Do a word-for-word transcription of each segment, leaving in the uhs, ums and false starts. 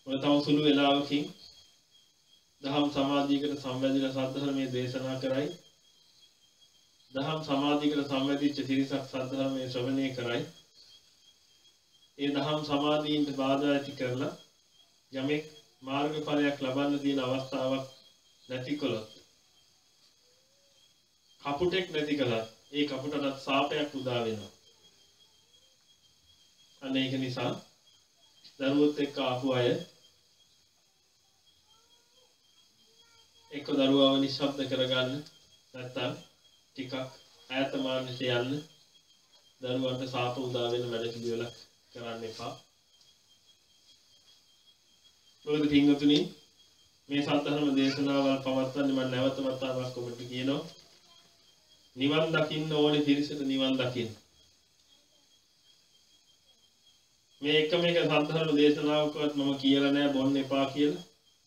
ඔය තව සුළු වෙලාවකින් දහම් සමාධියකට සම්බන්ධිලා සද්ධර්මයේ දේශනා කරයි. දහම් සමාධියකට සම්බන්ධිච්ච තිරිසක් සද්ධර්මයේ ශ්‍රවණය කරයි. ඒ දහම් සමාධීන්ට බාධා ඇති කරලා යමෙක් මාර්ගඵලයක් ලබන්න තියෙන අවස්ථාවක් නැති කළොත් කපුටෙක් නැති කළත් ඒ කපුටට සාපයක් උදා වෙනවා. අන්න ඒක නිසා දරුවොත් එක්ක ආපු අය එක්ක දරුවව නිශ්ශබ්ද කරගන්න නැත්නම් ටිකක් ඈත මාර්ගයට යන්න දරුවන්ට සාප උදා වෙන වැඩ පිළිවෙලක් කරන්න එපා. මොකද පින්වතුනි මේ සත්‍යධර්ම දේශනාවල් පවත්වන්නේ මම නැවත වතාවක් ඔබට කියනවා නිවන් දකින්න ඕනේ පිරිසට නිවන් දකින්න. මේ එකම එක සත්‍යධර්ම දේශනාවකවත් මම කියලා නැහැ බොන්න එපා කියලා.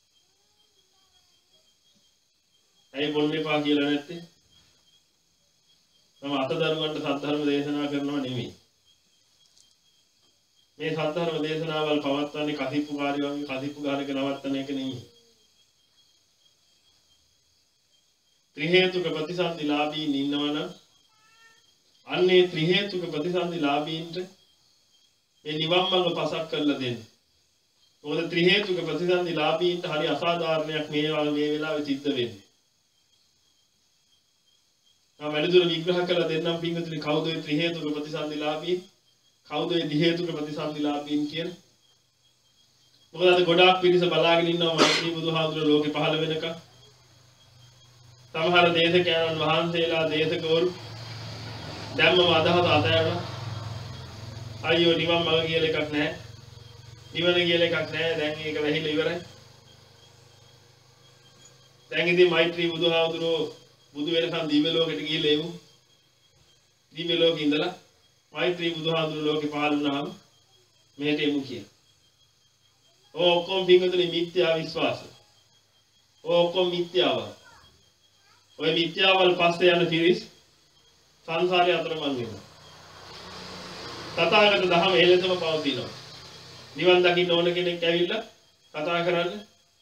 ඇයි බොන්න එපා කියලා නැත්තේ? මම අතදරුවන්ට සත්‍යධර්ම දේශනා කරනව නෙමෙයි. මේ සත්‍යධර්ම දේශනාවල් පවත්වන්නේ කසිප්පු කාර්යයන්ගේ කසිප්පු කාර්යක නවත්තන එක නෙමෙයි. ත්‍රි හේතුක ප්‍රතිසන්දිලාභීන් ඉන්නවනම් අන්නේ ත්‍රි හේතුක ප්‍රතිසන්දිලාභීන්ට මේ නිවන් මඟ පසක් කරලා දෙන්න. මොකද ත්‍රි හේතුක ප්‍රතිසන්දිලාභීන්ට හරි අසාධාරණයක් මේ මේ වෙලාවේ සිද්ධ වෙන්නේ. මම වැඩිදුර විග්‍රහ කරලා දෙන්නම් පින්වතුනි කවුද ඒ ත්‍රි හේතුක ප්‍රතිසන්දිලාභීන්? කවුද ඒ දි හේතුක ප්‍රතිසන්දිලාභීන් කියන්නේ? මොකද අද ගොඩාක් පිරිස බලාගෙන ඉන්නවා මෛත්‍රී බුදුහාමුදුරුවෝ ලෝකේ පහළ වෙනකම්. සමහර දේශකයන්න් වහන්සේලා දේශකවරු ධම්මම අදහස අතහැරලා අයියෝ නිවන් මඟ කියලා එකක් නැහැ. නිවන කියලා එකක් නැහැ. දැන් ඒක වැහිලා ඉවරයි. දැන් ඉතින් මෛත්‍රී බුදුහාමුදුරුවෝ බුදු වෙනකන් දිව්‍ය ලෝකෙට ගිහිල්ලා එමු. දිව්‍ය ලෝකේ ඉඳලා මෛත්‍රී බුදුහාමුදුරුවෝ ලෝකේ පහළ වුණාම මෙහෙට එමු කියලා. ඕ ඔක්කොම පින්වතුනි මිත්‍යා විශ්වාස. ඕ ඔක්කොම මිත්‍යාව. ඔය මිත්‍යාවල් පස්සේ යන පිරිස් සංසාරේ අතරමං වෙනවා. තථාගත දහම එලෙසම පවතිනවා. නිවන් දකින්න ඕන කෙනෙක් ඇවිල්ලා කතා කරන්න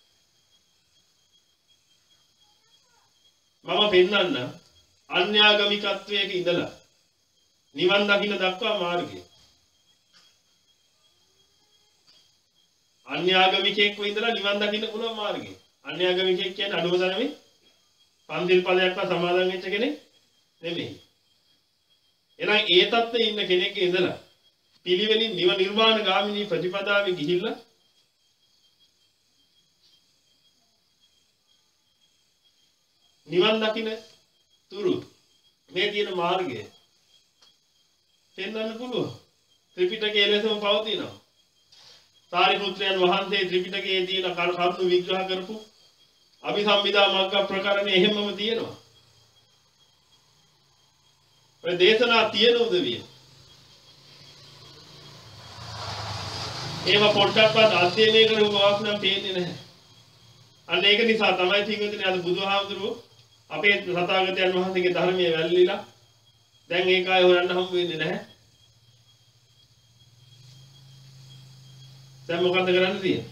මම පෙන්නන්න අන්‍යාගමිකත්වයක ඉඳලා නිවන් දකින්න දක්වා මාර්ගය. අන්‍යාගමිකයෙක්ව ඉඳලා නිවන් දකින්න පුළුවන් මාර්ගය. අන්‍යාගමිකයෙක් කියන්නේ අනුව තරමේ පන්තිල් පදයක්වත් සමාදන් වෙච්ච කෙනෙක් නෙමෙයි. එහෙනම් ඒ තත්ත්වයේ ඉන්න කෙනෙක් ඉඳලා පිළිවෙලින් නිව නිර්වාණ ගාමිනී ප්‍රතිපදාවේ ගිහිල්ලා නිවන් දකින්න තුරු මේ තියෙන මාර්ගය පෙන්වන්න පුළුවන්. ත්‍රිපිටකයේ ලෙසම පවතිනවා. සාරිපුත්‍රයන් වහන්සේ ත්‍රිපිටකයේ තියෙන කරුණු විග්‍රහ කරපු අභිසම්පදා මග්ග ප්‍රකරණේ එහෙමම තියෙනවා. ඔය දේශනා තියෙන උදවිය. ඒව පොඩ්ඩක්වත් අධ්‍යයනය කරපු බවක් නම් පේන්නේ නැහැ. අන්න ඒක නිසා තමයි පින්වතුනි අද බුදුහාමුදුරුවෝ අපේ සතාගතයන් වහන්සේගේ ධර්මයේ වැළලීලා දැන් ඒක ආය හොයන්න හම්බ වෙන්නේ නැහැ. දැන් මොකද කරන්න තියෙන්නේ?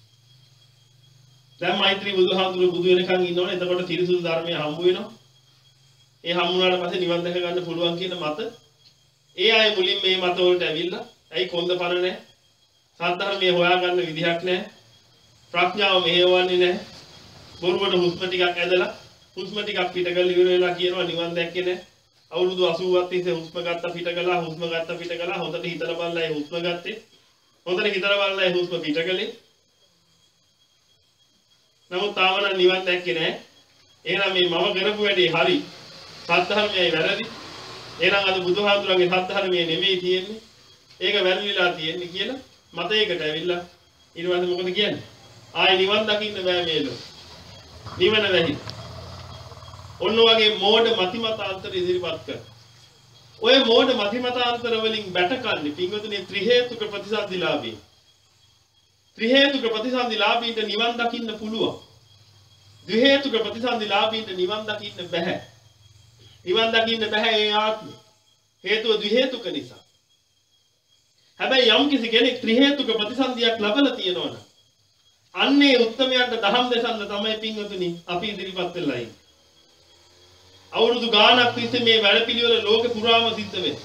දැන් මෛත්‍රී බුදුහාමුදුරුවෝ බුදු වෙනකන් ඉන්නවනේ. එතකොට තිරිසුදු ධර්මය හම්බ වෙනවා. ඒ හම්බ වුණාට පස්සේ නිවන් දැක ගන්න පුළුවන් කියන මත ඒ අය මුලින් මේ මත වලට ඇවිල්ලා ඇයි කොන්ද පන නැහැ? සද්ධර්මයේ හොයාගන්න විදිහක් නැහැ. ප්‍රඥාව මෙහෙවන්නේ නැහැ. බොරුවට හුස්ම ටිකක් ඇදලා හුස්ම ටිකක් පිට කරලා ඉවර වෙලා කියනවා නිවන් දැක්කේ නැහැ. අවුරුදු අසූවක් තිස්සේ හුස්ම ගත්ත පිට කළා හුස්ම ගත්ත පිට කළා හොඳට හිතලා බලලා ඒ හුස්ම ගත්තේ. හොඳට හිතලා බලලා ඒ හුස්ම පිට කළේ. නමුත් තාම නම් නිවන් දැක්කේ නැහැ. එහෙනම් මේ මම කරපු වැඩේ හරි. සත්‍යධර්මයයි වැරදි. එහෙනම් අද බුදුහාමුදුරන්ගේ සත්‍යධර්මයේ නෙමෙයි තියෙන්නේ. ඒක වැරදිලා තියෙන්නේ කියලා මතයකට ඇවිල්ලා ඊට පස්සේ මොකද කියන්නේ? ආයි නිවන් දකින්න බෑ මේ ලෝ. නිවන වැහි. ඔන්න වගේ මෝඩ මතිමතාන්තර ඉදිරිපත් කර. ඔය මෝඩ මතිමතාන්තර වලින් බැටකන්නේ පින්වතුනි ත්‍රි හේතුක ප්‍රතිසන්දිලාභී. ත්‍රි හේතුක ප්‍රතිසන්දිලාභීන්ට නිවන් දකින්න පුළුවන්. ද්වි හේතුක ප්‍රතිසන්දිලාභීන්ට නිවන් දකින්න බෑ. නිවන් දකින්න බෑ ඒ ආත්මය. හේතුව ද්වි හේතුක නිසා. හැබැයි යම් කිසි කෙනෙක් ත්‍රි හේතුක ප්‍රතිසන්දියක් ලබලා තියෙනවනම් අන්නේ උත්තමයන්ට දහම් දෙසන්න තමයි පින්වතුනි අපි ඉදිරිපත් වෙලා ඉන්නේ. අවුරුදු ගාණක් තිස්සේ මේ වැඩපිළිවෙල ලෝක පුරාම සිද්ධ වෙනවා.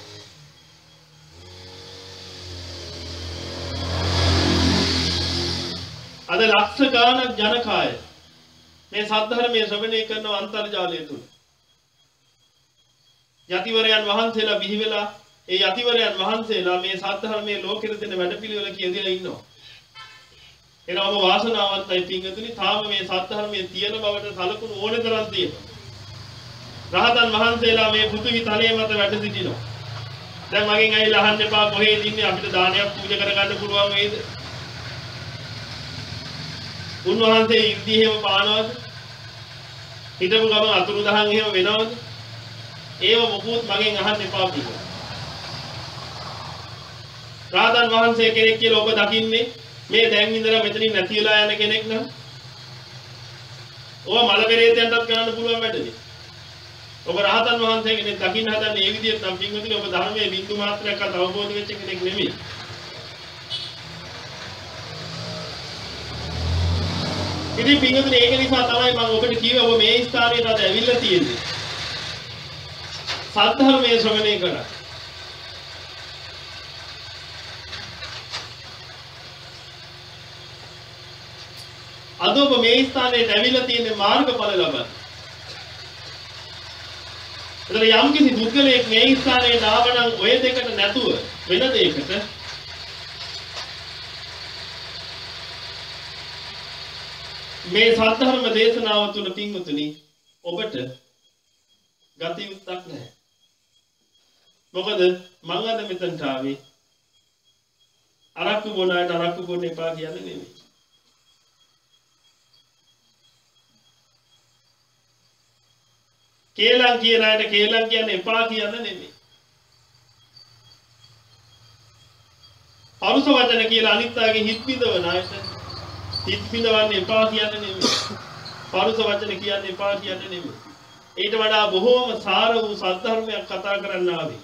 අද ලක්ෂ ගාණක් ජනකාය මේ සද්ධර්මයේ ශ්‍රවණය කරන අන්තර්ජාලය තුල යතිවරයන් වහන්සේලා බිහි වෙලා ඒ යතිවරයන් වහන්සේලා මේ සද්ධර්මයේ ලෝකෙට දෙන වැඩපිළිවෙල කියලා ඉන්නවා. එනම වාසනාවන්තයි පින්වතුනි තාම මේ සද්ධර්මයේ තියෙන බවට සලකුණු ඕනේ තරම් තියෙනවා. රහතන් වහන්සේලා මේ පෘථිවි තලයේ මත වැඩ සිටිනවා. දැන් මගෙන් ඇවිල්ලා අහන්න එපා කොහෙද ඉන්නේ අපිට දානයක් පූජා කරගන්න පුළුවන් වේද? උන්වහන්සේ ඉර්ධි එහෙම පානවද? හිටපු ගමන් අතුරුදහන් එහෙම වෙනවද? ඒව මොකුත් මගෙන් අහන්න එපා පිළිගන්න. රහතන් වහන්සේ කෙනෙක් කියලා ඔබ දකින්නේ මේ දැන් ඉඳලා මෙතනින් නැති වෙලා යන කෙනෙක් නම් ඔබ මල පෙරේතයන්ටත් කරන්න පුළුවන් වැඩනේ. ඔබ රහතන් වහන්සේ කෙනෙක් දකින්න හදන්නේ මේ විදිහට නම් පින්වතුනි ඔබ ධර්මයේ බින්දු මාත්‍රයක්වත් අවබෝධ වෙච්ච කෙනෙක් නෙමෙයි. ඉතින් පින්වතුනි ඒක නිසා තමයි මම ඔබට කිව්වේ ඔබ මේ ස්ථානයට අද ඇවිල්ලා තියෙන්නේ. සද්ධර්මයේ ශ්‍රවණය කරා. අද ඔබ මේ ස්ථානයට ඇවිල්ලා තියෙන්නේ මාර්ගඵල ලබන්න. ඒතර යම් කිසි පුද්ගලයෙක් මේ ස්ථානයට ආවනම් ඔය දෙකට නැතුව වෙන දෙයකට මේ සද්ධර්ම දේශනාව තුළ පින්වතුනි ඔබට ගතියුත්තක් නැහැ. මොකද මම අද මෙතනට ආවේ අරක්කු බොන අයට අරක්කු බොන්න එපා කියන්නේ නෙමෙයි. කේලම් කියන අයට කේලම් කියන්න එපා කියන්න නෙමෙයි. පරුස වචන කියලා අනිත් අයගේ හිත් බිඳවන අයට හිත් බිඳවන්න එපා කියන්න නෙමෙයි. පරුස වචන කියන්න එපා කියන්න නෙමෙයි. ඊට වඩා බොහෝම සාර වූ සද්ධර්මයක් කතා කරන්න ආවේ.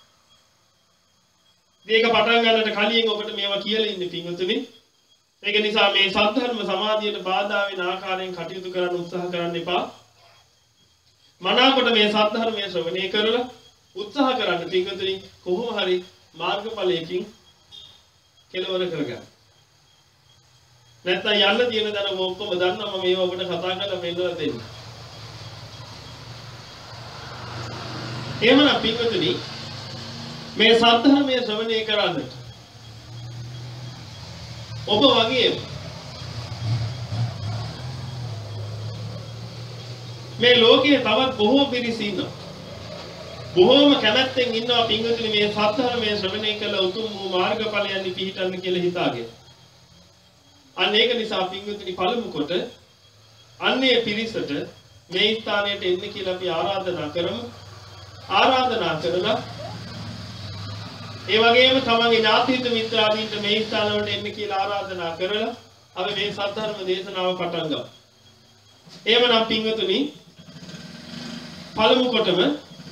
මේක පටන් ගන්නට කලින් ඔබට මේවා කියලා ඉන්නේ පින්වතුනි. ඒක නිසා මේ සද්ධර්ම සමාධියට බාධා වෙන ආකාරයෙන් කටයුතු කරන්න උත්සාහ කරන්න එපා. මනාකොට මේ සද්ධර්මයේ ශ්‍රවණය කරලා උත්සාහ කරන්න පින්වතුනි කොහොම හරි මාර්ගඵලයකින් කෙලවර කරගන්න. නැත්නම් යන්න තියෙන දන ඔක්කොම දන්නවා මම මේවා ඔබට කතා කරලා මෙන්නලා දෙන්න. එහෙමනම් පින්වතුනි මේ සද්ධර්මයේ ශ්‍රවණය කරන්නට ඔබ වගේම මේ ලෝකයේ තවත් බොහෝ පිරිස ඉන්නවා. බොහෝම කැමැත්තෙන් ඉන්නවා පින්වතුනි මේ සද්ධර්මයේ ශ්‍රවණය කළ උතුම් වූ මාර්ගඵලයන් පිහිටන්න කියලා හිතාගෙන. අන්න ඒක නිසා පින්වතුනි පළමු කොට අන්නේ පිරිසට මේ ස්ථානයට එන්න කියලා අපි ආරාධනා කරමු. ආරාධනා කරලා ඒ වගේම තමන්ගේ ඥාතිහිත මිත්‍රාදීන්ට මේ ස්ථානවලට එන්න කියලා ආරාධනා කරලා අපි මේ සද්ධර්ම දේශනාව පටන් ගමු. එහෙමනම් පින්වතුනි පළමු කොටම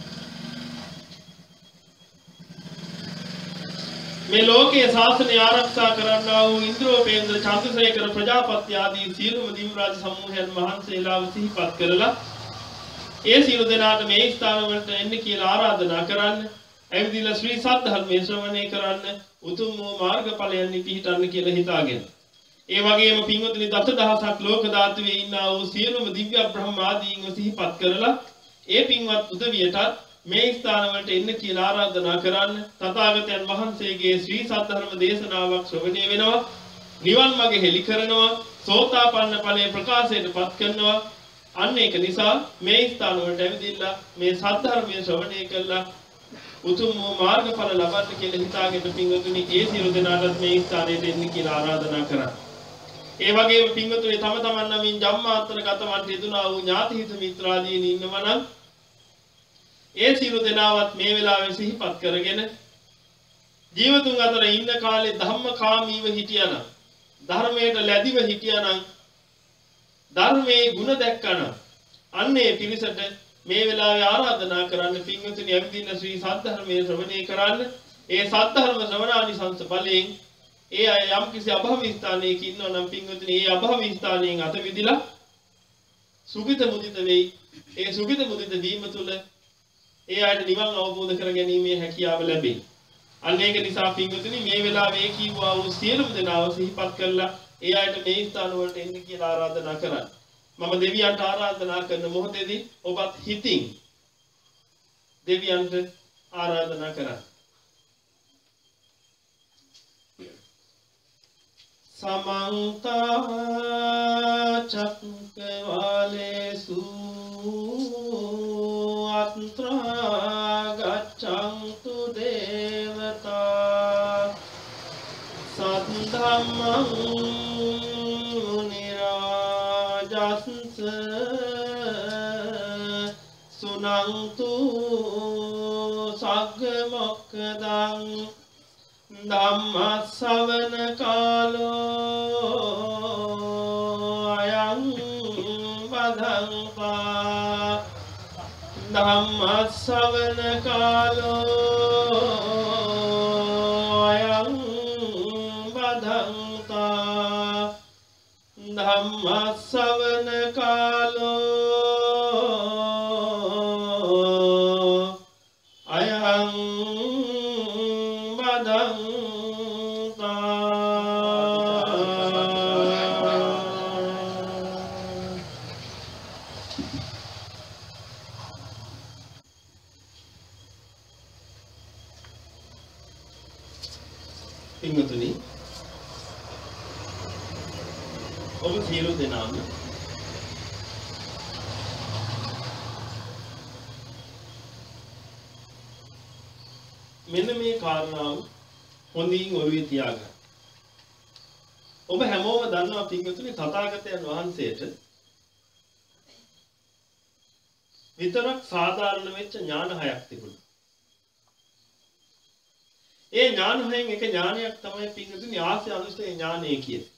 මේ ලෝකයේ ශාසනය ආරක්ෂා කරන්නා වූ ඉන්ද්‍රෝපේන්ද්‍ර චන්ද්‍රසේකර ප්‍රජාපති ආදී සියලුම දිව්‍ය රාජ සමූහයන් වහන්සේලාව සිහිපත් කරලා ඒ සියලු දෙනාට මේ ස්ථාන වලට එන්න කියලා ආරාධනා කරන්න. ඇවිදිලා ශ්‍රී සද්ධර්මයේ ශ්‍රවණය කරන්න උතුම් වූ මාර්ගඵලයන් පිහිටන්න කියලා හිතාගෙන. ඒ වගේම පින්වතුනි දසදහසක් ලෝක ධාතුවේ ඉන්නා වූ සියලුම දිව්‍ය බ්‍රහ්මාදීන්ව සිහිපත් කරලා ඒ පින්වත් උදවියටත් මේ ස්ථාන වලට එන්න කියලා ආරාධනා කරන්න. තථාගතයන් වහන්සේගේ ශ්‍රී සද්ධර්ම දේශනාවක් ශ්‍රවණය වෙනවා. නිවන් මඟ හෙළි කරනවා. සෝතාපන්න ඵලයේ ප්‍රකාශයටපත් කරනවා. අන්න ඒක නිසා මේ ස්ථාන වලට ඇවිදින්න මේ සද්ධර්මයේ ශ්‍රවණය කළා උතුම් වූ මාර්ගඵල ලබන්න කියලා හිතාගෙන පින්වතුනි ඒ සියලු දෙනාටත් මේ ස්ථානයට එන්න කියලා ආරාධනා කරා. ඒ වගේම පින්වතුනි තම තමන් නමින් ජම්මාන්තර ගතවන් යෙදුනා වූ ඥාතිහිත මිත්‍රාදීන් ඉන්නවා නම් ඒ සියලු දෙනාවත් මේ වෙලාවේ සිහිපත් කරගෙන ජීවතුන් අතර ඉන්න කාලේ ධම්මකාමීව හිටියානම් ධර්මයට ලැබිව හිටියානම් ධර්මයේ ගුණ දැක්කනම් අන්නේ පිරිසට මේ වෙලාවේ ආරාධනා කරන්න පින්වතුනි ඇවිදින්න ශ්‍රී සද්ධර්මයේ ශ්‍රවණය කරන්න. ඒ සද්ධර්ම ශ්‍රවණානිසංස බලයෙන් ඒ අය යම් කිසි අභව ස්ථානයක ඉන්නවා නම් පින්වතුනි ඒ අභව ස්ථානයෙන් අත මිදලා සුගත මුදිත වෙයි. ඒ සුගත මුදිත වීම තුළ ඒ අයට නිවන් අවබෝධ කර ගැනීමේ හැකියාව ලැබෙයි. අන්න ඒක නිසා පින්වතුනි මේ වෙලාවේ කීවා වූ සියලුම දෙනාව සිහිපත් කරලා ඒ අයට මේ ස්ථාන වලට එන්න කියලා ආරාධනා කරන්න. මම දෙවියන්ට ආරාධනා කරන මොහොතේදී ඔබත් හිතින් දෙවියන්ට ආරාධනා කරන්න. समन्त चक्रवालेषु अत्रा गच्छन्तु देवता सद्धम्मं निराजन्स सुनन्तु सग्गमोक्खदं ධම්මස්සවන කාලෝ අයං බදංපා ධම්මස්සවන කාලෝ අයං බදංපා ධම්මස්සවන කාලෝ අයං පින්වතුනි ඔබ සියලු දෙනාම මෙන්න මේ කාරණාව හොඳින් ඔළුවේ තියාගන්න. ඔබ හැමෝම දන්නවා පින්වතුනි තථාගතයන් වහන්සේට විතරක් සාධාරණ වෙච්ච ඥාන හයක් තිබුණා. ඒ ඥාන හයෙන් එක ඥානයක් තමයි පින්වතුනි ආශ්‍රය අනුසය ඥානය කියන්නේ.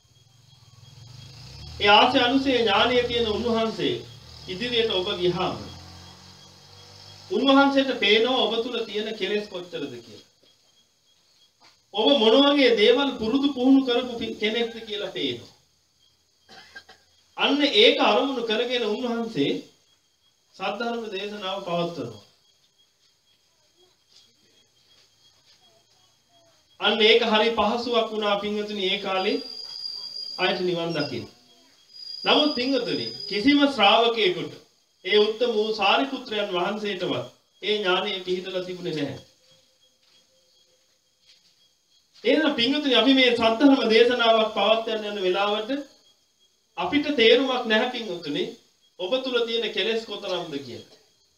ඒ ආශ්‍රය අනුසය ඥානය තියෙන උන්වහන්සේ ඉදිරියට ඔබ ගියාම උන්වහන්සේට පේනවා ඔබ තුල තියෙන කෙලෙස් කොච්චරද කියලා. ඔබ මොන වගේ දේවල් පුරුදු පුහුණු කරපු කෙනෙක්ද කියලා පේනවා. අන්න ඒක අරමුණු කරගෙන උන්වහන්සේ සද්ධර්ම දේශනාව පවත්වනවා. අන්න ඒක හරි පහසුවක් වුණා පින්වතුනි ඒ කාලේ ආයත නිවන් දකින්න. නමුත් පින්වතුනි කිසිම ශ්‍රාවකයෙකුට ඒ උත්තම වූ සාරිපුත්‍රයන් වහන්සේටවත් ඒ ඥානය පිහිටලා තිබුණේ නැහැ. එහෙනම් පින්වතුනි අපි මේ සද්ධර්ම දේශනාවක් පවත්වන්න යන වෙලාවට අපිට තේරුමක් නැහැ පින්වතුනි ඔබ තුල තියෙන කෙලෙස් කොතරම්ද කියලා.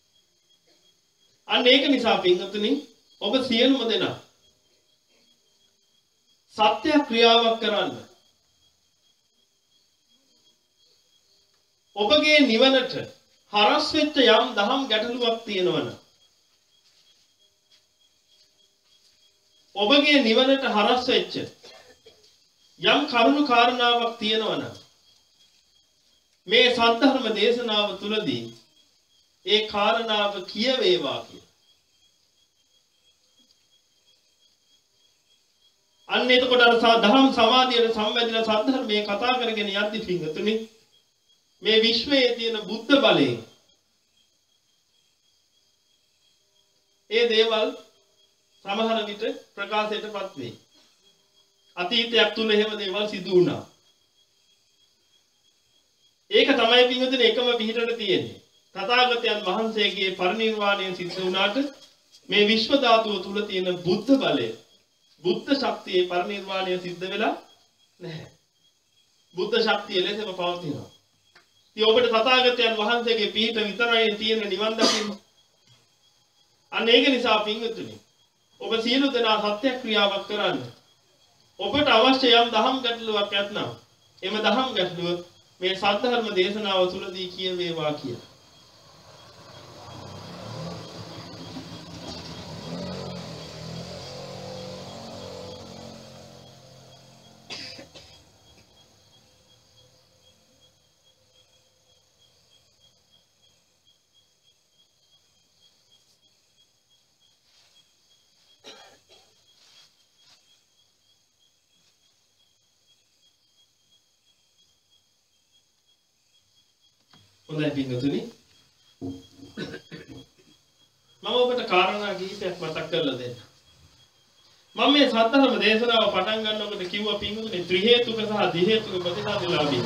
අන්න ඒක නිසා පින්වතුනි ඔබ සියලුම දෙනා සත්‍ය ක්‍රියාවක් කරන්න. ඔබගේ නිවනට හරස් වෙච්ච යම් දහම් ගැටලුවක් තියෙනවනම් ඔබගේ නිවනට හරස් වෙච්ච යම් කරුණු කාරණාවක් තියෙනවනම් මේ සද්ධර්ම දේශනාව තුලදී ඒ කාරණාව කියවේවා කියලා. අන්න එතකොට අර දහම් සමාධියට සම්බන්ධන සද්ධර්මයේ කතා කරගෙන යද්දි පින්වතුනි මේ විශ්වයේ තියෙන බුද්ධ බලයෙන් ඒ දේවල් සමහර විට ප්‍රකාශයටපත් වෙයි. අතීතයක් තුල එහෙම දේවල් සිදු වුණා. ඒක තමයි පින්වතුනි එකම පිහිටට තියෙන්නේ. තථාගතයන් වහන්සේගේ පරිනිර්වාණය සිද්ධ වුණාට මේ විශ්ව ධාතුව තුල තියෙන බුද්ධ බලය බුද්ධ ශක්තියේ පරිනිර්වාණය සිද්ධ වෙලා නැහැ. බුද්ධ ශක්තිය ලෙසම පවතිනවා. ඉතින් ඔබට තථාගතයන් වහන්සේගේ පිහිට විතරයි තියෙන නිවන් දකින්න. අන්න ඒක නිසා පින්වතුනි ඔබ සියලු දෙනා සත්‍ය ක්‍රියාවක් කරන්න. ඔබට අවශ්‍ය යම් දහම් ගැටලුවක් ඇතනම් එම දහම් ගැටලුව මේ සද්ධර්ම දේශනාව තුළදී කියවේවා කියලා. හොඳයි පින්වතුනි. මම ඔබට කාරණා කිහිපයක් මතක් කරලා දෙන්න. මම මේ සද්ධර්ම දේශනාව පටන් ගන්නකොට කිව්වා පින්වතුනි ත්‍රි හේතුක සහ දි හේතුක ප්‍රතිසන්දිලාභී.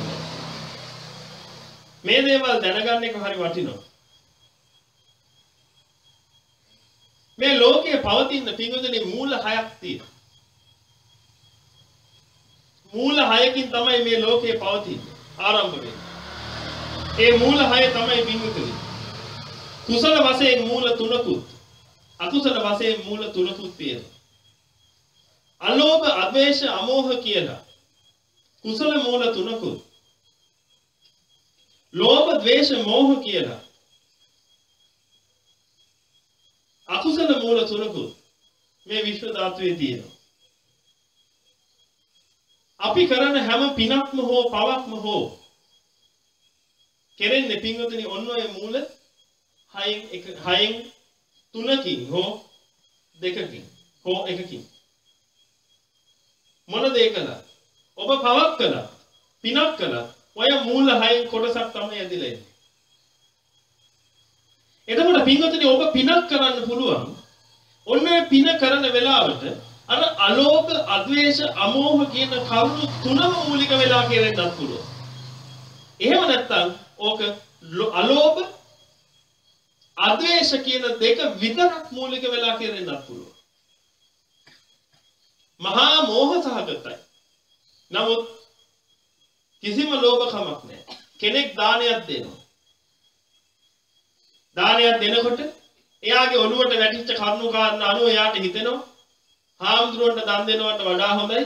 මේ දේවල් දැනගන්න එක හරි වටිනවා. මේ ලෝකයේ පවතින පින්වතුනි මූල හයක් තියෙනවා. මූල හයකින් තමයි මේ ලෝකයේ පවතින්නේ ආරම්භ වෙන්නේ. ඒ මූල හය තමයි පින්වතුනි. කුසල වශයෙන් මූල තුනකුත් අකුසල වශයෙන් මූල තුනකුත් තියෙනවා. අලෝභ අද්වේෂ අමෝහ කියලා කුසල මූල තුනකුත් ලෝභ ද්වේෂ මෝහ කියලා අකුසල මූල තුනකුත් මේ විශ්ව ධාතුවේ තියෙනවා. අපි කරන හැම පිනක්ම හෝ පවක්ම හෝ කෙරෙන්නේ පින්වතුනි ඔන්න ඔය මූල හයෙන් එක හයෙන් තුනකින් හෝ දෙකකින් හෝ එකකින්. මොන දේ කළා? ඔබ පවක් කළා, පිනක් කළා. ඔය මූල හයෙන් කොටසක් තමයි ඇදලා ඉන්නේ. එතකොට පින්වතුනි ඔබ පිනක් කරන්න පුළුවන්. ඔන්න ඔය පින කරන වෙලාවට අර අලෝභ, අද්වේෂ, අමෝහ කියන කරුණු තුනම මූලික වෙලා කෙරෙන්නත් පුළුවන්. එහෙම නැත්නම් ඕක අලෝභ, අද්වේෂ කියන දෙක විතරක් මූලික වෙලා කෙරෙන්නත් පුළුවන්. මහා මෝහ සහගතයි. නමුත් කිසිම ලෝභකමක් නැහැ. කෙනෙක් දානයක් දෙනවා. දානයක් දෙනකොට එයාගේ ඔළුවට වැටිච්ච කරුණු කාරණා අනුව එයාට හිතෙනවා හාමුදුරුවන්ට දන් දෙනවට වඩා හොඳයි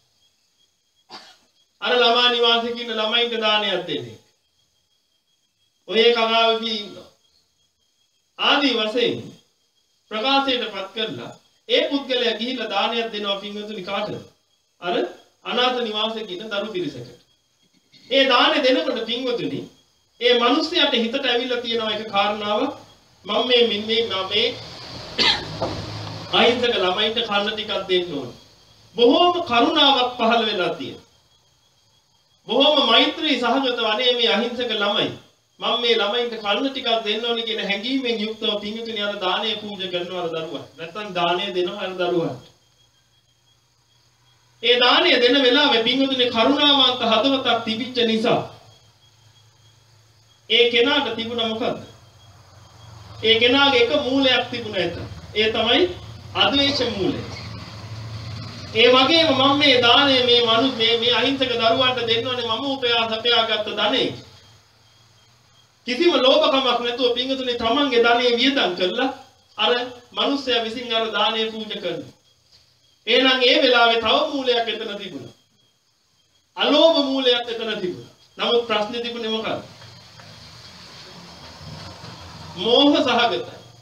අර ළමා නිවාසයේ ඉන්න ළමයින්ට දානයක් දෙන්නේ. ඔය කගාවෙපි ඉන්නවා. ආදී වශයෙන් ප්‍රකාශයටපත් කරලා ඒ පුද්ගලයා ගිහිල්ලා දානයක් දෙනවා පින්වතුනි කාටද? අර අනාථ නිවාසයේ ඉන්න දරු පිරිසකට. ඒ දානේ දෙනකොට පින්වතුනි ඒ මිනිස්යාට හිතට ඇවිල්ලා තියෙනවා එක කාරණාවක් මම මේ මින්නේ මේ අහිංසක ළමයින්ට කන්න ටිකක් දෙන්න ඕන. බොහෝම කරුණාවක් පහළ වෙලා තියෙනවා. බොහෝම මෛත්‍රී සහගත වනේ මේ අහිංසක ළමයි. මම මේ ළමයින්ට කන්න ටිකක් දෙන්න ඕනේ කියන හැඟීමෙන් යුක්තව පින්වතුනි අර දානය පූජා කරනවා අර දරුවා. නැත්තම් දානය දෙනවා අර දරුවාට. ඒ දානය දෙන වෙලාවේ පින්වතුනි කරුණාවන්ත හදවතක් තිබිච්ච නිසා ඒ කෙනාට තිබුණා මොකද්ද? ඒ කෙනාගේ එක මූලයක් තිබුණා එතන. ඒ තමයි අද්වේෂ මූලය. ඒ වගේම මම මේ දාණය මේ මනු මේ මේ අහිංසක දරුවන්ට දෙන්න ඕනේ මම උපයා සපයාගත්ත ධනෙ. කිසිම ලෝභකමක් නැතුව පින්වතුනි තමන්ගේ ධනෙ වියදම් කරලා අර මිනිස්සයා විසින් අර දාණය පූජා කරනවා. එහෙනම් ඒ වෙලාවේ තව මූලයක් එතන තිබුණා. අලෝභ මූලයක් එතන තිබුණා. නමුත් ප්‍රශ්නේ තිබුණේ මොකක්ද? මෝහ සහගතයි.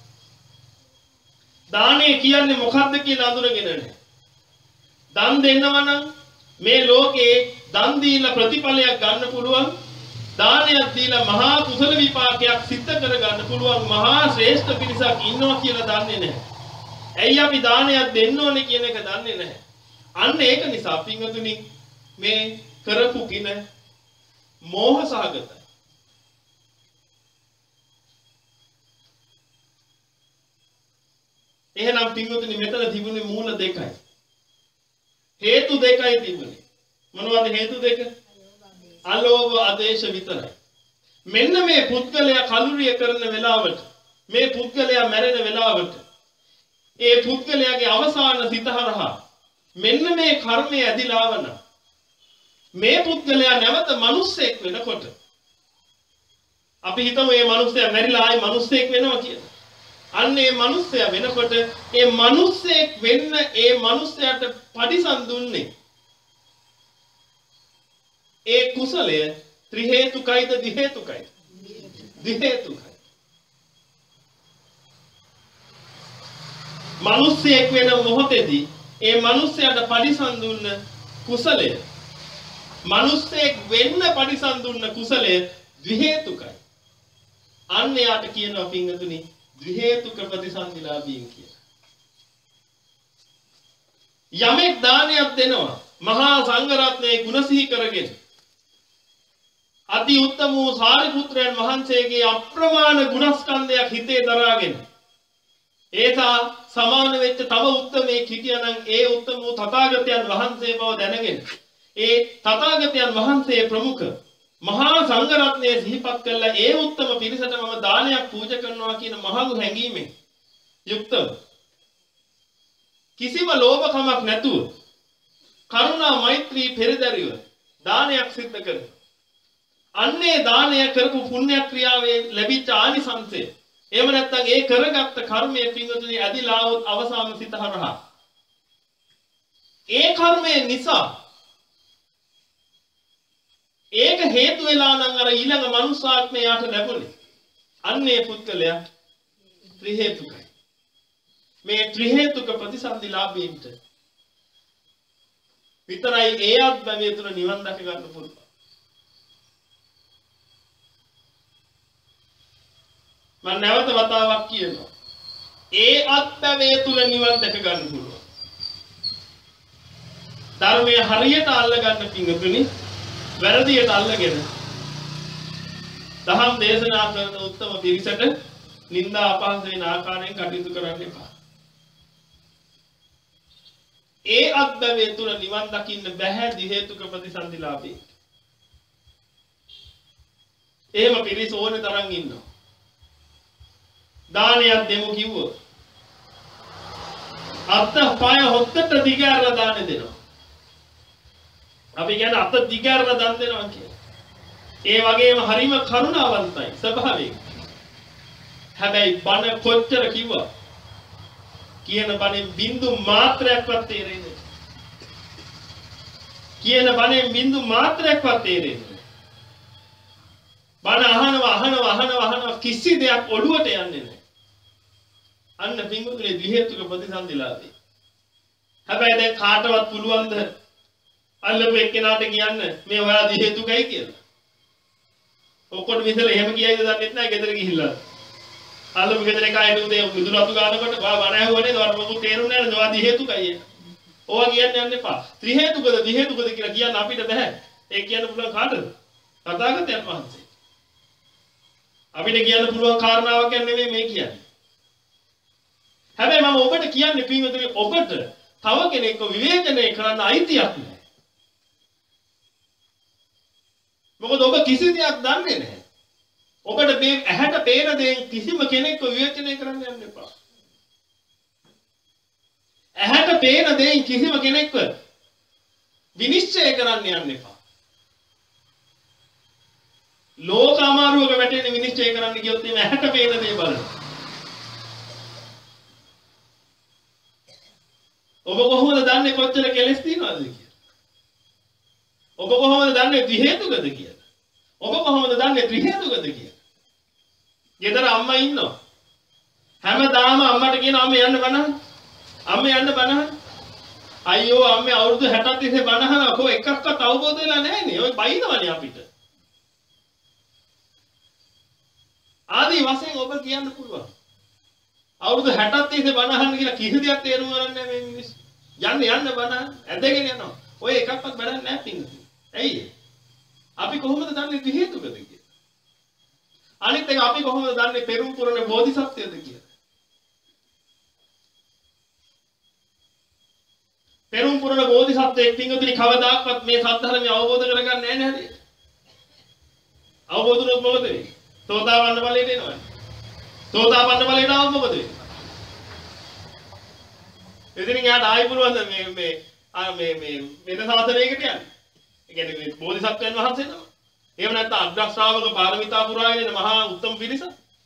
දානේ කියන්නේ මොකක්ද කියලා අඳුරගෙන නැහැ. දන් දෙන්නවා නම් මේ ලෝකේ දන් දීලා ප්‍රතිඵලයක් ගන්න පුළුවන්. දානයක් දීලා මහා කුසල විපාකයක් සිද්ධ කර ගන්න පුළුවන් මහා ශ්‍රේෂ්ඨ පිරිසක් ඉන්නවා කියලා දන්නේ නැහැ. ඇයි අපි දානයක් දෙන්න ඕනේ කියන එක දන්නේ නැහැ. අන්න ඒක නිසා පින්වතුනි මේ කරපු කින මෝහ සහගතයි. එහෙනම් පින්වතුනි මෙතන තිබුණේ මූල දෙකයි. හේතු දෙකයි තිබුණේ. මොනවද හේතු දෙක? අලෝභ ආදේශ විතරයි. මෙන්න මේ පුද්ගලයා කලුරිය කරන වෙලාවට මේ පුද්ගලයා මැරෙන වෙලාවට ඒ පුද්ගලයාගේ අවසාන සිතහරහා මෙන්න මේ කර්මය ඇදිලා ආවන මේ පුද්ගලයා නැවත මිනිස්සෙක් වෙනකොට අපි හිතමු මේ මිනිස්සයා මැරිලා ආයි මිනිස්සෙක් වෙනවා කියලා. අන්න ඒ මිනිස්සයා වෙනකොට ඒ මිනිස්සෙක් වෙන්න ඒ මිනිස්සයාට පරිසම් දුන්නේ ඒ කුසලය ත්‍රි හේතුකයිද දි හේතුකයිද? දි හේතුකයි. මිනිස්සෙක් වෙන මොහොතේදී ඒ මිනිස්සයාට පරිසම් දුන්න කුසලය මිනිස්සෙක් වෙන්න පරිසම් දුන්න කුසලය දි හේතුකයි. අන්න යාට කියනවා පින්වතුනි දි හේතුක ප්‍රතිසන්දිලාභීන් කියලා. යමෙක් දානයක් දෙනවා මහා සංඝරත්නයේ ගුණ සිහි කරගෙන අති උත්තම වූ සාරිපුත්‍රයන් වහන්සේගේ අප්‍රමාණ ගුණස්කන්ධයක් හිතේ දරාගෙන ඒසා සමාන වෙච්ච තව උත්තමේ හිටියනම් ඒ උත්තම වූ තථාගතයන් වහන්සේ බව දැනගෙන ඒ තථාගතයන් වහන්සේ ප්‍රමුඛ මහා සංඝ රත්නය සිහිපත් කළා ඒ උත්තම පිරිසට මම දානයක් පූජා කරනවා කියන මහඟු හැඟීමෙන් යුක්තව කිසිම ලෝභකමක් නැතුව කරුණා මෛත්‍රී පෙරදරිව දානයක් සිද්ධ කරනවා. අන්නේ දානය කරපු පුණ්‍ය ක්‍රියාවේ ලැබිච්ච ආනිසංසය එහෙම නැත්නම් ඒ කරගත්ත කර්මයේ පින්වතුනි ඇදිලා આવොත් අවසාන සිත හරහා ඒ කර්මය නිසා ඒක හේතු වෙලා නම් අර ඊළඟ මනුස්සාත්මයට ලැබුණේ අන්නේ පුද්ගලයා ත්‍රි හේතුකයි. මේ ත්‍රි හේතුක ප්‍රතිසන්දිලාභීන්ට විතරයි ඒ අත්බැවිය තුළ නිවන් දක ගන්න පුළුවන්. මම නැවත වතාවක් කියනවා. ඒ අත්බැවිය තුළ නිවන් දක ගන්න පුළුවන්. ධර්මයේ හරියට අල්ල ගන්න පිංගුතුනි වැරදියට අල්ලගෙන දහම් දේශනා කරන උත්තම පිරිසට නිന്ദා අපහාස වෙන ආකාරයෙන් කටයුතු කරන්න එපා. ඒ අත්බැවේ තුල නිවන් දකින්න බැහැ දි හේතුක ප්‍රතිසන්දිලාභී. එහෙම පිරිස ඕනේ තරම් ඉන්නවා. දානයක් දෙමු කිව්වොත් අත පය හොත්තට දිගාරලා දාන දෙනවා. අපි කියන්නේ අත දිගාරලා දන් දෙනවා කියන්නේ. ඒ වගේම හරිම කරුණාවන්තයි ස්වභාවයෙන්. හැබැයි බණ කොච්චර කිව්වා කියන බණෙන් බින්දු මාත්‍රයක්වත් තේරෙන්නේ නැහැ. කියන බණෙන් බින්දු මාත්‍රයක්වත් තේරෙන්නේ නැහැ. බණ අහනවා අහනවා අහනවා අහනවා කිසි දෙයක් ඔළුවට යන්නේ නැහැ. අන්න පින්වතුනි දි හේතුක ප්‍රතිසන්දිලාභී. හැබැයි දැන් කාටවත් පුළුවන්ද අල්ලපු එක්කෙනාට කියන්න මේ ඔයා දි හේතුකයි කියලා? ඔක්කොට විතර එහෙම කියයිද දන්නේ නැහැ ගෙදර ගිහිල්ලා. අල්ලපු ගෙදර එක අයින උදේ මිදුළු අතු ගන්නකොට බා බණ ඇහුවනේ දවල් මොකුත් තේරුන්නේ නැහැ නේද? ඔයා දි හේතුකයි. ඕවා කියන්න යන්න එපා. ත්‍රි හේතුකද දි හේතුකද කියලා කියන්න අපිට බෑ. ඒක කියන්න පුළුවන් කාටද? තථාගතයන් වහන්සේ. අපිට කියන්න පුළුවන් කාරණාවක් නෙමෙයි මේ කියන්නේ. හැබැයි මම ඔබට කියන්නේ පින්වතුනි ඔබට තව කෙනෙක්ව විවේචනය කරන්න අයිතියක් නැහැ. මොකද ඔබ කිසි දෙයක් දන්නේ නැහැ. ඔබට මේ ඇහැට පේන දේෙන් කිසිම කෙනෙක්ව විවේචනය කරන්න යන්න එපා. ඇහැට පේන දේෙන් කිසිම කෙනෙක්ව විනිශ්චය කරන්න යන්න එපා. ලෝක අමාරුවක වැටෙන විනිශ්චය කරන්න ගියොත් මේ ඇහැට පේන දේ බලන්න. ඔබ කොහොමද දන්නේ කොච්චර කෙලස් තියනවද කියලා? ඔබ කොහොමද දන්නේ ත්‍රි හේතුකද කියලා? ඔබ කොහොමද දන්නේ ත්‍රි හේතුකද කියලා? ගෙදර අම්මා ඉන්නවා. හැමදාම අම්මට කියන අම්මේ යන්න බනහන්. අම්මේ යන්න බනහන්. අයියෝ අම්මේ අවුරුදු හැටක් තිස්සේ බනහන කො එකක්වත් අවබෝධ වෙලා නැහැ නේ. ඔය බයිනවනේ අපිට. ආදී වශයෙන් ඔබ කියන්න පුළුවන්. අවුරුදු හැටක් තිස්සේ බනහන් කියලා කිසි දෙයක් තේරුම් ගන්න නැහැ මේ මිනිස්සු. යන්න යන්න බනහන් ඇදගෙන යනවා. ඔය එකක්වත් වැඩක් නැහැ පින්වතුනි. ඇයි? අපි කොහොමද දන්නේ ත්‍රි හේතුකද කියලා? අනිත් එක අපි කොහොමද දන්නේ පෙරම් පුරණ බෝධිසත්වයද කියලා? පෙරම් පුරණ බෝධිසත්වයෙක් පින්වතුනි කවදාකවත් මේ සත්‍ය අවබෝධ කරගන්නේ නැහැ නේද? අවබෝධ වුණොත් මොකද වෙන්නේ? සෝතාපන්න ඵලයට එනවනේ. සෝතාපන්න ඵලයට ආවොත් මොකද වෙන්නේ? එදින යාට ආයි පුළුවන් මේ මේ මේ මේ වෙන සාසනයකට යන්න. ඒ කියන්නේ මේ බෝධිසත්වයන් වහන්සේ නම. එහෙම නැත්නම් අග්‍ර ශ්‍රාවක පාරමිතා පුරාගෙන මහා උත්තම පිරිස.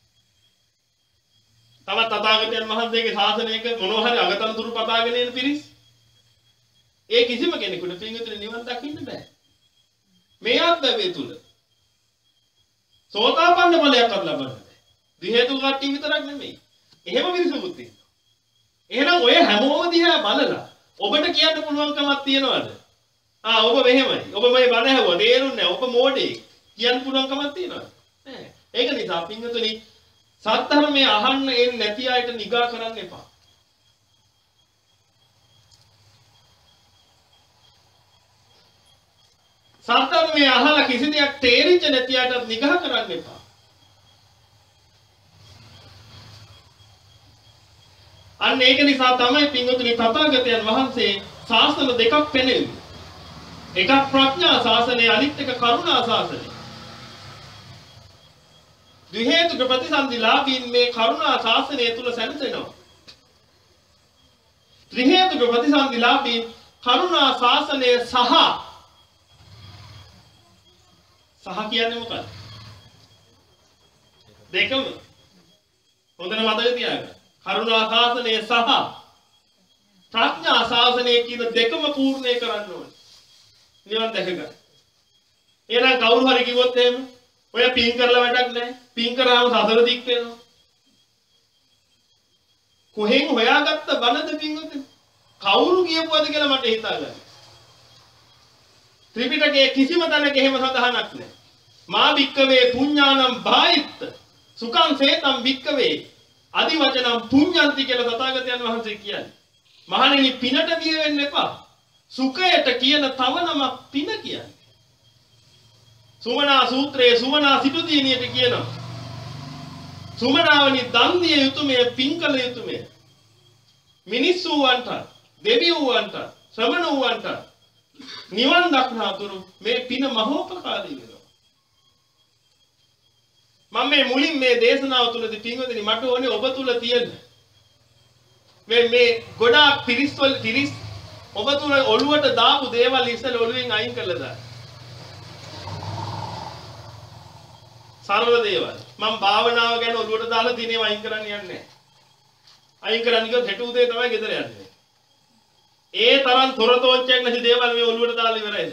තවත් තථාගතයන් වහන්සේගේ ශාසනයක මොනවා හරි අගතන්තුරු පතාගෙන යන පිරිස. ඒ කිසිම කෙනෙකුට පින්විතේ නිවන් දකින්න බෑ. මේ අත්දැකීම තුල සෝතාපන්න ඵලයක්වත් ලබන්න බෑ. දි හේතු කට්ටිය විතරක් නෙමෙයි. එහෙම මිනිසුත් ඉන්නවා. එහෙනම් ඔය හැමෝම දිහා බලලා ඔබට කියන්න පුළුවන්කමක් තියනවද? ආ ඔබ මෙහෙමයි. ඔබ මේ බණ ඇහුවා තේරුන්නේ නැහැ. ඔබ මෝඩේ. කියන්න පුළුවන්කමක් තියනවද? නැහැ. ඒක නිසා පින්වතුනි සත්‍යධර්මයේ අහන්න එන්නේ නැති අයට නිගා කරන්න එපා. සත්‍යමේ අහලා කිසි දෙයක් තේරිච්ච නැතිවට නිගහ කරන්න එපා. අන්න ඒක නිසා තමයි පින්වතුනි තථාගතයන් වහන්සේ ශාසන දෙකක් පෙන්වන්නේ. එකක් ප්‍රඥා ශාසනය, අනිත් එක කරුණා ශාසනය. ද්විහේතුක ප්‍රතිසන්දිලාභීන් මේ කරුණා ශාසනය තුල සැනසෙනවා. ත්‍රිහේතුක ප්‍රතිසන්දිලාභීන් කරුණා ශාසනය සහ සහ කියන්නේ මොකක්ද? දෙකම හොඳට මතක තියාගන්න. කරුණා ශාසනය සහ ප්‍රඥා ශාසනය කියන දෙකම පූර්ණේ කරන්න ඕනේ. නිවන් දැක ගන්න. එහෙනම් කවුරු හරි කිව්වොත් එහෙම ඔය පින් කරලා වැඩක් නැහැ. පින් කරාම සසර දික් වෙනවා. කොහෙන් හොයාගත්ත බණද පින්වතුනි? කවුරු කියපුවද කියලා මට හිතා ගන්න. ත්‍රිපිටකයේ කිසිම තැනක එහෙම සඳහනක් නැහැ. මා භික්කවේ පුඤ්ඤානම් භායිත්ත සුඛං සේතම් භික්කවේ අදි වචනම් පුඤ්ඤන්ති කියලා තථාගතයන් වහන්සේ කියන්නේ. මහණෙනි පිනට බිය වෙන්න එපා. සුඛයට කියන තව නමක් පින කියන්නේ. සුමනා සූත්‍රයේ සුමනා සිටුදීනියට කියනවා. සුමනාවනි දන් දිය යුතුයමේ පින් කළ යුතුයමේ. මිනිස්සු වන්ට, දෙවියෝ වන්ට, ශ්‍රමණ වන්ට නිවන් දක්නාතුරු මේ පින මහෝපකාරී වෙනවා. මම මේ මුලින් මේ දේශනාව තුළදී පින්වතුනි මට ඕනේ ඔබ තුල තියෙන මේ මේ ගොඩාක් පිරිස්වල පිරිස් ඔබ තුල ඔළුවට දාපු දේවල් ඉස්සෙල් ඔළුවෙන් අයින් කරලා දාන්න. සරල දේවල්. මම භාවනාව ගැන ඔළුවට දාලා දිනේ අයින් කරන්න යන්නේ නැහැ. අයින් කරන්න ගියොත් හෙට උදේ තමයි ගෙදර යන්නේ. ඒ තරම් තොරතෝච්චයක් නැති දේවල් මේ ඔළුවට දාලා ඉවරයිද?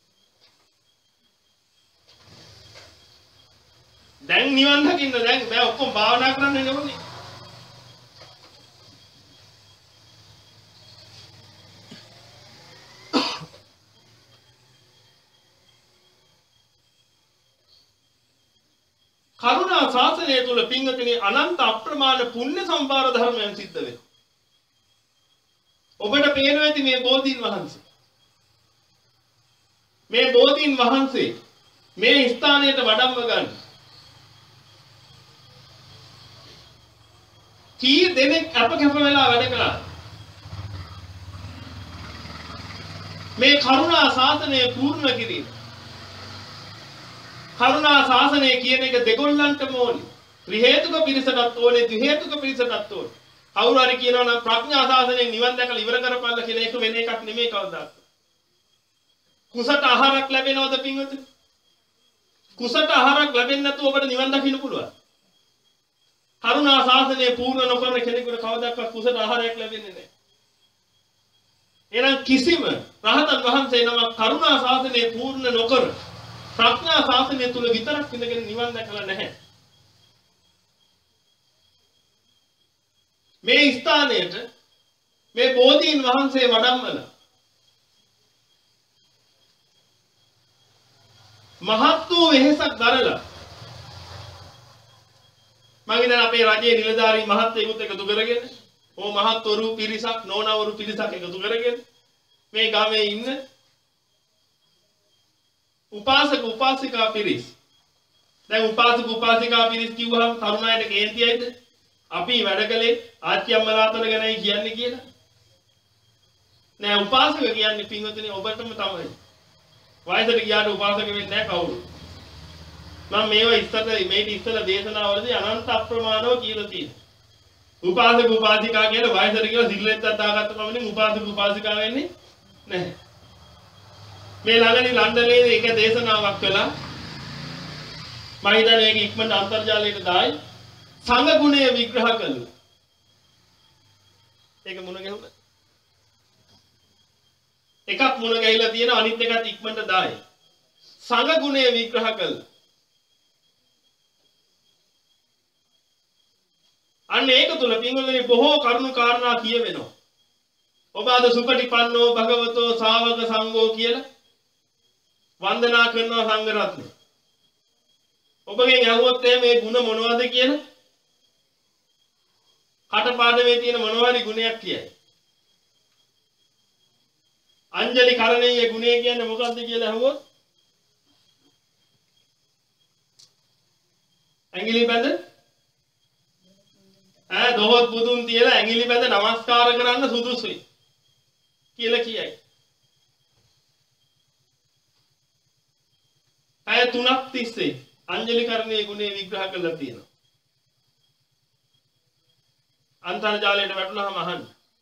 දැන් නිවන් දකින්න දැන් බෑ ඔක්කොම භාවනා කරන්න ඕනේ. කරුණා ශාසනය තුල පින්වතුනි අනන්ත අප්‍රමාණ පුණ්‍ය සම්භාර ධර්මයන් සිද්ධ වෙනවා. ඔබට පේනවා ඇති මේ බෝධීන් වහන්සේ. මේ බෝධීන් වහන්සේ මේ ස්ථානයට වඩම්ම ගන්න. කී දෙනෙක් අප කැප වෙලා වැඩ කළා. මේ කරුණා ශාසනය පූර්ණ කිරීම. කරුණා ශාසනය කියන එක දෙගොල්ලන්ටම ඕනේ. ත්‍රි හේතුක පිරිසටත් ඕනේ, ද්වි හේතුක පිරිසටත් ඕනේ. කවුරු හරි කියනවා නම් ප්‍රඥා ශාසනයෙන් නිවන් දැකලා ඉවර කරපල්ලා කියලා ඒක වෙන එකක් නෙමෙයි කවදාවත්. කුසට ආහාරයක් ලැබෙනවද පින්වතුනි? කුසට ආහාරයක් ලැබෙන්නේ නැතුව ඔබට නිවන් දකින්න පුළුවන්. කරුණා ශාසනය පූර්ණ නොකරන කෙනෙකුට කවදාවත් කුසට ආහාරයක් ලැබෙන්නේ නැහැ. එහෙනම් කිසිම රහතන් වහන්සේ නමක් කරුණා ශාසනය පූර්ණ නොකර ප්‍රඥා ශාසනය තුල විතරක් ඉඳගෙන නිවන් දැකලා නැහැ. මේ ස්ථානයට මේ බෝධීන් වහන්සේ වඩම්මලා මහත් වූ වෙහෙසක් දරලා මම ඉතින් අපේ රජයේ නිලධාරී මහත්යෙකුත් එකතු කරගෙන ඕ මහත්වරු පිරිසක් නෝනවරු පිරිසක් එකතු කරගෙන මේ ගමේ ඉන්න උපාසක උපාසිකා පිරිස්. දැන් උපාසක උපාසිකා පිරිස් කිව්වහම තරුණයින්ට කේන්තියයිද? අපි වැඩ කලේ ආච්චි අම්මලාතන ගැනයි කියන්නේ කියලා. නෑ උපාසක කියන්නේ පින්වතුනි ඔබටම තමයි. වයසට ගියාට උපාසක වෙන්නේ නැහැ කවුරු. මම මේව ඉස්සර මේ ඉස්සර දේශනාවලදී අනන්ත අප්‍රමාණව කියලා තියෙනවා. උපාසක උපාසිකා කියන වයසට කියලා සිල්ලෙත් දාගත්ත පමණින් උපාසක උපාසිකා වෙන්නේ නැහැ. මේ ළඟදී ලන්ඩනයේ එක දේශනාවක් කළා. මම හිතන්නේ ඒක ඉක්මනට අන්තර්ජාලයට දායි. සංඝ ගුණය විග්‍රහ කළා. ඒක මොන ගැහුණා? එකක් මුණ ගැහිලා තියෙන අනිත් එකත් ඉක්මනට දායි. සංඝ ගුණය විග්‍රහ කළා. අන්න ඒක තුල පින්වලදී බොහෝ කරුණු කාරණා කියවෙනවා. ඔබ අද සුපටිපන්නෝ භගවතෝ ශාවක සංඝෝ කියලා වන්දනා කරනවා සංඝ රත්නය. ඔබගෙන් අහුවොත් මේ ಗುಣ මොනවද කියලා කටපාඩමේ තියෙන මොනවාරි ගුණයක් කියයි. අංජලි කරණීය ගුණය කියන්නේ මොකක්ද කියලා අහුවොත් ඇඟිලි බැඳ ඈ දොහොත් බුදුන් තියලා ඇඟිලි බැඳ නමස්කාර කරන්න සුදුසුයි කියලා කියයි. අය තුනක් තිස්සේ අංජලිකරණයේ ගුණේ විග්‍රහ කරලා තියෙනවා. අන්තර්ජාලයට වැටුනහම අහන්න.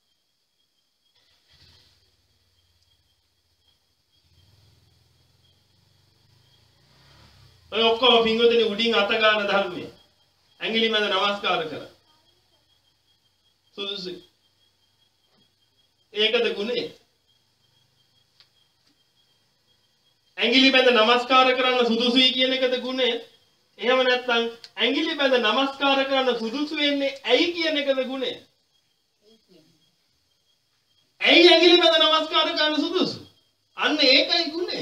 ඔය ඔක්කොම පින්වතුනි උඩින් අත ගන්න ධර්මයේ ඇඟිලි මැද නමස්කාර කර. සුදුසුයි. ඒකද ගුණේ. ඇඟිලි බැඳ නමස්කාර කරන්න සුදුසුයි කියන එකද ගුණය? එහෙම නැත්නම් ඇඟිලි බැඳ නමස්කාර කරන්න සුදුසු වෙන්නේ ඇයි කියන එකද ගුණය? ඇයි ඇඟිලි බැඳ නමස්කාර කරන්න සුදුසු? අන්න ඒකයි ගුණය.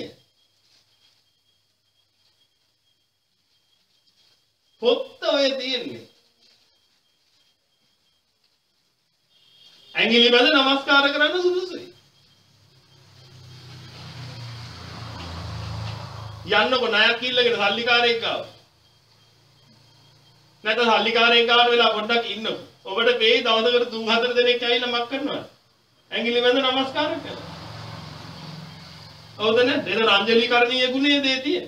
පොත්ත ඔය තියෙන්නේ. ඇඟිලි බැඳ නමස්කාර කරන්න සුදුසුයි. යන්නකො ණයක් කිල්ලගෙන සල්ලිකාරයෙක් ගාව. නැත්නම් සල්ලිකාරයෙක් ගාවට වෙලා පොඩ්ඩක් ඉන්නකො. ඔබට මේ දවසකට තුන් හතර දෙනෙක් ඇවිල්ලා මක් කරනවා. ඇඟිලි බැඳ නමස්කාර කරනවා. හවුද නැද්ද? ඒක අංජලිකරණීය ගුණයේ දේ තියෙන්නේ.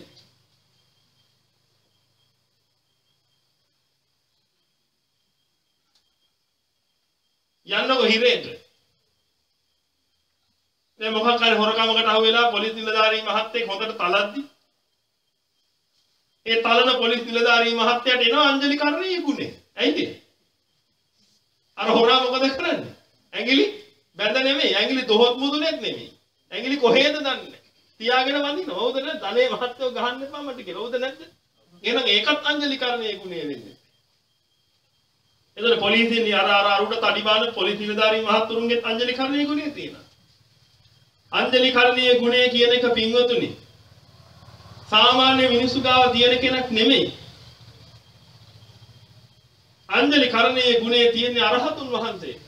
යන්නකො හිරේට. දැන් මොකක් හරි හොරකමකට අහු වෙලා පොලිස් නිලධාරී මහත්තයෙක් හොඳට තලද්දි ඒ තලන පොලිස් නිලධාරී මහත්තයාට එනවා අංජලිකරණීය ගුණය. ඇයිද? අර හොරා මොකද කරන්නේ? ඇඟිලි බැඳ නෙමෙයි, ඇඟිලි දොහොත් මුදුනේත් නෙමෙයි. ඇඟිලි කොහෙද දන්නේ? තියාගෙන වඳිනවා. හවුද නැද්ද? ධනේ මහත්තයෝ ගහන්න එපා මට කියලා. හවුද නැද්ද? එහෙනම් ඒකත් අංජලිකරණීය ගුණය වෙන්නේ. එතකොට පොලිසියෙන් අර අර අරුට තඩි බාන පොලිස් නිලධාරී මහත්තුරුන්ගේ අංජලිකරණීය ගුණය තියෙනවා. අංජලිකරණීය ගුණය කියන එක පින්වතුනි සාමාන්‍ය මිනිසු ගාව තියෙන කෙනෙක් නෙමෙයි. අංජලිකරණීය ගුණය තියෙන්නේ අරහතුන් වහන්සේ.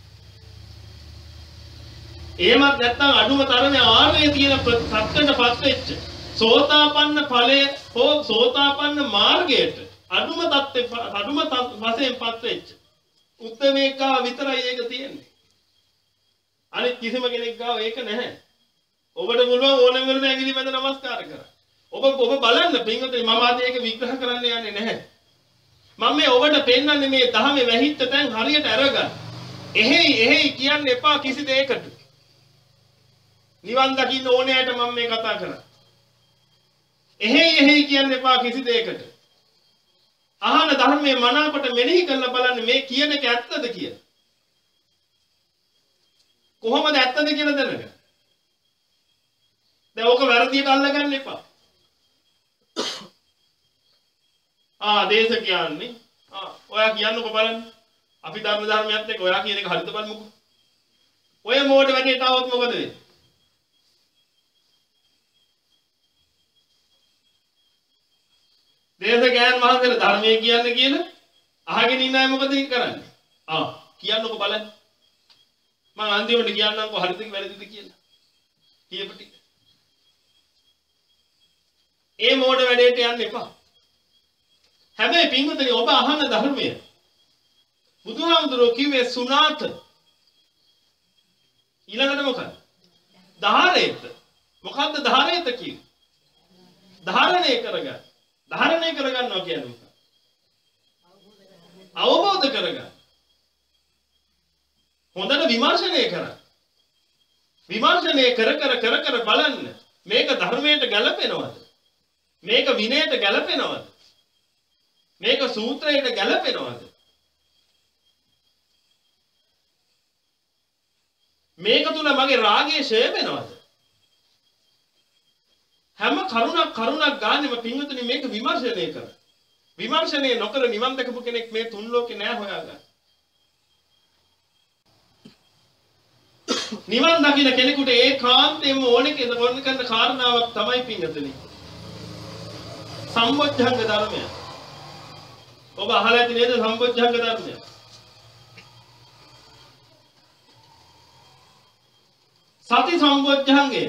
එහෙමත් නැත්නම් අඩුම තරමේ ආර්ය තියෙන සත්‍යයටපත් වෙච්ච සෝතාපන්න ඵලය හෝ සෝතාපන්න මාර්ගයට අඩුම තත්ත්වේ අඩුම වශයෙන්පත් වෙච්ච උත්තරමේක ගාව විතරයි ඒක තියෙන්නේ. අනිත් කිසිම කෙනෙක් ගාව ඒක නැහැ. ඔබට පුළුවන් ඕනෙම වෙලෙක ඇඟිලි බැඳ නමස්කාර කරන්න. ඔබ ඔබ බලන්න පින්වතුනි මම අද ඒක විග්‍රහ කරන්න යන්නේ නැහැ. මම මේ ඔබට පෙන්වන්නේ මේ ධහමේ වැහිච්ච තැන් හරියට අරගන්න. එහෙයි එහෙයි කියන්න එපා කිසි දෙයකට. නිවන් දකින්න ඕනෑට මම මේ කතා කරන්නේ. එහෙයි එහෙයි කියන්න එපා කිසි දෙයකට. අහන ධර්මයේ මනාකොට මෙනෙහි කරලා බලන්න මේ කියන එක ඇත්තද කියලා. කොහොමද ඇත්තද කියලා දැනගන්න. දැන් ඕක වැරදියට අල්ලගන්න එපා. ආ දේශ කියන්නේ ආ ඔයා කියන්නකෝ බලන්න. අපි ධර්ම ධර්මයත් එක්ක ඔයා කියන එක හරිද බලමුකෝ. ඔය මොඩ වැඩේට આવොත් මොකද වෙන්නේ? දේශකයන් වහන්සේලා ධර්මයේ කියන්නේ කියලා අහගෙන ඉන්න අය මොකද කරන්නේ? ආ කියන්නකෝ බලන්න. මම අන්තිමට කියන්නම්කෝ හරිද වැරදිද කියලා. කියපටි. ඒ මොඩ වැඩේට යන්න එපා. හැබැයි පින්වතුනි ඔබ අහන ධර්මය බුදුහාමුදුරුවෝ කිව්වේ සුණාත ඊළඟට මොකක්ද? ධාරේත. මොකක්ද ධාරේත කිව්වේ? ධාරණය කරගන්න. ධාරණය කරගන්නවා කියන්නේ මොකක්ද? අවබෝධ කරගන්න. හොඳට විමර්ශනය කරන්න. විමර්ශනය කර කර කර කර බලන්න මේක ධර්මයට ගැලපෙනවද? මේක විනයට ගැලපෙනවද? මේක සූත්‍රයට ගැලපෙනවද? මේක තුල මගේ රාගය ෂය වෙනවද? හැම කරුණක් කරුණක් ගානෙම පින්වතුනි මේක විමර්ශනය කර. විමර්ශනය නොකර නිවන් දැකපු කෙනෙක් මේ තුන් ලෝකේ නෑ හොයාගන්න. නිවන් දකින්න කෙනෙකුට ඒකාන්තයෙන්ම ඕනේ කියලා වර්ණ කරන කාරණාවක් තමයි පින්වතුනි. සම්බොධ්ධංග ධර්මය. ඔබ අහලා ඇති නේද සම්බොධ්ධංග ධර්මය? සති සම්බොධ්ධංගය.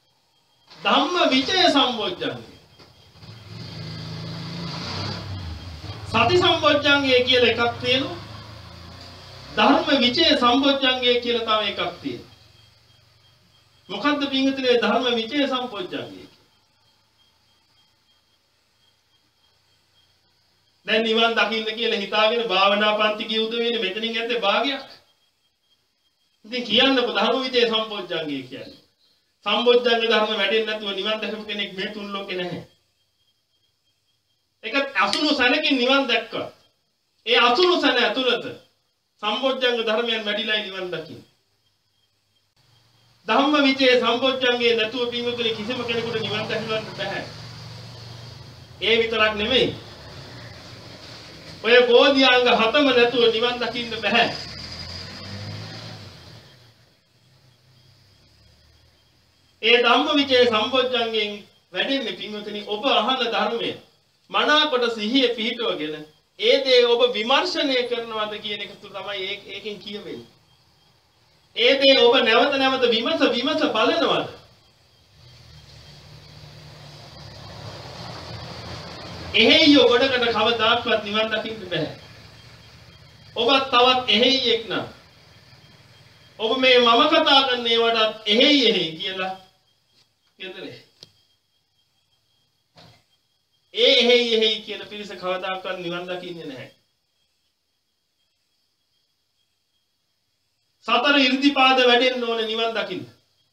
ධම්ම විචය සම්බොධ්ධංගය. සති සම්බොජ්ජංගය කියලා එකක් තියෙනවා. ධර්ම විචය සම්බොජ්ජංගය කියලා තව එකක් තියෙනවා. මොකද්ද පින්විතනේ ධර්ම විචය සම්බොජ්ජංගය? දැන් නිවන් දකින්න කියලා හිතාගෙන භාවනා පන්ති කියුද වෙන්නේ මෙතනින් ඇත්තේ භාගයක්. ඉතින් කියන්නකො ධර්ම විචය සම්බොජ්ජංගය කියන්නේ. සම්බොජ්ජංග ධර්ම වැඩෙන්නේ නැතුව නිවන් දැකපු කෙනෙක් මේ තුන් ලෝකේ නැහැ. ඒක අසුණු සැනකින් නිවන් දැක්කා. ඒ අසුණු සැන ඇතුළත සම්බොජ්ජංග ධර්මයන් වැඩිලා නිවන් දකින්න. ධම්ම විචය සම්බොජ්ජංගේ නැතුව පින්වතුනි කිසිම කෙනෙකුට නිවන් දැකගන්න බෑ. ඒ විතරක් නෙමෙයි. ඔය බෝධිආංග හතම නැතුව නිවන් දකින්න බෑ. ඒ ධම්ම විචය සම්බොජ්ජංගෙන් වැඩෙන්නේ පින්වතුනි ඔබ අහන ධර්මය මනාකොට සිහිය පිහිටවගෙන ඒ දේ ඔබ විමර්ශනය කරනවද කියන එක තමයි ඒකෙන් කියවෙන්නේ. ඒ දේ ඔබ නැවත නැවත විමස විමස බලනවද? එහෙයි ඔබකට කවදාක්වත් නිවන් දකින්න බෑ. ඔබ තවත් එහෙයිෙක් නම් ඔබ මේ මම කතා කරන ඒවටත් එහෙයි එහෙයි කියලා කියදනේ. ඒ එහෙයි එහෙයි කියන පිරිස කවදාක්වත් නිවන් දකින්නේ නැහැ. සතර ඉර්ධිපාද වැඩෙන්න ඕනේ නිවන් දකින්න.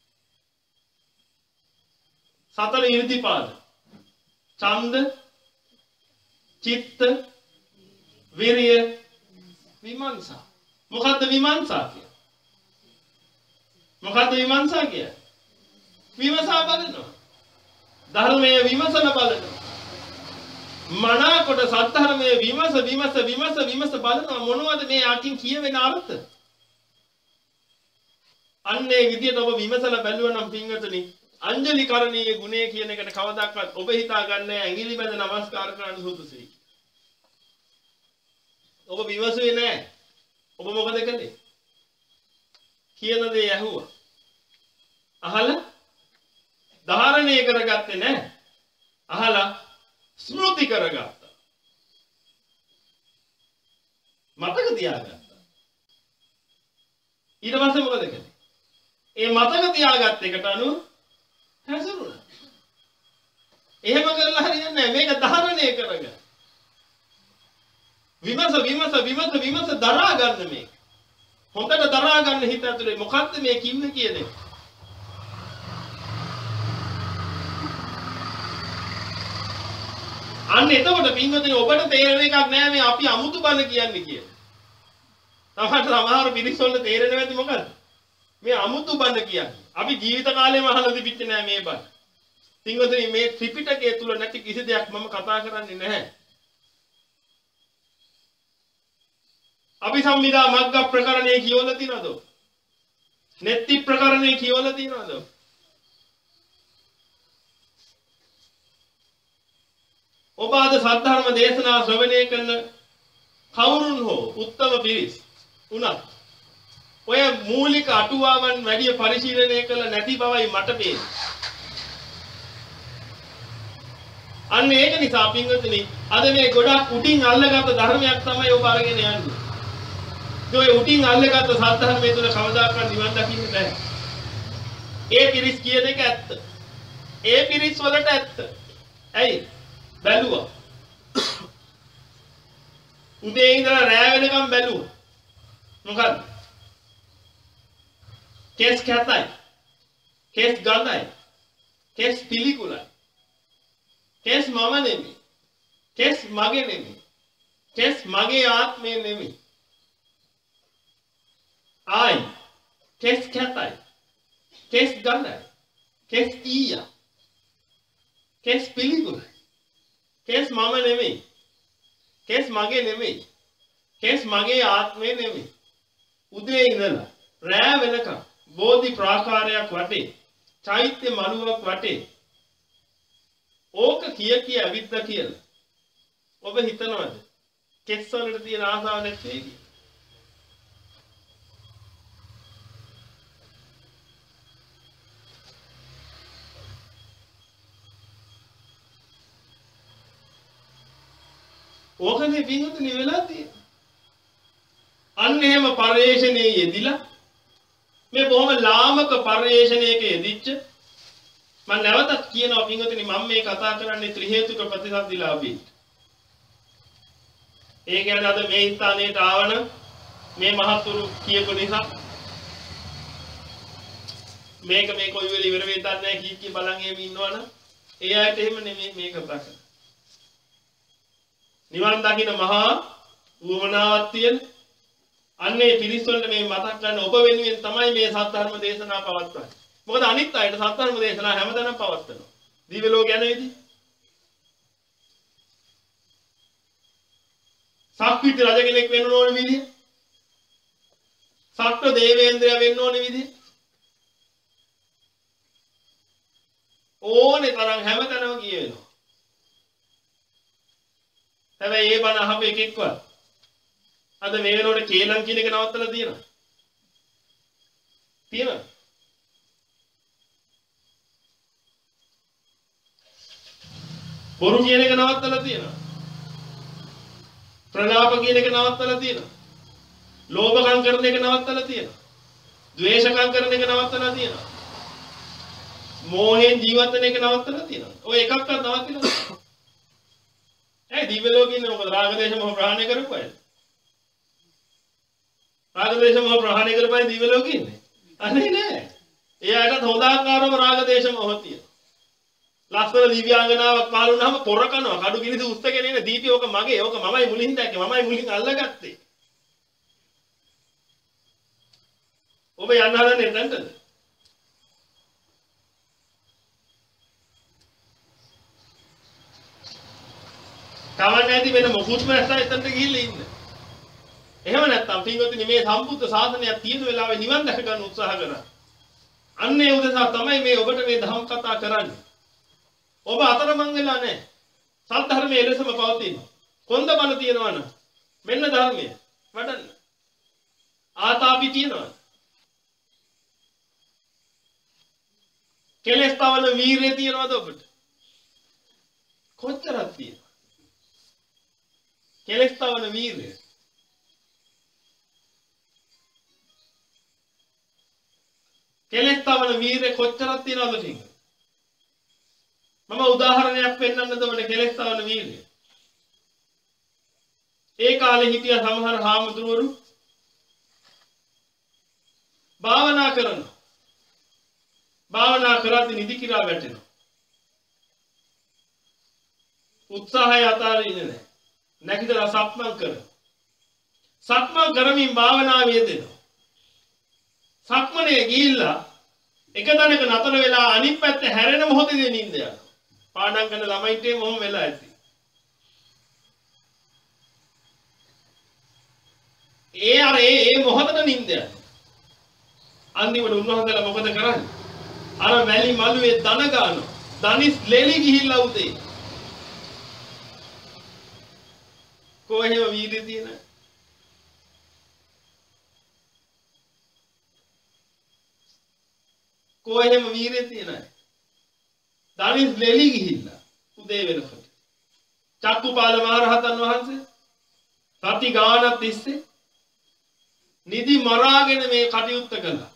සතර ඉර්ධිපාද. ඡන්ද, චිත්ත, විරිය, විමර්ශා. මොකද්ද විමර්ශා කියන්නේ? මොකද්ද විමර්ශා කියන්නේ? විමසා බලනවා. ධර්මයේ විමසන බලනවා. මනාකොට සත්‍ය විමස විමස විමස විමස බලනවා මොනවද මේ අකින් කියවෙන අර්ථ? අන්නේ විදියට ඔබ විමසලා බැලුවා නම් පින්වතුනි අංජලි කරණීය ගුණය කියන එකට කවදාවත් ඔබ හිතා ගන්න ඇඟිලි බඳ නමස්කාර කරන්න සුදුසුයි. ඔබ විමසුවේ නැහැ. ඔබ මොකද කළේ? කියන දේ ඇහුවා. අහලා ධාරණය කරගත්තේ නැහැ. අහලා ස්මෘති කරගත්තා. මතක තියාගත්තා. ඊට පස්සේ මොකද කළේ? ඒ මතක තියාගත් එකට අනුව හැසිරුණා. එහෙම කරලා හරියන්නේ නැහැ. මේක ධාරණය කරගන්න. විමස විමස විමස විමස දරා ගන්න මේක. හොඳට දරා ගන්න හිත ඇතුලේ මොකද්ද මේ කිව්වේ කියන්නේ? අන්න එතකොට පින්වතුනි ඔබට තේරෙන එකක් නෑ මේ අපි අමුතු බණ කියන්නේ කියලා. තමහට සමහර පිරිස් වල තේරෙන්නේ නැති මොකද්ද? මේ අමුතු බණ කියන්නේ. අපි ජීවිත කාලෙම අහලා තිබිච්ච නෑ මේ බණ. පින්වතුනි මේ ත්‍රිපිටකය තුල නැති කිසි දෙයක් මම කතා කරන්නේ නැහැ. අපි සම්මිදා මග්ග ප්‍රකරණේ කියවලා තියනවද? නෙත්ති ප්‍රකරණේ කියවලා තියනවද? ඔබ අද සද්ධර්ම දේශනා ශ්‍රවණය කරන කවුරුන් හෝ උත්තම පිරිස් උනත් ඔය මූලික අටුවාවන් වැඩි පරිශීලනය කළ නැති බවයි මට පේන්නේ. අන්න ඒක නිසා පින්වතුනි අද මේ ගොඩක් උටින් අල්ලගත්ත ධර්මයක් තමයි ඔබ අරගෙන යන්නේ. ඒ උටින් අල්ලගත්ත සද්ධර්මයේ තුල කවදාකවත් නිවන් දකින්න බෑ. ඒ පිරිස් කියන එක ඇත්ත. ඒ පිරිස් වලට ඇත්ත. ඇයි? බැලුවා. උදේ ඉඳලා රෑ වෙනකම් බැලුවා. මොකද්ද? කෙස් කැතයි. කෙස් ගඳයි. කෙස් පිළිකුලයි. කෙස් මම නෙමෙයි. කෙස් මගේ නෙමෙයි. කෙස් මගේ ආත්මය නෙමෙයි. ආයි කෙස් කැතයි. කෙස් ගඳයි. කෙස් ඊයා. කෙස් පිළිකුලයි. කෙස් මම නෙමෙයි. කෙස් මගේ නෙමෙයි. කෙස් මගේ ආත්මය නෙමෙයි. උදේ ඉඳලා රෑ වෙනකම් බෝධි ප්‍රාකාරයක් වටේ චෛත්‍ය මළුවක් වටේ ඕක කිය කිය ඇවිත්ද කියලා. ඔබ හිතනවද කෙස් වලට තියෙන ආසාව නැති වෙයි? ඕකනේ පින්වතුනි වෙලා තියෙන්නේ. අන්න එහෙම පරිේශණයේ යෙදිලා මේ බොහොම ලාමක පරිේශණයක යෙදිච්ච මම නැවතත් කියනවා පින්වතුනි මම මේ කතා කරන්නේ ත්‍රි හේතුක ප්‍රතිසන්දිලාභී. ඒ කියන්නේ අද මේ ස්ථානයට ආවන මේ මහත්තුරු කියපු නිසා මේක මේ කොයි වෙලෙ ඉවර වෙයිද නැහැ කී කී බලන් එහෙම ඉන්නවනම් ඒ ආයත එහෙම නෙමෙයි මේ කතා කරන්නේ. නිවන් දකින්න මහා වුවමනාවක් තියෙන අන්නේ පිරිස් වලට මේ මතක් ගන්න ඔබ වෙනුවෙන් තමයි මේ සත්‍ය ධර්ම දේශනා පවත්වන්නේ. මොකද අනිත් අයට සත්‍ය ධර්ම දේශනා හැමදාම පවත්වනවා. දිව්‍ය ලෝක යන විදිහ. සක්විති රජ කෙනෙක් වෙන්න ඕන විදිහ. සක්‍ර දේවේන්ද්‍රය වෙන්න ඕන විදිහ. ඕනේ තරම් හැමතැනම කියවෙනවා. හැබැයි ඒ බණ අහපු එකෙක්වත් අද මේ වෙනකොට කේලම් කියන එක නවත්තලා තියෙනවා. තියෙනවද? බොරු කියන එක නවත්තලා තියෙනවා. ප්‍රලාප කියන එක නවත්තලා තියෙනවා. ලෝභකම් කරන එක නවත්තලා තියෙනවා. ද්වේෂකම් කරන එක නවත්තලා තියෙනවා. මෝහයෙන් ජීවත් වෙන එක නවත්තලා තියෙනවා. ඔය එකක්වත් නවත්තලා නැහැ. ඒ දිව්‍ය ලෝකේ ඉන්නේ මොකද රාග දේශ මොහ ප්‍රහාණය කරපුවයි. රාග දේශ මොහ ප්‍රහාණය කරපුවයි දිව්‍ය ලෝකේ ඉන්නේ. අනේ නෑ. එයාටත් හොඳ ආකාරව රාග දේශ මොහ තියෙනවා. ලස්සන දිව්‍යාංගනාවක් පහළ වුණාම පොර කනවා. කඩු කිනිසි උස්සගෙන එන දීපි ඕක මගේ. ඕක මමයි මුලින් දැක්කේ. මමයි මුලින් අල්ලගත්තේ. ඔබ යන්න හදන්නේ එතනටද? කවන්න ඇති වෙන මොකුත්ම නැත්නම් එතනට ගිහිල්ලා ඉන්න. එහෙම නැත්නම් පින්වතුනි මේ සම්බුද්ධ ශාසනයක් තියෙන වෙලාවේ නිවන් දැක ගන්න උත්සාහ කරා. අන්නේ උදෙසා තමයි මේ ඔබට මේ ධම්ම කතා කරන්නේ. ඔබ අතරමං වෙලා නැහැ. සත්‍ය ධර්මයේ එලෙසම පවතිනවා. කොන්ද බල තියනවා නම් මෙන්න ධර්මය වඩන්න. ආතාපි තියනවා. කෙලස් තවන වීරිය තියනවාද ඔබට? කොච්චරක් තියෙනවද? කෙලස් තවන වීරිය. කෙලස් තවන වීරිය කොච්චරක් තියෙනවද කිංග? මම උදාහරණයක් පෙන්නන්නද ඔබට කෙලස් තවන වීරිය. ඒ කාලේ හිටිය සමහර හාමුදුරුවරු භාවනා කරනවා. භාවනා කරද්දී නිදි කිරා වැටෙනවා. උත්සාහය අතාරින්නේ නැහැ. නැගිටලා සක්මන් කරනවා. සක්මන් කරමින් භාවනාවේ යෙදෙනවා. සක්මනේ ගිහිල්ලා එක තැනක නතර වෙලා අනිත් පැත්තේ හැරෙන මොහොතේදී නිින්ද යනවා. පාඩම් කරන ළමයින්ට මොහොම වෙලා ඇති. ඒ අර ඒ ඒ මොහොතට නිින්ද යනවා. අන්තිමට උන්වහන්සේලා මොකද කරන්නේ? අර වැලි මළුවේ දන ගන්නවා. දනිස් ලෙලි ගිහිල්ලා උදේ. කොහෙම වීර්යය තියෙන? කොහෙම වීර්යය තියෙන? දනිස් ලෙලි ගිහිල්ලා උදේ වෙනකොට. චක්කුපාල මහරහතන් වහන්සේ සති ගානක් තිස්සේ නිදි මරාගෙන මේ කටයුත්ත කළා.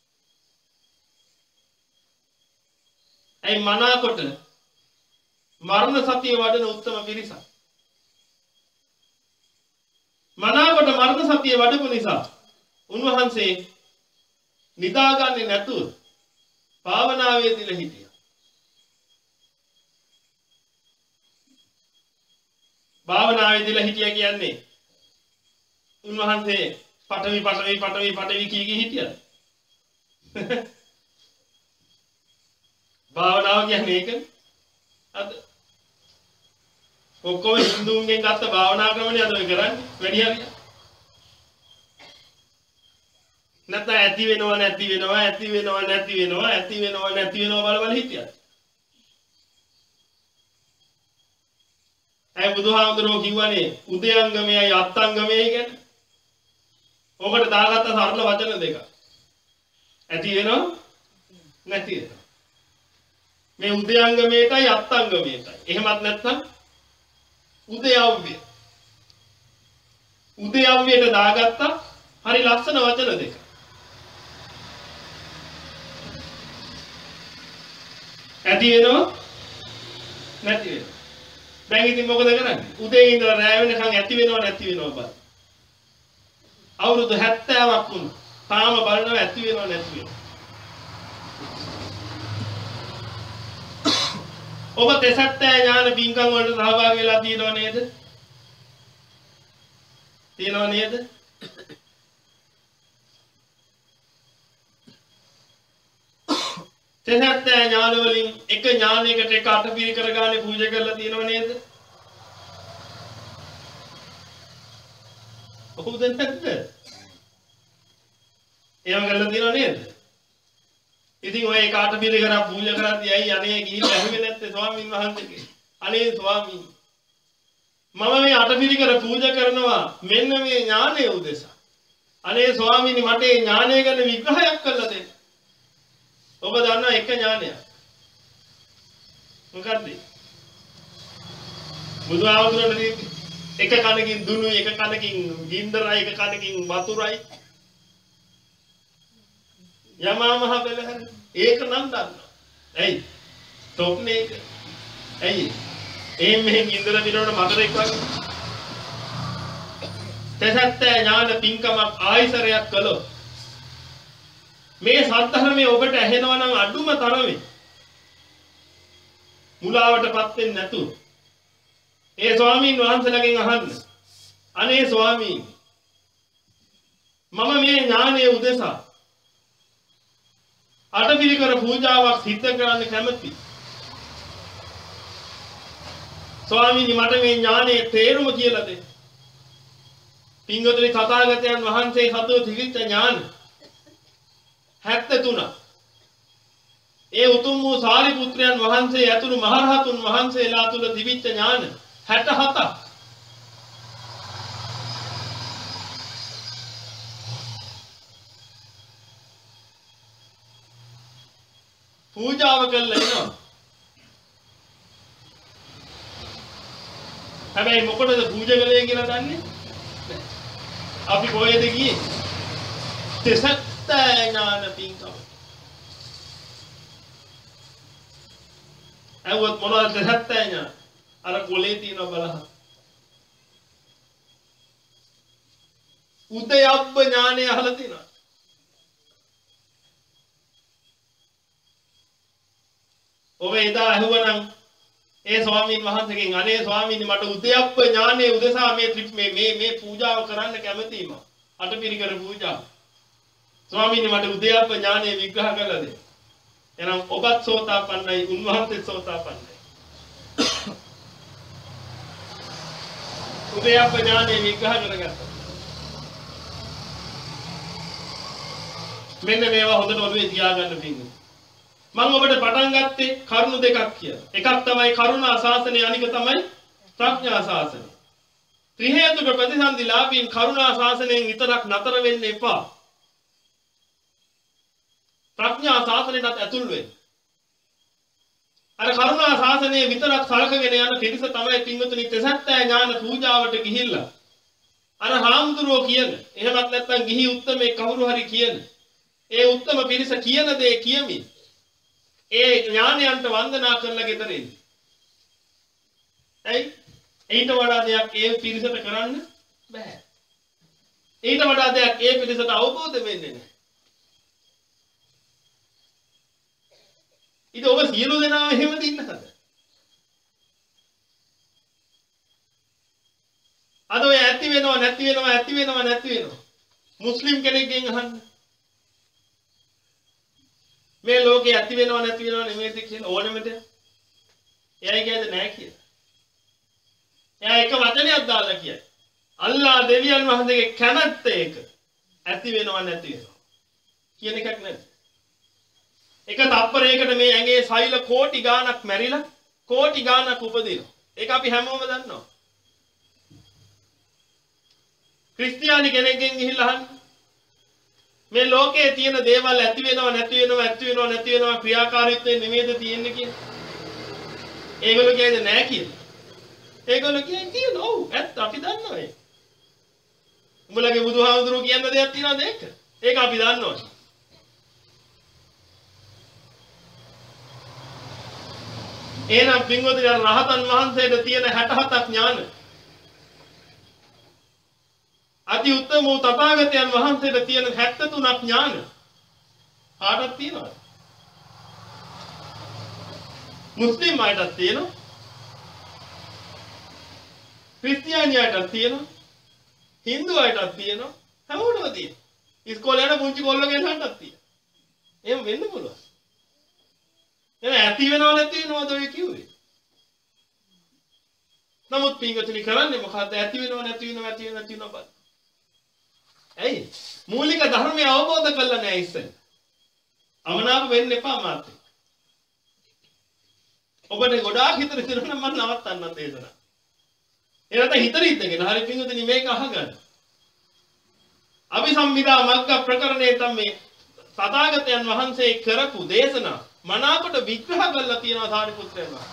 ඇයි මනාකොට මරණ සතිය වඩන උත්තම පිරිසක්. මනාකොට මරණ සතිය වඩපු නිසා උන්වහන්සේ නිදාගන්නේ නැතුව භාවනාවේදීලා හිටියා. භාවනාවේදීලා හිටියා කියන්නේ උන්වහන්සේ පඨවි පඨවි පඨවි පඨවි කී කී හිටියද? භාවනාව කියන්නේ ඒක. අද ඔක්කොම හින්දුන්ගෙන් ගත්ත භාවනා ක්‍රමනේ අද ඔය කරන්නේ වැඩි හරියක්. නැත්නම් ඇති වෙනවා නැති වෙනවා ඇති වෙනවා නැති වෙනවා ඇති වෙනවා නැති වෙනවා බල බල හිටියද? ඇයි බුදුහාමුදුරුවෝ කිව්වනේ උදයංගමයයි අත්ංගමයයි කියන්නේ? ඔකට දාගත්ත සරල වචන දෙක. ඇති වෙනවා නැති වෙනවා. මේ උදයංගමයටයි අත්ංගමයටයි. එහෙමත් නැත්නම් උදයව්‍ය උදයව්වයට දාගත්තා. හරි ලස්සන වචන දෙක. ඇති වෙනව නැති වෙනව. දැන් ඉතින් මොකද කරන්නේ? උදේ ඉඳලා රැය වෙනකන් ඇති වෙනව නැති වෙනව බලන්න. අවුරුදු හැත්තෑවක් වුණා. තාම බලනවා ඇති වෙනව නැති වෙනව. ඔබ තෙසත්තෑ ඥාන පින්කම් වලට සහභාගී වෙලා තියෙනව නේද? තියෙනව නේද? තෙසත්තෑ ඥාන වලින් එක ඥානයකට එක අටපිරි කරගානේ පූජා කරලා තියෙනව නේද? ඔහොමද නැද්ද? එහෙම කරලා තියෙනව නේද? ඉතින් ඔය එක අටපිරි කරා පූජා කරද්දී ඇයි අනේ ගිහින් ඇහුවේ නැත්තේ ස්වාමීන් වහන්සේගේ? අනේ ස්වාමී මම මේ අටපිරි කර පූජා කරනවා මෙන්න මේ ඥානය උදෙසා. අනේ ස්වාමීනි මට මේ ඥානය ගැන විග්‍රහයක් කරලා දෙන්න. ඔබ දන්නා එක ඥානයක්. මොකක්ද? බුදුආවුදුරනේ එක කනකින් දුනුයි එක කනකින් ගින්දරයි එක කනකින් වතුරයි. යමා මහ පෙළහැර ඒක නම් දන්නවා. ඇයි? තොප්නේ ඒක. ඇයි? එහෙන් මෙහෙන් ගින්දර පිරවන මතරෙක් වගේ. තෙසත්තෑ ඥාන පින්කමක් ආයසරයක් කළොත් මේ සත්‍යධර්මයේ ඔබට ඇහෙනවා නම් අඩුම තරමේ මුලාවටපත් වෙන්නේ නැතුව ඒ ස්වාමීන් වහන්සේලාගෙන් අහන්න. අනේ ස්වාමීන් මම මේ ඥානයේ උදෙසා අටපිරි කර පූජාවක් සිද්ධ කරන්න කැමතියි. ස්වාමීනි මට මේ ඥානයේ තේරුම කියලා දෙන්න. පින්වතුනි තථාගතයන් වහන්සේ හදෝ තිවිච්ච ඥාන හැත්තෑ තුනක්. ඒ උතුම් වූ සාරිපුත්‍රයන් වහන්සේ ඇතුළු මහරහතුන් වහන්සේලා තුල තිවිච්ච ඥාන හැත්තෑ හතක්. පූජාව කළා එනවා. හැබැයි මොකටද පූජා කළේ කියලා දන්නේ? අපි කොහෙද ගියේ? තෙසත්තෑ ඥාන පින්කම. ඇහුවත් මොනවද තෙසත්තෑ ඥාන? අර කොලේ තියෙන බලහන්. උදයබ්බ ඥානය අහලා තියෙනවා. ඔබ එදා ඇහුවනම් ඒ ස්වාමීන් වහන්සේගෙන් අනේ ස්වාමීනි මට උදයබ්බ ඥානයේ උදෙසා මේ මේ මේ මේ පූජාව කරන්න කැමතියි මම. අටපිරි කර පූජාව. ස්වාමීනි මට උදයබ්බ ඥානය විග්‍රහ කරලා දෙන්න. එහෙනම් ඔබත් සෝතාපන්නයි උන්වහන්සේත් සෝතාපන්නයි. උදයබ්බ ඥානය විග්‍රහ කරගත්තා. මෙන්න මේවා හොඳට ඔළුවේ තියාගන්න පිටින්. මම ඔබට පටන් ගත්තේ කරුණු දෙකක් කියලා. එකක් තමයි කරුණා ශාසනය අනික තමයි ප්‍රඥා ශාසනය. ත්‍රි හේතුක ප්‍රතිසන්දිලාභීන් කරුණා ශාසනයෙන් විතරක් නතර වෙන්න එපා. ප්‍රඥා ශාසනයටත් ඇතුල් වෙන්න. අර කරුණා ශාසනයේ විතරක් සලකගෙන යන පිරිස තමයි පින්වතුනි තෙසත්තෑ ඥාන පූජාවට ගිහිල්ලා අර හාමුදුරුවෝ කියන එහෙමත් නැත්නම් ගිහි උත්තමේ කවුරු හරි කියන ඒ උත්තම පිරිස කියන දේ කියමින් ඒ ඥානයන්ට වන්දනා කරලා ගෙදර එන්නේ. ඇයි? ඊට වඩා දෙයක් ඒ පිරිසට කරන්න බෑ. ඊට වඩා දෙයක් ඒ පිරිසට අවබෝධ වෙන්නේ නැහැ. ඊට ඔබ සියලු දෙනාම එහෙම දින්නද? අද ඔය ඇති වෙනව නැති වෙනව ඇති වෙනව නැති වෙනව. මුස්ලිම් කෙනෙක්ගෙන් අහන්න. මේ ලෝකේ ඇති වෙනව නැති වෙනව නෙමෙයිද කියලා ඕනෙමද? එයා කියන්නේ නැහැ කියලා. එයා එක වචනයක් දාලා කියයි. අල්ලා දෙවියන් වහන්සේගේ කැමැත්ත ඒක. ඇති වෙනව නැති වෙනව. කියන එකක් නැද්ද? එක තප්පරයකට මේ ඇඟේ සෛල කෝටි ගාණක් මැරිලා කෝටි ගාණක් උපදිනවා. ඒක අපි හැමෝම දන්නවා. ක්‍රිස්තියානි කෙනෙක්ගෙන් ගිහිල්ලා අහන්න. මේ ලෝකයේ තියෙන දේවල් ඇති වෙනව නැති වෙනව ඇති වෙනව නැති වෙනව ක්‍රියාකාරීත්වයෙන් නෙමෙයිද තියෙන්නේ කියලා. ඒගොල්ලෝ කියන්නේ නැහැ කියලා. ඒගොල්ලෝ කියන්නේ තියෙනවා. ඔව් ඇත්ත අපි දන්නවා ඒක. උඹලගේ බුදුහාමුදුරුවෝ කියන දෙයක් තියෙනවද ඒක? ඒක අපි දන්නවා. එහෙනම් පින්වතුනි රහතන් වහන්සේට තියෙන හැට හතක් ඥාන. අති උත්තම වූ තථාගතයන් වහන්සේට තියෙන හැත්තෑ තුනක් ඥාන. කාටද තියෙනවද? මුස්ලිම් අයටත් තියෙනවා. ක්‍රිස්තියානි අයටත් තියෙනවා. හින්දු අයටත් තියෙනවා. හැමෝටම තියෙනවා. ඉස්කෝලේ යන පුංචි කොල්ලෝ කෙනාටත් තියෙනවා. එහෙම වෙන්න පුළුවන්. එහෙනම් ඇති වෙනව නැති වෙනවද ඔය කිව්වේ? නමුත් පින්වතුනි කරන්නේ මොකද්ද? ඇති වෙනව නැති වෙනව ඇති වෙනව නැති වෙනව බල. ඇයි? මූලික ධර්මය අවබෝධ කරලා නැහැ ඉස්සෙල්ලා. අමනාප වෙන්න එපා මාත්. ඔබට ගොඩාක් හිතර ඉතිරන මම නවත්තන්න දේශනා. ඒ නැත්නම් හිතර ඉඳගෙන හරි පින්වතුනි මේක අහගන්න. අභිසම්මිදා මග්ග ප්‍රකරණේ තමයි තථාගතයන් වහන්සේ කරපු දේශනා මනාකොට විග්‍රහ කරලා තියෙනවා සාරිපුත්‍රයන් වහන්සේ.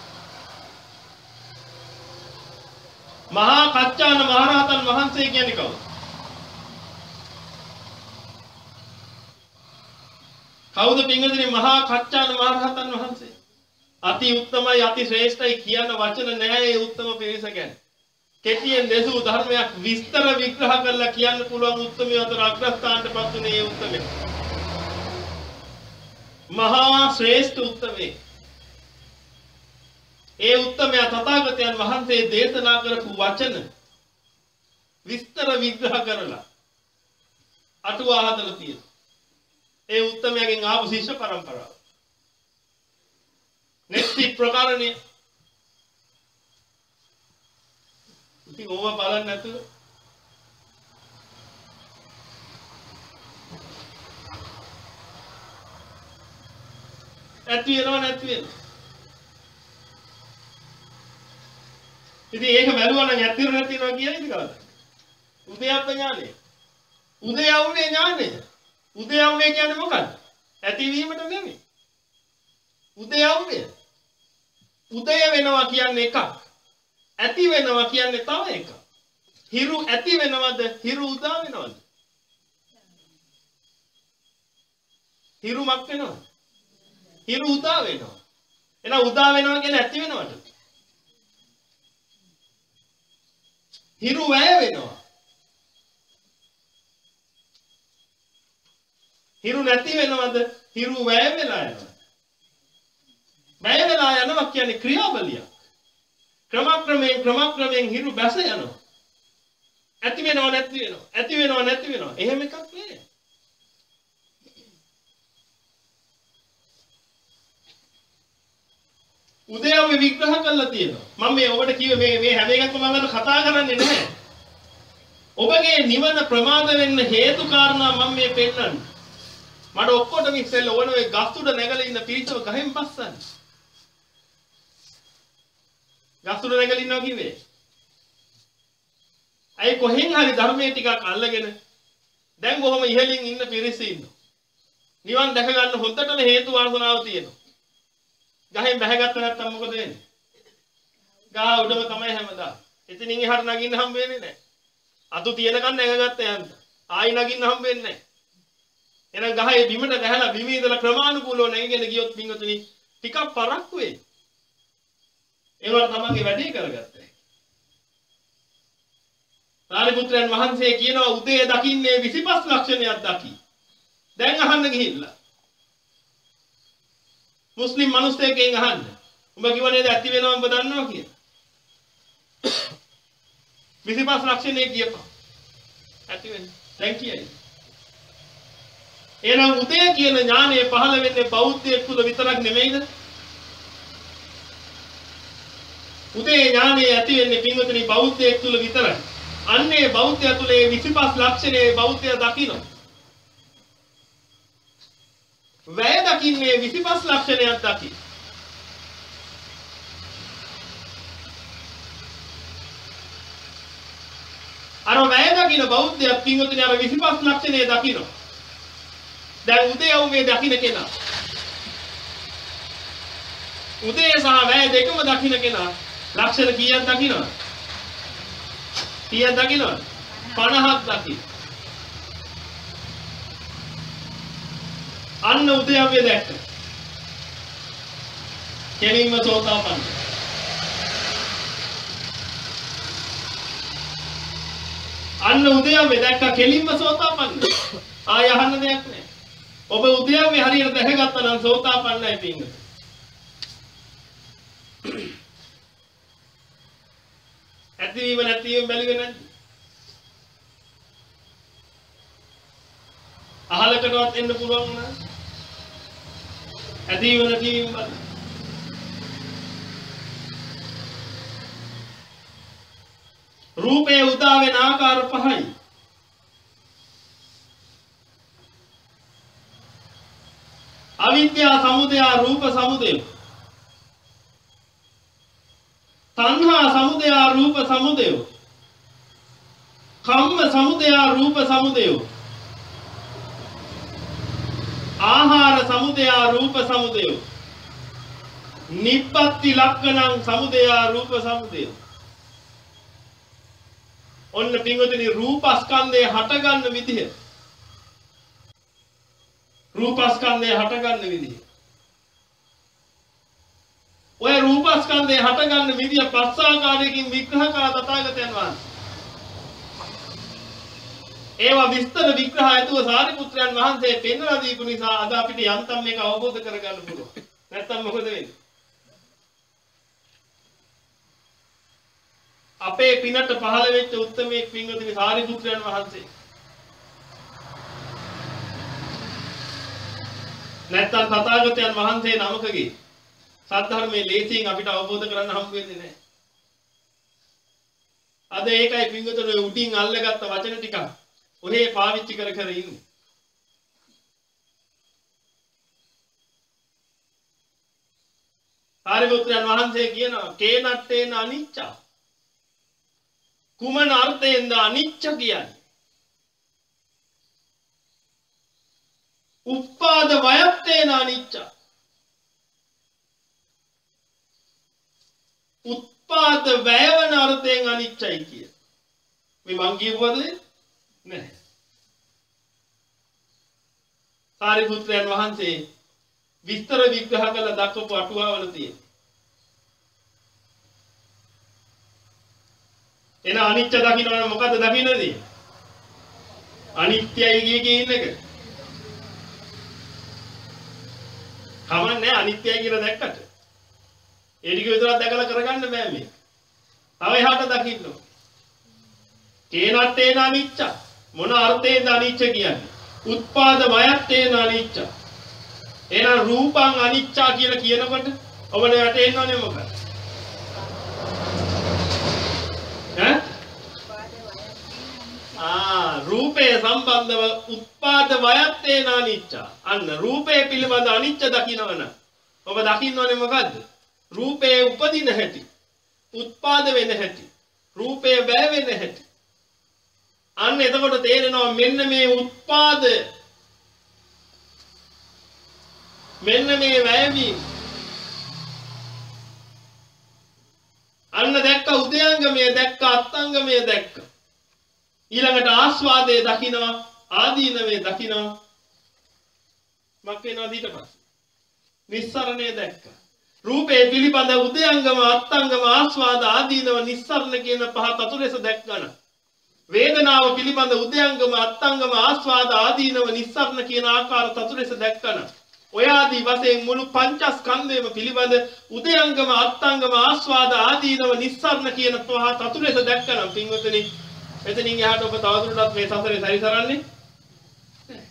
මහා කච්චාන මහරහතන් වහන්සේ කියන්නේ කවුද? කවුද පින්වතුනි මහා කච්චාන මහරහතන් වහන්සේ? අති උත්තමයි අති ශ්‍රේෂ්ඨයි කියන වචන නැහැ ඒ උත්තම පිරිස ගැන. කෙටියෙන් දෙසූ ධර්මයක් විස්තර විග්‍රහ කරලා කියන්න පුළුවන් උත්තමය අතර අග්‍රස්ථානටපත් උනේ ඒ උත්තමේ. මහා ශ්‍රේෂ්ඨ උත්තමේ. ඒ උත්තමයා තථාගතයන් වහන්සේ දේශනා කරපු වචන විස්තර විග්‍රහ කරලා අටුවා හදලා තියෙනවා. ඒ උත්තමයාගෙන් ආපු ශිෂ්‍ය පරම්පරාව. නෙක්ටි ප්‍රකාරණේ ඉතින් ඕවා බලන්න නැතුව ඇති වෙනව නැති වෙනව. ඉතින් ඒක බැලුවා නම් ඇත්තිර නැති වෙනවා කියන්නේ කවදාද? උදයප්ප ඥානය. උදයව්වේ ඥානය. උදයව්වේ කියන්නේ මොකක්ද? ඇතිවීමට නෙමෙයි. උදයව්වේ. උදය වෙනවා කියන්නේ එකක්. ඇති වෙනවා කියන්නේ තව එකක්. හිරු ඇති වෙනවද? හිරු උදා වෙනවද? හිරු මක් වෙනවද? හිරු උදා වෙනවා. එහෙනම් උදා වෙනවා කියන්නේ ඇති වෙනවද? හිරු වැය වෙනවා. හිරු නැති වෙනවද? හිරු වැය වෙලා යනවා. වැය වෙලා යනවා කියන්නේ ක්‍රියාවලිය. ක්‍රමක්‍රමයෙන් ක්‍රමක්‍රමයෙන් හිරු බැස යනවා. ඇති වෙනව නැති වෙනව. ඇති වෙනව නැති වෙනව. එහෙම එකක් නෑ. උදයව විග්‍රහ කරලා තියෙනවා. මම මේ ඔබට කිව්වේ මේ මේ හැම එකක්ම මම කතා කරන්නේ නැහැ. ඔබගේ නිවන ප්‍රමාද වෙන්න හේතු කාරණා මම මේ පෙන්නන්නේ. මට ඔක්කොටම ඉස්සෙල්ලා ඕන ඔය ගස් උඩ නැගලා ඉන්න පිරිසව ගහෙන් බස්සන්න. ගස් උඩ නැගලා ඉන්නවා කිව්වේ. අය කොහෙන් හරි ධර්මයේ ටිකක් අල්ලගෙන දැන් කොහොම ඉහළින් ඉන්න පිරිස ඉන්නවා. නිවන් දැක ගන්න හොඳටම හේතු වාසනාව තියෙනවා. ගහෙන් බැහැගත්ත නැත්තම් මොකද වෙන්නේ? ගහ උඩම තමයි හැමදාම. එතනින් එහාට නගින්න හම්බ වෙන්නේ නැහැ. අතු තියෙනකන් නැගගත්ත යන්න. ආයි නගින්න හම්බ වෙන්නේ නැහැ. එහෙනම් ගහේ බිමට ගහලා බිමේ ඉඳලා ක්‍රමානුකූලව නැගගෙන ගියොත් පින්වතුනි ටිකක් පරක්කු වෙයි. ඒවට තමන්ගේ වැඩේ කරගත්තා. සාරිපුත්‍රයන් වහන්සේ කියනවා උදේ දකින්නේ විසිපස් ලක්ෂණයක් දකි. දැන් අහන්න ගිහිල්ලා. මුස්ලිම් මිනිස්සෙක්ගෙන් අහන්න. උඹ කිව්ව නේද ඇති වෙනවා උඹ දන්නවා කියලා. විසිපස් ලක්ෂණේ කියපන්. ඇති වෙන්නේ. දැන් කියයි. එහෙනම් උදේ කියන ඥානය පහළ වෙන්නේ බෞද්ධයෙක් තුල විතරක් නෙමෙයිද? උදේ ඥානය ඇති වෙන්නේ පින්වතුනි බෞද්ධයෙක් තුල විතරයි. අන්නේ බෞද්ධය තුල මේ විසිපස් ලක්ෂණේ බෞද්ධය දකින්න. වැය දකින්නේ විසිපස් ලක්ෂණයක් දකි. අර වැය දකින්න බෞද්ධය පින්වතුනි අර විසිපස් ලක්ෂණේ දකින්න. දැන් උදේ යවුවේ දකින්න කෙනා. උදේ සහ වැය දෙකම දකින්න කෙනා ලක්ෂණ කීයක් දකින්නවද? කීයක් දකින්නවද? පනහක් දකින්න. අන්න උදයන්වේ දැක්ක. කෙලින්ම සෝතාපන්න. අන්න උදයන්වේ දැක්ක කෙලින්ම සෝතාපන්න. ආය අහන්න දෙයක් නැහැ. ඔබ උදයන්වේ හරියට දැකගත්තා නම් සෝතාපන්නයි පින්වතුනි. ඇතිවීම නැතිවීම බැලුවේ නැද්ද? අහලකටවත් එන්න පුළුවන් වුණා. ඇතිවීම නැතිවීම බලන්න. රූපේ උදා වෙන ආකාර පහයි. අවිද්‍යා සමුදය රූප සමුදය. තණ්හා සමුදය රූප සමුදය. කම්ම සමුදය රූප සමුදය. ආහාර සමුදය රූප සමුදය. නිබ්බත්ති ලක්ඛණං සමුදය රූප සමුදය. ඔන්න පින්වතුනි රූපස්කන්ධය හටගන්න විදිහ. රූපස්කන්ධය හටගන්න විදිහ. ඔය රූපස්කන්ධය හටගන්න විදිය පස් ආකාරයකින් විග්‍රහ කළ තථාගතයන් වහන්සේ. ඒවා විස්තර විග්‍රහ ඇතුව සාරිපුත්‍රයන් වහන්සේ පෙන්වලා දීපු නිසා අද අපිට යන්තම් මේක අවබෝධ කරගන්න පුළුවන්. නැත්තම් මොකද වෙන්නේ? අපේ පිනට පහළ වෙච්ච උත්තමයේ පින්වතුනි සාරිපුත්‍රයන් වහන්සේ. නැත්තම් තථාගතයන් වහන්සේ නමකගේ සත්‍ය ලේසියෙන් අපිට අවබෝධ කරගන්න හම්බ වෙන්නේ නැහැ. අද ඒකයි පින්වතුනි උඩින් අල්ලගත්ත වචන ටික ඔහේ පාවිච්චි කර කර ඉන්නේ. සාරිපුත්‍රයන් වහන්සේ කියනවා කේනත්තේන අනිච්ච. කුමන අර්ථයෙන්ද අනිච්ච කියන්නේ? උප්පාද වයත්තේන අනිච්ච. උත්පාද වැයවන අර්ථයෙන් අනිච්චයි කිය. මේ මං කියපුවද නැහැ. සාරිපුත්‍රයන් වහන්සේ විස්තර විග්‍රහ කළ දක්වපු අටුවාවල තියෙන. එන අනිච්ච දකින්න මොකද්ද දකින්නදී? අනිත්‍යයි කිය කිය ඉන්න එක. කමන්නේ අනිත්‍යයි කියලා දැක්කට. ඒ ටික විතරක් දැකලා කරගන්න බෑ මේක. තව එහාට දකින්න ඕනේ. කේනත්තේන අනිච්ච. මොන අර්ථයෙන්ද අනිච්ච කියන්නේ? උත්පාද වයත්තේන අනිච්ච. එහෙනම් රූපං අනිච්චා කියලා කියනකොට ඔබට වැටෙන්නේ මොකක්ද? ඈ? ආ රූපේ සම්බන්ධව උත්පාද වයත්තේන අනිච්ච. අන්න රූපේ පිළිබඳ අනිච්ච දකින්නවන. ඔබ දකින්නෝනේ මොකද්ද? රූපේ උපදින හැටි, උත්පාද වෙන හැටි, රූපේ වැය වෙන හැටි. අන්න එතකොට තේරෙනවා මෙන්න මේ උත්පාද මෙන්න මේ වැයවීම. අන්න දැක්ක උදයංගමය දැක්ක අත්ංගමය දැක්ක. ඊළඟට ආස්වාදයේ දකින්නවා ආදීනවේ දකින්නවා. මක් වෙනවද ඊට පස්සේ? නිස්සරණය දැක්කා. රූපේ පිළිබඳ උදයංගම අත්ංගම ආස්වාද ආදීනව නිස්සරණ කියන පහ තතුරෙස දැක්කන. වේදනාව පිළිබඳ උදයංගම අත්ංගම ආස්වාද ආදීනව නිස්සරණ කියන ආකාර තතුරෙස දැක්කන. ඔය ආදී වශයෙන් මුළු පංචස්කන්ධයම පිළිබඳ උදයංගම අත්ංගම ආස්වාද ආදීනව නිස්සරණ කියන පහ තතුරෙස දැක්කන. පින්වතුනි එතනින් එහාට ඔබ තවදුරටත් මේ සසරේ සැරිසරන්නේ නැහැ.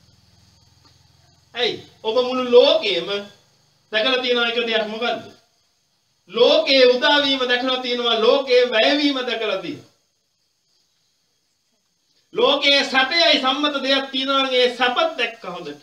ඇයි? ඔබ මුළු ලෝකෙම දැකලා තියෙන එක දෙයක් මොකද්ද? ලෝකයේ උදාවීම දැකලා තියෙනවා, ලෝකයේ වැයවීම දැකලා තියෙනවා. ලෝකයේ සැපයයි සම්මත දෙයක් තියෙනවා නම් ඒ සැපත් දැක්ක හොඳට.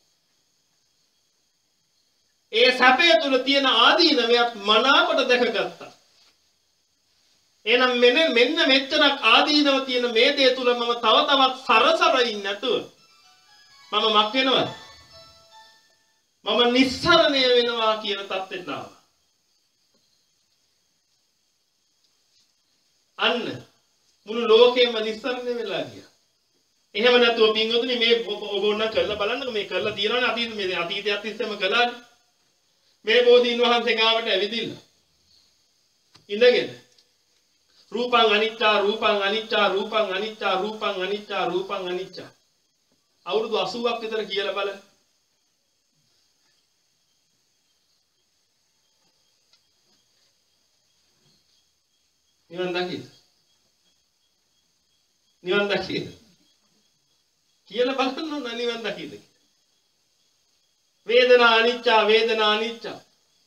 ඒ සැපය තුල තියෙන ආදීනවයත් මනාකොට දැකගත්තා. එහෙනම් මෙන්න මෙන්න මෙච්චරක් ආදීනව තියෙන මේ දේ තුල මම තව තවත් සරසර ඉන්නේ නැතුව මම මක් වෙනවද? මම නිස්සරණය වෙනවා කියන තත්ත්වෙට ආවා. අන්න මුළු ලෝකෙම නිස්සරණ වෙලා ගියා. එහෙම නැතුව පින්වතුනි මේ ඔබ ඕන කරලා බලන්නකො මේ කරලා තියෙනවනේ අතීත මේ අතීතයත් ඉස්සෙම කළානේ. මේ බෝධීන් වහන්සේ ගාවට ඇවිදින්න. ඉඳගෙන රූපං අනිච්චා රූපං අනිච්චා රූපං අනිච්චා රූපං අනිච්චා රූපං අනිච්චා අවුරුදු අසූවක් විතර කියලා බලන්න. නිවන් දකින්න. නිවන් දකින්න. කියලා බලන්න ඕන නිවන් දකින්න. වේදනා අනිච්චා වේදනා අනිච්චා.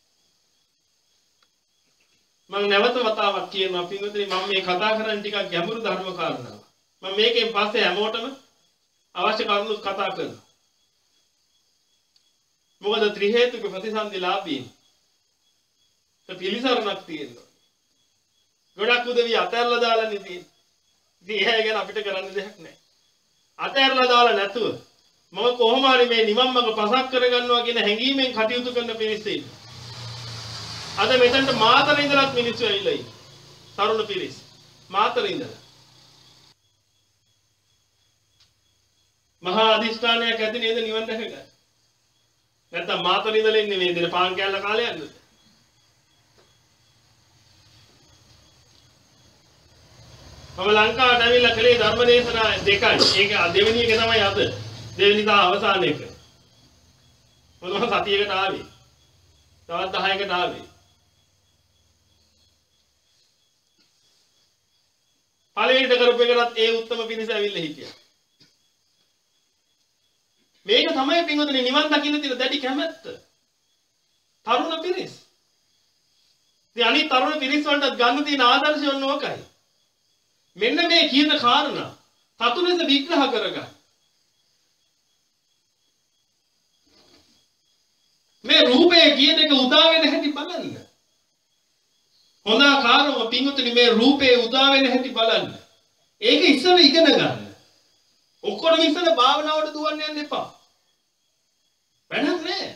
මම නැවත වතාවක් කියනවා පින්වතුනි මම මේ කතා කරන්නේ ටිකක් ගැඹුරු ධර්ම කාරණාවක්. මම මේකෙන් පස්සේ හැමෝටම අවශ්‍ය කරුණු කතා කරනවා. මොකද ත්‍රි හේතුක ප්‍රතිසන්දිලාභී. ඒ පිළිසරණක් තියෙනවා. ගොඩක් උදවිය අතහැරලා දාලා නෙති. ඉතින් එහෙ ගැන අපිට කරන්න දෙයක් නැහැ. අතහැරලා දාලා නැතුව මම කොහොම හරි මේ නිවන් මඟ පසක් කරගන්නවා කියන හැඟීමෙන් කටයුතු කරන පිරිස ඉන්නවා. අද මෙතනට මාතර ඉඳලත් මිනිස්සු ඇවිල්ලා ඉන්නේ. තරුණ පිරිස. මාතර ඉඳලා. මහා අධිෂ්ඨානයක් ඇති නේද නිවන් දැක ගන්න. නැත්තම් මාතර ඉඳලා ඉන්නේ මේ දෙන පාන් කෑල්ල කාලේ යන්නද? මම ලංකාවට ඇවිල්ලා කලේ ධර්ම දේශනා දෙකයි. ඒක දෙවෙනි එක තමයි අද. දෙවෙනි දා අවසාන එක. මොනවද සතියකට ආවේ? තවත් දහයකට ආවේ. පළවෙනිට කරපු එකටත් ඒ උත්තම පිරිස ඇවිල්ලා හිටියා. මේක තමයි පින්වතුනි නිවන් දකින්න තියෙන දැඩි කැමැත්ත. තරුණ පිරිස. ඉතින් අනිත් තරුණ පිරිස වලට ගන්න තියෙන ආදර්ශය ඔන්න ඕකයි. මෙන්න මේ කියන කාරණා සතුලෙස විග්‍රහ කරගන්න. මේ රූපය කියන එක උදා වෙන හැටි බලන්න. හොඳ ආකාරව පින්වතුනි මේ රූපේ උදා වෙන හැටි බලන්න. ඒක ඉස්සෙල්ලා ඉගෙන ගන්න. ඔක්කොම ඉස්සෙල්ලා භාවනාවට දුවන්න යන්න එපා. වැඩක් නැහැ.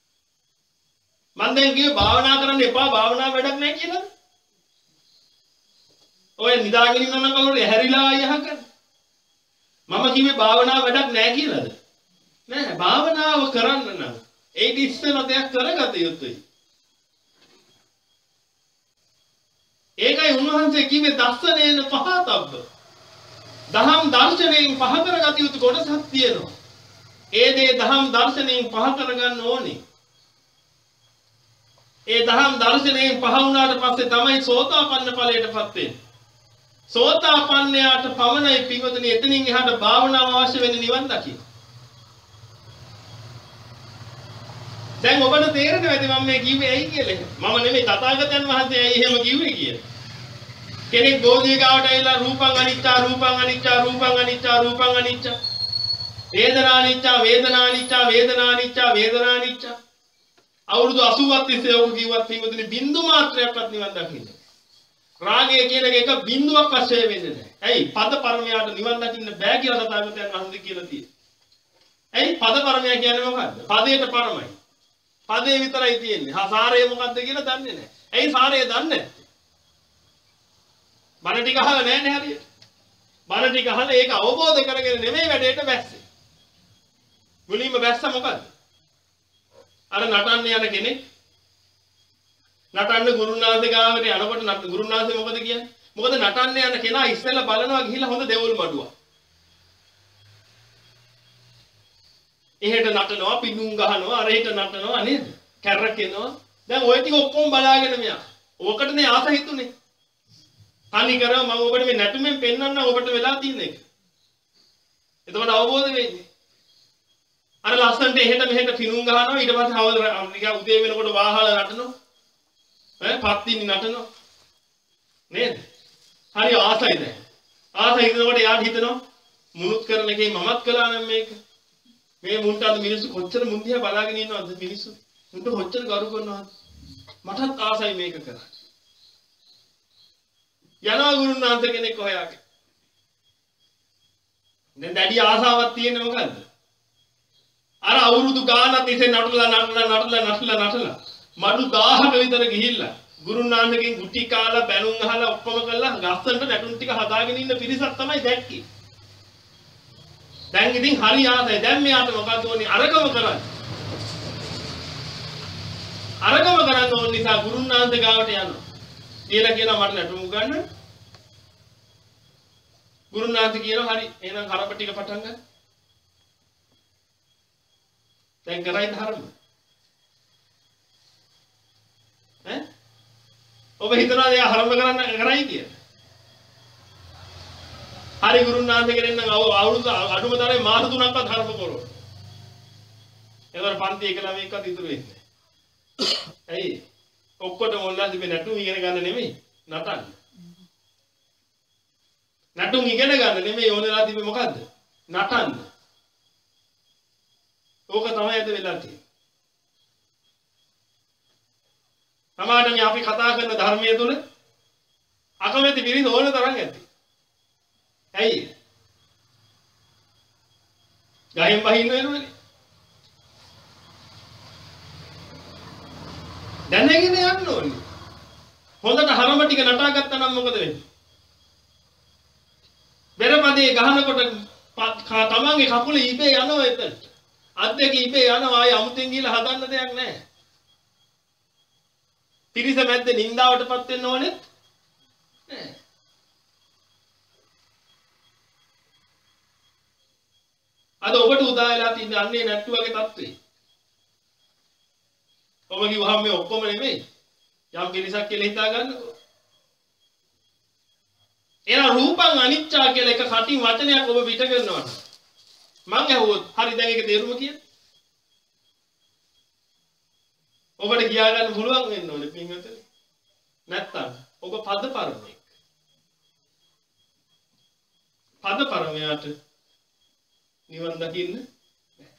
මම දැන් කිව්වේ භාවනා කරන්න එපා භාවනා වැඩක් නැහැ කියලා. ඔය නිදාගෙන ඉන්න නම් කවුරුද හැරිලා යහක? මම කිව්වේ භාවනා වැඩක් නැහැ කියලාද? නෑ භාවනාව කරන්න නම් ඒක ඉස්සෙල්ලා දෙයක් කරගත යුතුයි. ඒකයි උන්වහන්සේ කිව්වේ දස්සනේන පහතබ්බ. දහම් දර්ශනයෙන් පහ කරගත යුතු කොටසක් තියෙනවා. ඒ දේ දහම් දර්ශනයෙන් පහ කරගන්න ඕනේ. ඒ දහම් දර්ශනයෙන් පහ වුණාට පස්සේ තමයි සෝතාපන්න ඵලයටපත් වෙන්නේ. සෝතාපන්නයාට පවණයි පින්වතුනි එතනින් එහාට භාවනාව අවශ්‍ය වෙන්නේ නිවන් දකින්න. දැන් ඔබට තේරෙනවද මම මේ කිව්වේ ඇයි කියලා? මම නෙමෙයි තථාගතයන් වහන්සේ ඇයි එහෙම කිව්වේ කියලා. කෙනෙක් බෝධිය ගාවට ඇවිල්ලා රූපං අනිච්චා රූපං අනිච්චා රූපං අනිච්චා රූපං අනිච්චා වේදනා අනිච්චා වේදනා අනිච්චා වේදනා අනිච්චා වේදනා අනිච්චා අවුරුදු අසූවක් තිස්සේ ඔහු කිව්වත් පින්වතුනි බින්දු මාත්‍රයක්වත් නිවන් දකින්න. රාගය කියන එක බින්දුවක් වශයෙන් වෙන්නේ නැහැ. ඇයි? පද පරමයාට නිවන් දකින්න බෑ කියලා තථාගතයන් වහන්සේ කියලා තියෙන්නේ. ඇයි? පද පරමයා කියන්නේ මොකද්ද? පදයට පරමයි. පදේ විතරයි තියෙන්නේ. හා සාරය මොකද්ද කියලා දන්නේ නැහැ. ඇයි සාරය දන්නේ නැත්තේ? බණ ටික අහලා නැහැ නේ හරියට. බණ ටික අහලා ඒක අවබෝධ කරගෙන නෙමෙයි වැඩේට බැස්සේ. මුලින්ම බැස්ස මොකද්ද? අර නටන්න යන කෙනෙක් නටන්න ගුරුනාථ ගාවට යනකොට ගුරුනාථ මොකද කියන්නේ? මොකද නටන්න යන කෙනා ඉස්සෙල්ලා බලනවා ගිහිල්ලා හොඳ දෙවුල් මඩුවක්. එහෙට නටනවා, පිණුම් ගහනවා, අරහෙට නටනවා නේද? කැරකෙනවා. දැන් ওই ටික ඔක්කොම බලාගෙන මෙයා. ඕකටනේ ආස හිතුනේ. තනි කරව මම ඔබට මේ නැටුමෙන් පෙන්වන්න ඔබට වෙලා තියෙන එක. එතකොට අවබෝධ වෙන්නේ. අර ලස්සන්ට එහෙට මෙහෙට පිණුම් ගහනවා ඊට පස්සේ හවල් නිකන් උදේ වෙනකොට වාහලා නටනවා. ඈ පත්තිනි නටනවා. නේද? හරි ආසයි දැන්. ආසයි හිතනකොට යාට හිතනවා මුනුත් කරන එකේ මමත් කළා නම් මේක. මේ මුන්ට අද මිනිස්සු කොච්චර මුන් දිහා බලාගෙන ඉන්නවද මිනිස්සු? මුන්ට කොච්චර ගරු කරනවද? මටත් ආසයි මේක කරන්න. යනවා ගුරුනාථ කෙනෙක් හොයාගෙන. දැන් දැඩි ආසාවක් තියෙන්නේ මොකද්ද? අර අවුරුදු ගානක් තිස්සේ නටලා නටලා නටලා නටලා නටලා මඩු දහයක විතර ගිහිල්ලා ගුරුනාන්දගෙන් ගුටි කාලා බැනුම් අහලා ඔක්කොම කළා ගස්සන්ට නැටුම් ටික හදාගෙන ඉන්න පිරිසක් තමයි දැක්කේ. දැන් ඉතින් හරි ආසයි. දැන් මෙයාට මොකද ඕනේ? අරගම කරන්න. අරගම කරන්න ඕන නිසා ගුරුනාන්ද ගාවට යනවා. කියලා කියනවා මට නැටුම් ගන්න. ගුරුනාන්ද කියනවා හරි. එහෙනම් හරප ටික පටන් ගන්න. දැන් කරයිද හරම? ඈ? ඔබ හිතනවාද එයා හරම කරන්න කරයි කියලා? හරි ගුරුනාන්ද කෙනෙක් නම් අවුරුදු අඩුම තරමේ මාස තුනක්වත් හරම කරනවා. ඒවර පන්ති එක ළමයෙක්වත් ඉතුරු වෙන්නේ නැහැ. ඇයි? ඔක්කොටම ඔන්ලාස් මේ නැටුම් ඉගෙන ගන්න නෙමෙයි නටන්න. නැටුම් ඉගෙන ගන්න නෙමෙයි ඕනලා තිබෙ මොකද්ද? නටන්න. ඕක තමයි අද වෙලා තියෙන්නේ. සමාජයේ අපි කතා කරන ධර්මයේ තුල අකමැති පිරිස ඕන තරම් ඇති. ඇයි? ගහින් බහින්න වෙනවනේ. දැනගෙන යන්න ඕනේ. හොඳට හරම ටික නටා ගත්තා නම් මොකද වෙන්නේ? බෙරපදේ ගහනකොට තමන්ගේ කකුල ඉබේ යනවා එතනට. අත් දෙක ඉබේ යනවා. ආය අමුතෙන් ගිහලා හදන්න දෙයක් නැහැ. පිරිස මැද්දේ නින්දාවටපත් වෙන්න ඕනේ නෑ. අද ඔබට උදා වෙලා තියෙන අන්නේ නැට්ටු වගේ තත්ත්වේ. ඔබ කිව්වහම මේ ඔක්කොම නෙමෙයි. යම් කිරිසක් කියලා හිතා ගන්නකො. එන රූපං අනිච්චා කියලා එක කටින් වචනයක් ඔබ පිට කරනවා. මං ඇහුවොත් හරි දැන් ඒක තේරුම කියන්න. ඔබට කියා ගන්න පුළුවන් වෙන්න ඕනේ පින්වතුනි. නැත්තම් ඔබ පද පරමෙක්. පද පරමයට නිවන් දකින්න බෑ.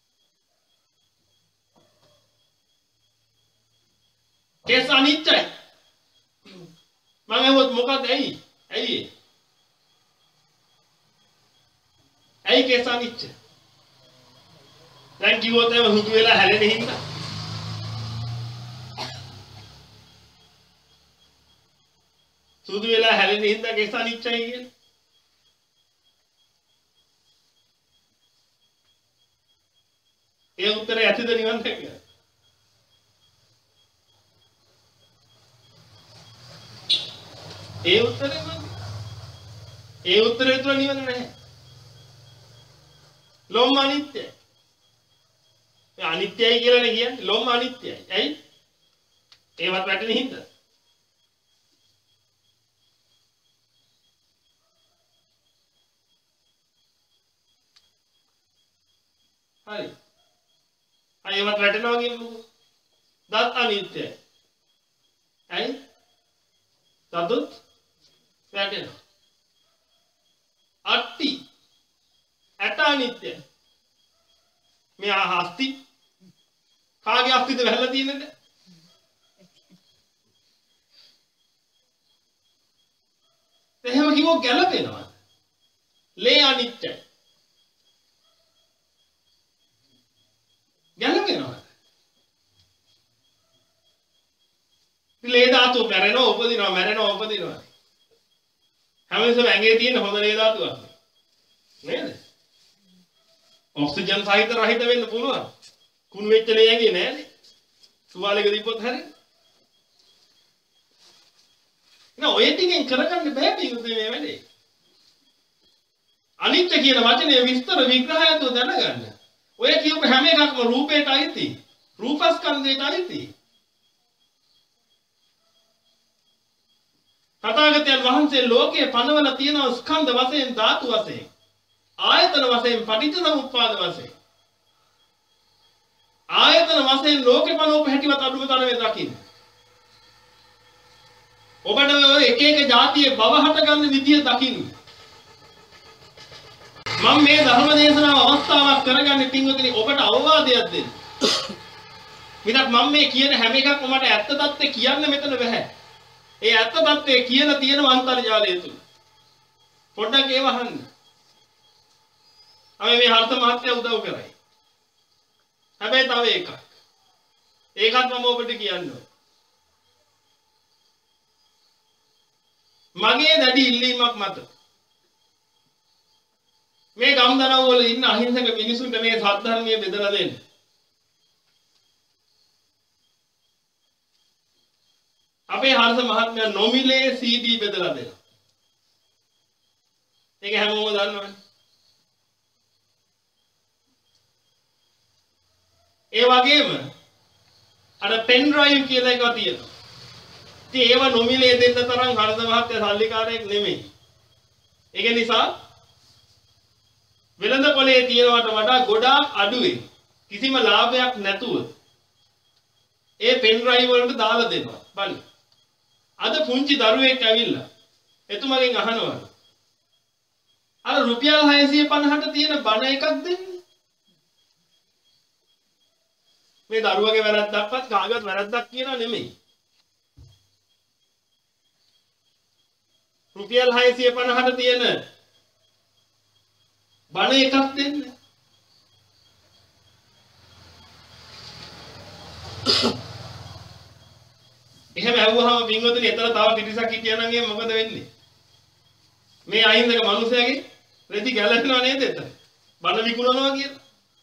කේස අනිච්චයි. මම ඇහුවොත් මොකද ඇයි? ඇයි? ඇයි කේස අනිච්ච? දැන් කිව්වොත් එහෙම හුදු වෙලා හැලෙන හින්දා. සුදු වෙලා හැලෙන හින්දා කේස අනිච්චයි කියන්නේ. ඒ උත්තරය ඇතිද නිවන් දැක්කද? ඒ උත්තරේ මොකද? ඒ උත්තරේ තුල නිවන නැහැ. ලෝම අනිත්‍යයි. ඒ අනිත්‍යයි කියලානේ කියන්නේ. ලෝම අනිත්‍යයි. ඇයි? ඒවත් වැටෙන හින්දා. හරි. අයවත් වැටෙනවා කියමුකෝ. දත් අනිත්‍යයි. ඇයි? දතුත් වැටෙනවා. අට්ටි ඇට අනිත්‍යයි. මේ අස්ති කාගේ අස්තිද වැහලා තියෙනද? එහෙම කිව්වොත් ගැලපෙනවා. ලේ අනිත්‍යයි. ගැලපෙනවා. ලේ ධාතු මැරෙනවා උපදිනවා මැරෙනවා උපදිනවා. හැමතිස්සෙම ඇඟේ තියෙන හොඳ ලේ ධාතුවක්. නේද? ඔක්සිජන් සහිත රහිත වෙන්න පුළුවන්. කුණු වෙච්ච ලේ ඇඟේ නෑනේ. තුවාලයක දීපොත් හැරෙන්නේ. නෑ ඔය ටිකෙන් කරගන්න බෑ මේ වැඩේ. අනිත්‍ය කියන වචනේ විස්තර විග්‍රහයත් දැනගන්න. ඔය කියපු හැම එකක්ම රූපයට අයිති. රූපස්කන්ධයට අයිති. තථාගතයන් වහන්සේ ලෝකයේ පනවල තියෙන ස්කන්ධ වශයෙන් ධාතු වශයෙන් ආයතන වශයෙන් පටිච්චසමුප්පාද වශයෙන් ආයතන වශයෙන් ලෝකේ පනවපු හැටිවත් අඩුම තරමේ දකින්න. ඔබට එක එක જાතියේ භව හට ගන්න විදිය දකින්න. මම මේ ධර්ම දේශනාව අවස්ථාවක් කරගන්නේ පින්වතුනි ඔබට අවවාදයක් දෙන්න. විතක් මම මේ කියන හැම එකක්ම මට ඇත්ත தත්ත්වය කියන්න මෙතන බෑ. ඒ ඇත්ත தත්ත්වය කියලා තියෙන අන්තර්ජාලය තුල. පොඩ්ඩක් ඒව අහන්න. අපි මේ හර්ථ මහත්ය උදව් කරයි. හැබැයි තව එකක්. ඒකත් මම ඔබට කියන්නවා. මගේ දැඩි ඉල්ලීමක් මත මේ ගම්දනව් වල ඉන්න අහිංසක මිනිසුන්ට මේ සත්‍ය බෙදලා දෙන්න. අපේ හර්ෂ මහත්මයා නොමිලේ සීඩී බෙදලා දෙනවා. ඒක හැමෝම දන්නවනේ. ඒ වගේම අර පෙන් ඩ්‍රයිව් කියලා එකක් තියෙනවා. ඉතින් ඒව නොමිලේ දෙන්න තරම් හර්ෂ මහත්මයා සල්ලිකාරයෙක් නෙමෙයි. ඒක නිසා වෙළඳ පොලේ තියෙනවට වඩා ගොඩාක් අඩුවෙන් කිසිම ලාභයක් නැතුව ඒ පෙන් ඩ්‍රයිව් වලට දාලා දෙනවා. බලන්න. අද පුංචි දරුවෙක් ඇවිල්ලා එතුමගෙන් අහනවා අර රුපියල් හයසිය පනහට තියෙන බණ එකක් දෙන්න. මේ දරුවගේ වැරද්දක්වත් කාගවත් වැරද්දක් කියනවා නෙමෙයි. රුපියල් හයසිය පනහට තියෙන බණ එකක් දෙන්න. එහෙම ඇහුවාම පින්වතුනි එතන තව පිරිසක් හිටියනම් එහෙම මොකද වෙන්නේ? මේ අහිංසක මිනිසයාගේ රෙදි ගැලවෙනවා නේද එතන? බණ විකුණනවා කියලා.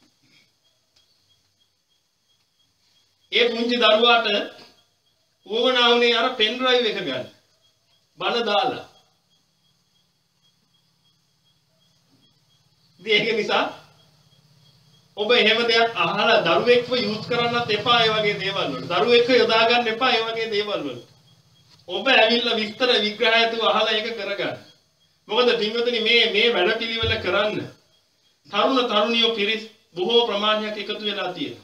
ඒ පුංචි දරුවාට උවමනා වුණේ අර පෙන් ඩ්‍රයිව් එක ගන්න. බණ දාලා. ඒක නිසා ඔබ එහෙම දෙයක් අහලා දරුවෙක්ව යූස් කරන්නත් එපා ඒ වගේ දේවල් වලට. දරුවෙක්ව යොදා ගන්න එපා ඒ වගේ දේවල් වලට. ඔබ ඇවිල්ලා විස්තර විග්‍රහයතු අහලා ඒක කරගන්න. මොකද පින්වතුනි මේ මේ වැඩපිළිවෙල කරන්න තරුණ තරුණියෝ පිරිස් බොහෝ ප්‍රමාණයක් එකතු වෙලා තියෙනවා.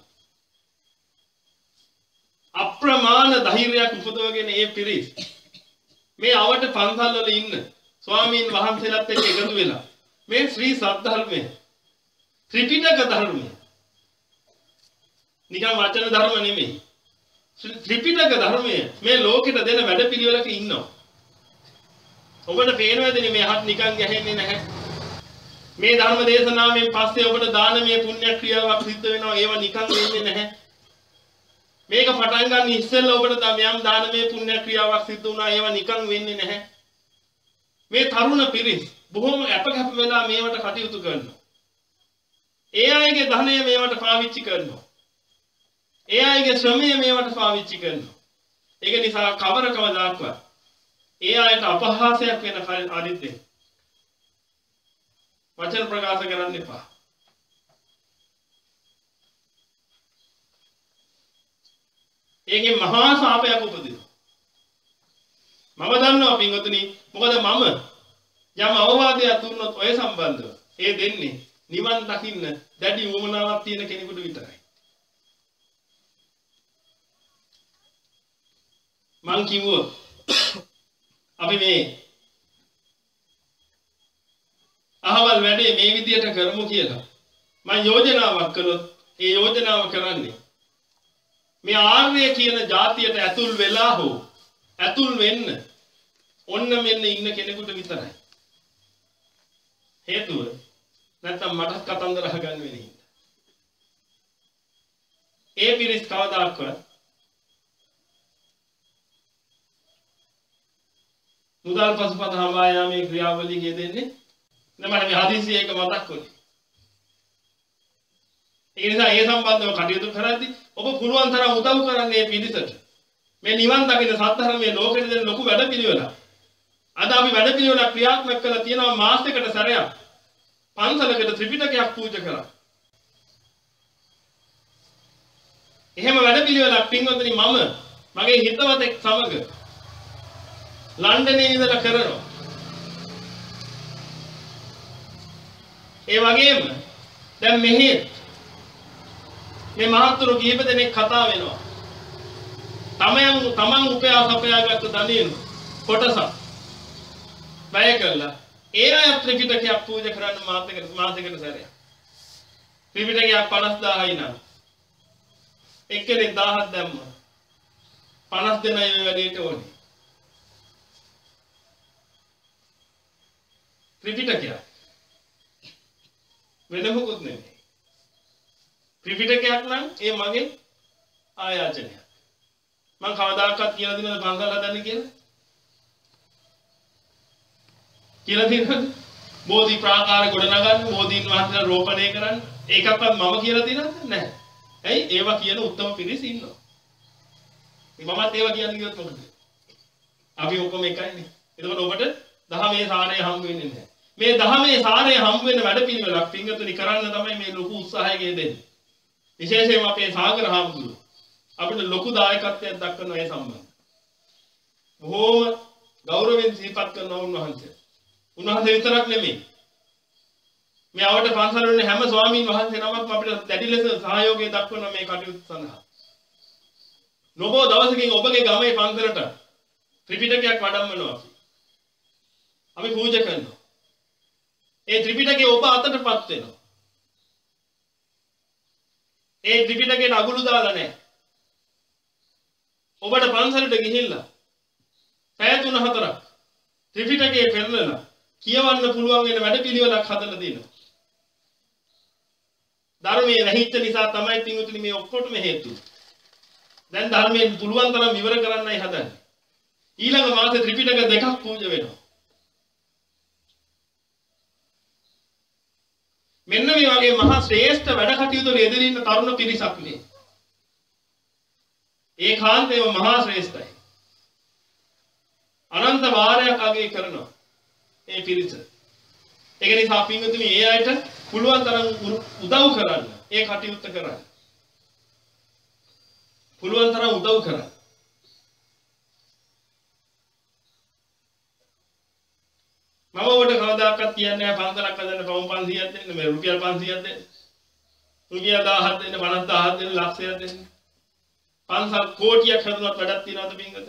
අප්‍රමාණ ධෛර්යයක් උපදවගෙන මේ පිරිස් මේ අවට පන්සල් වල ඉන්න ස්වාමීන් වහන්සේලාත් එක්ක එකතු වෙලා මේ ශ්‍රී සද්ධර්මය ත්‍රිපිටක ධර්මය නිකන් වචන ධර්ම නෙමෙයි ත්‍රිපිටක ධර්මය මේ ලෝකෙට දෙන වැඩපිළිවෙලක ඉන්නවා. ඔබට පේනවද මේ හත් නිකන් ගැහෙන්නේ නැහැ. මේ ධර්ම දේශනාවෙන් පස්සේ ඔබට දානමය පුණ්‍ය ක්‍රියාවක් සිද්ධ වෙනවා. ඒව නිකන් වෙන්නේ නැහැ. මේක පටන් ගන්න ඉස්සෙල්ලා ඔබට යම් දානමය පුණ්‍ය ක්‍රියාවක් සිද්ධ වුණා. ඒව නිකන් වෙන්නේ නැහැ. මේ තරුණ පිරිස් බොහොම අපකැප වෙලා මේවට කටයුතු කරනවා. ඒ අයගේ ධනය මේවට පාවිච්චි කරනවා. ඒ අයගේ ශ්‍රමය මේවට පාවිච්චි කරනවා. ඒක නිසා කවර කවදාක්වත් ඒ අයට අපහාසයක් වෙන කලින් වචන ප්‍රකාශ කරන්න එපා. ඒකේ මහා ශාපයක් උපදිනවා. මම දන්නවා පින්වතුනි මොකද මම යම් අවවාදයක් දුන්නොත් ඔය සම්බන්ධව ඒ දෙන්නේ නිවන් දකින්න දැඩි වමනාවක් තියෙන කෙනෙකුට විතරයි. මං කිව්වොත් අපි මේ අහවල් වැඩේ මේ විදියට කරමු කියලා මම යෝජනාවක් කළොත් ඒ යෝජනාව කරන්නේ මේ ආර්ය කියන જાතියට ඇතුල් වෙලා හෝ ඇතුල් වෙන්න ඔන්න මෙන්න ඉන්න කෙනෙකුට විතරයි. හේතුව නැත්තම් මට කතන්දර අහගන්න වෙන හින්දා. ඒ පිරිස් කවදාක්වත් මුදල් පසුපත හඹා යාමේ ක්‍රියාවලිය දෙන්නේ නෑ. මම මේ හදිසිය එක මතක් කළේ. ඒ නිසා ඒ සම්බන්ධව කටයුතු කරද්දී ඔබ පුළුවන් තරම් උදව් කරන්න මේ පිරිසට. මේ නිවන් දකින සත්‍ධර්මයේ ලෝකෙට දෙන ලොකු වැඩපිළිවෙලක්. අද අපි වැඩපිළිවෙලක් ක්‍රියාත්මක කරලා තියෙනවා මාසයකට සැරයක්. පන්සලකට ත්‍රිපිටකයක් පූජා කරා. එහෙම වැඩපිළිවෙලක් පින්වතුනි මම මගේ හිතවතෙක් සමග ලන්ඩනයේ ඉඳලා කරනවා. ඒ වගේම දැන් මෙහි මේ මහත්තුරු කීප දෙනෙක් කතා වෙනවා. තමයන් තමන් උපයා සපයාගත්තු ධනෙන් කොටසක් වැය කළා. ඒ අය ත්‍රිපිටකයක් පූජා කරන්න මාසයකට මාසයකට සැරයක්. ත්‍රිපිටකයක් පනස් දාහයි නම් එක්කෙනෙක් දහයක් දැම්මා. පනස් දෙනයි මේ වැඩේට ඕනේ. ත්‍රිපිටකයක් වෙන මොකුත් නෙමෙයි. ත්‍රිපිටකයක් නම් ඒ මගේ ආයාචනයක්. මම කවදාකවත් කියලා දෙනවද පන්සල් හදන්න කියලා? කියලා තියෙනවද? බෝධි ප්‍රාකාර ගොඩ නගන්න, බෝධීන් වහන්සේලා රෝපණය කරන්න. ඒකක්වත් මම කියලා තියෙනවද? නැහැ. ඇයි? ඒවා කියන උත්තම පිරිස ඉන්නවා. මමත් ඒවා කියන්නේ කිව්වොත් මොකද? අපි ඔක්කොම එකයිනේ. එතකොට ඔබට දහමේ සාරය හම්බ වෙන්නේ නැහැ. මේ දහමේ සාරය හම්බ වෙන වැඩපිළිවෙලක් පින්වතුනි කරන්න තමයි මේ ලොකු උත්සාහය දෙන්නේ. විශේෂයෙන්ම අපේ සාගර හාමුදුරුවෝ අපිට ලොකු දායකත්වයක් දක්වන ඒ සම්බන්ධ. බොහෝම ගෞරවයෙන් සිහිපත් කරනවා උන්වහන්සේ. උන්වහන්සේ විතරක් නෙමෙයි. මේ ආවට පන්සල් වල හැම ස්වාමීන් වහන්සේ නමක්ම අපිට දැඩි ලෙස සහයෝගය දක්වන මේ කටයුතු සඳහා. නොබෝ දවසකින් ඔබගේ ගමේ පන්සලට ත්‍රිපිටකයක් වඩම්මනවා අපි. අපි පූජා කරනවා. ඒ ත්‍රිපිටකය ඔබ අතටපත් වෙනවා. ඒ ත්‍රිපිටකයට අගුළු දාලා නැහැ. ඔබට පන්සලට ගිහිල්ලා පැය තුන හතරක් ත්‍රිපිටකයේ පෙරලලා කියවන්න පුළුවන් වෙන වැඩපිළිවෙලක් හදලා දෙනවා. ධර්මයේ නැහිච්ච නිසා තමයි පින්වතුනි මේ ඔක්කොටම හේතුව. දැන් ධර්මයෙන් පුළුවන් තරම් විවර කරන්නයි හදන්නේ. ඊළඟ මාසේ ත්‍රිපිටක දෙකක් පූජා වෙනවා. මෙන්න මේ වගේ මහා ශ්‍රේෂ්ඨ වැඩ කටයුතු වල යෙදෙන ඉන්න තරුණ පිරිසක් නේ. ඒකාන්තයෙන්ම මහා ශ්‍රේෂ්ඨයි. අනන්ත වාරයක් අගය කරනවා මේ පිරිස. ඒක නිසා පින්වතුනි ඒ අයට පුළුවන් තරම් උදව් කරන්න. ඒ කටයුත්ත කරන්න. පුළුවන් තරම් උදව් කරන්න. මම ඔබට කවදාකවත් කියන්නේ නැහැ පන්සලක් හදන්න පවුම් පන්සියයක් දෙන්න, මේ රුපියල් පන්සියයක් දෙන්න. රුපියල් දහයක් දෙන්න, පනස් දහයක් දෙන්න, ලක්ෂයක් දෙන්න. පන්සල් කෝටියක් හදුනත් වැඩක් තියනවද පින්වත?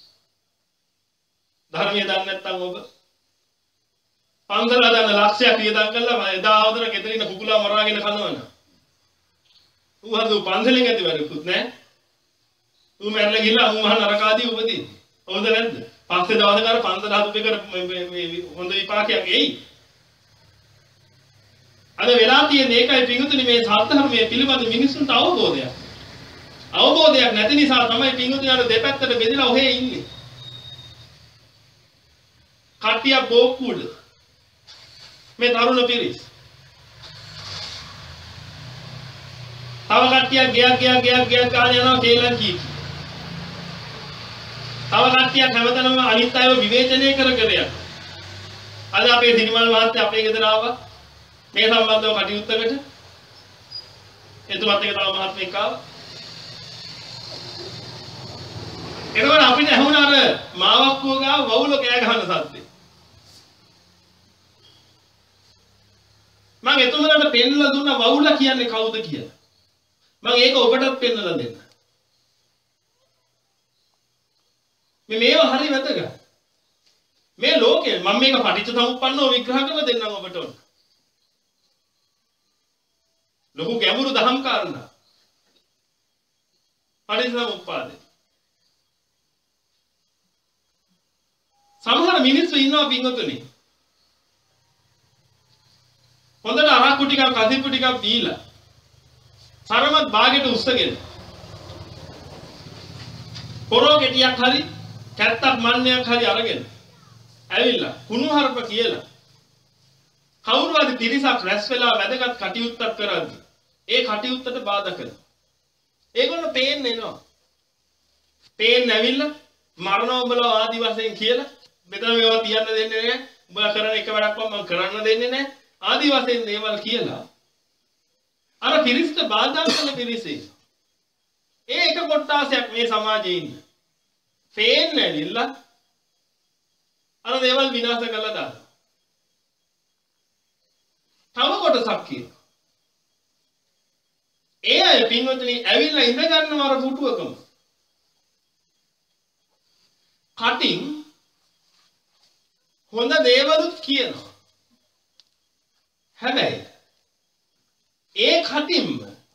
ධර්මයේ දන්නේ නැත්නම් ඔබ පන්සල හදන්න ලක්ෂයක් වියදම් කළා එදා අවදර ගෙදරින් කුකුලා මරාගෙන කනවන. ඌ හදු පන්සලෙන් ඇති වැඩකුත් නැහැ. ඌ මැරලා ගිහලා ඌ මහ නරකාදී උපදින්නේ. හොඳ නැද්ද? පස්සේ දවසක අර පන්සල හදපු එකට හොඳ විපාකයක් එයි. අද වෙලා තියෙන එකයි පිඟුතුනි මේ සත්‍යධර්මයේ පිළිබඳ මිනිස්සුන්ට අවබෝධයක්. අවබෝධයක් නැති නිසා තමයි පිඟුතුනි අර දෙපැත්තට බෙදලා ඔහේ ඉන්නේ. කට්ටිය බෝක්කුඩ මේ තරුණ පිරිස්. තව කට්ටියක් ගියක් ගියක් ගියක් ගියක් ගාන යනවා කේලම් කී. තව කට්ටියක් හැමතැනම අනිත් අයව විවේචනය කර කර යනවා. අද අපේ සිරිමල් මහත්තයා අපේ ගෙදර ආවා. මේ සම්බන්ධව කටයුත්තකට. එතුමත් එක තව මහත්මයෙක් ආවා. එතකොට අපිට ඇහුණා අර මාවක්කුව ගාව වවුල කෑ ගහන සද්දේ. මම එතුමලට පෙන්වලා දුන්නා වවුල කියන්නේ කවුද කියලා. මම ඒක ඔබටත් පෙන්වලා දෙන්න. මේ මේවා හරි වැදගත්. මේ ලෝකේ මම මේක පටිච්චසමුප්පන්නව විග්‍රහ කරලා දෙන්නම් ඔබට ඕන. ලොකු ගැඹුරු දහම් කාරණා. පටිච්චසමුප්පාදේ. සමහර මිනිස්සු ඉන්නවා පින්වතුනි. හොඳට අරක්කු ටිකක් කසිප්පු ටිකක් දීලා සරමත් බාගෙට උස්සගෙන පොරෝ ගෙඩියක් හරි කැත්තක් මන්නයක් හරි අරගෙන ඇවිල්ලා කුණුහරුප කියලා කවුරු හරි පිරිසක් රැස් වෙලා වැදගත් කටයුත්තක් කරද්දී ඒ කටයුත්තට බාධා කරනවා. ඒගොල්ලෝ පේන්නේ එනවා. පේන්න ඇවිල්ලා මරණ උඹලා ආදි වශයෙන් කියලා මෙතන මේවා තියන්න දෙන්නේ නැහැ. උඹලා කරන එක වැඩක්වත් මම කරන්න දෙන්නේ නැහැ. ආදි වශයෙන් දේවල් කියලා අර පිරිසට බාධා කරන පිරිසේ. ඒ එක කොටාසයක් මේ සමාජයේ ඉන්න. පේන්න ඇවිල්ලා අර දේවල් විනාශ කරලා දානවා. තව කොටසක් කියනවා. ඒ අය පින්වතුනි ඇවිල්ලා ඉඳ ගන්නවා අර පුටුවකම. කටින් හොඳ දේවලුත් කියනවා. හැබැයි ඒ කටින්ම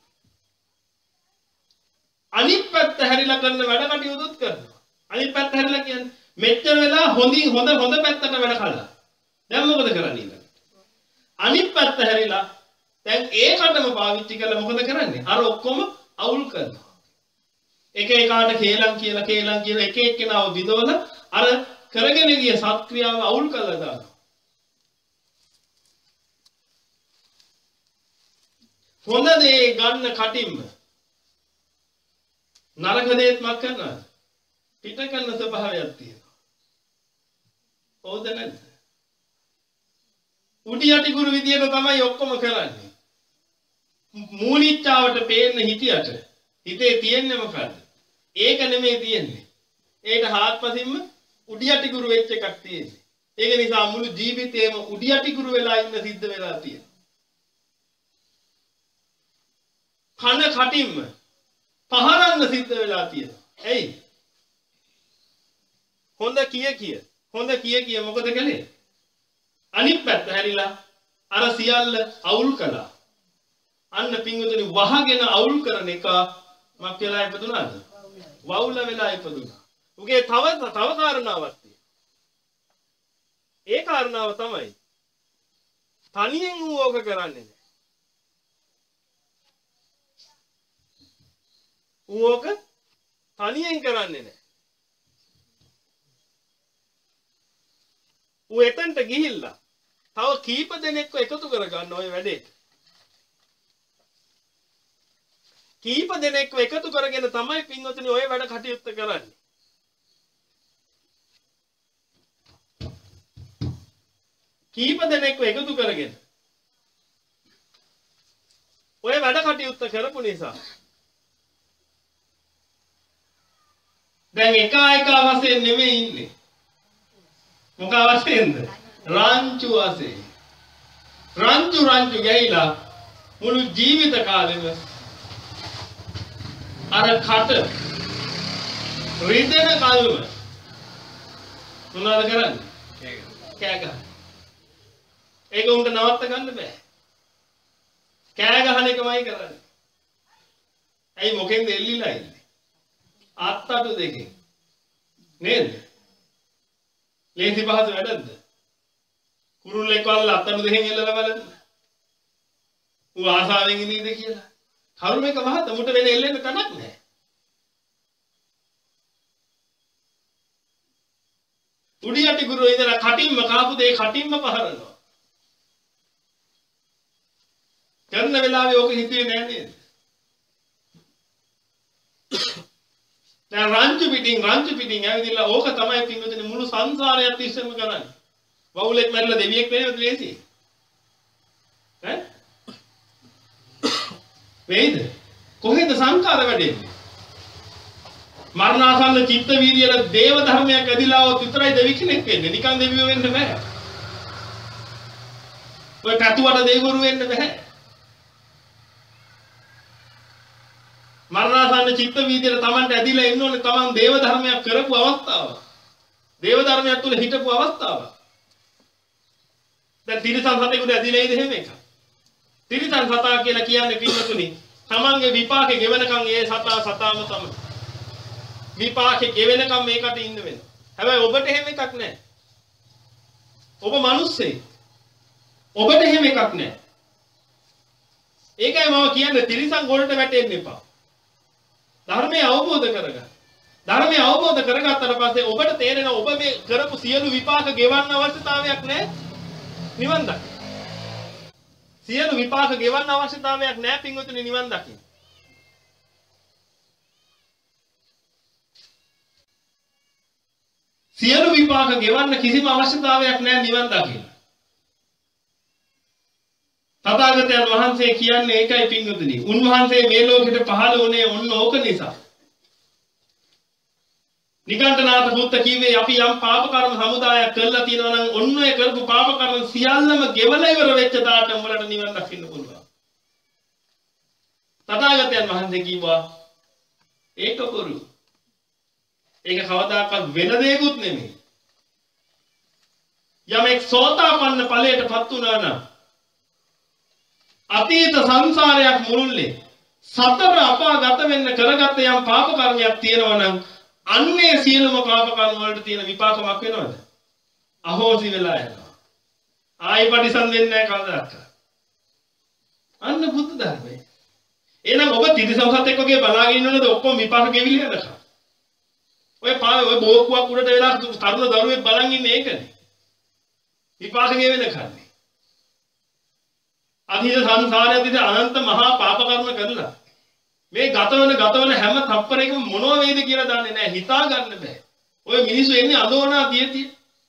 අනිත් පැත්ත හැරිලා කරන වැඩ කටයුතුත් කරනවා. අනිත් පැත්ත හැරිලා කියන්නේ මෙච්චර වෙලා හොඳින් හොඳ හොඳ පැත්තට වැඩ කළා. දැන් මොකද කරන්නේ ඊළඟට? අනිත් පැත්ත හැරිලා දැන් ඒකටම පාවිච්චි කරලා මොකද කරන්නේ? අර ඔක්කොම අවුල් කරනවා. එක එකාට කේලම් කියලා කේලම් කියලා එක එක්කෙනාව විදවල අර කරගෙන ගිය සත්ක්‍රියාව අවුල් කරලා දානවා. හොඳ දේ ගන්න කටින්ම නරක දේත් මක් කරනවා පිට කරන ස්වභාවයක් තියෙනවා. හොඳ නැද්ද? උඩි යටි ගුරු විදියට තමයි ඔක්කොම කරන්නේ. මූලිච්චාවට පේන්න හිටියට හිතේ තියෙන්නේ මොකද්ද? ඒක නෙමෙයි තියෙන්නේ. ඒක හාත්පසින්ම උඩි යටි ගුරු වෙච්ච එකක් තියෙන්නේ. ඒක නිසා මුළු ජීවිතේම උඩි යටි ගුරු වෙලා ඉන්න සිද්ධ වෙලා තියෙනවා. කන කටින්ම පහරන්න සිද්ධ වෙලා තියෙනවා. එයි හොඳ කිය කිය හොඳ කිය කිය මොකද කළේ? අනිත් පැත්ත හැරිලා අර සියල්ල අවුල් කළා. අන්න පිංගුතුනි වහගෙන අවුල් කරන එක මක් වෙලා ඉපදුනාද? වවුල වෙලා ඉපදුනා. උගේ තව තව කාරණාවක් තියෙනවා. ඒ කාරණාව තමයි තනියෙන් ඌ ඕක කරන්නේ නැහැ. ඌ ඕක තනියෙන් කරන්නේ නැහැ. ඌ එතනට ගිහිල්ලා තව කීප දෙනෙක්ව එකතු කරගන්න ওই වැඩේට. කීප දෙනෙක්ව එකතු කරගෙන තමයි පින්වතුනි ওই වැඩ කටයුත්ත කරන්නේ. කීප දෙනෙක්ව එකතු කරගෙන ඔය වැඩ කටයුත්ත කරපු නිසා දැන් එක එක වශයෙන් නෙමෙයි ඉන්නේ. මොකක් වශයෙන්ද? රාංචු වශයෙන්. රාංචු රාංචු ගෑයිලා මුළු ජීවිත කාලෙම අර කට රිදෙන කල්ම මොනවද කරන්නේ? කෑ ගහන. ඒක උන්ට නවත්ත ගන්න බෑ. කෑ ගහන එකමයි කරන්නේ. ඇයි මොකෙන්ද එල්ලිලා ඉන්නේ? අත්තටු දෙකෙන්. නේද? ලේසි පහසු වැඩක්ද? කුරුල්ලෙක් වල්ල අත්තටු දෙකෙන් එල්ලලා බලන්න. ඌ ආසාවෙන් ඉන්නේද කියලා. කරුම එක මහත මුට වෙන එල්ලෙන්න තනක් නැහැ. උඩි යටි ගුරු ඉඳලා කටින්ම කාපු දේ කටින්ම පහරනවා. කරන වෙලාවේ ඕක හිතුවේ නෑ නේද? දැන් රාංචු පිටින් රාංචු පිටින් ඇවිදලා ඕක තමයි පින්වතුනි මුළු සංසාරයත් ඉස්සෙම කරන්නේ. වවුලෙක් මැරලා දෙවියෙක් වෙනවද ලේසි? ඈ? වෙයිද? කොහෙද සංකාර වැඩෙන්නේ? මරණාසන්න චිත්ත වීර්යල දේව ධර්මයක් ඇදිලා આવොත් විතරයි දෙවි කෙනෙක් වෙන්නේ. නිකන් දෙවියෝ වෙන්න බෑ. ඔය කටුවට දෙවිවරු වෙන්න බෑ. මරණාසන්න චිත්ත වීර්යල Tamanට ඇදිලා එන්න ඕනේ Taman දේව ධර්මයක් කරපු අවස්ථාව. දේව ධර්මයක් තුල හිටපු අවස්ථාව. දැන් තිරසන් සතෙකුට ඇදිලා ඉද එහෙම එක. තිරසන් සතා කියලා කියන්නේ පින්වතුනි තමන්ගේ විපාකේ ගෙවනකම් ඒ සතා සතාම තමයි. විපාකේ ගෙවෙනකම් මේකට ඉන්න වෙනවා. හැබැයි ඔබට එහෙම එකක් නැහැ. ඔබ මිනිස්සෙක්. ඔබට එහෙම එකක් නැහැ. ඒකයි මම කියන්නේ තිරසන් ගොඩට වැටෙන්න එපා. ධර්මය අවබෝධ කරගන්න. ධර්මය අවබෝධ කරගත්තට පස්සේ ඔබට තේරෙනවා ඔබ මේ කරපු සියලු විපාක ගෙවන්න අවශ්‍යතාවයක් නැහැ. නිවන් දකින්න. සියලු විපාක ගෙවන්න අවශ්‍යතාවයක් නැහැ පින්වතුනි නිවන් දකින්න. සියලු විපාක ගෙවන්න කිසිම අවශ්‍යතාවයක් නැහැ නිවන් දකින්න. තථාගතයන් වහන්සේ කියන්නේ ඒකයි පින්වතුනි. උන්වහන්සේ මේ ලෝකෙට පහළ වුණේ ඔන්න ඕක නිසා. නිකණ්ඨනාථ පුත්ත කිව්වේ අපි යම් පාප කර්ම සමුදායක් කරලා තියෙනවා නම් ඔන්න ඔය කරපු පාප කර්ම සියල්ලම ගෙවලා ඉවර වෙච්ච දාට උඹලට නිවන් දකින්න පුළුවන්. තථාගතයන් වහන්සේ කිව්වා ඒක කරු. ඒක කවදාකවත් වෙන දෙයක්වත් නෙමෙයි. යමෙක් සෝතාපන්න ඵලයටපත් වුණා නම් අතීත සංසාරයක් මුළුල්ලේ සතර අපාගත වෙන්න කරගත්ත යම් පාප කර්මයක් තියෙනවා නම් අන්නේ සියලුම පාප කර්ම වලට තියෙන විපාකමක් වෙනවද? අහෝසි වෙලා යනවා. ආයි පරිසම් වෙන්නේ නැහැ කවදාවත්. අන්න බුද්ධ ධර්මය. එහෙනම් ඔබ තිරිසංසත් එක්ක වගේ බලාගෙන ඉන්නවද ඔක්කොම විපාක ගෙවිලා යනකම්? ඔය පා ඔය බෝක්කුවක් උඩට වෙලා තරුණ දරුවෙක් බලන් ඉන්නේ ඒකනේ. විපාක ගෙවෙන කන්නේ. අතීත සංසාරයේ තිත අනන්ත මහා පාප කර්ම කරලා මේ ගතවන ගතවන හැම තප්පරයකම මොනව වේද කියලා දන්නේ නැහැ. හිතා ගන්න බෑ. ඔය මිනිස්සු එන්නේ අඳෝනා තියෙති.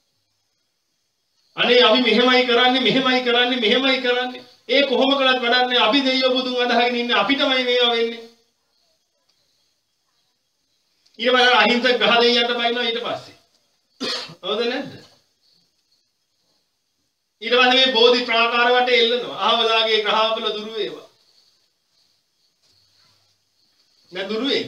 අනේ අපි මෙහෙමයි කරන්නේ මෙහෙමයි කරන්නේ මෙහෙමයි කරන්නේ. ඒ කොහොම කළත් වැඩන්නේ අපි දෙයියෝ බුදුන් අදහගෙන ඉන්නේ අපිටමයි මේවා වෙන්නේ. ඊළඟට අහිංසක ගහ දෙයියන්ට බයිනවා ඊට පස්සේ. හවුද නැද්ද? ඊට පස්සේ මේ බෝධි ප්‍රාකාර වටේ එල්ලනවා. අහවලාගේ ග්‍රහවල දුරු වේවා. නැ දුරු වේද?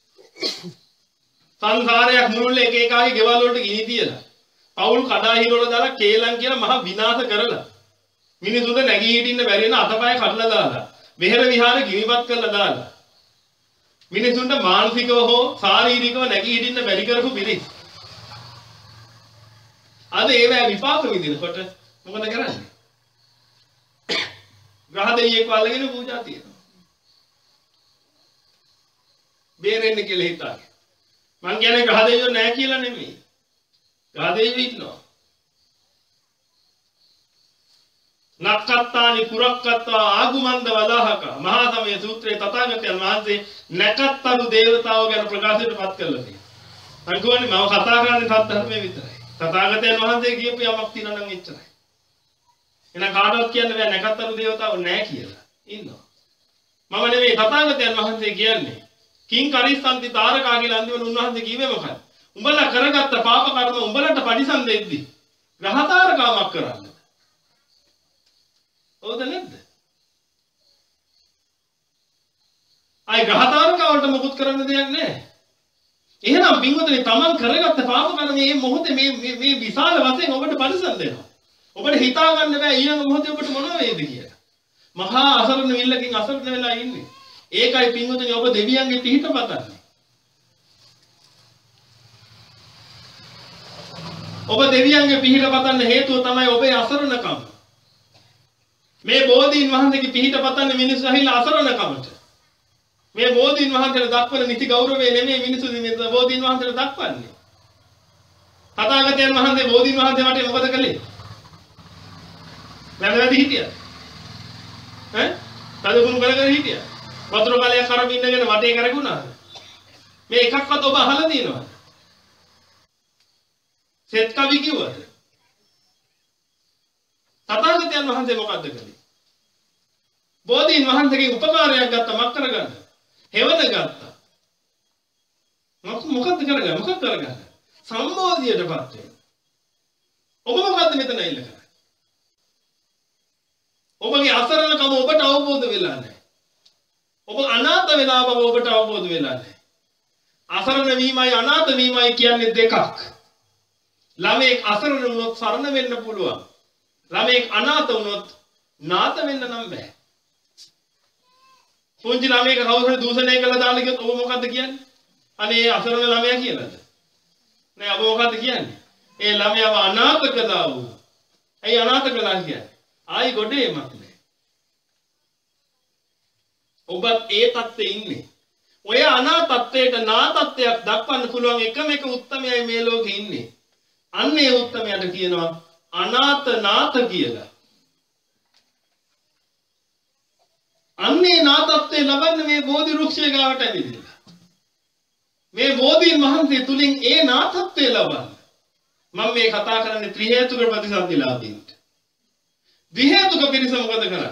සංසාරයක් මුළුල්ලේ එක එකාගේ ගෙවල් වලට ගිනි තියලා පවුල් කඩා හිරවල දාලා කේලම් කියලා මහ විනාශ කරලා මිනිසුන්ට නැගී හිටින්න බැරි වෙන අතපය කඩලා දාලා වෙහෙර විහාර ගිනිපත් කරලා දාලා මිනිසුන්ට මානසිකව හෝ ශාරීරිකව නැගී හිටින්න බැරි කරපු පිරිස් අද ඒවැ විපාක විඳිනකොට මොකද කරන්නේ? ග්‍රහ දෙවියෙක් වල්ලගෙන පූජා තියෙනවා. බේරෙන්න කියලා හිතාගෙන. මං කියන්නේ ග්‍රහ දෙවියෝ නැහැ කියලා නෙමෙයි. ග්‍රහ දෙවියෝ ඉන්නවා. නක්කත්තානි පුරක්කත්තා ආගුමන්ද වදාහක මහා සමය සූත්‍රයේ තථාගතයන් වහන්සේ නැකත්තරු දේවතාවෝ ගැන ප්‍රකාශයට පත් කරලා තියෙනවා. මං කියන්නේ මම කතා කරන්නේ සත්‍ය ධර්මයේ විතරයි. තථාගතයන් වහන්සේ කියපු යමක් තියෙනවා නම් එච්චරයි. එහෙනම් කාටවත් කියන්න බෑ නැකත්තරු දේවතාවෝ නැහැ කියලා. ඉන්නවා. මම නෙමෙයි තථාගතයන් වහන්සේ කියන්නේ. කිං කරිස්සන්ති තාරකා කියලා අන්තිමට උන්වහන්සේ කිව්වේ මොකක්ද? උඹලා කරගත්ත පාප කර්ම උඹලට පරිසම් දෙද්දි ග්‍රහ තාරකාවක් කරන්න. ඕද නැද්ද? අය ග්‍රහ තාරකාවලට මොකුත් කරන්න දෙයක් නැහැ. එහෙනම් පින්වතුනි තමන් කරගත්ත පාප කර්ම මේ මොහොතේ මේ මේ විශාල වශයෙන් ඔබට පරිසම් දෙනවා. ඔබට හිතා ගන්න බෑ ඊළඟ මොහොතේ ඔබට මොනව වේද කියලා. මහා අසරණ විල්ලකින් අසරණ වෙලා ඉන්නේ. ඒකයි පින්වතුනි ඔබ දෙවියන්ගේ පිහිට පතන්නේ. ඔබ දෙවියන්ගේ පිහිට පතන්න හේතුව තමයි ඔබේ අසරණකම. මේ බෝධීන් වහන්සේගේ පිහිට පතන්නේ මිනිස්සු ඇහිලා අසරණකමට. මේ බෝධීන් වහන්සේට දක්වන නිති ගෞරවය නෙමෙයි මිනිස්සු මේ බෝධීන් වහන්සේට දක්වන්නේ. තථාගතයන් වහන්සේ බෝධීන් වහන්සේ වටේ මොකද කළේ? වැඳ හිටියා. ඈ? තදගුණ කර කර හිටියා. වතුර කලයක් කරගෙන ඉන්නගෙන වටේ කරගුණාද? මේ එකක්වත් ඔබ අහලා තියෙනවද? සෙත් කවි කිව්වද? තථාගතයන් වහන්සේ මොකද්ද කළේ? බෝධීන් වහන්සේගේ උපකාරයක් ගත්ත මක් කරගන්න. හෙවණ ගත්තා. මොකද්ද කරගන්නේ? මොකක්ද කරගන්නේ? සම්බෝධියටපත් වෙන. ඔබ මොකද්ද මෙතන ඉල්ල කරන්නේ? ඔබගේ අසරණකම ඔබට අවබෝධ වෙලා නැහැ. ඔබ අනාථ වෙලා බව ඔබට අවබෝධ වෙලා නැහැ. අසරණ වීමයි අනාථ වීමයි කියන්නේ දෙකක්. ළමෙක් අසරණ වුණොත් සරණ වෙන්න පුළුවන්. ළමෙක් අනාථ වුණොත් නාථ වෙන්න නම් බෑ. පුංචි ළමයෙක් කවුරුහරි දූෂණය කළා දාලා කිව්වොත් ඔබ මොකද්ද කියන්නේ? අනේ අසරණ ළමයා කියලාද? නෑ ඔබ මොකද්ද කියන්නේ? ඒ ළමයාව අනාථ කළා වූ. ඇයි අනාථ කළා කියන්නේ? ආයි ගොඩේ මක් නෑ. ඔබත් ඒ තත්ත්වේ ඉන්නේ. ඔය අනාථත්වයට නාථත්වයක් දක්වන්න පුළුවන් එකම එක උත්තමයයි මේ ලෝකේ ඉන්නේ. අන්න ඒ උත්තමයට කියනවා අනාථ නාථ කියලා. අන්නේ නාථත්වයේ ලබන්න මේ බෝධි වෘක්ෂය ගාවට ඇවිල්ලා. මේ බෝධීන් වහන්සේ තුලින් ඒ නාථත්වයේ ලබන්න. මම මේ කතා කරන්නේ ත්‍රි හේතුක ප්‍රතිසන්දිලාභීන්ට. ද්වි හේතුක පිරිස මොකද කරන්නේ?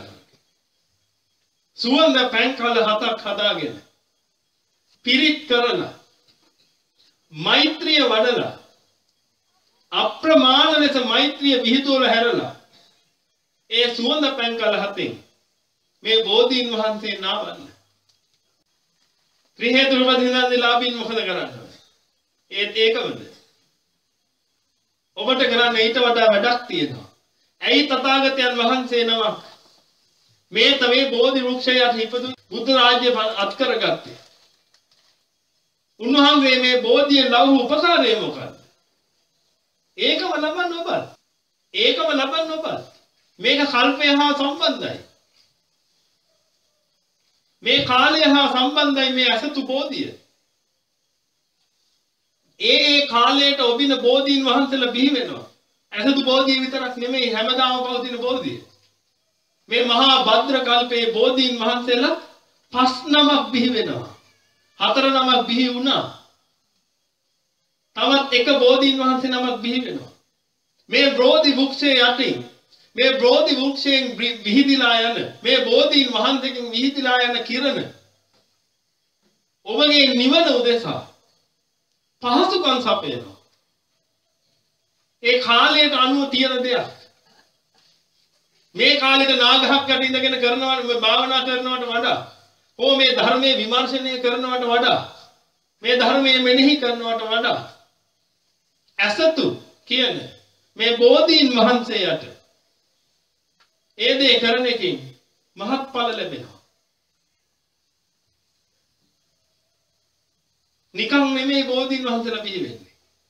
සුවඳ පැන් කල හතක් හදාගෙන පිරිත් කරලා මෛත්‍රිය වඩලා අප්‍රමාණ ලෙස මෛත්‍රිය විහිදුවල හැරලා ඒ සුවඳ පැන් කල හතෙන් මේ බෝධීන් වහන්සේ නාවන්න. ත්‍රි හේතුක ප්‍රතිසන්දිලාභීන් මොකද කරන්නේ? ඒත් ඒකමද? ඔබට කරන්න ඊට වඩා වැඩක් තියෙනවා. ඇයි තථාගතයන් වහන්සේ නමක් මේ තමයි බෝධි වෘක්ෂයට හිපදු බුද්ධ රාජ්‍ය අත් කරගත්තේ? උන්වහන්සේ මේ බෝධිය ලව් උපකාරය මොකක්ද? ඒකම ලබන්න ඔබත්. ඒකම ලබන්න ඔබත්. මේක කල්පය හා සම්බන්ධයි. මේ කාලය හා සම්බන්ධයි මේ අසතු බෝධිය. ඒ ඒ කාලයට ඔබින බෝධීන් වහන්සේලා බිහි වෙනවා. අසතු බෝධිය විතරක් නෙමෙයි හැමදාම පවතින බෝධිය. මේ මහා භද්‍ර කල්පයේ බෝධීන් වහන්සේලා පස් නමක් බිහි වෙනවා. හතර නමක් බිහි වුණා. තවත් එක බෝධීන් වහන්සේ නමක් බිහි වෙනවා. මේ බෝධි වෘක්ෂයේ යටින් මේ බෝධි වෘක්ෂයෙන් විහිදිලා යන මේ බෝධීන් වහන්සේකින් විහිදිලා යන කිරණ ඔබගේ නිවන උදෙසා පහසුකම් සපයනවා. ඒ කාලයට අනුව තියෙන දෙයක්. මේ කාලෙට නාගහක් යට ඉඳගෙන කරනවට මේ භාවනා කරනවට වඩා ඕ මේ ධර්මයේ විමර්ශනය කරනවට වඩා මේ ධර්මයේ මෙනෙහි කරනවට වඩා ඇසතු කියන මේ බෝධීන් වහන්සේට ඒ දේ කරන එකෙන් මහත්ඵල ලැබෙනවා. නිකන් නෙමෙයි බෝධීන් වහන්සේලා බිහි වෙන්නේ.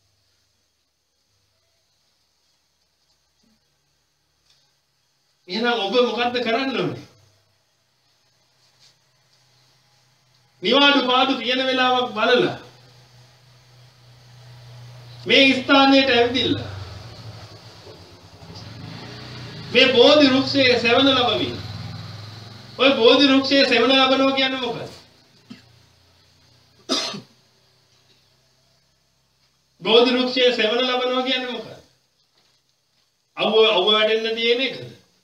එහෙනම් ඔබ මොකද්ද කරන්න ඕනේ? නිවාඩු පාඩු තියෙන වෙලාවක් බලලා මේ ස්ථානයට ඇවිදින්න. මේ බෝධි වෘක්ෂයේ සෙවණ ලැබවි. ඔය බෝධි වෘක්ෂයේ සෙවණ ලැබනවා කියන්නේ මොකක්ද? බෝධි වෘක්ෂයේ සෙවණ ලැබනවා කියන්නේ මොකක්ද? අවුව අවුව වැඩෙන්න තියෙන එකද?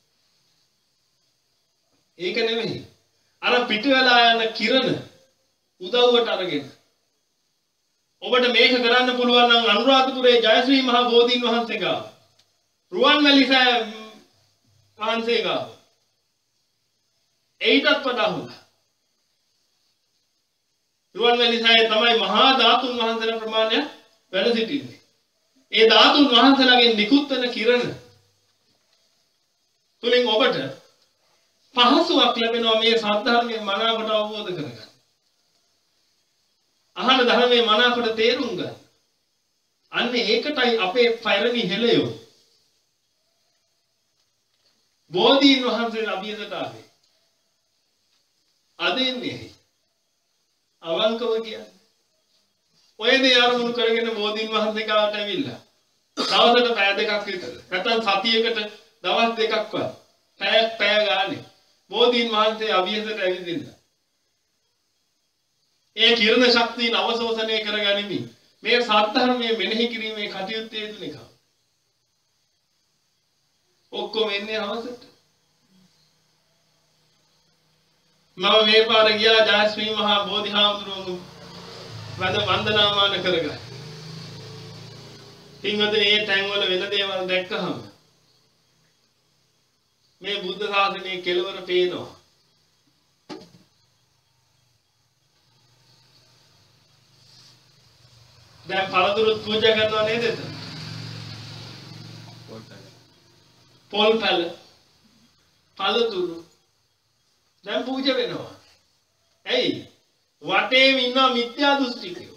ඒක නෙමෙයි. අර පිට වෙලා යන කිරණ උදව්වට අරගෙන ඔබට මේක කරන්න පුළුවන් නම් අනුරාධපුරයේ ජයශ්‍රී මහා බෝධීන් වහන්සේ ගාව රුවන්වැලි වහන්සේ ගාව ඒකටත් වඩා හොඳ. රුවන්වැලි සෑයේ තමයි මහා ධාතුන් වහන්සේලා ප්‍රමාණය වැඩ සිටින්නේ. ඒ ධාතුන් වහන්සේලාගෙන් නිකුත් වෙන කිරණ තුලින් ඔබට පහසුවක් ලැබෙනවා මේ සත්‍ය මනාවට අවබෝධ කරගන්න. අහන ධර්මයේ මනාවට තේරුම් ගන්න. අන්න ඒකටයි අපේ පළවෙනි හෙළයෝ බෝධීන් වහන්සේලා අභියසට ආවේ. අද එන්නේ අවංකව කියන්නේ. ඔය දේ අරමුණු කරගෙන බෝධීන් වහන්සේ ගාවට ඇවිල්ලා දවසකට පැය දෙකක් විතර නැත්නම් සතියකට දවස් දෙකක්වත් පැයක් පැය ගානේ බෝධීන් වහන්සේ අභියසට ඇවිදින්න. ඒ කිරණ ශක්තිය අවශෝෂණය කරගනිමින් මේ සත්‍යධර්මයේ මෙනෙහි කිරීමේ කටයුත්තේ යෙදුන එක. ඔක්කොම එන්නේ අවසට. මම මේ පාර ගියා ජයශ්‍රී මහා බෝධිහාමුදුරුවෝ වන්ද වන්දනාමාන කරගන්න. පින්වතුනි මේ තැන්වල වෙන දේවල් දැක්කහම මේ බුද්ධ ශාසනයේ කෙලවර පේනවා. දැන් පළතුරු පූජා කරනවා නේද එතන? පොල් පැල පළතුරු දැන් පූජා වෙනවා. ඇයි? වටේම ඉන්න මිත්‍යා දෘෂ්ටිකයෝ.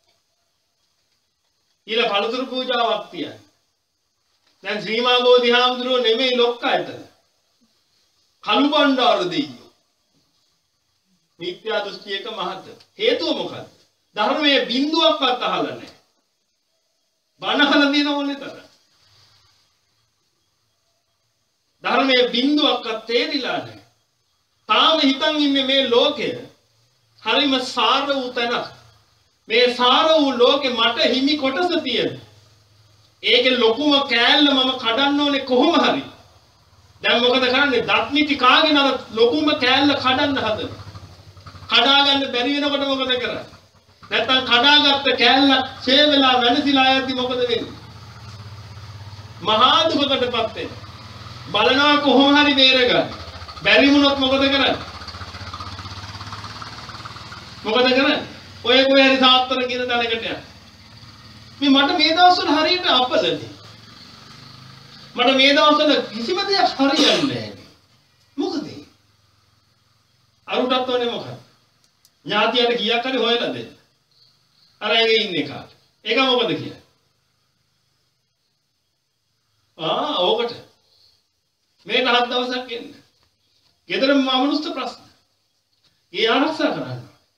ඊළ පළතුරු පූජාවක් තියන්නේ. දැන් ශ්‍රී මහා බෝධිහාමුදුරුවෝ නෙමෙයි ලොක්කා එතන. කළු බණ්ඩාර දෙයියෝ. මිත්‍යා දෘෂ්ටියක මහත. හේතුව මොකක්ද? ධර්මයේ බිඳුවක්වත් අහලා නැහැ. බණ අහලා දින ඕනේ තර. ධර්මයේ බිඳුවක්වත් තේරිලා නැහැ. තාම හිතන් ඉන්නේ මේ ලෝකය හරිම සාර වූ තැනක්. මේ සාර වූ ලෝකෙ මට හිමි කොටස තියෙන. ඒකේ ලොකුම කෑල්ල මම කඩන්න ඕනේ කොහොම හරි. දැන් මොකද කරන්නේ? දත්මිටි කාගෙන අර ලොකුම කෑල්ල කඩන්න හදනවා. කඩා ගන්න බැරි වෙනකොට මොකද කරන්නේ? නැත්තම් කඩාගත්ත කෑල්ල ඡේ වෙලා වෙනසිලා යද්දි මොකද වෙන්නේ? මහා දුකකටපත් වෙනවා. බලනවා කොහොම හරි බේරගන්න. බැරි වුණොත් මොකද කරන්නේ? මොකද කරන්නේ? ඔය කොහේ හරි සාත්තර කියන තැනකට යන්න. මේ මට මේ දවස්වල හරියට අපලනේ. මට මේ දවස්වල කිසිම දෙයක් හරියන්නේ නැහැ. මොකද? අරුටත් ඕනේ මොකක්ද? ඥාතියට කීයක් හරි හොයලා දෙන්න. අර ඇගේ ඉන්නේ කාට. ඒක මොකද කියන්නේ? ආ ඕකට. මේ රහත් දවසක් එන්න. ගෙදරම මනුස්ස ප්‍රශ්න. ඒ ආරක්ෂා කරන්න.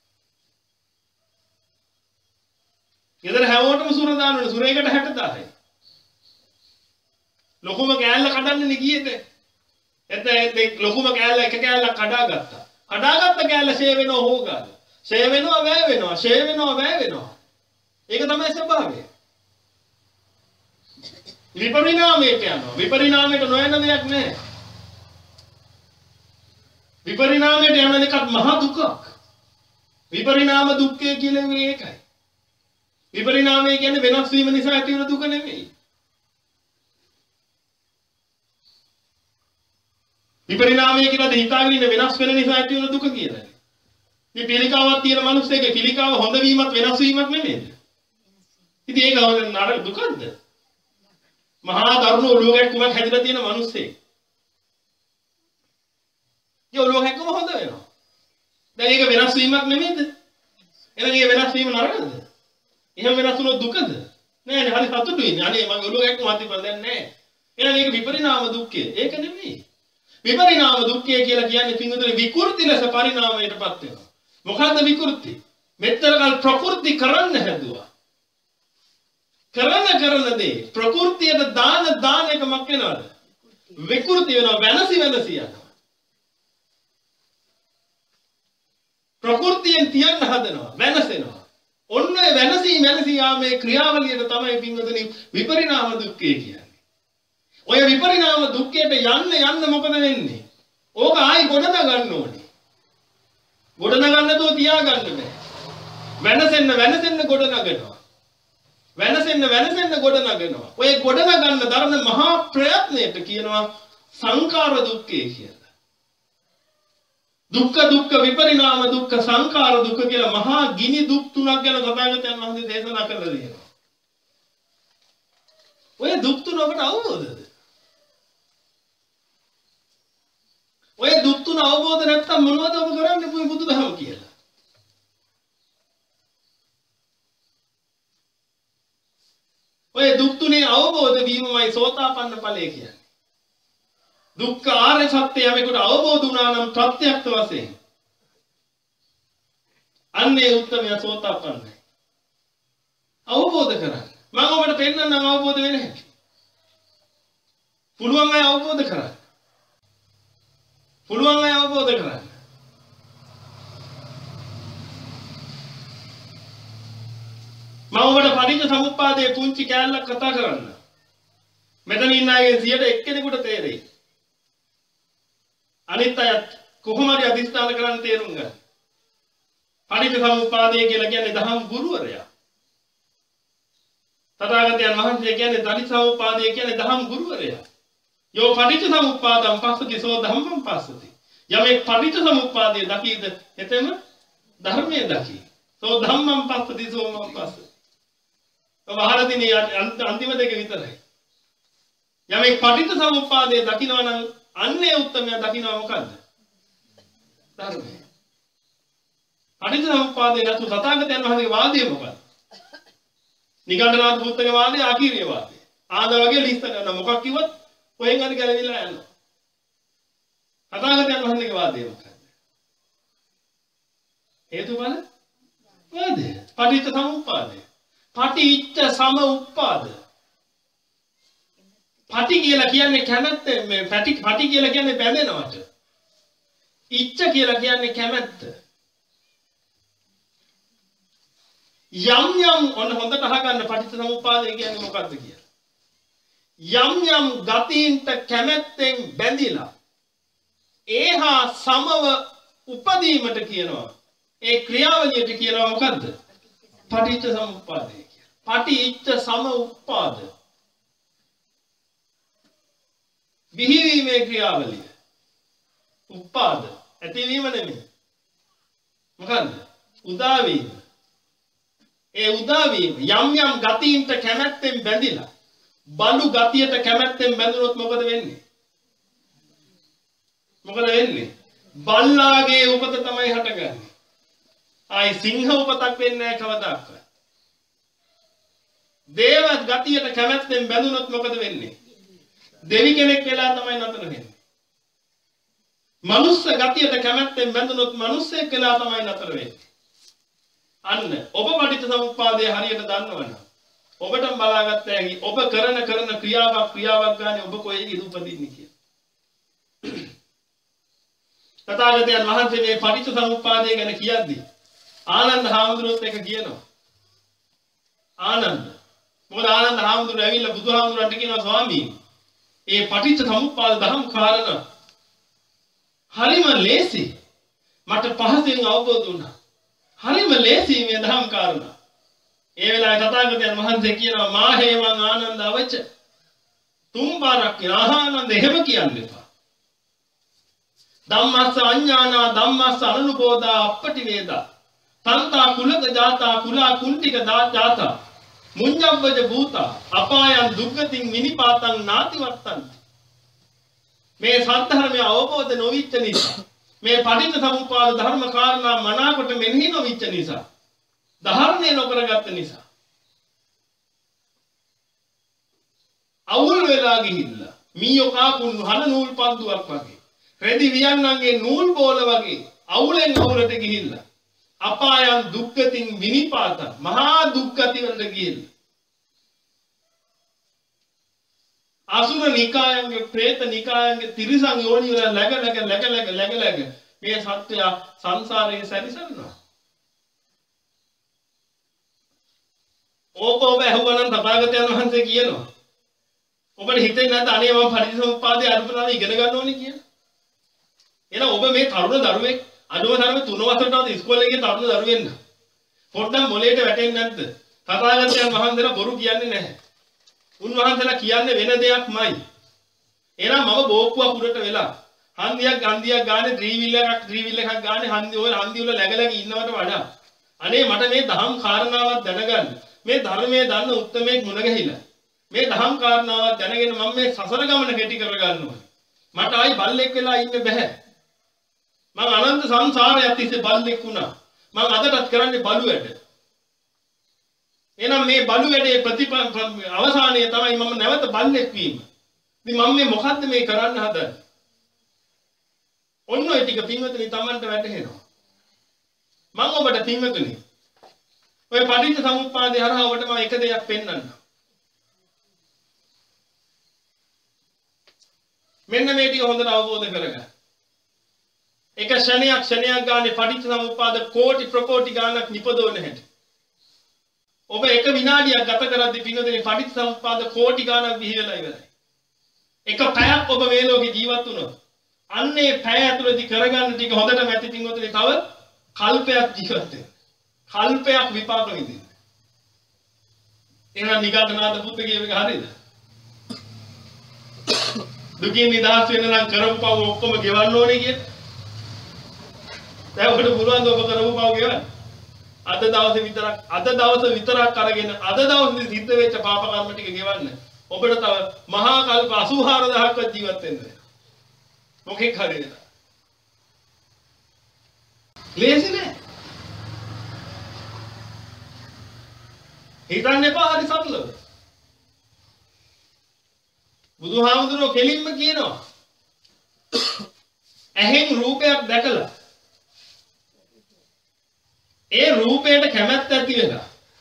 ගෙදර හැමෝටම සුර දාන්න සුරේකට හැට දාහයි. ලොකුම කෑල්ල කඩන්නනේ ගියේද? එතන ලොකුම කෑල්ල එක කෑල්ල කඩාගත්තා. කඩාගත්ත කෑල්ල ෂේ වෙනවා හොගාද. ෂේ වෙනවා වැය වෙනවා. ෂේ වෙනවා වැය වෙනවා. ඒක තමයි ස්වභාවය. විපරිණාමයට යනවා. විපරිණාමයට නොයන දෙයක් නැහැ. විපරිණාමයට යන එකත් මහා දුකක්. විපරිණාම දුක්ඛය කියලා මේකයි. විපරිණාමය කියන්නේ වෙනස් වීම නිසා ඇති වෙන දුක නෙමෙයි. විපරිණාමය කියලා හිතාගෙන ඉන්න වෙනස් වෙන නිසා ඇති වෙන දුක කියලා. මේ පිළිකාවක් තියෙන මිනිස්සෙගේ පිළිකාව හොඳ වීමත් වෙනස් වීමක් නෙමෙයිද? ඉතින් ඒක නරක දුකක්ද? මහා දරුණු ඔලුවක කුමක් හැදිලා තියෙන මිනිස්සෙක්. ඒ ඔලුවක කොහොම හොඳ වෙනවා? දැන් ඒක වෙනස් වීමක් නෙමෙයිද? එහෙනම් ඒ වෙනස් වීම නරකද? එහෙම වෙනස් වුණොත් දුකද? නෑ නෑ හරි සතුටුයි. අනේ මම ඔලුවක මත ඉපද දැන් නෑ. එහෙනම් ඒක විපරිණාම දුක්ඛය. ඒක නෙමෙයි. විපරිණාම දුක්ඛය කියලා කියන්නේ පින්වතුනි විකෘති ලෙස පරිණාමයටපත් වෙනවා. මොකද්ද විකෘති? මෙතරකල් ප්‍රකෘති කරන්න හැදුවා. කරන කරන දේ ප්‍රകൃතියට දාන දාන එක මක් වෙනවද? විකෘති වෙනවා වෙනසි වෙනසි යනවා. ප්‍රകൃතියෙන් තියන්න හදනවා වෙනසෙනවා. ඔන්න වෙනසි වෙනසි යාමේ ක්‍රියාවලියට තමයි පින්වතුනි විපරිණාම දුක්ඛය කියන්නේ. ඔය විපරිණාම දුක්ඛයට යන්න යන්න මොකද වෙන්නේ? ඕක ආයි ගොඩනග ගන්න ඕනේ. ගොඩනග ගන්නතෝ තියා ගන්න බෑ. වෙනසෙන්න වෙනසෙන්න ගොඩනගනවා. වෙනසෙන්න වෙනසෙන්න ගොඩ නගනවා. ඔය ගොඩ නගන්න දරන මහා ප්‍රයත්නයට කියනවා සංකාර දුක්ඛය කියලා. දුක්ඛ දුක්ඛ විපරිණාම දුක්ඛ සංකාර දුක්ඛ කියලා මහා ගිනි දුක් තුනක් ගැන තථාගතයන් වහන්සේ දේශනා කළා දෙනවා. ඔය දුක් තුන ඔබට අවබෝධද? ඔය දුක් තුන අවබෝධ නැත්නම් මොනවද ඔබ කරන්නේ මේ බුදුදහම කියලා? ඔය දුක් තුනේ අවබෝධ වීමමයි සෝතාපන්න ඵලය කියන්නේ. දුක්ඛ ආර්ය සත්‍ය යමෙකුට අවබෝධ වුණා නම් ප්‍රත්‍යක්ෂ වශයෙන් අන්නේ උත්තමය සෝතාපන්නයි. අවබෝධ කරගන්න. මම ඔබට පෙන්නන්නම් අවබෝධ වෙන්නේ නැහැ. පුළුවන් අය අවබෝධ කරගන්න. පුළුවන් අය අවබෝධ කරගන්න. මම ඔබට පටිච්ච සමුප්පාදයේ පුංචි කෑල්ලක් කතා කරන්න. මෙතන ඉන්න අයගෙන් සියයට එක්කෙනෙකුට තේරෙයි. අනිත් අයත් කොහොම හරි අධිෂ්ඨාන කරන් තේරුම් ගන්න. පටිච්ච සමුප්පාදය කියලා කියන්නේ දහම් ගුරුවරයා. තථාගතයන් වහන්සේ කියන්නේ පටිච්ච සමුප්පාදය කියන්නේ දහම් ගුරුවරයා. යෝ පටිච්ච සමුප්පාදං පස්සති සෝ ධම්මං පස්සති. යමෙක් පටිච්ච සමුප්පාදය දකීද එතෙම ධර්මයේ දකී. සෝ ධම්මං පස්සති සෝ මං පස්සති. ඔබ අහලා තියෙන අන්තිම දෙක විතරයි. යමෙක් පටිච්ච සමුප්පාදය දකිනවා නම් අන්නේ උත්තමයා දකිනවා මොකද්ද? ධර්මය. පටිච්ච සමුප්පාදය නැතු තථාගතයන් වහන්සේගේ වාදය මොකක්ද? නිගණ්ඨනාථ පුත්තගේ වාදය ආකීර්ය වාදය. ආදා වගේ ලිස්ත කරන මොකක් කිව්වත් කොහෙන් හරි ගැලවිලා යනවා. තථාගතයන් වහන්සේගේ වාදය මොකක්ද? හේතුඵල වාදය. පටිච්ච සමුප්පාදය. පටිච්ච සමුප්පාද. පටි කියලා කියන්නේ කැමැත්ත මේ පටි පටි කියලා කියන්නේ බැඳෙනවට. ඉච්ඡ කියලා කියන්නේ කැමැත්ත. යම් යම් ඔන්න හොඳට අහගන්න පටිච්ච සමුප්පාදය කියන්නේ මොකක්ද කියලා. යම් යම් ගතීන්ට කැමැත්තෙන් බැඳිලා ඒහා සමව උපදීමට කියනවා. ඒ ක්‍රියාවලියට කියනවා මොකද්ද? පටිච්ච සමුප්පාදය කියලා. පටිච්ච සමුප්පාද. විහිවීමේ ක්‍රියාවලිය. උපාද ඇතිවීම නෙමෙයි. මොකද්ද? උදා වීම. ඒ උදා වීම යම් යම් ගතීන්ට කැමැත්තෙන් බැඳිලා බලු ගතියට කැමැත්තෙන් බැඳුනොත් මොකද වෙන්නේ? මොකද වෙන්නේ? බල්ලාගේ උපත තමයි හටගන්නේ. ආයි සිංහ උපතක් වෙන්නේ නැහැ කවදාවත්. දේවත් ගතියට කැමැත්තෙන් බැඳුනොත් මොකද වෙන්නේ? දෙවි කෙනෙක් වෙලා තමයි නතර වෙන්නේ. මනුස්ස ගතියට කැමැත්තෙන් බැඳුනොත් මිනිස්සෙක් වෙලා තමයි නතර වෙන්නේ. අන්න ඔබ පටිච්ච සමුප්පාදය හරියට දන්නවනම් ඔබටම බලාගත්ත හැකි ඔබ කරන කරන ක්‍රියාවක් ක්‍රියාවක් ගානේ ඔබ කොහේද උපදින්නේ කියලා. තථාගතයන් වහන්සේ මේ පටිච්චසමුප්පාදය ගැන කියද්දී ආනන්ද හාමුදුරුවෝත් එක කියනවා. ආනන්ද මොකද ආනන්ද හාමුදුරුවෝ ඇවිල්ලා බුදුහාමුදුරන්ට කියනවා ස්වාමීනි මේ පටිච්චසමුප්පාද ධර්ම කාරණා හරිම ලේසි මට පහසෙන් අවබෝධ වුණා. හරිම ලේසි මේ ධර්ම කාරණා. ඒ වෙලාවේ තථාගතයන් වහන්සේ කියනවා මා හේවං ආනන්ද අවච තුන් පාරක් කියන ආනන්ද එහෙම කියන්න එපා. ධම්මස්ස අඤ්ඤානා ධම්මස්ස අනුබෝධා අපටි වේදා තන්තා කුලක ජාතා කුලා කුණ්ටික ජාතා මුඤ්ඤව්වජ භූතා අපායන් දුක්ගතින් විනිපාතං නාති වත්තන්ති. මේ සත්‍ය අවබෝධ නොවිච්ච නිසා මේ පටිච්චසමුප්පාද ධර්ම කාරණා මනාකොට මෙනෙහි නොවිච්ච නිසා ධර්මය නොකරගත්ත නිසා අවුල් වෙලා ගිහිල්ලා මීයෝ කාකුන් හන නූල් පන්දුවක් වගේ රෙදි වියන්නන්ගේ නූල් බෝල වගේ අවුලෙන් අවුලට ගිහිල්ලා අපායන් දුක්ගතින් විනිපාත මහා දුක්ගති වලට ගිහිල්ලා අසුර නිකායන්ගේ പ്രേත නිකායන්ගේ තිරිසන් යෝනි වල läග läග läග läග läග läග මේ සත්‍ය සංසාරයේ සැරිසරනවා. ඕක ඔබ ඇහුවනම් තථාගතයන් වහන්සේ කියනවා ඔබට හිතෙන්නේ නැද්ද අනේ මම පටිච්චසමුප්පාදේ අනුපදාන ඉගෙන ගන්න ඕනේ කියලා. එහෙනම් ඔබ මේ තරුණ දරුවෙක් අඩුම තරමේ තුන වසරටවත් ඉස්කෝලේ ගිය තරුණ දරුවෙක් න ะ. පොඩ්ඩක් මොලේට වැටෙන්නේ නැද්ද? තථාගතයන් වහන්සේලා බොරු කියන්නේ නැහැ. උන්වහන්සේලා කියන්නේ වෙන දෙයක්මයි. එහෙනම් මම බෝක්කුවක් උඩට වෙලා හන්දියක් ගන්දියක් ගානේ ත්‍රිවිල් එකක් ත්‍රිවිල් එකක් ගානේ හන්දි ඔය හන්දි වල läග läග ඉන්නවට වඩා අනේ මට මේ දහම් කාරණාවක් දැනගන්න මේ ධර්මයේ දන්න උත්මයෙක් මුණ ගැහිලා මේ දහම් කාරණාවක් දැනගෙන මම මේ සසර ගමන කෙටි කරගන්න ඕනේ. මට ආයි බල්ලෙක් වෙලා ඉන්න බෑ. මම අනන්ත සංසාරයක් තිස්සේ බල්ලෙක් වුණා. මම අදටත් කරන්නේ බලු වැඩ. එහෙනම් මේ බලු වැඩේ ප්‍රතිපල අවසානයේ තමයි මම නැවත බල්ලෙක් වීම. ඉතින් මම මේ මොකද්ද මේ කරන්න හදන්නේ? ඔන්න ඔය ටික පින්වතුනි Tamanට වැටහෙනවා. මම ඔබට පින්වතුනි ඔය පටිච්චසමුප්පාදේ හරහා ඔබට මම එක දෙයක් පෙන්වන්නම්. මෙන්න මේ ටික හොඳට අවබෝධ කරගන්න. එක ක්ෂණයක් ක්ෂණයක් ගානේ පටිච්චසමුප්පාද කෝටි ප්‍රකෝටි ගානක් නිපදවන හැටි. ඔබ එක විනාඩියක් ගත කරද්දී පින්වතුනි පටිච්චසමුප්පාද කෝටි ගානක් විහිදලා ඉවරයි. එක පැයක් ඔබ මේ ලෝකේ ජීවත් වුණොත් අන්නේ පැය ඇතුළතදී කරගන්න ටික හොඳටම ඇති පින්වතුනි තව කල්පයක් ජීවත් වෙන්න. කල්පයක් විපාක විඳින්න. එහෙනම් නිගණ්ඨනාථ බුද්ධ කියව එක හරියද? දුකින් නිදහස් වෙන්න නම් කරපු පව ඔක්කොම ගෙවන්න ඕනේ කියන. දැන් ඔබට පුළුවන් ද ඔබ කරපු පව ගෙවන්න? අද දවසේ විතරක් අද දවසේ විතරක් අරගෙන අද දවසේ සිද්ධ වෙච්ච පාප කර්ම ටික ගෙවන්න. ඔබට තව මහා කල්ප අසූ හාරදහක්වත් ජීවත් වෙන්න වෙනවා. මොකෙක් හරියද? ලේසි නෑ. හිතන්න එපා හරි සරලව. බුදුහාමුදුරුවෝ කෙලින්ම කියනවා ඇහෙන් රූපයක් දැකලා ඒ රූපයට කැමැත්ත ඇති වෙලා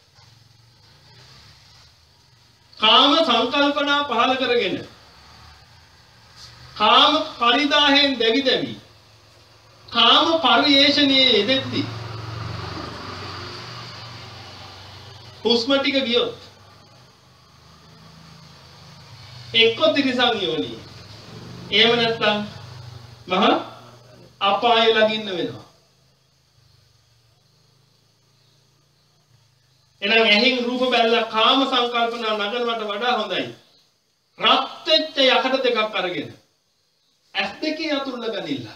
කාම සංකල්පනා පහල කරගෙන කාම පරිදාහෙන් දැවි දැවි කාම පරිේශණයේ යෙදෙද්දී හුස්ම ටික ගියොත් එක්ක තිරිසන් යෝනිය. එහෙම නැත්නම් මහා අපාය ළඟින්න වෙනවා. එහෙනම් ඇහෙන් රූප බැලලා කාම සංකල්පනා නගනවට වඩා හොඳයි. රත් වෙච්ච යකඩ දෙකක් අරගෙන ඇස් දෙකේ අතුල්ල ගනින්න.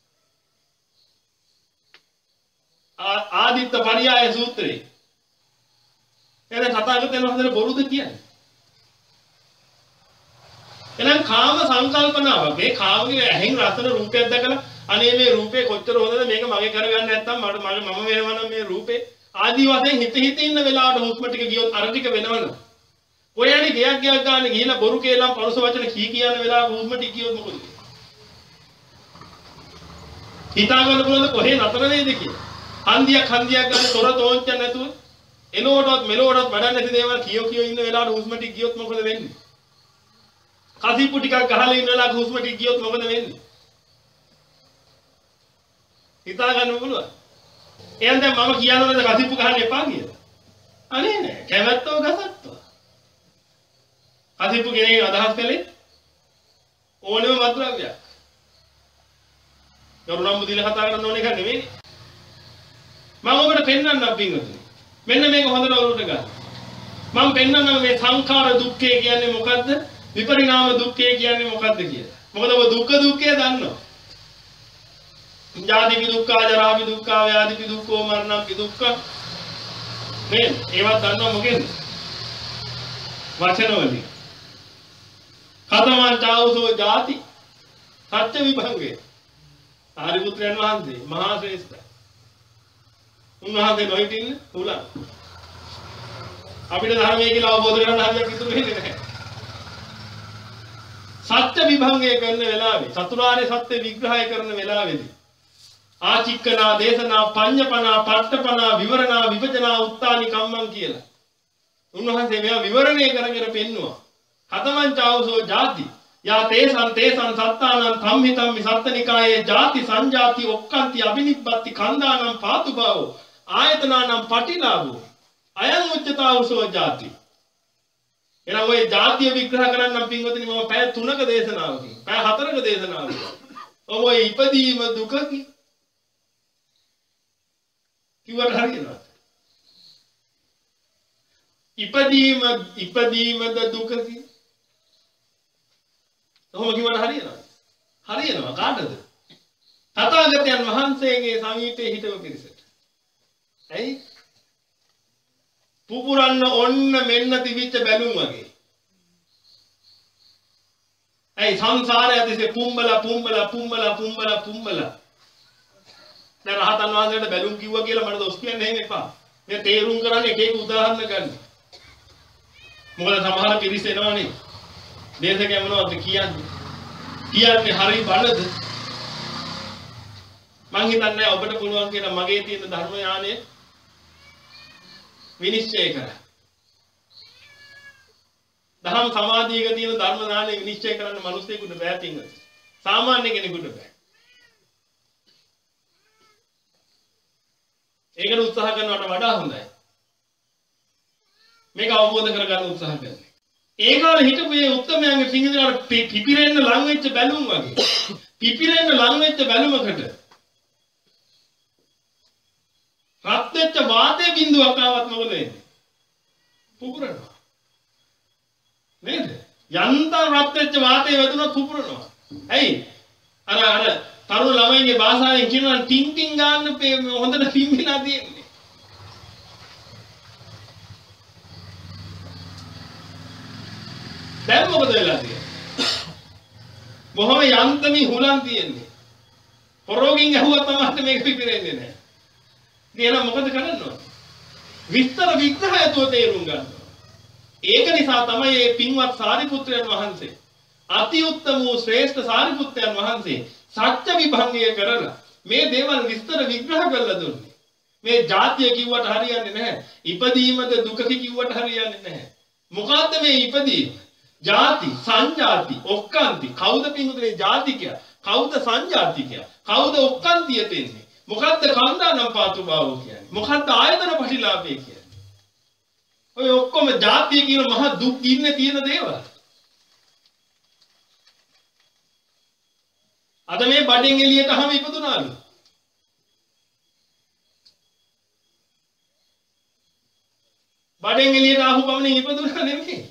ආදිත්ත පරියාය සූත්‍රයේ එතන තථාගතයන් වහන්සේ බොරුද කියන්නේ? එහෙනම් කාම සංකල්පනාවක් මේ කාමයේ ඇහෙන් රසන රූපයක් දැකලා අනේ මේ රූපේ කොච්චර හොඳද මේක මගේ කරගන්න නැත්නම් මට මම වෙනවා නම් මේ රූපේ ආදි වශයෙන් හිත හිත ඉන්න වෙලාවට හුස්ම ටික ගියොත් අර ටික වෙනවනේ. කොහේනි ගියක් ගියක් ගන්න ගිහිලා බොරු කේලම් පරුස වචන කී කියන වෙලාවට හුස්ම ටික ගියොත් මොකද? හිතා ගන්න පුළුවන් කොහේ නතර වෙයිද කියලා. හන්දියක් හන්දියක් ගන්න තොර තෝංච නැතුව එනකොටවත් මෙලොවටවත් වැඩ නැති දේවල් කියෝ කියෝ ඉන්න වෙලාවට හුස්ම ටික ගියොත් මොකද වෙන්නේ? කසිප්පු ටිකක් ගහලා ඉන්න වෙලාවට හුස්ම ටික ගියොත් මොකද වෙන්නේ? හිතා ගන්න පුළුවන්. එහෙනම් දැන් මම කියනවද කසිප්පු ගහන්න එපා කියලා? අනේ නෑ. කැමැත්තව ගසත්වා. කසිප්පු කෙනෙක් අදහස් කළේ ඕනෙම මත්ද්‍රව්‍යයක්. කරුණම් බුදිල කතා කරන්න ඕන එක නෙමෙයි. මම ඔබට පෙන්වන්නම් පින්වතුනි. මෙන්න මේක හොඳට ඔලුවට ගන්න. මම පෙන්වන්නම් මේ සංඛාර දුක්ඛය කියන්නේ මොකද්ද? විපරිණාම දුක්ඛය කියන්නේ මොකද්ද කියලා. මොකද ඔබ දුක්ඛ දුක්ඛය දන්නවා. ජාතිපි දුක්ඛ, ජරාපි දුක්ඛ, ව්‍යාධිපි දුක්ඛ, මරණපි දුක්ඛ. මේ ඒවත් දන්නවා මොකෙන්ද? වචන වලින්. කතමං චාඋසෝ ජාති සත්‍ය විභංගේ. ආරිපුත්‍රයන් වහන්සේ මහා ශ්‍රේෂ්ඨ. උන්වහන්සේ නොහිටින්න උලන්. අපිට ධර්මයේ කියලා අවබෝධ කරගන්න හරියක් ඉතුරු වෙන්නේ නැහැ. සත්‍ය විභංගය කරන වෙලාවේ චතුරාර්ය සත්‍ය විග්‍රහය කරන වෙලාවේදී ආචික්කනා දේශනා පඤ්ඤපනා පට්ඨපනා විවරණා විභජනා උත්තානි කම්මං කියලා. උන්වහන්සේ මේවා විවරණය කරගෙන පෙන්නවා. කතමං චාඋසෝ ජාති යා තේසං තේසං සත්තානං ධම්මිතම්මි සත්තනිකායේ ජාති සංජාති ඔක්칸ති අබිනිබ්බති කන්දානම් පාතු භාවෝ ආයතනානම් පටිලාභෝ අයං උච්චතාවසෝ ජාති. එහෙනම් ඔය ජාතිය විග්‍රහ කරන්නම් පින්වතුනි මම පැය තුනක දේශනාවකින් පැය හතරක දේශනාවකින් ඔය ඉපදීම දුකකි කිව්වට හරියනවද? ඉපදීම ඉපදීමද දුකකි. කොහොම කිව්වට හරියනවද? හරියනවා කාටද? තථාගතයන් වහන්සේගේ සමීපයේ හිටව පිරිසට. ඇයි? පුපුරන්න ඔන්න මෙන්න තිබිච්ච බැලුම් වගේ. ඇයි සංසාරය ඇතිසේ පුම්බලා පුම්බලා පුම්බලා පුම්බලා පුම්බලා. දැන් රහතන් වහන්සේට බැලුම් කිව්වා කියලා මට දොස් කියන්න එහෙම එපා. මේ තේරුම් කරන්නේ එක එක උදාහරණ ගන්න. මොකද සමහර පිරිස එනවනේ. දේශකයන් මොනවද කියන්නේ? කියන්නේ හරි බලද? මං හිතන්නේ ඔබට පුළුවන් කියන මගේ තියෙන ධර්ම ඥානය විනිශ්චය කර. දහම් සමාධියක තියෙන ධර්ම ඥානය විනිශ්චය කරන්න මිනිස්සුෙකුට බෑ පින්වත්. සාමාන්‍ය කෙනෙකුට බෑ. ඒකට උත්සාහ කරනවට වඩා හොඳයි. මේක අවබෝධ කරගන්න උත්සාහ කරන්න. ඒ කාලේ හිටපු මේ උත්තමයන්ගේ පිංගිදට පිපිරෙන්න ලං වෙච්ච බැලුම් වගේ. පිපිරෙන්න ලං වෙච්ච බැලුමකට රත් වෙච්ච වාතයේ බිඳුවක් ආවත් මොකද වෙන්නේ? පුපුරනවා. නේද? යන්තම් රත් වෙච්ච වාතයේ වැදුනොත් පුපුරනවා. ඇයි? අර අර තරුණ ළමයිගේ භාෂාවෙන් කියනවා ටින් ටින් ගන්න හොඳට පිම්බිලා තියෙන්නේ. දැන් මොකද වෙලා තියෙන්නේ? බොහොම යන්තමි හුලන් තියෙන්නේ. පොරෝගින් ඇහුවා තමයි මේක පිපිරෙන්නේ නැහැ. ඉතින් මොකද කරන්න ඕනේ? විස්තර විග්‍රහය තුව තේරුම් ගන්න ඕනේ. ඒක නිසා තමයි මේ පින්වත් සාරිපුත්‍රයන් වහන්සේ අති උත්තම වූ ශ්‍රේෂ්ඨ සාරිපුත්‍රයන් වහන්සේ සත්‍ය විභංගය කරලා මේ දේවල් විස්තර විග්‍රහ කරලා දුන්නේ. මේ ජාතිය කිව්වට හරියන්නේ නැහැ. ඉපදීමද දුක කිව්වට හරියන්නේ නැහැ. මොකද්ද මේ ඉපදීම? ජාති, සංජාති, ඔක්කාන්ති. කවුද පින්වතුනි ජාතිකයා? කවුද සංජාතිකයා? කවුද ඔක්කාන්තිය දෙන්නේ? මොකද්ද කන්දානම් පාතු භාවෝ කියන්නේ? මොකද්ද ආයතන පටිලාභය කියන්නේ? ඔය ඔක්කොම ජාතිය කියන මහ දුක් ඉන්නේ තියෙන දේවල්. අද මේ බඩෙන් එළියට අහම ඉපදුනාලු. බඩෙන් එළියට ආපු පමණින් ඉපදුනා නෙමෙයි.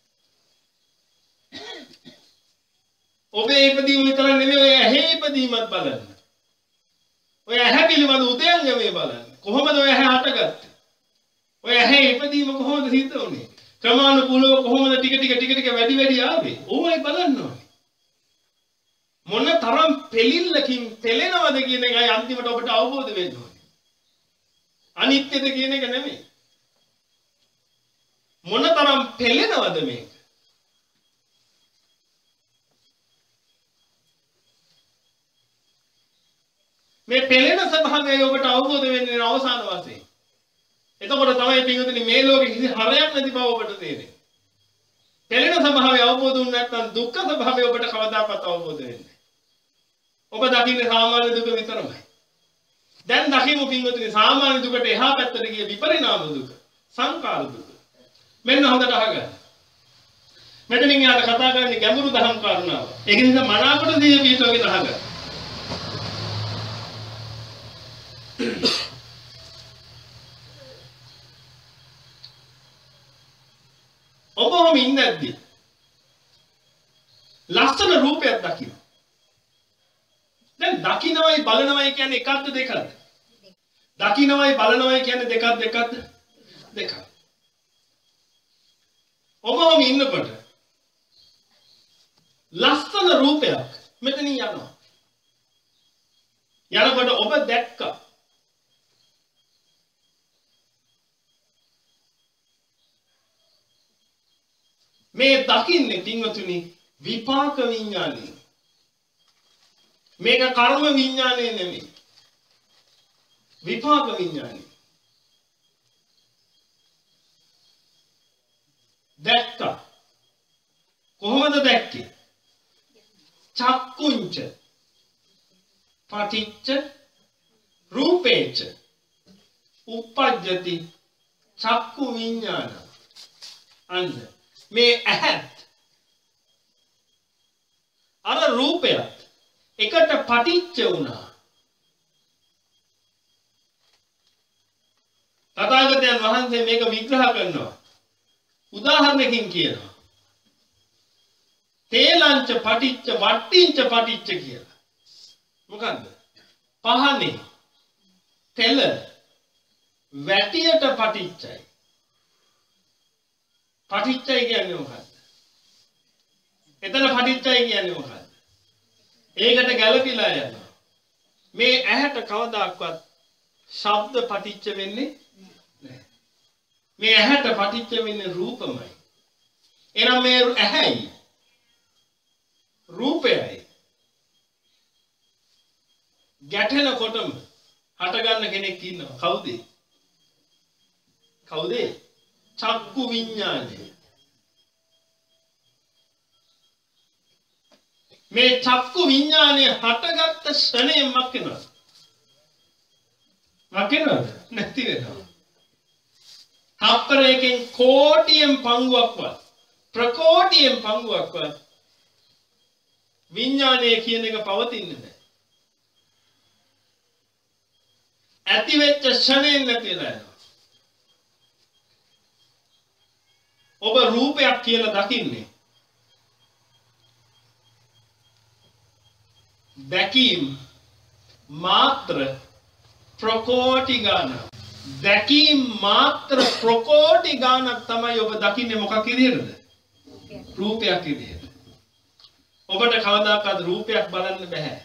ඔබේ ඉපදීම විතර නෙමෙයි ඔය ඇහි ඉපදීමත් බලන්න. ඔය ඇහැ පිළිබඳ උදයන්ගමේ බලන්න. කොහොමද ඔය ඇහැ හටගත්තේ? ඔය ඇහි ඉපදීම කොහොමද සිද්ධ වුනේ? ක්‍රමානුකූලව කොහොමද ටික ටික ටික ටික වැඩි වැඩි ආවේ? ඕවයි බලන්න ඕනේ. මොන තරම් පෙලිල්ලකින් පෙලෙනවද කියන එකයි අන්තිමට ඔබට අවබෝධ වෙන්න ඕනේ. අනිත්‍යද කියන එක නෙමෙයි. මොන තරම් පෙලෙනවද මේක? මේ පෙළෙන ස්වභාවය ඔබට අවබෝධ වෙන්නේ අවසාන වශයෙන්. එතකොට තමයි පින්වතුනි මේ ලෝකෙ කිසි හරයක් නැති බව ඔබට තේරෙන්නේ. පෙළෙන ස්වභාවය අවබෝධ වුනේ නැත්නම් දුක්ඛ ස්වභාවය ඔබට කවදාකවත් අවබෝධ වෙන්නේ නැහැ. ඔබ දකින්නේ සාමාන්‍ය දුක විතරමයි. දැන් දකිමු පින්වතුනි සාමාන්‍ය දුකට එහා පැත්තට ගිය විපරිණාම දුක. සංකාර දුක. මෙන්න හොඳට අහගන්න. මෙතනින් යාට කතා කරන්නේ ගැඹුරු දහම් කාරණාව. ඒක නිසා මනාකොට සිහිය පිහිටවගෙන අහගන්න. ඔබම ඉන්නද්දී ලස්සන රූපයක් දකින්න. දැන් දකින්නවයි බලනවයි කියන්නේ එකක්ද දෙකක්ද? දකින්නවයි බලනවයි කියන්නේ දෙකක් දෙකක්ද? දෙකක්. ඔබම ඉන්නකොට ලස්සන රූපයක් මෙතනින් යනවා. යනකොට ඔබ දැක්කා. මේ දකින්නේ පින්වතුනි විපාක විඥානය. මේක කර්ම විඥානය නෙමෙයි. විපාක විඥානය. දැක්කා. කොහොමද දැක්කේ? චක්කුංච පටිච්ච රූපේච උප්පජ්ජති චක්කු විඥාන. අන්න මේ ඇහත් අර රූපයත් එකට පටිච්ච වුණා. තථාගතයන් වහන්සේ මේක විග්‍රහ කරනවා. උදාහරණකින් කියනවා. තේලංච පටිච්ච වට්ටිංච පටිච්ච කියලා. මොකද්ද? පහනේ තෙල වැටියට පටිච්චයි. පටිච්චයි කියන්නේ මොකක්ද? එතන පටිච්චයි කියන්නේ මොකක්ද? ඒකට ගැළපීලා යනවා. මේ ඇහැට කවදාක්වත් ශබ්ද පටිච්ච වෙන්නේ නැහැ. මේ ඇහැට පටිච්ච වෙන්නේ රූපමයි. එහෙනම් මේ ඇහැයි රූපයයි ගැටෙනකොටම හටගන්න කෙනෙක් ඉන්නවා. කවුද? කවුද? චක්කු විඥානය. මේ චක්කු විඥානය හටගත්ත ක්ෂණයෙන් මක් වෙනවද? මක් වෙනවද? නැති වෙනවා. තප්පරයකින් කෝටියෙන් පංගුවක්වත් ප්‍රකෝටියෙන් පංගුවක්වත් විඥානය කියන එක පවතින්නේ නැහැ. ඇති වෙච්ච ක්ෂණයෙන් නැති වෙලා යනවා. ඔබ රූපයක් කියලා දකින්නේ දැකීම මාත්‍ර ප්‍රකෝටි ගාන. දැකීම මාත්‍ර ප්‍රකෝටි ගානක් තමයි ඔබ දකින්නේ මොකක් විදියටද? රූපයක් විදියට. ඔබට කවදාකවත් රූපයක් බලන්න බෑ.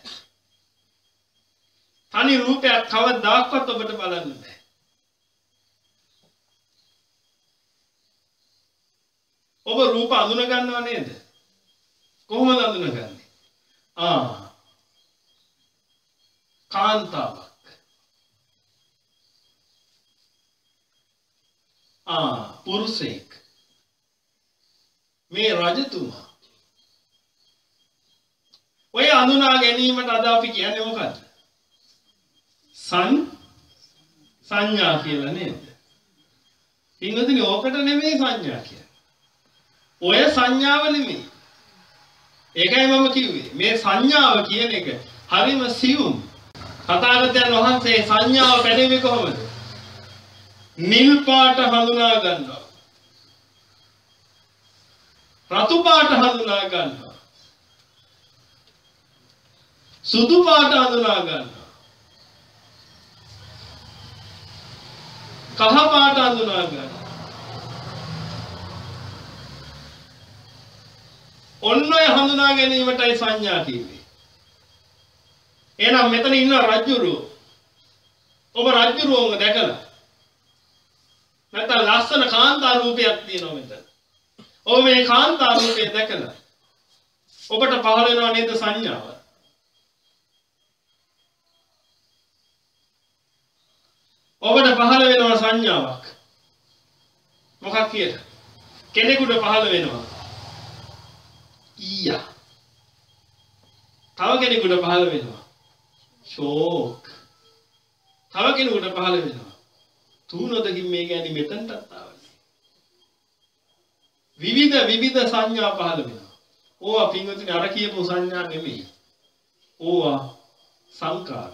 තනි රූපයක් කවදාකවත් ඔබට බලන්න බෑ. ඔබ රූප අඳුන ගන්නව නේද? කොහොමද අඳුනගන්නේ? ආ කාන්තාවක්. ආ පුරුෂයෙක්. මේ රජතුමා. ඔය අඳුනා ගැනීමට අද අපි කියන්නේ මොකද්ද? සං සංඥා කියලා නේද? ඉන්නදිනේ ඕකට නෙමෙයි සංඥා කියන්නේ. ඔය සංඥාව නෙමෙයි. ඒකයි මම කිව්වේ. මේ සංඥාව කියන එක හරිම සියුම්. තථාගතයන් වහන්සේ සංඥාව පැනෙන්නේ කොහොමද? නිල් පාට හඳුනා ගන්නවා. රතු පාට හඳුනා ගන්නවා. සුදු පාට හඳුනා ගන්නවා. කහ පාට හඳුනා ගන්නවා. ඔන්න ඔය හඳුනා ගැනීමටයි සංඥා කියන්නේ. එහෙනම් මෙතන ඉන්න රජුරු ඔබ රජුරුවම දැකලා නැත්නම් ලස්සන කාන්තා රූපයක් තියෙනවා මෙතන. ඔබ මේ කාන්තා රූපය දැකලා ඔබට පහළ වෙනව නේද සංඥාව? ඔබට පහළ වෙනවා සංඥාවක්. මොකක් කියලා? කෙනෙකුට පහළ වෙනවා ඊයා. තව කෙනෙකුට පහළ වෙනවා ෂෝක්. තව කෙනෙකුට පහළ වෙනවා. තුනොදකින් මේ කියන්නේ මෙතනටත් ආවනේ. විවිධ විවිධ සංඥා පහළ වෙනවා. ඕවා පින්වතුනි අර කියපු සංඥා නෙමෙයි. ඕවා සංකාර.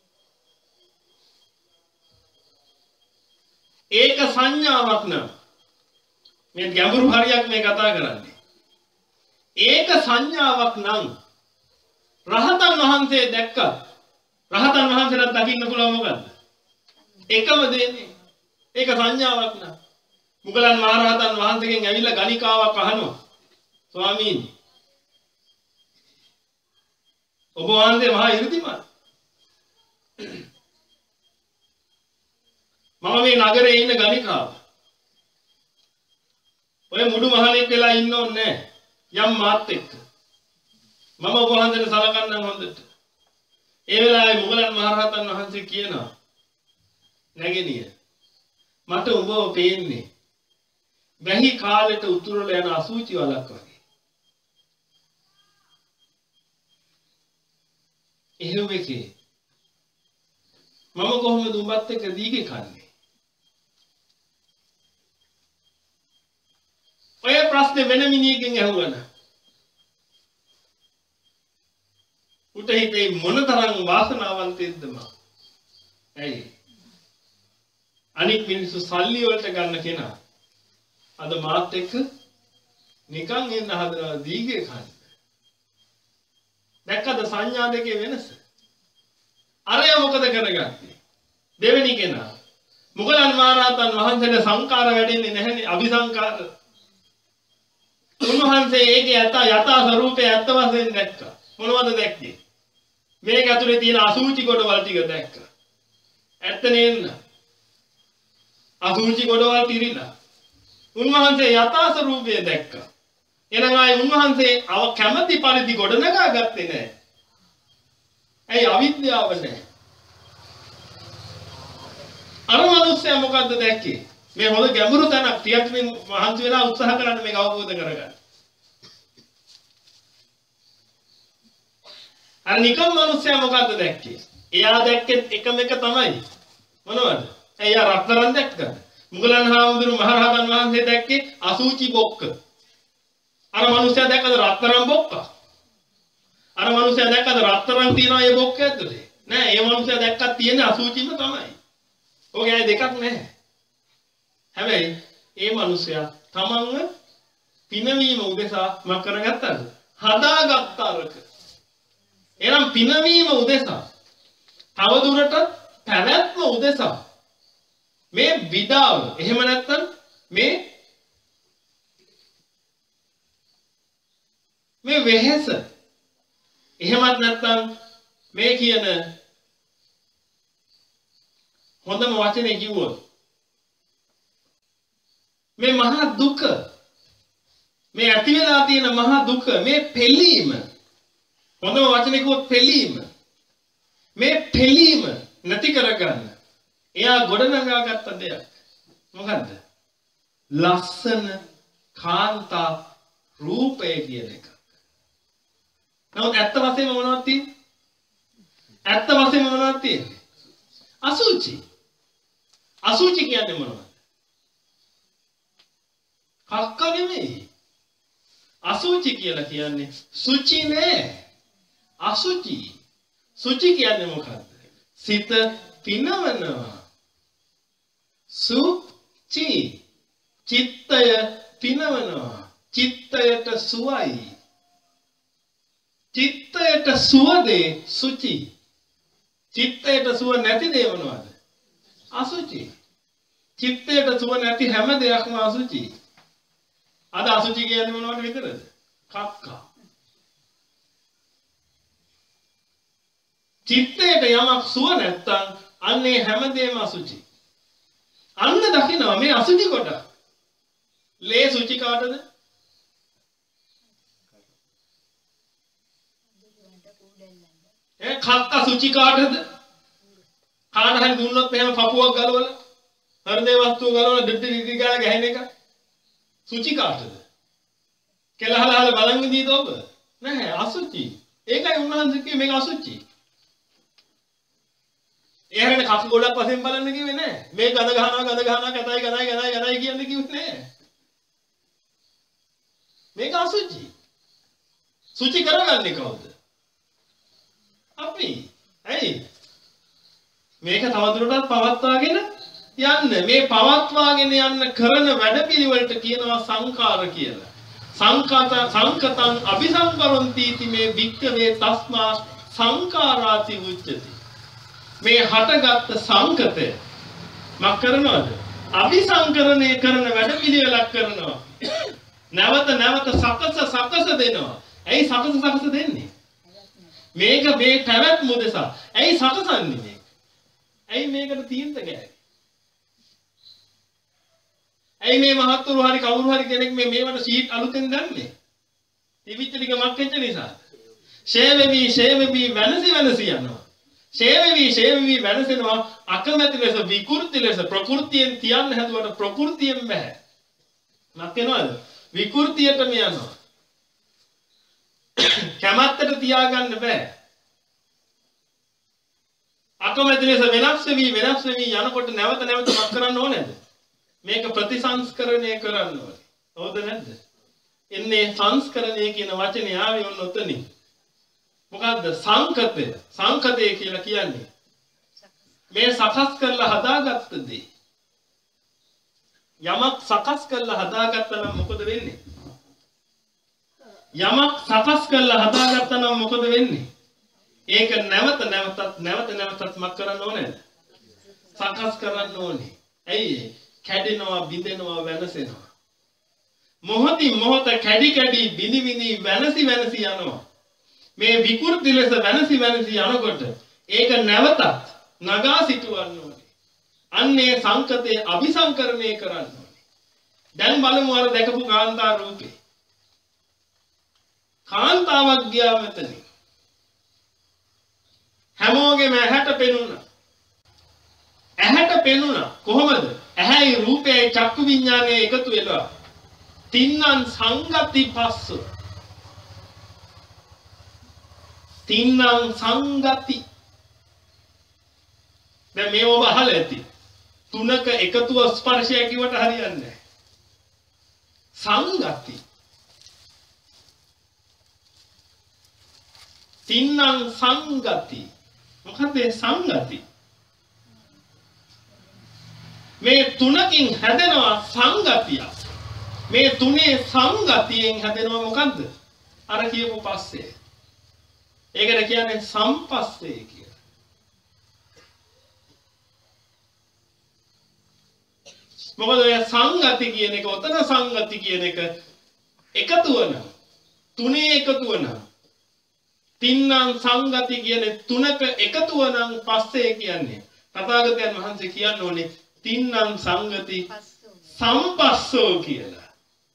ඒක සංඥාවක් නම් මේ ගැඹුරු හරියක් මේ කතා කරන්නේ. ඒක සංඥාවක් නම් රහතන් වහන්සේ දැක්කත් රහතන් වහන්සේට දකින්න පුළුවන් මොකද්ද? එකම දෙන්නේ. ඒක සංඥාවක් නම් මුගලන් මහරහතන් වහන්සේගෙන් ඇවිල්ලා ගණිකාවක් අහනවා. ස්වාමීනි ඔබ වහන්සේ මහා 이르දිමත්. මම මේ නගරේ ඉන්න ගණිකාව. ඔය මුඩු මහණෙක් වෙලා ඉන්න ඕනේ යම් මාත් එක්ක. මම ඔබ වහන්සේට සලකන්නම් හොඳට. ඒ වෙලාවේ මුගලන් මහරහතන් වහන්සේ කියනවා නැගෙනිය මට ඔබව පේන්නේ වැහි කාලෙට උතුරලා යන අසුචි වලක් වගේ. එහෙම එකේ මම කොහොමද උඹත් එක්ක දීගේ කන්නේ? ඔය ප්‍රශ්නේ වෙන මිනිහකින් ඇහුවන උට හිතේ මොනතරම් වාසනාවන්තයෙක්ද මම. ඇයි? අනික් මිනිස්සු සල්ලි වලට ගන්න කෙනා අද මාත් එක්ක නිකන් ඉන්න හදනවා දීගේ කන්න. දැක්කද සංඥා දෙකේ වෙනස? අරය මොකද කරගත්තේ? දෙවෙනි කෙනා මුගලන් මහරහතන් වහන්සේට සංකාර වැඩෙන්නේ නැහැනේ අபிසංකාර. උන්වහන්සේ ඒකේ යත යථා ස්වરૂපේ ඇත්ත වශයෙන් දැක්කා. මොනවද දැක්කේ? මේක ඇතුලේ තියෙන අසුචි ගොඩවල් ටික දැක්කා. ඇත්ත නේන්න. අසුචි ගොඩවල් තිරිලා. උන්වහන්සේ යථා ස්වરૂපය දැක්කා. එනං ආයේ උන්වහන්සේ අව කැමැති පරිදි ගොඩනගා ගත්තේ නැහැ. ඇයි? අවිද්‍යාව නැහැ. අර මනුස්සයා මොකද්ද දැක්කේ? මේ හොඳ ගැඹුරු තැනක් ටිකක් මේ මහන්සි වෙලා උත්සාහ කරන්න මේක අවබෝධ කරගන්න. අර නිකම් මනුස්සයා මොකද්ද දැක්කේ? එයා දැක්කේ එකම එක තමයි. මොනවද? එයා රත්තරන් දැක්කද? මුගලන් හාමුදුරු මහරහතන් වහන්සේ දැක්කේ අසුචි බොක්ක. අර මනුස්සයා දැක්කද රත්තරන් බොක්ක? අර මනුස්සයා දැක්කද රත්තරන් තියනවා ඒ බොක්ක ඇතුලේ? නෑ, ඒ මනුස්සයා දැක්කත් තියෙන්නේ අසුචිම තමයි. ඔගේ දෙකක් නැහැ. හැබැයි ඒ මනුස්සයා තමන්ව පිනවීම උදෙසා මක් කරගත්තද? හදාගත්ත අරක. එනම් පිනවීම උදෙසා තව දුරට පැවැත්ම උදෙසා මේ විඩාව එහෙම නැත්නම් මේ මේ වෙහෙස එහෙමත් නැත්නම් මේ කියන හොඳම වචනේ කිව්වොත් මේ මහා දුක මේ ඇති වෙලා තියෙන මහා දුක මේ පෙළීම හොඳම වචනේ කිව්වොත් පෙළීම මේ පෙළීම නැති කරගන්න එයා ගොඩනගා ගත්ත දෙයක් මොකද්ද? ලස්සන කාන්තා රූපය කියන එක. නමුත් ඇත්ත වශයෙන්ම මොනවද තියෙන්නේ? ඇත්ත වශයෙන්ම මොනවද තියෙන්නේ? අසුචි. අසුචි කියන්නේ මොනවද? කක්ක නෙමෙයි. අසුචි කියලා කියන්නේ සුචි නෑ. අසුචි. සුචි කියන්නේ මොකද්ද? සිත පිනවනවා. සුචි. චිත්තය පිනවනවා. චිත්තයට සුවයි. චිත්තයට සුවදේ සුචි. චිත්තයට සුව නැති දේ මොනවද? අසුචි. චිත්තයට සුව නැති හැම දෙයක්ම අසුචි. අද අසුචි කියන්නේ මොනවද විතරද? කක්කා. චිත්තයට යමක් සුව නැත්තම් අන්නේ හැමදේම අසුචි. අන්න දකිනවා මේ අසුචි කොට. ලේ සුචි කාටද? ඒ කක්ක සුචි කාටද? කාට හරි දුන්නොත් එහෙම පපුවක් ගලවලා හෘදේ වස්තුව ගලවලා දෙඩ දිග ගාලා ගහන එක සුචි කාටද? කෙලහලහල බලන් ඉඳීද ඔබ? නැහැ, අසුචි. ඒකයි උන්වහන්සේ කිව්වේ මේක අසුචි. ඒ හැරෙන කක ගොඩක් වශයෙන් බලන්න කිව්වේ නෑ. මේ ගඳ ගහනවා ගඳ ගහනවා කතයි කතයි කතයි කතයි කියන්නේ කිව්වේ නෑ. මේක අසුචි. සුචි කරගන්නේ කවුද? අපි. ඇයි? මේක තවදුරටත් පවත්වාගෙන යන්න. මේ පවත්වාගෙන යන්න කරන වැඩපිළිවෙලට කියනවා සංකාර කියලා. සංකත සංකතං අபிසංකරන්ති इति මේ වික්කවේ තස්මා සංකාරාති උච්චති. මේ හටගත් සංකතය මක් කරනවද? අபிසංකරණය කරන වැඩපිළිවෙලක් කරනවා. නැවත නැවත සකස සකස දෙනවා. ඇයි සකස සකස දෙන්නේ? මේක මේ පැවැත්ම උදෙසා. ඇයි සකසන්නේ මේක? ඇයි මේකට තීන්ත ගෑවේ? ඇයි මේ මහත්තුරු හරි කවුරු හරි කෙනෙක් මේ මේවට ෂීට් අලුතෙන් දැම්මේ? තිබිච්ච ටික මක් වෙච්ච නිසා. ෂේවෙවි ෂේවෙවි වෙනසි වෙනසි යනවා. ෂේවෙවි ෂේවෙවි වෙනසෙනවා අකමැති ලෙස විකෘති ලෙස ප්‍රകൃතියෙන් තියන්න හැදුවට ප්‍රകൃතියෙන් බෑ. මක් වෙනවද? විකෘතියටම යනවා. කැමැත්තට තියාගන්න බෑ. අකමැති ලෙස වෙනස් වෙවි වෙනස් වෙවි යනකොට නැවත නැවත මක් කරන්න ඕනේද? මේක ප්‍රතිසංස්කරණය කරන්න ඕනේ. හවුද නැද්ද? එන්නේ සංස්කරණය කියන වචනේ ආවේ ඔන්න ඔතනින්. මොකද්ද සංකතය? සංකතය කියලා කියන්නේ මේ සකස් කරලා හදාගත්ත දේ. යමක් සකස් කරලා හදාගත්තා නම් මොකද වෙන්නේ? යමක් සකස් කරලා හදාගත්තා නම් මොකද වෙන්නේ? ඒක නැවත නැවතත් නැවත නැවතත් මක් කරන්න ඕනේද? සකස් කරන්න ඕනේ. ඇයි? කැඩෙනවා, බිඳෙනවා, වෙනසෙනවා. මොහොතින් මොහොත කැඩි කැඩි බිනි බිනි වෙනසි වෙනසි යනවා. මේ විකෘති ලෙස වෙනසි වෙනසි යනකොට ඒක නැවතත් නගා සිටවන්න ඕනේ. අන්නේ සංකතේ අபிසංකරණය කරන්න ඕනේ. දැන් බලමු අර දැකපු කාන්තා රූපේ. කාන්තාවක් ගියා මෙතන. හැමෝගෙම ඇහැට පෙනුණා. ඇහැට පෙනුණා කොහොමද? ඇහැයි රූපයයි චක්කු විඤ්ඤාණය එකතු වෙලා තින්නං සංගති පස්ස. තින්නං සංගති. දැන් මේව ඔබ අහලා ඇති. තුනක එකතුව ස්පර්ශය කිව්වට හරියන්නේ නැහැ. සංගති. තින්නං සංගති. මොකද සංගති? මේ තුනකින් හැදෙනවා සංගතිය. මේ තුනේ සංගතියෙන් හැදෙනවා මොකද්ද? අර කියපු පස්සේ. ඒකට කියන්නේ සම්පස්සේ කියලා. මොකද ඔය සංගති කියන එක උතන සංගති කියන එක එකතු වෙන තුනේ එකතු වෙන තින්නම් සංගති කියන්නේ තුනක එකතු වෙනන් පස්සේ කියන්නේ තථාගතයන් වහන්සේ කියන්න ඕනේ තින්නම් සංගති සම්පස්සෝ කියලා.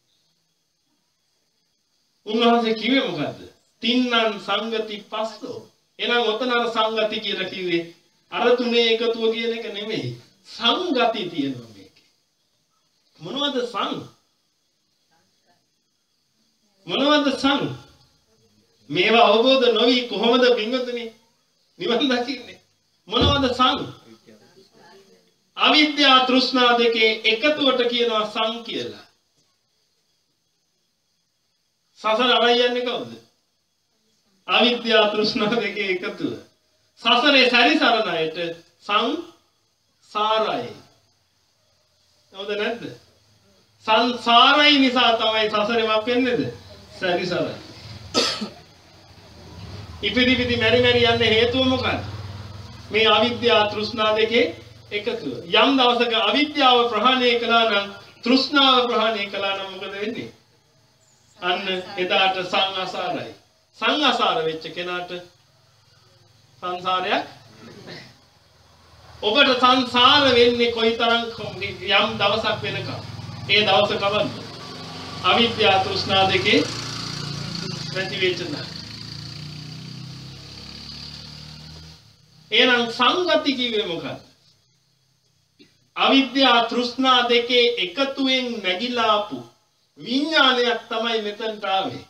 උන්වහන්සේ කිව්වේ මොකද්ද? තින්නම් සංගති පස්සෝ. එහෙනම් ඔතන අර සංගති කියලා කිව්වේ අර තුනේ එකතුව කියන එක නෙමෙයි. සංගති තියෙනවා මේකේ. මොනවද සං? මොනවද සං? මේවා අවබෝධ නොවි කොහොමද පින්වතුනි නිවන් දකින්නේ? මොනවද සං? අවිද්‍යා තෘෂ්ණා දෙකේ එකතුවට කියනවා සං කියලා. සසර අවයන්නේ කවුද? අවිද්‍යා තෘෂ්ණා දෙකේ එකතුව. සසරේ සැරිසරන අයට සංසාරයි. හවුද නැද්ද? සංසාරයි නිසා තමයි සසරේ වක් වෙන්නේද? සැරිසරයි. ඉපිදි පිදි මෙරි මෙරි යන්න හේතුව මොකක්ද? මේ අවිද්‍යා තෘෂ්ණා දෙකේ එකතුව. යම් දවසක අවිද්‍යාව ප්‍රහාණය කළා නම් තෘෂ්ණාව ප්‍රහාණය කළා නම් මොකද වෙන්නේ? අන්න එදාට සංසාරයි. සංසාර වෙච්ච කෙනාට සංසාරයක් ඔබට සංසාර වෙන්නේ කොයිතරම් යම් දවසක් වෙනකම්. ඒ දවස කවද්ද? අවිද්‍යා තෘෂ්ණා දෙකේ නැති වෙච්ච නා. එහෙනම් සංගති කිව්වේ මොකක්ද? අවිද්‍යා තෘෂ්ණා දෙකේ එකතුවෙන් නැగిලා ආපු විඥානයක් තමයි මෙතනට ආවේ.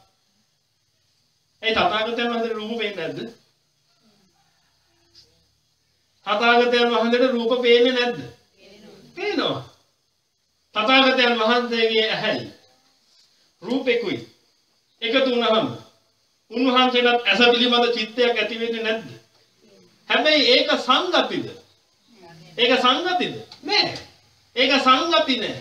ඒ තථාගතයන් වහන්සේ රූප වෙන්නේ නැද්ද? තථාගතයන් වහන්සේට රූප පේන්නේ නැද්ද? පේනවා. තථාගතයන් වහන්සේගේ ඇහැයි රූපෙකුයි එකතු වුණාම උන්වහන්සේට ඇස පිළිබඳ චිත්තයක් ඇති වෙන්නේ නැද්ද? හැබැයි ඒක සංගතිද? ඒක සංගතිද? නෑ. ඒක සංගති නෑ.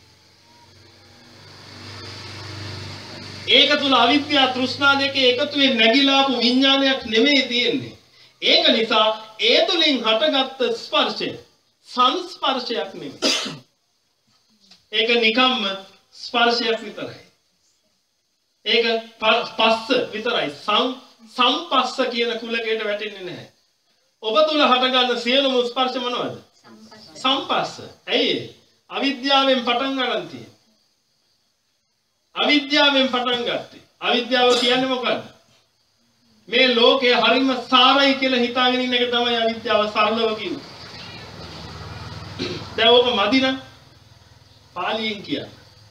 ඒක තුල අවිද්‍යාව තෘෂ්ණා දෙකේ එකතුවෙන් නැగిලා ආපු විඥානයක් නෙමෙයි තියෙන්නේ. ඒක නිසා ඒ තුලින් හටගත්ත ස්පර්ශය සංස්පර්ශයක් නෙමෙයි. ඒක නිකම්ම ස්පර්ශයක් විතරයි. ඒක පස්ස විතරයි. සම්පස්ස කියන කුලකයට වැටෙන්නේ නැහැ. ඔබ තුල හටගන්න සියලුම ස්පර්ශ මොනවද? සම්පස්ස. ඇයි? අවිද්‍යාවෙන් පටන් ගන්න තියෙන්නේ. අවිද්‍යාවෙන් පටන් ගත්තේ. අවිද්‍යාව කියන්නේ මොකද්ද? මේ ලෝකය හරිම සාරයි කියලා හිතාගෙන ඉන්න එක තමයි අවිද්‍යාව සරලව කියන්නේ. දැන් ඕක මදිනා පාලියෙන් කියන්නේ.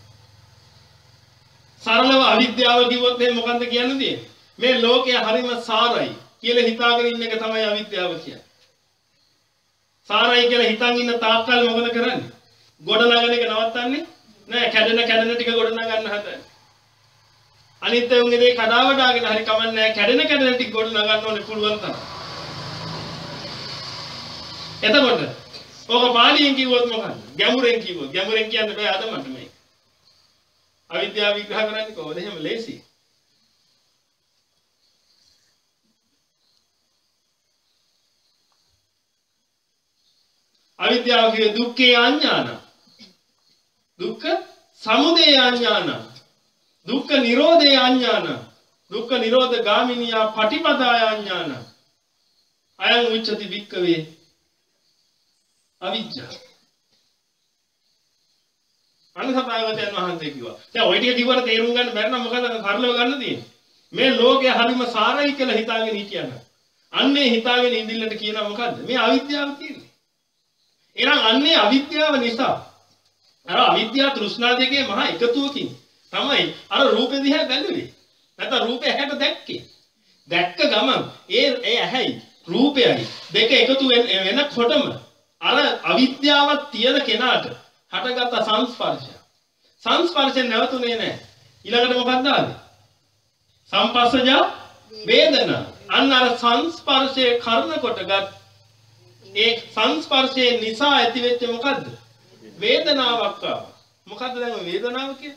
සරලව අවිද්‍යාව කිව්වොත් එහෙනම් මොකන්ද කියන්න තියෙන්නේ? මේ ලෝකය හරිම සාරයි කියලා හිතාගෙන ඉන්න එක තමයි අවිද්‍යාව කියන්නේ. සාරයි කියලා හිතන් ඉන්න තාක්කල් මොකද කරන්නේ? ගොඩ නගන එක නවත්තන්නේ නෑ. කැඩෙන කැඩෙන ටික ගොඩ නගන්න හදන්නේ. අනිත් උන්ගේ දේ කඩාවඩාගෙන හරි කමන්නේ නෑ. කැඩෙන කැඩෙන ටික ගොඩ නගන්න ඕනේ පුළුවන් තරම්. එතකොට ඕක පාලියෙන් කිව්වොත් මොකක්ද? ගැඹුරෙන් කිව්වොත් ගැඹුරෙන් කියන්න බෑ අද මට මේ. අවිද්‍යාව විග්‍රහ කරන්නේ කොහොමද? එහෙම ලේසි. අවිද්‍යාව කියන්නේ දුක්ඛේ අඥාන. දුක්ඛ සමුදය අඥාන. දුක්ඛ නිරෝධේ අඥාන. දුක්ඛ නිරෝධ ගාමිනියා පටිපදාය අඥාන. අයං උච්චති වික්කවේ අවිද්‍යාව. අනුසතාවතයන් වහන්සේ කිව්වා. දැන් ඔය ටික කිව්වට තේරුම් ගන්න බැරි නම් මොකද සරලව ගන්න තියෙන්නේ? මේ ලෝකය හරිම සාරයි කියලා හිතාගෙන හිටියනම් අන්නේ හිතාගෙන ඉඳිල්ලට කියනවා මොකද්ද? මේ අවිද්‍යාව කියන්නේ. එහෙනම් අන්නේ අවිද්‍යාව නිසා අර අවිද්‍යාව තෘෂ්ණා දෙකේ මහා එකතුවකින් තමයි අර රූපෙ දිහා බැලුවේ. නැත්නම් රූපය ඇහැට දැක්කේ. දැක්ක ගමන් ඒ ඒ ඇහැයි රූපයයි දෙක එකතු වෙනකොටම අර අවිද්‍යාවක් තියෙන කෙනාට හටගත්ත සංස්පර්ශය. සංස්පර්ශයෙන් නැවතුනේ නැහැ. ඊළඟට මොකක්ද ආවේ? සංපස්සජ වේදනා. අන්න අර සංස්පර්ශයේ කර්ණ කොටගත් ඒ සංස්පර්ශයේ නිසා ඇතිවෙච්ච මොකද්ද? වේදනාවක් ආවා. මොකද්ද දැන් ඔය වේදනාව කියන්නේ?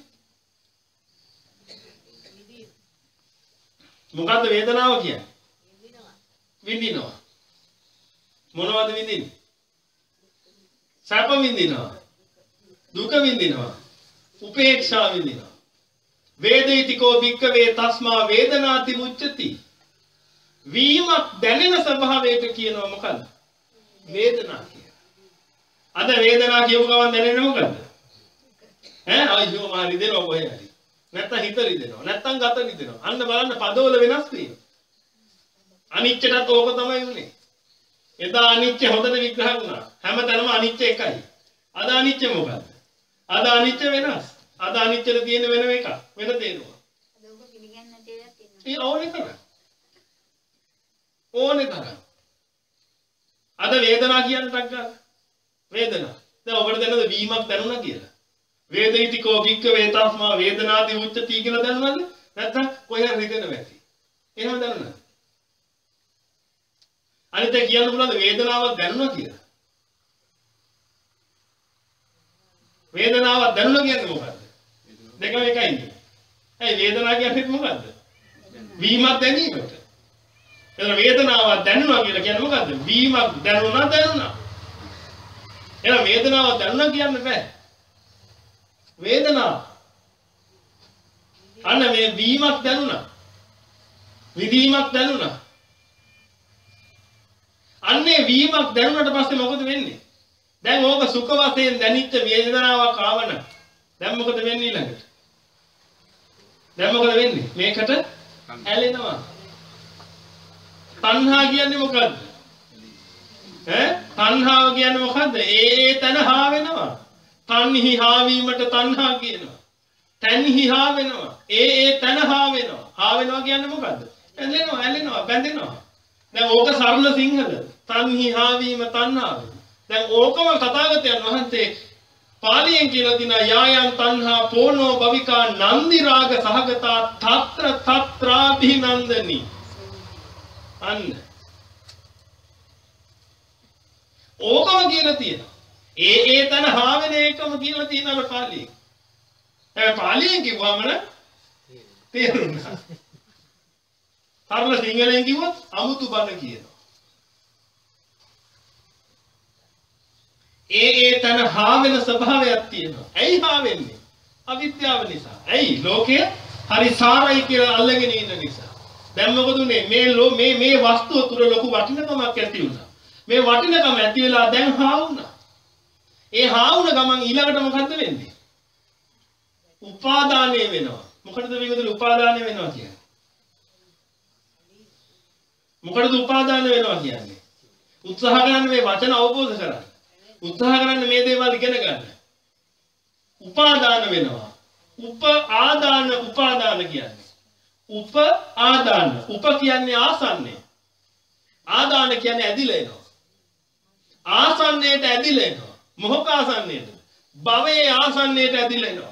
මොකද්ද වේදනාව කියන්නේ? විඳිනවා. මොනවද විඳින්නේ? සැප විඳිනවා. දුක විඳිනවා. උපේක්ෂා විඳිනවා. වේදිතකෝ භික්ඛවේ තස්මා වේදනාති මුච්චති. වීමක් දැනෙන ස්වභාවයට කියනවා මොකද්ද? වේදනා කියලා. අද වේදනා කියපු ගමන් දැනෙන්නේ මොකද්ද? ඈ අයියෝ මාරි දෙනවා කොහේ හරි. නැත්තම් හිත රිදෙනවා. නැත්තම් ගත රිදෙනවා. අන්න බලන්න පදවල වෙනස් වීම. අනිච්චටත් ඕක තමයි උනේ. එදා අනිච්ච හොඳට විග්‍රහ වුණා. හැමතැනම අනිච්ච එකයි. අද අනිච්ච මොකද්ද? අද අනිච්ච වෙනස්. අද අනිච්චල තියෙන වෙන එකක්. වෙන තේරුම. අද ඔබ පිළිගන්න දෙයක් තියෙනවා. ඒ ඕනේ තරම්. ඕනේ තරම්. අද වේදනා කියන ටක් ගන්න. වේදනා. දැන් ඔබට දැනද වීමක් දැනුණා කියලා? වේදිතකෝ භික්ඛවේ තස්මා වේදනාති උච්චති කියලා දැනුණාද? නැත්නම් කොහෙන් රිදෙනව ඇති? එහෙම දැනුණාද? අනිත් ඒ කියන්න පුළුවන්ද වේදනාවක් දැනුණා කියලා? වේදනාවක් දැනුණා කියන්නේ මොකද්ද? දෙකම එකයිනේ. ඇයි වේදනාව කියන්නේ මොකද්ද? වීමක් දැනීමට. එතන වේදනාවක් දැනුණා කියලා කියන්නේ මොකද්ද? වීමක් දැනුණා දැනුණා. එහෙනම් වේදනාවක් දැනුණා කියන්න බෑ. වේදනාව අන්න මේ වීමක් දැනුණා. විදීමක් දැනුණා. අන්නේ වීමක් දැනුණාට පස්සේ මොකද වෙන්නේ? දැන් ඕක සුඛ වශයෙන් දැනිච්ච වේදනාවක් ආවන. දැන් මොකද වෙන්නේ ඊළඟට? දැන් මොකද වෙන්නේ? මේකට ඇලෙනවා. තණ්හා කියන්නේ මොකද්ද? ඈ තණ්හාව කියන්නේ මොකද්ද? ඒ තන හා වෙනවා. තණ්හි හා වීමට තණ්හා කියනවා. තණ්හි හා වෙනවා. ඒ ඒ තන හා වෙනවා. හා වෙනවා කියන්නේ මොකද්ද? ඇලෙනවා, ඇලෙනවා, බැඳෙනවා. දැන් ඕක සරල සිංහල. තන්හි හාවීම තණ්හාව. දැන් ඕකම තථාගතයන් වහන්සේ පාලියෙන් කියලා දිනා යායන් තණ්හා පෝනෝ භවිකා නන්දි රාග සහගතා తත්‍ර తත්‍රාභිනන්දනි. අන්න ඕකම කියලා තියෙනවා. ඒ ඒ තන හාවෙන එකම කියලා තියෙනවා පාලියෙන්. ඒ පාලියෙන් කිව්වම තේරුණා. සරල සිංහලෙන් කිව්වොත් අමුතු බණ කියනවා. ඒ ඒ තන හාවෙන ස්වභාවයක් තියෙනවා. ඇයි හාවෙන්නේ? අවිද්‍යාව නිසා. ඇයි? ලෝකය හරි සාරයි කියලා අල්ලගෙන ඉන්න නිසා. දැන් මොකද උනේ? මේ ලෝ මේ මේ වස්තුව තුර ලොකු වටිනකමක් ඇති වුණා. මේ වටිනකම ඇති වෙලා දැන් හා වුණා. ඒ හා වුණ ගමන් ඊළඟට මොකද්ද වෙන්නේ? උපාදානය වෙනවා. මොකටද මේකද උපාදානය වෙනවා කියන්නේ? මොකටද උපාදාන වෙනවා කියන්නේ? උත්සාහ කරන්න මේ වචන අවබෝධ කරගන්න. උත්සාහ කරන්න මේ දේවල් ඉගෙන ගන්න. උපාදාන වෙනවා. උප ආදාන උපාදාන කියන්නේ. උප ආදාන. උප කියන්නේ ආසන්නය. ආදාන කියන්නේ ඇදිලා එනවා. ආසන්නයට ඇදිලා එනවා. මොහොක ආසන්නයට. භවයේ ආසන්නයට ඇදිලා එනවා.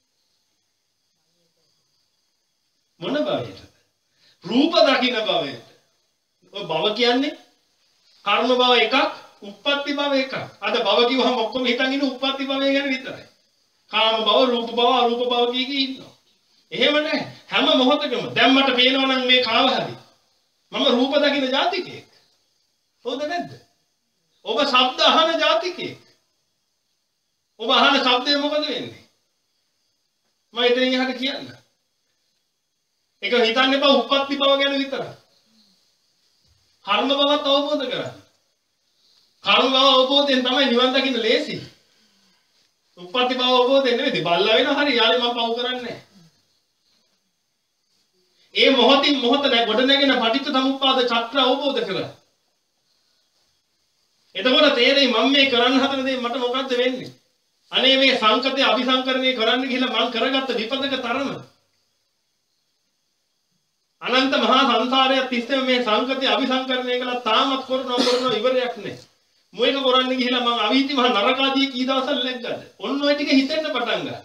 මොන භවයටද? රූප දකින්න භවයට. ඔය භව කියන්නේ කර්ම භව එකක්, උප්පත්ති භව එකක්. අද භව කිව්වම ඔක්කොම හිතන් ඉන්නේ උප්පත්ති භවය ගැන විතරයි. කාම භව, රූප භව, අරූප භව කිය කී ඉන්නවා. එහෙම නැහැ. හැම මොහොතකම දැන් මට පේනවා නම් මේ කාව හරි. මම රූප දකින්න ජාතිකයෙක්. හොඳ නැද්ද? ඔබ ශබ්ද අහන ජාතිකයෙක්. ඔබ අහන ශබ්දය මොකද වෙන්නේ? මම ඉතින් එහාට කියන්න. ඒක හිතන්න එපා උප්පත්ති භව ගැන විතරයි. කර්ම භවත් අවබෝධ කරගන්න. කර්ම භව අවබෝධයෙන් තමයි නිවන් දකින්න ලේසි. උප්පත්ති භව අවබෝධයෙන් නෙවෙයි බල්ලා වෙනවා හරි යාළුවා මම පව් කරන්නේ නැහැ. ඒ මොහොතින් මොහොත නැ ගොඩ නැගෙන පටිච්ච සමුප්පාද චක්‍ර අවබෝධ කරගන්න. එතකොට තේරෙයි මම මේ කරන්න හදන දේ මට මොකද්ද වෙන්නේ? අනේ මේ සංකතය අபிසංකරණය කරන්න ගිහලා මම කරගත්ත විපදක තරම අනන්ත මහා සංසාරයේ තිස්සේ මේ සංකතය අபிසංකරණය කළා තාමත් කරනවා කරනවා ඉවරයක් නැහැ. මොයක කරන්න ගිහලා මම අවීති මහා නරකාදී කී දවසක් läග්ගද? ඔන්න ඔය ටික හිතෙන්න පටන් ගන්නවා.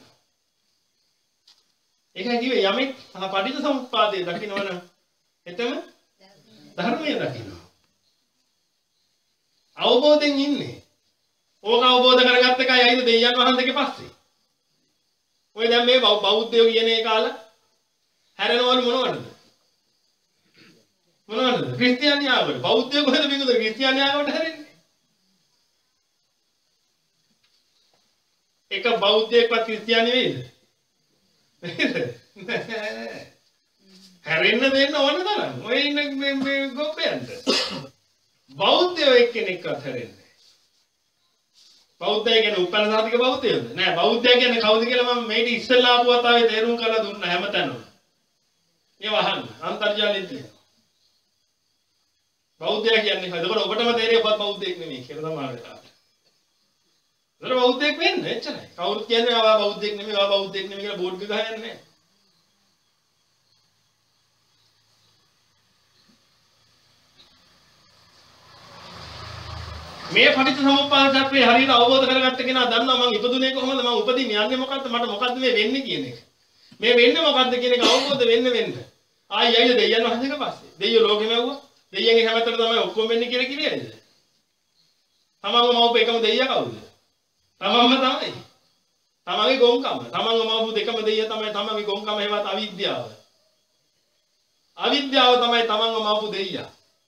ඒකයි කිව්වේ යමෙක් පටිච්ච සමුප්පාදයේ දකින්නවනම් එතම ධර්මයේ දකින්නවා. අවබෝධයෙන් ඉන්නේ. ඕක අවබෝධ කරගත්ත එකයි ඇයිද දෙයයන් වහන්සේගේ පස්සේ. ඔය දැන් මේ බෞද්ධයෝ කියන එක අහලා හැරෙනවලු මොනවටද? මොනවටද? ක්‍රිස්තියානි ආගමට. බෞද්ධයෝ කොහෙද මේකද ක්‍රිස්තියානි ආගමට හැරෙන්නේ? එක බෞද්ධයෙක්වත් ක්‍රිස්තියානි වෙයිද? හැරෙන්න දෙන්න ඕන තරම්. ඔය ඉන්න මේ මේ ගොප්පයන්ට. බෞද්ධයෝ එක්කෙනෙක්වත් හැරෙන්නේ. බෞද්ධය කියන්නේ උපන්න සාතික බෞද්ධයෝද? නෑ බෞද්ධය කියන්නේ කවුද කියලා මම මේක ඉස්සෙල්ලා ආපු වතාවේ තේරුම් කරලා දුන්නා හැමතැනම. ඒව අහන්න අන්තර්ජාලයෙන් තියෙනවා. බෞද්ධය කියන්නේ එතකොට ඔබටම තේරෙයි ඔබත් බෞද්ධයෙක් නෙමෙයි කියලා තමයි වෙලාවට. ඒතර බෞද්ධයෙක් වෙන්න එච්චරයි. කවුරුත් කියන්නේ ආවා බෞද්ධයෙක් නෙමෙයි ආවා බෞද්ධයෙක් නෙමෙයි කියලා බෝඩ් එක ගහන්නේ නැහැ. මේ පටිච්ච සමුප්පාද චක්‍රය හරියට අවබෝධ කරගත්ත කෙනා දන්නවා මම ඉපදුනේ කොහොමද මම උපදින්නේ යන්නේ මොකද්ද මට මොකද්ද මේ වෙන්නේ කියන එක. මේ වෙන්නේ මොකද්ද කියන එක අවබෝධ වෙන්න වෙන්න. ආයි ආයි දෙයයන් වහන්සේක පස්සේ. දෙයියෝ ලෝකෙම ඇව්වා. දෙයියන්ගේ හැමතැනම තමයි ඔක්කොම වෙන්නේ කියලා කිව්වේද? තමන්ව මවපු එකම දෙයියා කවුද? තමන්ම තමයි. තමන්ගේ ගොංකම. තමන්ව මවපු දෙකම දෙයියා තමයි තමන්ගේ ගොංකම හේවත් අවිද්‍යාව. අවිද්‍යාව තමයි තමන්ව මවපු දෙයියා.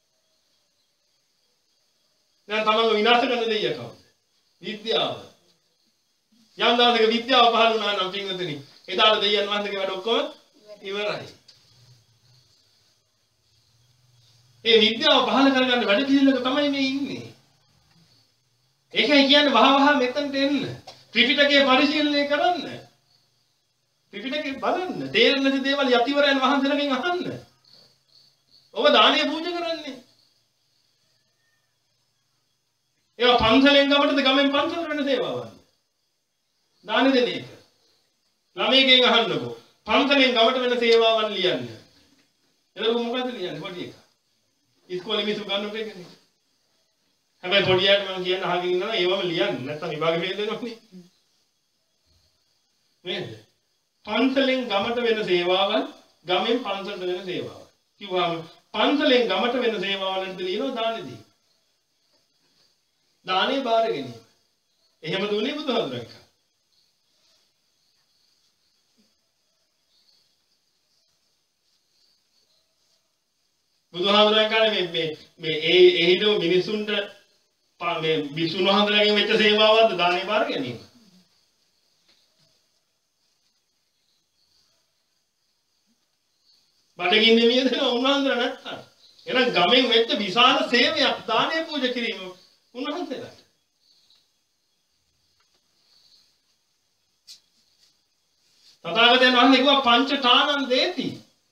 දැන් තමන්ව විනාශ කරන දෙයියා කවුද? විද්‍යාව. යම් දවසක විද්‍යාව පහළ වුණා නම් පින්වතුනි එදාට දෙයියන් වහන්සේගේ වැඩ ඔක්කොම ඉවරයි. ඒ විද්‍යාව පහළ කරගන්න වැඩ පිළිවෙලක තමයි මේ ඉන්නේ. ඒකයි කියන්නේ වහ වහ මෙතනට එන්න. ත්‍රිපිටකය පරිශීලනය කරන්න. ත්‍රිපිටකය බලන්න. තේරෙන්නේ නැති දේවල් යතිවරයන් වහන්සේලාගෙන් අහන්න. ඔබ දානීය පූජා කරන්නේ. ඒවා පන්සලෙන් ගමටද ගමෙන් පන්සල වෙන සේවාවක්. දාන දෙන එක. ළමයිගෙන් අහන්නකෝ. පන්සලෙන් ගමට වෙන සේවාවන් ලියන්න. එතකොට මොකද ලියන්නේ පොඩි එකා? ඉස්කෝලේ මිනිස්සු ගන්නකොට ඒකනේ. හැබැයි පොඩියට මම කියන අහගෙන ඉන්නවා ඒවම ලියන්න නැත්නම් විභාග ෆේල් වෙනවනේ. නේද? පන්සලෙන් ගමට වෙන සේවාවල් ගමෙන් පන්සලට වෙන සේවාවල්. කිව්වම පන්සලෙන් ගමට වෙන සේවාවලට ලියනවා දානෙදී. දානේ බාර ගැනීම. එහෙම දුන්නේ බුදුහාමුදුරන් කා. බුදුහාමුදුරන් කාලේ මේ මේ මේ ඒ ඒ හිටු මිනිසුන්ට මේ විසුණු වහන්සේලාගෙන් වෙච්ච සේවාවක්ද දානේ බාර ගැනීම. බඩගින්නේ මිය දෙන උන්වහන්සේලා නැත්තම්. එහෙනම් ගමෙන් වෙච්ච විශාල සේවයක් දානේ පූජා කිරීම උන්වහන්සේලාට. තථාගතයන් වහන්සේ කිව්වා පංච ඨානං දේති.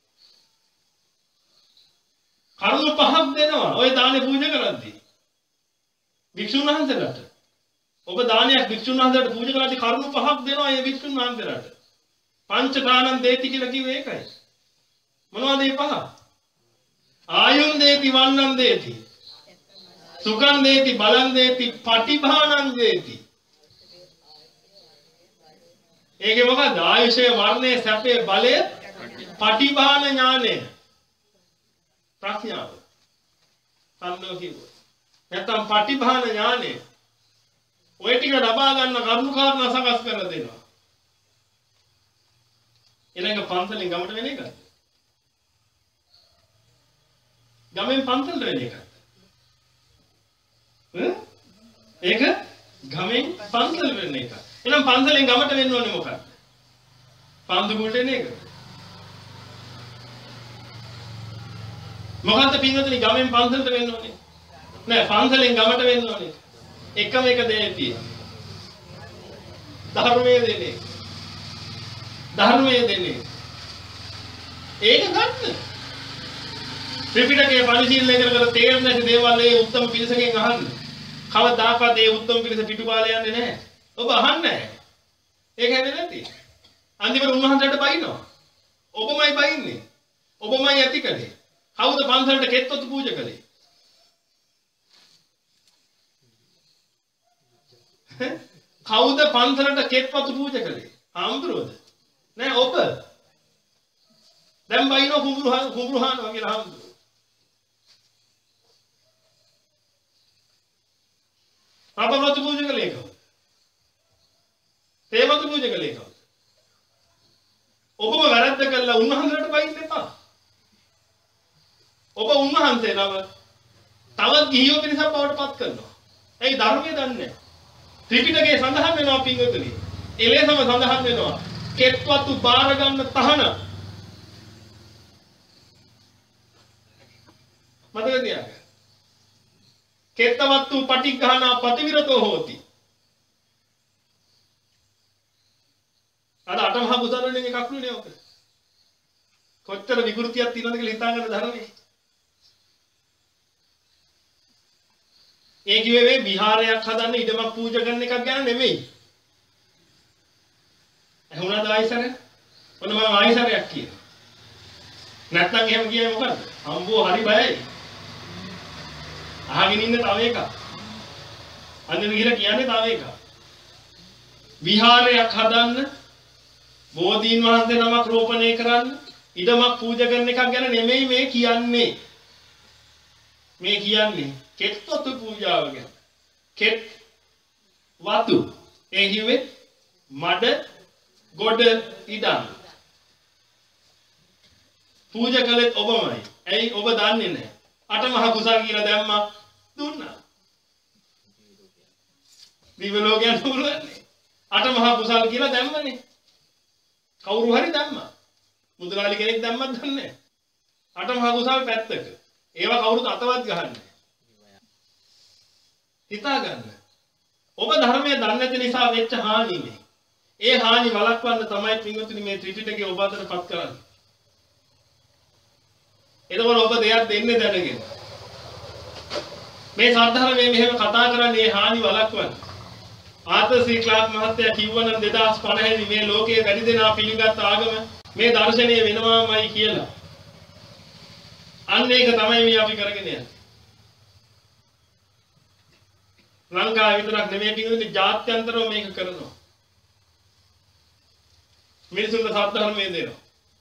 කරුණු පහක් දෙනවා ඔය දානේ පූජා කරද්දී. වික්ෂුන් වහන්සේලාට. ඔබ දානයක් වික්ෂුන් වහන්සේලාට පූජා කරද්දී කරුණු පහක් දෙනවා ඒ වික්ෂුන් වහන්සේලාට. පංච ඨානං දේති කියලා කිව්වේ ඒකයි. මොනවද මේ පහ? ආයුන් දේති වන්නං දේති. සුඛං දේති බලං දේති පටිභානං දේති. ඒකේ මොකක්ද? ආයුෂය වර්ණය සැපේ බලය පටිභාන ඥානය. ප්‍රඥාව. සම්නෝ කිව්වා. නැත්තම් පටිභාන ඥානය. ඔය ටික ලබා ගන්න කරුණු කාරණා සකස් කරලා දෙනවා. ඊළඟ පන්සලෙන් ගමට වෙන එකද? ගමෙන් පන්සලට වෙන එකද? ඒක ගමෙන් පන්සල වෙන එක. එහෙනම් පන්සලෙන් ගමට වෙන්න ඕනේ මොකක්ද? පන්දු කුලට එන එක. මොකද්ද පින්වතුනි ගමෙන් පන්සලට වෙන්න ඕනේ? නෑ පන්සලෙන් ගමට වෙන්න ඕනේ. එකම එක දෙයක් තියෙනවා. ධර්මයේ දෙන්නේ. ධර්මයේ දෙන්නේ. ඒක ගන්න. ත්‍රිපිටකයේ පරිශීලනය කරලා තේරෙන්නේ නැති දේවල් ඒ උත්තම පිරිසකින් අහන්න. කවදාකවත් ඒ උත්තම පිරිස පිටුපාලේ යන්නේ නැහැ. ඔබ අහන්නේ නැහැ. ඒක හැදෙන්නේ නැති. අන්තිමට උන්වහන්සේට බයිනවා. ඔබමයි බයින්නේ. ඔබමයි ඇති කලේ. කවුද පන්සලට කෙත්වතු පූජා කළේ? කවුද පන්සලට කෙත්වතු පූජා කළේ? ආම්දුරෝද? නෑ ඔබ. දැන් බයිනෝ කුඹුරුහාන කුඹුරුහාන වගේ ආම්දුරෝ. අපවතු පූජා කළේ කවුද? තේවතු පූජා කළේ කවුද? ඔබම වැරද්ද කළා උන්වහන්සේට බයින්න එපා. ඔබ උන්වහන්සේ නම තවත් ගිහියෝ පිරිසක් බවට පත් කරනවා. ඒ ධර්මයේ දන්නේ නැහැ. ත්‍රිපිටකයේ සඳහන් වෙනවා පින්වතුනි. එලෙසම සඳහන් වෙනවා. කෙත්වතු බාර ගන්න තහන. මතක තියාගන්න. කෙත්තවත්තු පටිඝානා පතිවිරතෝ හෝති. අර අටමහා කුසලවලින් එකක් නෙවෙයි ඔක. කොච්චර විකෘතියක් තියෙනවද කියලා හිතාගන්න ධර්මයේ. ඒ කිව්වේ මේ විහාරයක් හදන්න ඉඩමක් පූජා කරන එකක් ගැන නෙමෙයි. ඇහුණාද ආයිසරය? ඔන්න මම ආයිසරයක් කියනවා. නැත්නම් එහෙම කියයි මොකද්ද? අම්බෝ හරි බයයි. අහගෙන ඉන්න තව එකක්. අන්න විහිර කියන්නේ තව එකක්. විහාරයක් හදන්න බෝධීන් වහන්සේ නමක් රෝපණය කරන්න ඉඩමක් පූජා කරන එකක් ගැන නෙමෙයි මේ කියන්නේ. මේ කියන්නේ කෙත්වතු පූජාව ගැන. කෙත් වතු ඒ කිව්වේ මඩ ගොඩ ඉඩම්. පූජා කළෙත් ඔබමයි. ඇයි ඔබ දන්නේ නැහැ? අටමහා කුසල් කියලා දැම්මා දුන්නා. දිව්‍ය ලෝකයන් උරුවන්නේ. අටමහා කුසල් කියලා දැම්මනේ. කවුරු හරි දැම්මා. මුදලාලි කෙනෙක් දැම්මත් දන්නේ නැහැ. අටමහා කුසල් පැත්තක. ඒවා කවුරුත් අතවත් ගහන්නේ. හිතා ගන්න. ඔබ ධර්මයේ දන්නේ නැති නිසා වෙච්ච හානි මේ. ඒ හානි වළක්වන්න තමයි පින්වතුනි මේ ත්‍රිපිටකය ඔබ අතට පත් කරන්නේ. එතකොට ඔබ දෙයක් දෙන්නේ දැනගෙන. මේ සාධාරණ මෙහෙම කතා කරන්නේ මේ හානි වළක්වන්න. ආතල් සී ක්ලාක් මහත්තයා කිව්වනම් දෙදාස් පනහේ දී මේ ලෝකයේ වැඩි දෙනා පිළිගත් ආගම මේ දර්ශනය වෙනවාමයි කියලා. අන්න ඒක තමයි මේ අපි කරගෙන යන්නේ. ලංකාවේ විතරක් නෙමෙයි පිටුනේ ජාත්‍යන්තරව මේක කරනවා. මිනිසුන්ට සත්‍ය දෙනවා.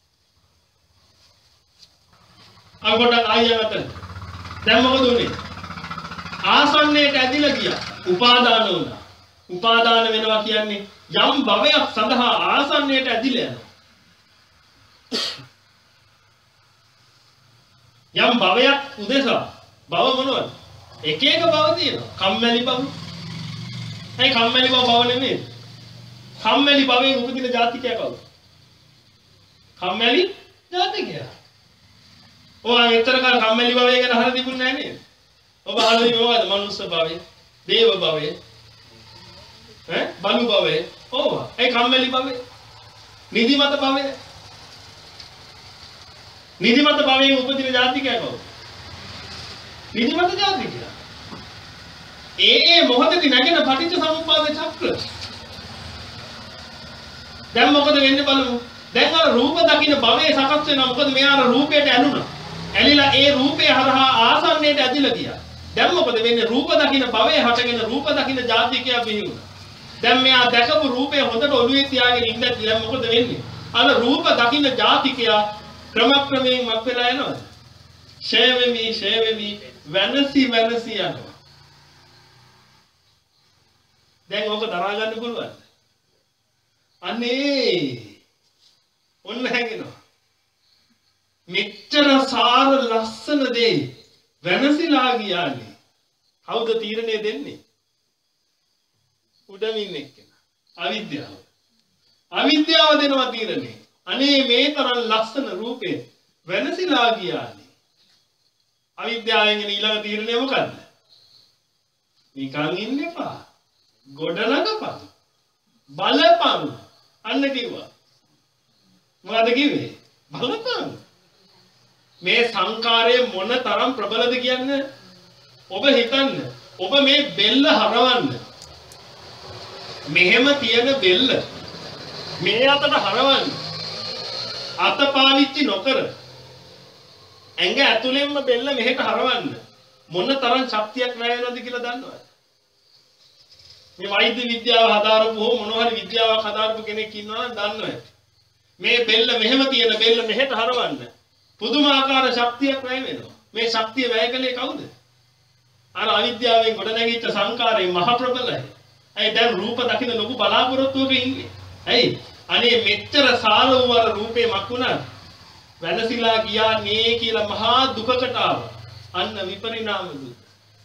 අගොඩ ආයකට දැන් මොකද උනේ? ආසන්නයට ඇදිලා ගියා. උපාදාන වුණා. උපාදාන වෙනවා කියන්නේ යම් භවයක් සඳහා ආසන්නයට ඇදිලා යනවා. යම් භවයක් උදෙසා භව මොනවද? එක එක භව තියෙනවා. කම්මැලි භව. ඒ කම්මැලි භව භව නෙමෙයි. කම්මැලි භවයෙන් උපදින ජාතිකයා කවුද? කම්මැලි ජාතිකයා. ඔයා මෙතර කාල කම්මැලි භවය ගැන අහලා තිබුණේ නැහැ නේද? ඔබ අහලා තිබුණේ මොකද්ද? මනුස්ස භවය, දේව භවය, ඈ බලු භවය. ඕවා. ඒ කම්මැලි භවය. නිදිමත භවය. නිදිමත භවයෙන් උපදින ජාතිකයා කවුද? නිදිමත ජාතිකයා. ඒ ඒ මොහොතේ නැගෙන පටිච්ච සමුප්පාද චක්‍ර. දැන් මොකද වෙන්නේ බලමු. දැන් අර රූප දකින්න භවයේ සකස් වෙනවා. මොකද මෙයා අර රූපයට ඇලුනා. ඇලිලා ඒ රූපය හරහා ආසන්නයට ඇදිලා ගියා. දැන් මොකද වෙන්නේ? රූප දකින්න භවයේ හටගෙන රූප දකින්න ජාතිකයා බිහි වුණා. දැන් මෙයා දැකපු රූපය හොඳට ඔළුවේ තියාගෙන ඉඳලා දැන් මොකද වෙන්නේ? අර රූප දකින්න ජාතිකයා ක්‍රමක්‍රමයෙන් මත් වෙලා යනවාද? ෂේ වෙමි ෂේ වෙමි වෙනසි වෙනසි යනවා. දැන් ඕක දරා ගන්න පුළුවන්ද? අනේ ඔන්න හැංගෙනවා. මෙච්චර සාර ලස්සන දේ වෙනසිලා ගියානේ. කවුද තීරණය දෙන්නේ? උඩමින් එක්කෙනා. අවිද්‍යාව. අවිද්‍යාව දෙනවා තීරණය. අනේ මේ තරම් ලස්සන රූපේ වෙනසිලා ගියානේ. අවිද්‍යාවෙන් එන ඊළඟ තීරණය මොකද්ද? නිකන් ඉන්න එපා. ගොඩනගපන්. බලපන්. අන්න කිව්වා. මොකද කිව්වේ? බලපන්. මේ සංකාරයේ මොන තරම් ප්‍රබලද කියන්නේ ඔබ හිතන්න. ඔබ මේ බෙල්ල හරවන්න. මෙහෙම තියෙන බෙල්ල මේ අතට හරවන්න. අත පාවිච්චි නොකර ඇඟ ඇතුලෙන්ම බෙල්ල මෙහෙට හරවන්න. මොන තරම් ශක්තියක් වැය වෙනවද කියලා දන්නවද? මේ වෛද්‍ය විද්‍යාව හදාරපු හෝ මොන හරි විද්‍යාවක් හදාරපු කෙනෙක් ඉන්නවා නම් දන්නවද? මේ බෙල්ල මෙහෙම තියෙන බෙල්ල මෙහෙට හරවන්න පුදුමාකාර ශක්තියක් වැය වෙනවා. මේ ශක්තිය වැය කළේ කවුද? අර අවිද්‍යාවෙන් ගොඩනැගිච්ච සංකාරයෙන් මහ ප්‍රබලයි. ඇයි දැන් රූප දකින්න ලොකු බලාපොරොත්තුවක ඉන්නේ? ඇයි? අනේ මෙච්චර සාර වූ අර රූපේ මක්ුණා වෙනසිලා ගියා නේ කියලා මහා දුකකට ආවා. අන්න විපරිණාම දුක.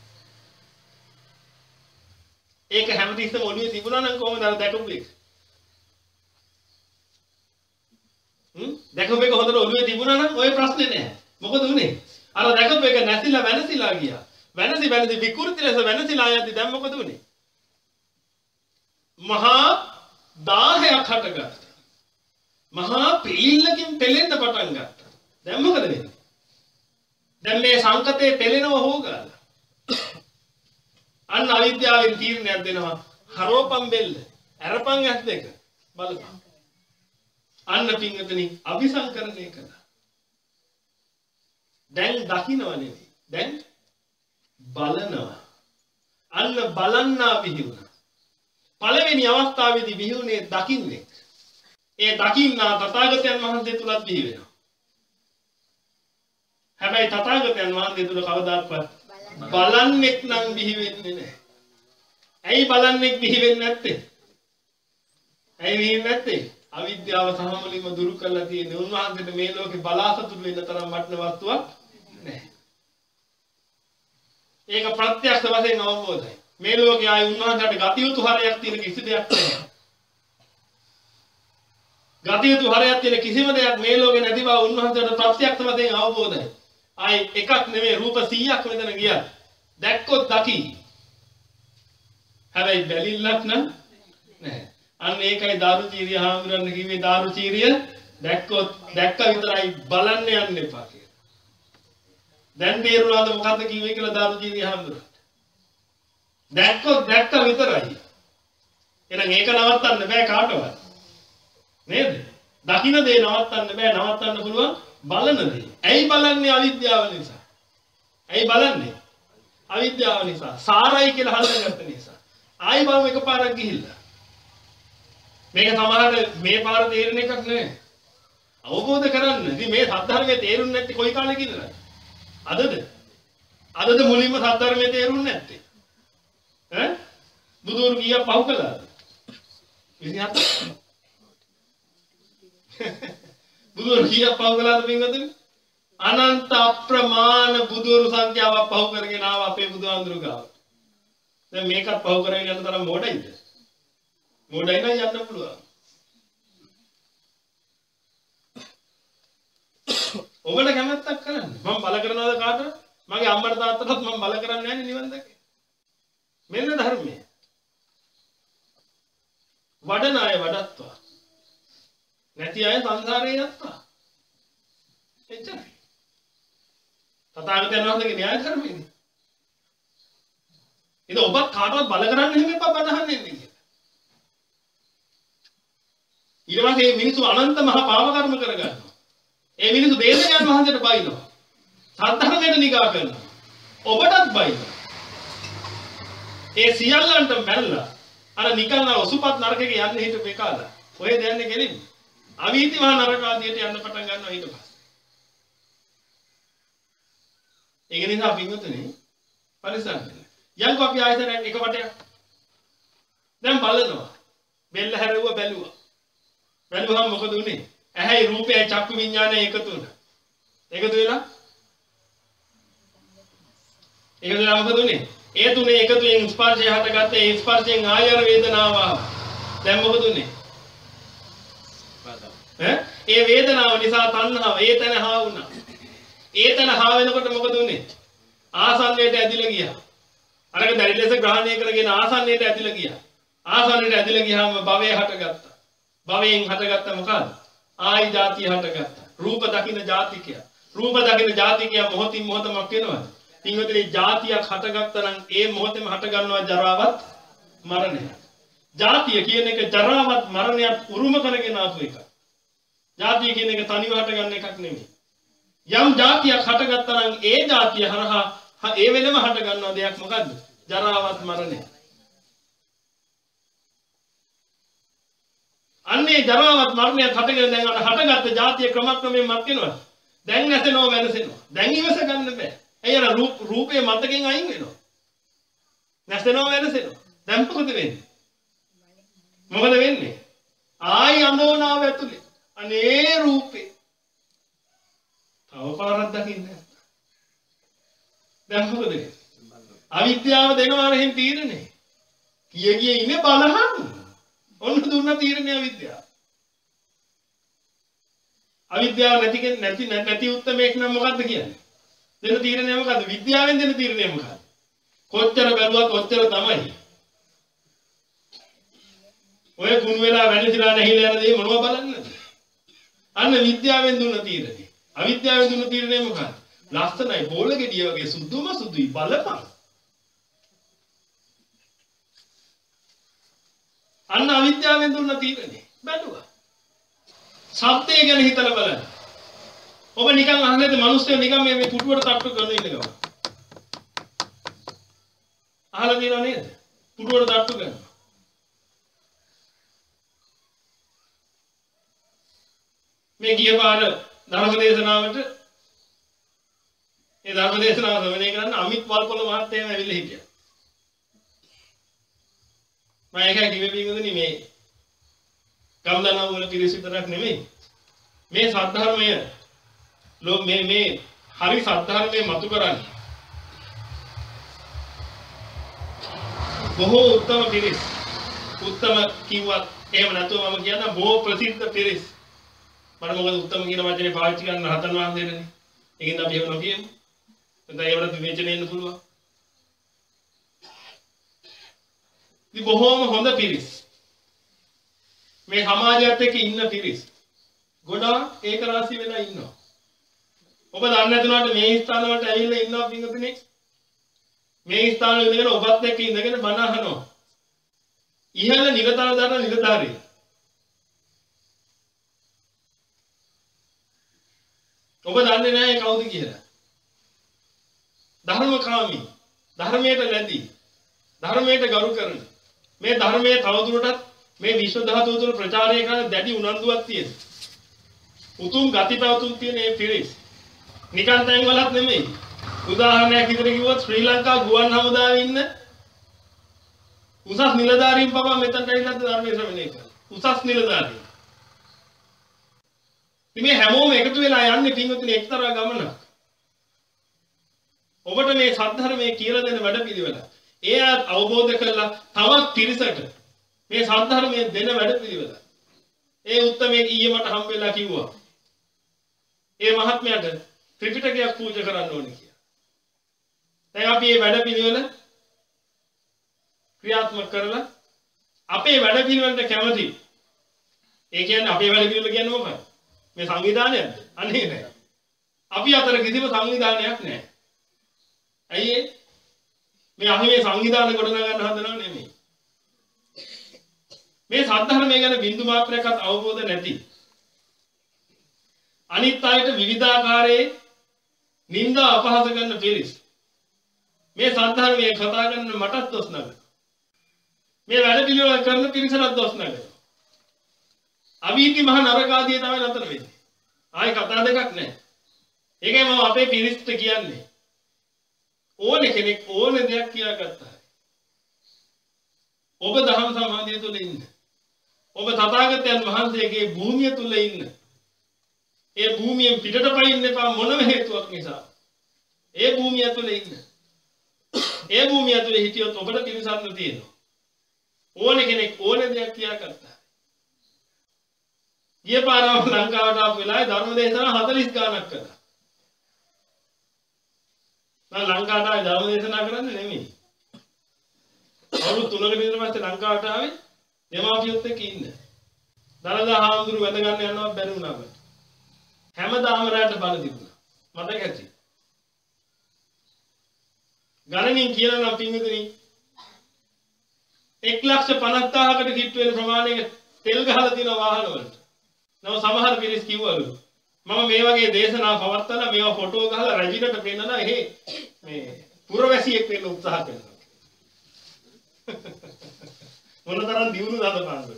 ඒක හැමතිස්සෙම ඔළුවේ තිබුණා නම් කොහොමද අර දැකපු එක? හ්ම් දැකපු එක හොඳට ඔළුවේ තිබුණා නම් ওই ප්‍රශ්නේ නැහැ. මොකද උනේ? අර දැකපු එක නැතිලා වෙනසිලා ගියා. වෙනසි වෙනසි විකෘති ලෙස වෙනසිලා යද්දි දැන් මොකද උනේ? මහා දාහයක් හටගත්තා. මහා පිළිල්ලකින් පෙලෙන්න පටන් ගත්තා. දැන් මොකද වෙන්නේ? දැන් මේ සංකතේ පෙලෙනව හොගාලා. අන්න අවිද්‍යාවෙන් තීරණයක් දෙනවා. හරෝපම් බෙල්ල. අරපන් ඇස් දෙක. බලපන්. අන්න පින්වතුනි අபிසංකරණය කළා. දැන් දකින්නව නෙවෙයි. දැන් බලනවා. අන්න බලන්නා බිහි වුණා. පළවෙනි අවස්ථාවේදී බිහි වුණේ දකින්නේ. ඒ දකින්නා තථාගතයන් වහන්සේ තුලත් බිහි වෙනවා. හැබැයි තථාගතයන් වහන්සේ තුල කවදාවත් බලන්නෙක් නම් බිහි වෙන්නේ නැහැ. ඇයි බලන්නෙක් බිහි වෙන්නේ නැත්තේ? ඇයි බිහි නැත්තේ? අවිද්‍යාව සහ මුලින්ම දුරු කරලා තියෙන උන්වහන්සේට මේ ලෝකේ බලාසතුරු වෙන්න තරම් වටින වස්තුවක් නැහැ. ඒක ප්‍රත්‍යක්ෂ වශයෙන් අවබෝධයි. මේ ලෝකේ ආයි උන්වහන්සේට ගතියුතු හරයක් තියෙන කිසි දෙයක් නැහැ. ගතියුතු හරයක් තියෙන කිසිම දෙයක් මේ ලෝකේ නැති බව උන්වහන්සේට ප්‍රත්‍යක්ෂ වශයෙන් අවබෝධයි. ආයි එකක් නෙමෙයි රූප සීයක් මෙතන ගියා. දැක්කොත් දකි. හැබැයි බැලිල්ලක් නම් නැහැ. අන්න ඒකයි දාරුචීරිය හාමුදුරන් කිව්වේ දාරුචීරිය දැක්කොත් දැක්ක විතරයි බලන්න යන්න එපා කියලා. දැන් තේරුණාද මොකද්ද කිව්වේ කියලා දාරුචීරිය හාමුදුරන්? දැක්කොත් දැක්ක විතරයි. එහෙනම් ඒක නවත්තන්න බෑ කාටවත්. නේද? දකින්න දේ නවත්තන්න බෑ. නවත්තන්න පුළුවන් බලන දේ. ඇයි බලන්නේ? අවිද්‍යාව නිසා. ඇයි බලන්නේ? අවිද්‍යාව නිසා. සාරයි කියලා හඳුනගත්ත නිසා. ආයි බලමු එකපාරක් ගිහිල්ලා. මේක සමහරට මේ පාර තේරෙන එකක් නෙවෙයි. අවබෝධ කරගන්න. ඉතින් මේ සද්ධර්මයේ තේරුන්නේ නැති කොයි කාලෙක ඉඳලාද? අදද? අදද මුලින්ම සද්ධර්මයේ තේරුන්නේ නැත්තේ. ඈ? බුදුරු කීයක් පහු කළාද? විසිහතක්. බුදුරු කීයක් පහු කළාද පින්වතුනි? අනන්ත අප්‍රමාණ බුදුරු සංඛ්‍යාවක් පහු කරගෙන ආව අපේ බුදුහාඳුරු ගාවට. දැන් මේකත් පහු කරගෙන යන තරම් මොඩයිද? මොඩයි නම් යන්න පුළුවන්. ඔබට කැමැත්තක් කරන්න. මම බල කරනවද කාටද? මගේ අම්මට තාත්තටත් මම බල කරන්නේ නැහැ නිවන් දැකේ. මෙන්න ධර්මය. වඩන අය වඩත්වා. නැති අය සංසාරේ යත්වා. එච්චරයි. තථාගතයන් වහන්සේගේ න්‍යාය ධර්මයනේ. ඉතින් ඔබත් කාටවත් බල කරන්න හැම එපා බනහන්න එන්නේ කියලා. ඊට පස්සේ මේ මිනිස්සු අනන්ත මහා පාප කර්ම කරගන්නවා. ඒ මිනිස්සු දේශයන් වහන්සේට බයිනවා. සද්ධර්මයට නිගා කරනවා. ඔබටත් බයිනවා. ඒ සියල්ලන්ට බැලලා අර නිකන් ඔසුපත් නරකෙක යන්නේ හිටපු එකාලා. කොහෙද යන්නේ කෙලින්? අවීති මහා නරක ආදියට යන්න පටන් ගන්නවා ඊට පස්සේ. ඒක නිසා පින්වතුනි පරිස්සම් වෙන්න. යන්කෝ අපි ආයතන එක වටයක්. දැන් බලනවා. බෙල්ල හැරෙව්ව බැලුවා. බැලුවම මොකද උනේ? ඇහැයි රූපයයි චක්කු විඤ්ඤාණය එකතු වුණා. එකතු වෙලා එකතු වෙලා මොකද උනේ? ඒ තුනේ එකතුෙන් ස්පර්ශය හටගත්තේ. ඒ ස්පර්ශයෙන් ආයර වේදනාව ආවා. දැන් මොකද උනේ? ඈ ඒ වේදනාව නිසා තණ්හාව ඒතන හා වුණා. ඒතන හා වෙනකොට මොකද උනේ? ආසන්නයට ඇදිලා ගියා. අරක දැරි ලෙස ග්‍රහණය කරගෙන ආසන්නයට ඇදිලා ගියා. ආසන්නයට ඇදිලා ගියාම භවය හටගත්තා. භවයෙන් හටගත්ත මොකද? ආයි ಜಾතිය හටගත්තා. රූප දකින්න ජාතිකය. රූප දකින්න ජාතිකය මොහොතින් මොහොතමක් වෙනවද? පින්වතුනි ජාතියක් හටගත්තා නම් ඒ මොහොතේම හට ගන්නවා ජරාවත් මරණය. ජාතිය කියන එක ජරාවත් මරණයත් උරුම කරගෙන ආපු එකක්. ජාතිය කියන එක තනිව හට ගන්න එකක් නෙමෙයි. යම් ජාතියක් හටගත්තා නම් ඒ ජාතිය හරහා ඒ වෙලෙම හට ගන්නවා දෙයක් මොකද්ද? ජරාවත් මරණය. අන්නේ ජරාවත් මරණයත් හටගෙන දැන් අර හටගත්ත ජාතිය ක්‍රමක්‍රමයෙන් මත් වෙනවා. දැන් නැසෙනවා වෙනසෙනවා. දැන් ඉවස ගන්න බෑ. ඇයි අර රූප රූපේ මතකෙන් අයින් වෙනවා. නැසෙනවා වෙනසෙනවා. දැන් මොකද වෙන්නේ? මොකද වෙන්නේ? ආයි අඳෝනාව ඇතුලේ. අනේ රූපේ. තව පාරක් දකින්න. දැන් මොකද වෙන්නේ? අවිද්‍යාව දෙනවා රහින් තීරණේ. කිය කිය ඉන්නේ බලහන්. ඔන්න දුන්න තීරණය අවිද්‍යාව. අවිද්‍යාව නැති නැති නැති උත්තරමයක් නම් මොකද්ද කියන්නේ? දෙන තීරණය මොකද්ද? විද්‍යාවෙන් දෙන තීරණය මොකද්ද? කොච්චර බැලුවත් කොච්චර තමයි. ඔය කුණු වෙලා වැඩිලා නැහිලා යන දේ මොනව බලන්නද? අන්න විද්‍යාවෙන් දුන්න තීරණය. අවිද්‍යාවෙන් දුන්න තීරණය මොකද්ද? ලස්සනයි බෝල ගෙඩිය වගේ සුදුම සුදුයි බලපන්. අන්න අවිද්‍යාවෙන් දුන්න තීරණය. බැලුවා. ශබ්දය ගැන හිතලා බලන්න. ඔබ නිකන් අහන්නේද මිනිස්සු නිකන් මේ මේ පුටුවට තට්ටු කරන ඉන්න ගම. අහලා දිනව නේද? පුටුවට තට්ටු කරනවා. මේ ගිය පාර ධර්ම දේශනාවට ඒ ධර්ම දේශනාව ශ්‍රවණය කරන්න අමිත් වල්පොල මහත්තයා ඇවිල්ලා හිටියා. මම ඒක කිව්වේ පිටුදුනි මේ ගම්දනාව වල පිරිස විතරක් නෙමෙයි. මේ සද්ධර්මය ලෝ මේ මේ හරි සද්ධර්මයේ මතු කරන්නේ බොහෝ උත්තම පිරිස්. උත්තම කිව්වත් එහෙම නැතුව මම කියනවා බොහෝ ප්‍රසිද්ධ පිරිස්. මම මොකද උත්තම කියන වචනේ පාවිච්චි කරන රහතන් වහන්සේටනේ. ඒකින්ද අපි එහෙම නොකියමු. නැත්නම් ඒවට විවේචනය වෙන්න පුළුවන්. ඉතින් බොහෝම හොඳ පිරිස්. මේ සමාජයත් එක්ක ඉන්න පිරිස්. ගොඩාක් ඒක රාශී වෙලා ඉන්නවා. ඔබ දන්නේ නැතුණාට මේ ස්ථාන වලට ඇවිල්ලා ඉන්නවා පින්වතුනි. මේ ස්ථාන වල ඉඳගෙන ඔබත් එක්ක ඉඳගෙන බණ අහනවා. ඉහළ නිරතන දරන නිලධාරී. ඔබ දන්නේ නැහැ කවුද කියලා. ධර්මකාමී ධර්මයට ලැබී ධර්මයට ගරු කරන මේ ධර්මයේ තවදුරටත් මේ විශ්ව ධාතුව තුළ ප්‍රචාරය කරන දැඩි උනන්දුවක් තියෙන උතුම් ගතිපවතුම් තියෙන මේ පිරිස් නිකන් තැන් වලත් නෙමෙයි. උදාහරණයක් විදිහට කිව්වොත් ශ්‍රී ලංකා ගුවන් හමුදාවේ ඉන්න උසස් නිලධාරීන් පවා මෙතනට ඇවිල්ලා ධර්මයේ ශ්‍රවණය කරනවා. උසස් නිලධාරීන්. මේ හැමෝම එකතු වෙලා යන්නේ පින්වතුනි එක්තරා ගමනක්. ඔබට මේ සද්ධර්මයේ කියලා දෙන වැඩපිළිවෙල. ඒ අවබෝධ කරලා තවත් පිරිසට මේ සද්ධර්මයේ දෙන වැඩපිළිවෙල. ඒ උත්තරමේ ඊයේ මට හම් වෙලා කිව්වා. ඒ මහත්මයාට ත්‍රිපිටකයක් පූජා කරන්න ඕනේ කියලා. දැන් අපි මේ වැඩපිළිවෙල ක්‍රියාත්මක කරලා අපේ වැඩපිළිවෙලට කැමති. ඒ කියන්නේ අපේ වැඩපිළිවෙල කියන්නේ මොකක්ද? මේ සංවිධානයක්ද? අනේ නෑ. අපි අතර කිසිම සංවිධානයක් නෑ. ඇයි ඒ? මේ අපි මේ සංවිධාන ගොඩනගා ගන්න හදනව නෙමෙයි. මේ සද්ධර්මය ගැන බිඳු මාත්‍රයක්වත් අවබෝධ නැති. අනිත් අයට විවිධාකාරයේ නිന്ദා අපහාස කරන පිරිස්. මේ සද්ධර්මයේ කතා කරන මටත් දොස් නගන. මේ වැඩ පිළිවෙල කරන පිරිසට දොස් නගන. අවීති මහ නරකාදියේ තමයි නතර වෙන්නේ. ආයි කතා දෙකක් නැහැ. ඒකයි මම අපේ පිරිසට කියන්නේ. ඕනේ කෙනෙක් ඕනේ දෙයක් කියාගත්තා. ඔබ දහම් සමාධිය තුල ඉන්න. ඔබ තථාගතයන් වහන්සේගේ භූමිය තුල ඉන්න. ඒ භූමියෙන් පිටට පයින්න එපා මොනම හේතුවක් නිසා. ඒ භූමිය තුල ඉන්න. ඒ භූමිය තුල හිටියොත් ඔබට පිළිසන්න තියෙනවා. ඕනේ කෙනෙක් ඕනේ දෙයක් කියාගත්තා. ගිය පාරම ලංකාවට ආපු වෙලාවේ ධර්ම දේශනා හතළිස් ගානක් කළා. මම ලංකාවට ආවේ ධර්ම දේශනා කරන්න නෙමෙයි. අවුරුදු තුනකට විතර පස්සේ ලංකාවට ආවේ දෙමාපියොත් එක්ක ඉන්න. දරදා හාමුදුරු වැඳ ගන්න යනවා බැරි වුණා මට. හැමදාම රැට බණ තිබුණා. මතක ඇති. ගණනින් කියලා නම් පින්විතනි එක ලක්ෂ පනස් හදාරකට කිට්ටු වෙන ප්‍රමාණයක තෙල් ගහලා තියෙන වාහන වලට. නම සමහර පිරිස් කිව්වලු මම මේ වගේ දේශනා පවත්වලා මේවා ෆොටෝ ගහලා රජිනට පෙන්නලා එහෙ මේ පුරවැසියෙක් වෙන්න උත්සාහ කරනවා. මොනතරම් දියුණු දාද පාන්ද?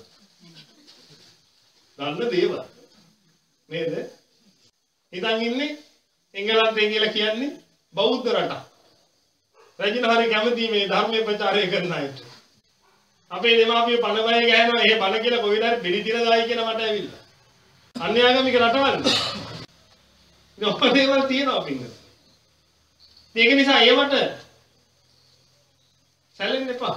දන්න දේවල්. නේද? ඉතින් ඉන්නේ එංගලන්තේ කියලා කියන්නේ බෞද්ධ රටක්. රජින හරි කැමති මේ ධර්මයේ ප්‍රචාරය කරන අයට. අපේ දෙමාපියෝ පණ බය ගහනවා එහෙ බණ කියලා කොහෙද හරි පිළිතිර දායි කියලා මට ඇවිල්ලා. අන්‍යාගමික රටවල්. නොපදේවල් තියෙනවා පින්න. ඒක නිසා ඒවට සැලෙන්න එපා.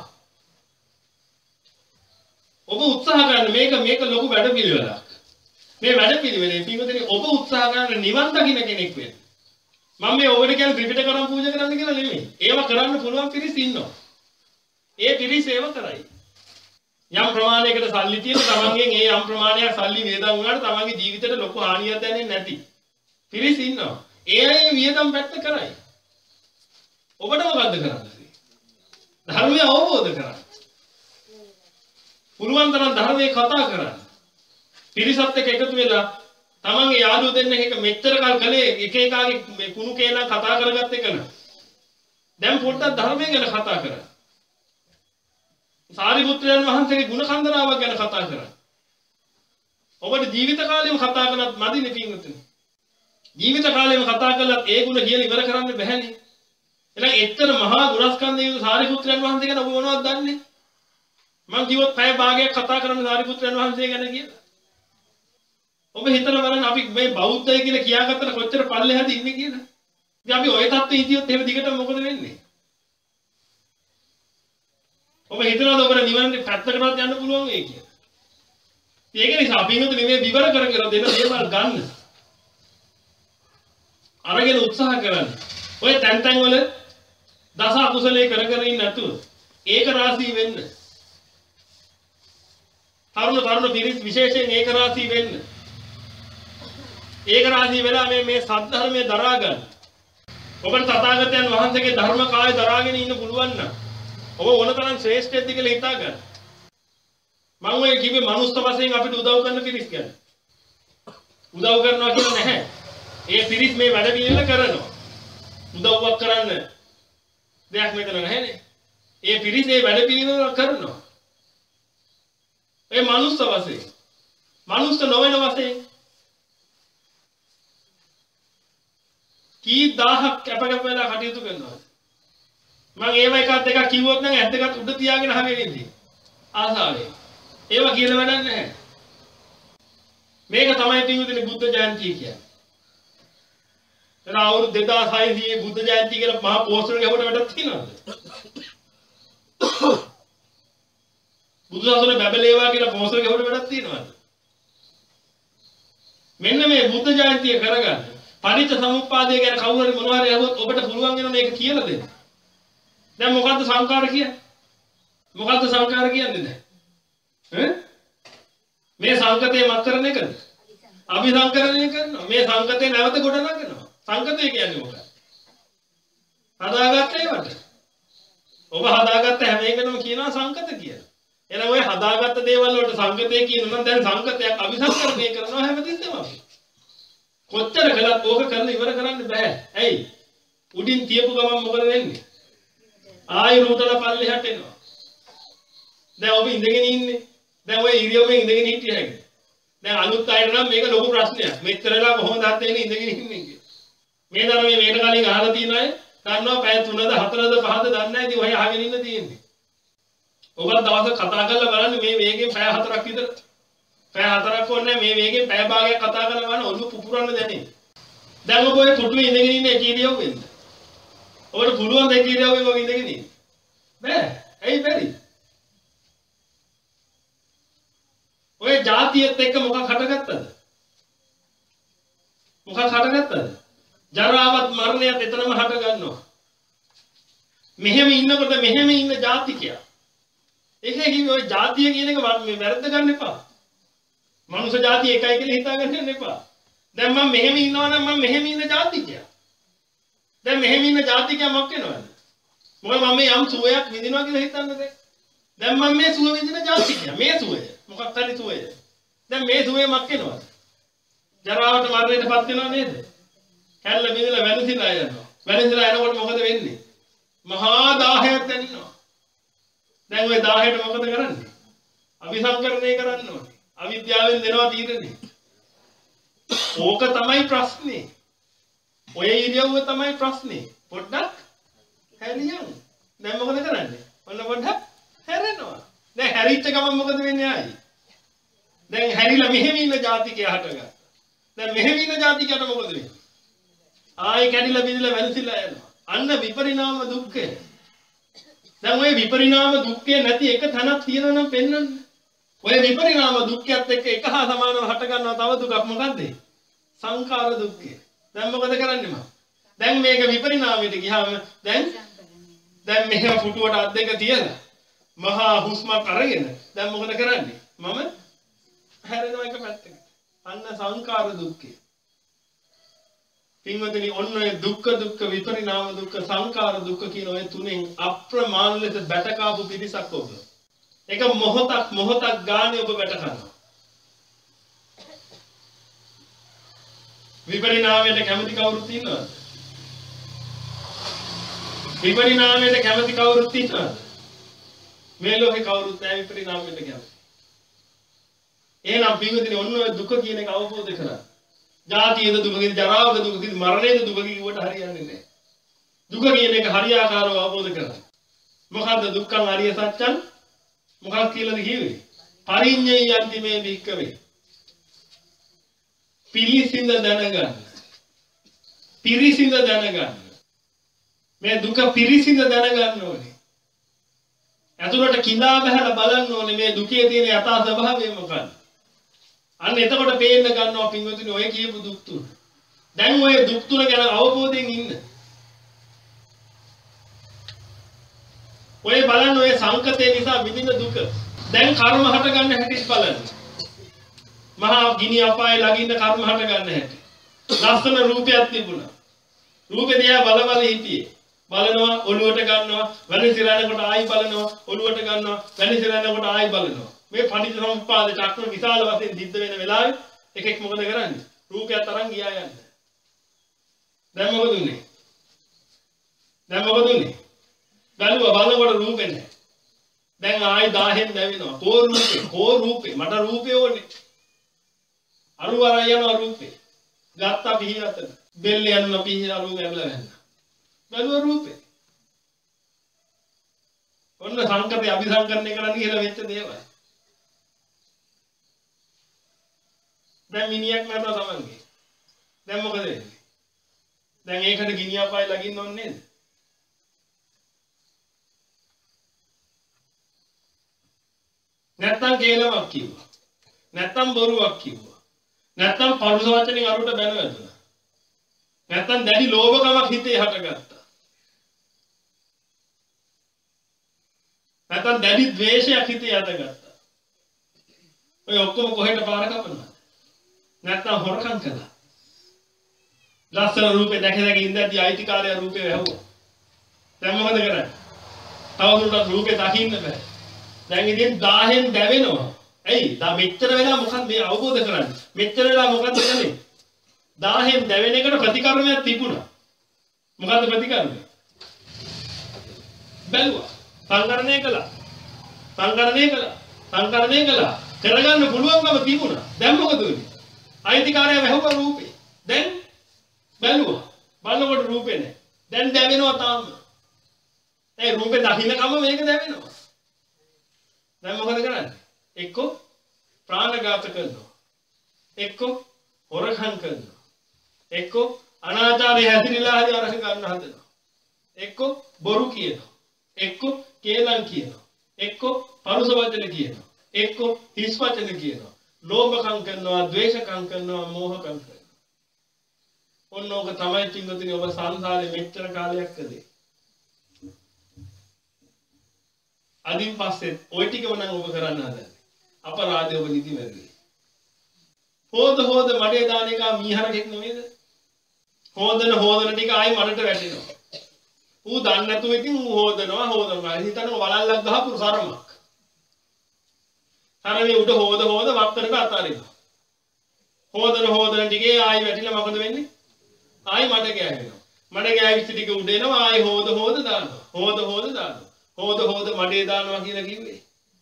ඔබ උත්සාහ කරන මේක මේක ලොකු වැඩපිළිවෙලක්. මේ වැඩපිළිවෙලේ පින්වතුනි ඔබ උත්සාහ කරන නිවන් දකින්න කෙනෙක් වෙන්න. මම මේ ඔබට කියන ත්‍රිපිටක කරන් පූජා කරන්න කියලා නෙමෙයි. ඒව කරන්න පුළුවන් පිරිස් ඉන්නවා. ඒ පිරිස් ඒව කරයි. යම් ප්‍රමාණයකට සල්ලි තියෙන තමන්ගෙන් ඒ යම් ප්‍රමාණයක් සල්ලි වේදම් වුණාට තමන්ගේ ජීවිතේට ලොකු හානියක් දැනෙන්නේ නැති පිරිස් ඉන්නවා. ඒ අය වියදම් පැත්ත කරයි. ඔබට මොකද්ද කරන්නේ? ධර්මය අවබෝධ කරගන්න. පුළුවන් තරම් ධර්මයේ කතා කරන්න. පිරිසත් එක්ක එකතු වෙලා තමන්ගේ යාළුවෝ දෙන්න එක මෙච්චර කල් කලේ එක එකාගේ මේ කුණු කේලා කතා කරගත්ත එක න ะ. දැන් පොඩ්ඩක් ධර්මය ගැන කතා කරන්න. සාරිපුත්‍රයන් වහන්සේගේ ගුණ කන්දරාවක් ගැන කතා කරන්න. ඔබට ජීවිත කාලෙම කතා කළත් මදිනේ පින්වතුනි. ජීවිත කාලෙම කතා කළත් ඒ ගුණ කියලා ඉවර කරන්න බැහැනේ. එහෙනම් එච්චර මහා ගුණස්කන්ධයේ සාරිපුත්‍රයන් වහන්සේ ගැන ඔබ මොනවද දන්නේ? මම කිව්වොත් පැය භාගයක් කතා කරන්න සාරිපුත්‍රයන් වහන්සේ ගැන කියලා. ඔබ හිතන බලන්න අපි මේ බෞද්ධය කියලා කියාගත්තට කොච්චර පල්ලෙහාද ඉන්නේ කියලා. ඉතින් අපි ওই තත්ත්වෙ හිටියොත් එහෙම දිගටම මොකද වෙන්නේ? ඔබ හිතනවාද ඔබට නිවනේ පැත්තකටවත් යන්න පුළුවන් වෙයි කියලා? ඒක නිසා අපි හිතුව මේ විවර කර කර දෙන දේවල් ගන්න. අරගෙන උත්සාහ කරන්න. ඔය තැන් තැන් වල දස අකුසලයේ කර කර ඉන්න නැතුව ඒක රාශී වෙන්න. තරුණ තරුණ පිරිස් විශේෂයෙන් ඒක රාශී වෙන්න. ඒක රාශී වෙලා මේ මේ සත්‍ය දරා ගන්න. ඔබට තථාගතයන් වහන්සේගේ ධර්ම කාය දරාගෙන ඉන්න පුළුවන් නම් ඔබ ඕනතරම් ශ්‍රේෂ්ඨයෙක්ද කියලා හිතා ගන්න. මම ඔය කිව්වේ මනුස්ස වශයෙන් අපිට උදව් කරන පිරිස් ගැන. උදව් කරනවා කියලා නැහැ. ඒ පිරිස් මේ වැඩ පිළිවෙල කරනවා. උදව්වක් කරන්න දෙයක් මෙතන නැහැනේ. ඒ පිරිසේ වැඩ පිළිවෙල කරනවා. ඒ මනුස්ස වශයෙන්. මනුස්ස නොවන වශයෙන් කී දහහක් කැපකැප වෙලා කටයුතු කරනවා. මම ඒව එකක් දෙකක් කිව්වොත් නම් ඇත්ත දෙකක් උඩ තියාගෙන අහගෙන ඉන්නේ. ආසාවෙන්. ඒව කියලා වැඩක් නැහැ. මේක තමයි පින්විතනේ බුද්ධ ජයන්තිය කියන්නේ. එතන අවුරුදු දෙදාස් හයසියයේ බුද්ධ ජයන්තිය කියලා මහා පෝස්ටර් ගහුවට වැඩක් තියනවද? බුදුසසුනේ බැබලේවා කියලා පෝස්ටර් ගහුවට වැඩක් තියනවද? මෙන්න මේ බුද්ධ ජයන්තිය කරගන්න. පටිච්ච සමුප්පාදය ගැන කවුරු හරි මොනවා හරි අහුවොත් ඔබට පුළුවන් වෙනවනේ ඒක කියලා දෙන්න. දැන් මොකද්ද සංකාර කියන්නේ? මොකද්ද සංකාර කියන්නේ දැන්? ඈ? මේ සංකතේ මත් කරන එකද? අභිසංකරණය කරනවා. මේ සංකතේ නැවත ගොඩ නගනවා. සංකතය කියන්නේ මොකක්ද? හදාගත්ත ඒවට. ඔබ හදාගත්ත හැම එකනම කියනවා සංකත කියලා. එහෙනම් ඔය හදාගත්ත දේවල් වලට සංකතය කියනවා නම් දැන් සංකතයක් අභිසංකරණය කරනවා හැමතිස්සෙම අපි. කොච්චර කළත් ඕක කරලා ඉවර කරන්න බෑ. ඇයි? උඩින් තියපු ගමන් මොකද වෙන්නේ? ආයෙ රුතල පල්ලෙහාට එනවා. දැන් ඔබ ඉඳගෙන ඉන්නේ. දැන් ඔය ඉරියව්වෙන් ඉඳගෙන හිටිය හැකියි. දැන් අලුත් අයට නම් මේක ලොකු ප්‍රශ්නයක්. මෙච්චරලා කොහොමද හත් වෙන්නේ ඉඳගෙන ඉන්නේ කියලා. මේ ධර්මයේ මේක කලින් අහලා තියෙන අය දන්නවා පැය තුනද හතරද පහද දන්නේ නැහැ. ඉතින් ඔය අහගෙන ඉන්න තියෙන්නේ. ඔබත් දවසක් කතා කරලා බලන්න මේ වේගෙන් පැය හතරක් විතර. පැය හතරක් ඕනේ මේ වේගෙන් පැය භාගයක් කතා කරලා බලන්න ඔළුව පුපුරන්න දැනේ. දැන් ඔබ ඔය පුටුවේ ඉඳගෙන ඉන්නේ කී ඉරියව්වෙන්ද? ඔබට පුළුවන් දෙක ඉරියව්වෙන් ඔබ ඉඳගෙන ඉන්න. බෑ. ඇයි බැරි? ඔය જાතියත් එක්ක මොකක් හටගත්තද? මොකක් හටගත්තද? ජරාවත් මරණයත් එතනම හට ගන්නවා. මෙහෙම ඉන්නකොට මෙහෙම ඉන්න ජාතිකයා. ඒකේ කිව්වේ ඔය જાතිය කියන එක මේ වැරද්ද ගන්න එපා. මනුෂ්‍ය જાතිය එකයි කියලා හිතාගන්න යන්න එපා. දැන් මම මෙහෙම ඉන්නවා නම් මම මෙහෙම ඉන්න જાතිකයා. දැන් මෙහෙම ඉන්න જાතිකයා මොකක් වෙනවද? මොකද මම මේ යම් සුවයක් විඳිනවා කියලා හිතන්නද? දැන් මම මේ සුව විඳින જાතිකයා. මේ සුවය මොකක් හරි සුවය. දැන් මේ සුවය මක් වෙනවද? ජරාවට මරණයටපත් වෙනව නේද? කැල්ල බිඳලා වෙනසිලා යනවා. වෙනසිලා යනකොට මොකද වෙන්නේ? මහා දාහයක් දැනෙනවා. දැන් ওই දාහයට මොකද කරන්නේ? අභිසංකරණය කරන්න ඕනේ. අවිද්‍යාවෙන් දෙනවා තීරණේ. ඕක තමයි ප්‍රශ්නේ. ඔය ඉරියව්ව තමයි ප්‍රශ්නේ. පොඩ්ඩක් හැරියන්. දැන් මොකද කරන්නේ? ඔන්න පොඩ්ඩක් හැරෙනවා. දැන් හැරිච්ච ගමන් මොකද වෙන්නේ ආයි? දැන් හැරිලා මෙහෙම ඉන්න જાතිකයා හටගත්තා. දැන් මෙහෙම ඉන්න જાතිකයට මොකද වෙන්නේ? ආයි කැඩිලා බිඳලා වෙනසිලා යනවා. අන්න විපරිණාම දුක්ඛය. දැන් ওই විපරිණාම දුක්ඛය නැති එක තැනක් තියෙනවා නම් පෙන්වන්න. ඔය විපරිණාම දුක්ඛයත් එක්ක එක හා සමානව හට ගන්නවා තව දුකක් මොකද්ද? සංඛාර දුක්ඛය. දැන් මොකද කරන්නේ මම? දැන් මේක විපරිණාමයට ගියාම දැන් දැන් මෙහෙම පුටුවට අත් දෙක තියලා මහා හුස්මක් අරගෙන දැන් මොකද කරන්නේ? මම හැරෙනවා එක පැත්තකට. අන්න සංඛාර දුක්ඛය. පින්වතුනි ඔන්න ඔය දුක්ඛ දුක්ඛ විපරිණාම දුක්ඛ සංඛාර දුක්ඛ කියන ඔය තුනෙන් අප්‍රමාණ ලෙස බැටකාපු පිරිසක් ඔබ. එක මොහොතක් මොහොතක් ගානේ ඔබ බැට කරනවා. විපරිණාමයට කැමති කවුරුත් ඉන්නවද? විපරිණාමයට කැමති කවුරුත් ඉන්නවද? මේ ලෝකේ කවුරුත් නැහැ විපරිණාමයට කැමති. එහෙනම් පින්වතුනි ඔන්න ඔය දුක කියන එක අවබෝධ කරගන්න. ජාතියද දුක කියන ජරාවද දුක කියන මරණයද දුක කියවට හරියන්නේ නැහැ. දුක කියන එක හරියාකාරව අවබෝධ කරගන්න. මොකද්ද දුක්ඛං අරිය සත්‍යං? මොකක්ද කියලාද කිව්වේ? පරිඤ්ඤයන්ති මේ භික්කවේ. පිළිසිඳ දැනගන්න. පිරිසිඳ දැනගන්න. මේ දුක පිරිසිඳ දැනගන්න ඕනේ. ඇතුළට කිඳා බහලා බලන්න ඕනේ මේ දුකේ තියෙන යථා ස්වභාවය මොකක්ද? අන්න එතකොට පේන්න ගන්නවා පින්වතුනි ඔය කියපු දුක් තුන. දැන් ඔය දුක් තුන ගැන අවබෝධයෙන් ඉන්න. ඔය බලන්න ඔය සංකතේ නිසා විඳින දුක. දැන් කර්ම හට ගන්න හැටි බලන්න. මහා ගිනි අපායේ ළඟින්න කර්ම හට ගන්න හැටි. ලස්සන රූපයක් තිබුණා. රූපේ දිහා බල බල හිටියේ. බලනවා ඔළුවට ගන්නවා, වෙනසිරනකොට ආයි බලනවා, ඔළුවට ගන්නවා, වෙනසිරනකොට ආයි බලනවා. මේ පටිච්ච සමුප්පාද චක්‍ර විශාල වශයෙන් සිද්ධ වෙන වෙලාවේ එකෙක් මොකද කරන්නේ? රූපයත් අරන් ගියා යන්න. දැන් මොකද උනේ? දැන් මොකද උනේ? බලනකොට රූපේ නැහැ. දැන් ආයි දහයෙන් දැවෙනවා. කෝ රූපේ, කෝ රූපේ. මට රූපේ ඕනේ. අරු වරයි යනවා රූපේ. ගත්තා පිහි අතන. බෙල්ල යනවා පිහි අරු ගැඹලා වෙන්න. බැලුව රූපේ. ඔන්න සංකතය අபிසංකරණය කරන්න කියලා වෙච්ච දේවල්. දැන් මිනිහක් නැතව තමන්ගේ. දැන් මොකද වෙන්නේ? දැන් ඒකට ගිනි අපාය ලගින්න ඕනේ නේද? නැත්තම් කේලමක් කිව්වා. නැත්තම් බොරුවක් කිව්වා. නැත්තම් පරුස වචනෙන් අරුට බැන වැදුනා. නැත්තම් දැඩි ලෝභකමක් හිතේ හටගත්තා. නැත්තම් දැඩි ද්වේෂයක් හිතේ හටගත්තා. ඔය ඔක්කොම කොහෙට පාර කපනවද? නැත්තම් හොරකම් කළා. ලස්සන රූපේ දැක දැක ඉඳද්දී අයිතිකාරය රූපේ වැහුවා. දැන් මොකද කරන්නේ? තවදුරටත් රූපේ දකින්න බෑ. දැන් ඉතින් දහයෙන් දැවෙනවා. ඇයි? දා මෙච්චර වෙලා මොකක්ද මේ අවබෝධ කරන්නේ? මෙච්චර වෙලා මොකක්ද කරන්නේ? දහයෙන් දැවෙන එකට ප්‍රතිකර්මයක් තිබුණා. මොකද්ද ප්‍රතිකර්මය? බැලුවා. සංකරණය කළා. සංකරණය කළා. සංකරණය කළා. කරගන්න පුළුවන්කම තිබුණා. දැන් මොකද වෙන්නේ? අයිතිකාරය වැහුවා රූපේ. දැන් බැලුවා. බලනකොට රූපේ නැහැ. දැන් දැවෙනවා තාම. ඒ රූපේ දකින්නකම මේක දැවෙනවා. දැන් මොකද කරන්නේ? එක්ක ප්‍රාණඝාත කරනවා. එක්ක හොරකම් කරනවා. එක්ක අනාචාරය හැදිරිලා හරි අරහ ගන්න හදනවා. එක්ක බොරු කියනවා. එක්ක කේලම් කියනවා. එක්ක පරුස වචන කියනවා. එක්ක හිස් වචන කියනවා. ලෝභකම් කරනවා, ද්වේෂකම් කරනවා, මෝහකම් කරනවා. ඔන්නෝක තමයි තින්ගතුනි ඔබ සංසාරේ මෙච්චර කාලයක් කළේ. අදින් පස්සේ ওই ටිකම නම් ඔබ කරන්න හදන්නේ. අපරාධය ඔබ නිදි මැරුවේ. හොද හොද මඩේ දාන එක මීහරකෙක් නෙමෙයිද? හොදන හොදන ටික ආයි මඩට වැටෙනවා. ඌ දන්නේ නැතුව ඉතින් ඌ හොදනවා හොදනවා. හිතනවා වලල්ලක් ගහපු සරමක්. හරනේ උඩ හොද හොද වක්තරක අතාරිනවා. හොදන හොදන ටිකේ ආයි වැටිලා මොකද වෙන්නේ? ආයි මඩ ගෑවෙනවා. මඩ ගෑවිච්ච ටික උඩ එනවා ආයි හොද හොද දානවා. හොද හොද දානවා. හොද හොද මඩේ දානවා කියලා කිව්වේ.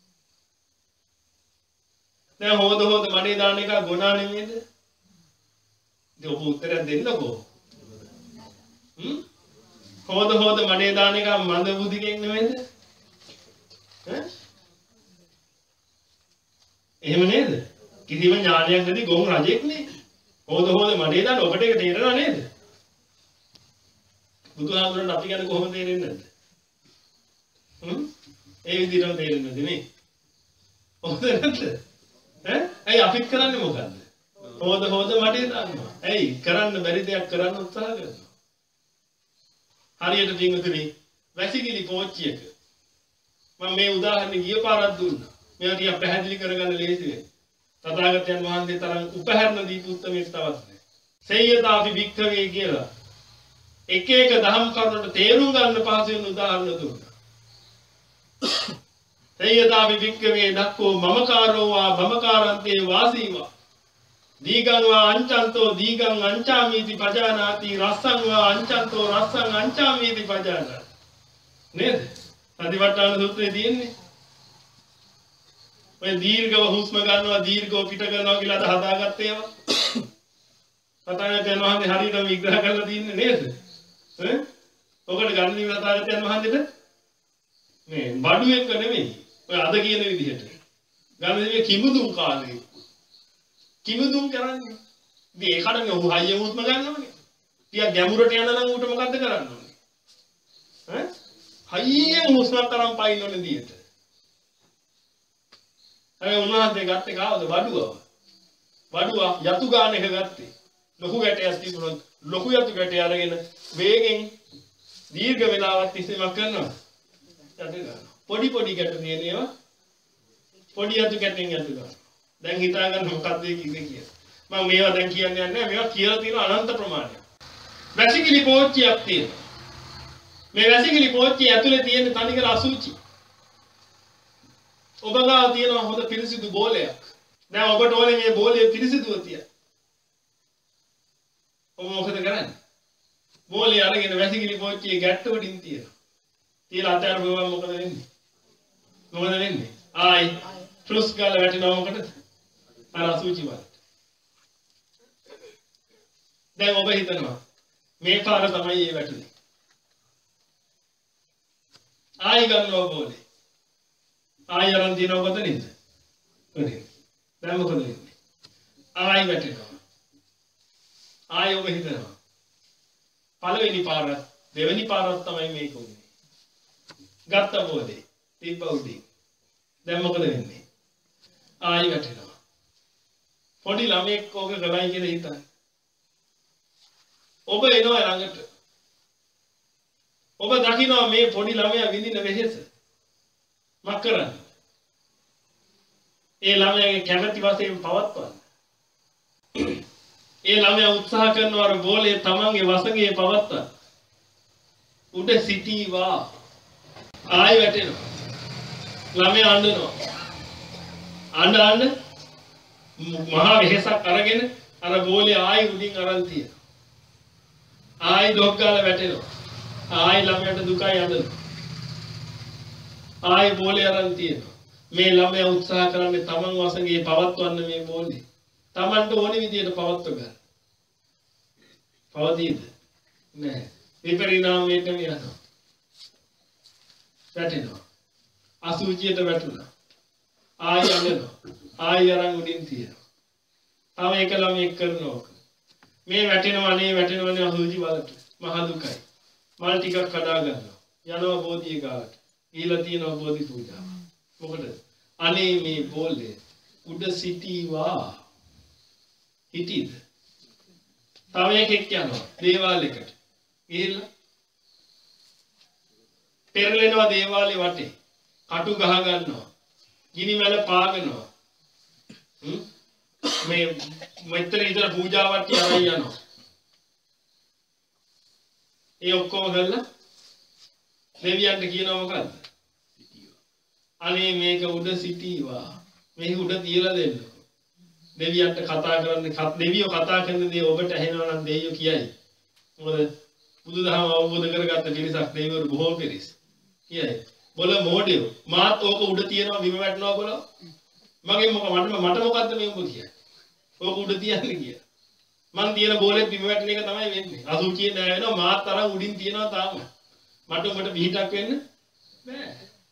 දැන් හොද හොද මඩේ දාන එක ගුණා නෙමෙයිද? ඒක ඔබ උත්තරයක් දෙන්නකෝ. හ්ම්? හොද හොද මඩේ දාන එක මන්ද බුද්ධිකෙක් නෙමෙයිද? ඈ? එහෙම නේද? කිසිම ඥානයක් නැති ගොන් රජෙක් නේ. හොද හොද මඩේ දාන ඔබට ඒක තේරෙනව නේද? බුදුහාමුදුරන් අපි ගැන කොහොමද තේරෙන්නේ නැද්ද? හ්ම්? ඒ විදිහටම තේරෙන්නේ නැති නේ. හොද නැද්ද? ඈ? ඇයි අපිත් කරන්නේ මොකද්ද? හොද හොද මඩේ දානවා. ඇයි? කරන්න බැරි දෙයක් කරන්න උත්සාහ කරනවා. හරියට දිනුතුනි වැසිකිලි පෝච්චියක මම මේ උදාහරණ ගිය පාරක් දුන්නා. මේවා ටිකක් පැහැදිලි කරගන්න ලේසි වෙයි. තථාගතයන් වහන්සේ තරම් උපහරණ දීපු උත්තරයක් තවත් නැහැ. සේයතාපි වික්ඛවේ කියලා එක එක දහම් කරුණට තේරුම් ගන්න පහසු වෙන උදාහරණ දුන්නා. සේයතාපි වික්ඛවේ දක්කෝ මමකාරෝ වා බමකාරන්තේ වාසීවා දීගං වා අංචන්තෝ දීගං අංචාමීති පජානාති රස්සං වා අංචන්තෝ රස්සං අංචාමීති පජානාති නේද? සතිපට්ඨාන සූත්‍රයේ තියෙන්නේ. ඔය දීර්ඝව හුස්ම ගන්නවා දීර්ඝව පිට කරනවා කියලා අද හදාගත්ත ඒවා. තථාගතයන් වහන්සේ හරියට විග්‍රහ කරලා තියන්නේ නේද? ඈ? ඔකට ගන්න දි තථාගතයන් වහන්සේට මේ බඩු එක නෙමෙයි. ඔය අද කියන විදිහට. ගන්න දි කිමුදුම් කාලේ. කිමුදුම් කරන්නේ. ඉතින් ඒකටනේ ඔහු හයිය හුස්ම ගන්නවනේ. ටිකක් ගැඹුරට යන නම් ඌට මොකද්ද කරන්න ඕනේ? ඈ? හයියෙන් හුස්ම තරම් පයින්න ඕනේ දියට. අය උන්වහන්සේ ගත්තේ කාවද? වඩුවව. වඩුව යතු ගාන එක ගත්තේ. ලොකු ගැටයක් තිබුණොත් ලොකු යතු ගැටය අරගෙන වේගෙන් දීර්ඝ වේලාවක් තිස්සේ මක් කරනවා. යතු ගන්න. පොඩි පොඩි ගැට තියෙන ඒවා පොඩි යතු ගැටෙන් යතු ගන්න. දැන් හිතා ගන්න මොකක්ද කිව්වේ කියලා. මම මේවා දැන් කියන්නේ නැහැ. මේවා කියලා තියෙන අනන්ත ප්‍රමාණයක්. වැසිකිලි පෝච්චියක් තියෙනවා. මේ වැසිකිලි පෝච්චිය ඇතුලේ තියෙන තනිකර අසුචි. ඔබ ගාව තියෙන හොඳ පිරිසිදු බෝලයක්. දැන් ඔබට ඕනේ මේ බෝලේ පිරිසිදුව තියන්න. ඔබ මොකද කරන්නේ? බෝලේ අරගෙන වැසිකිලි පෝච්චියේ ගැට්ට වලින් තියනවා. තියලා අතහැරපුවම මොකද වෙන්නේ? මොකද වෙන්නේ? ආයි ට්‍රුස් ගාලා වැටෙනවා මොකටද? අර අසුචි වලට. දැන් ඔබ හිතනවා මේ පාර තමයි ඒ වැටුනේ. ආයි ගන්නවා බෝලේ. ආයි අරන් දිනව කොතනින්ද? කොතනින්ද? දැන් මොකද වෙන්නේ? ආයි වැටෙනවා. ආයි ඔබ හිතනවා පළවෙනි පාර දෙවෙනි පාරක් තමයි මේක උනේ. ගත්ත බෝලේ තිබ්බ උඩින්. දැන් මොකද වෙන්නේ? ආයි වැටෙනවා. පොඩි ළමෙක් ඕක ගලයි කියලා හිතන්න. ඔබ එනවා ළඟට. ඔබ දකිනවා මේ පොඩි ළමයා විඳින වෙහෙස. මක් කරන්නේ? ඒ ළමයාගේ කැමැති වශයෙන් පවත්වන්න. ඒ ළමයා උත්සාහ කරනවා අර බෝලේ තමන්ගේ වසඟේ පවත්වන්න. උඩ සිටීවා. ආයි වැටෙනවා. ළමයා අඬනවා. අඬ අඬ මහා වෙහෙසක් අරගෙන අර බෝලේ ආයි උඩින් අරන් තියෙනවා. ආයි ඩොක් ගාලා වැටෙනවා. ආයි ළමයාට දුකයි අඬනවා. ආයි බෝලේ අරන් තියෙනවා. මේ ළමයා උත්සාහ කරන්නේ තමන් වසඟේ පවත්වන්න මේ බෝලේ. තමන්ට ඕනේ විදියට පවත්ව ගන්න. පවතීද? නෑ. විපරිණාමයට යනවා. වැටෙනවා. අසුචියට වැටුණා. ආයි අඬනවා. ආයි අරන් උඩින් තියෙනවා. තව එක ළමෙක් කරනවා. මේ වැටෙනවා නේ වැටෙනවනේ අසුචි වලට. මහ දුකයි. මල් ටිකක් කඩා ගන්නවා. යනවා බෝධිය ගාවට. ඊළඟ තියෙනවා බෝධි පූජාව. මොකටද? අනේ මේ බෝලේ උඩ සිටීවා. හිටීද? තව එකෙක් යනවා දේවාලයකට. ගිහිල්ලා පෙරලෙනවා දේවාලේ වටේ. කටු ගහ ගන්නවා. ගිනි මැල පාගනවා. හ්ම් මේ මෙතන ඉතල පූජාවක් තියලා යනවා. ඒ ඔක්කොම කරලා දෙවියන්ට කියනවා මොකද්ද? අනේ මේක උඩ සිටීවා. මේක උඩ තියලා දෙන්න. දෙවියන්ට කතා කරන්න දෙවියෝ කතා කරන දේ ඔබට ඇහෙනවා නම් දෙවියෝ කියයි. මොකද බුදුදහම අවබෝධ කරගත්ත පිරිසක් දෙවිවරු බොහෝ පිරිස්. කියයි. බොල මොඩියෝ මාත් ඕක උඩ තියනවා බිම වැටෙනවා බොල. මගේ මොක මට මට මොකද්ද මේ උඹ කියන්නේ? ඕක උඩ තියන්නේ කියලා. මං තියන බෝලෙත් බිම වැටෙන එක තමයි වෙන්නේ. අසුචිය නෑ වෙනවා මාත් තරම් උඩින් තියනවා තාම. මට උඹට පිටක් වෙන්න බෑ.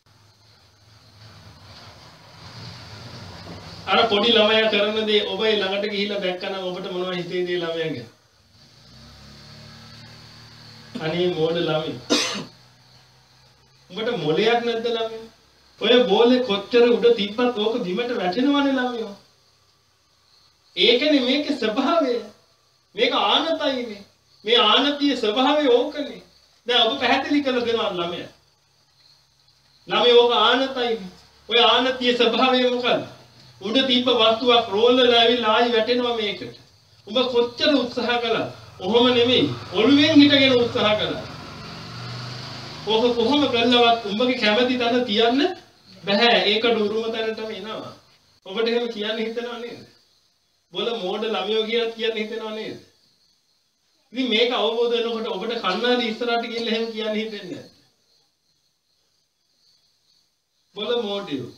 අර පොඩි ළමයා කරන දේ ඔබ ඒ ළඟට ගිහිල්ලා දැක්කනම් ඔබට මොනවද හිතේදී ළමයා ගැන? අනේ මෝඩ ළමයි. උඹට මොලයක් නැද්ද ළමයා? ඔය බෝලේ කොච්චර උඩ තිබ්බත් ඕක බිමට වැටෙනවනේ ළමයා. ඒකනේ මේකේ ස්වභාවය. මේක ආනතයිනේ. මේ ආනතියේ ස්වභාවය ඕකනේ. දැන් ඔබ පැහැදිලි කරලා දෙනවා ළමයා. ළමයා ඕක ආනතයිනේ. ඔය ආනතියේ ස්වභාවය මොකක්ද? උඩ තිබ්බ වස්තුවක් රෝල්ලලා ඇවිල්ලා ආයි වැටෙනවා මේකට. උඹ කොච්චර උත්සාහ කළා? ඔහොම නෙමෙයි. ඔළුවෙන් හිටගෙන උත්සාහ කළා. ඕක කොහොම කළවත් උඹගේ කැමැති තැන තියන්න බෑ. ඒකට උරුම තැනටම එනවා. ඔබට එහෙම කියන්න හිතෙනව නේද? බොල මෝඩ ළමයෝ කියලා කියන්න හිතෙනව නේද? ඉතින් මේක අවබෝධ වෙනකොට ඔබට කන්නාඩි ඉස්සරහට ගිහිල්ලා එහෙම කියන්න හිතෙන්නේ නැහැ. බොල මෝඩයෝ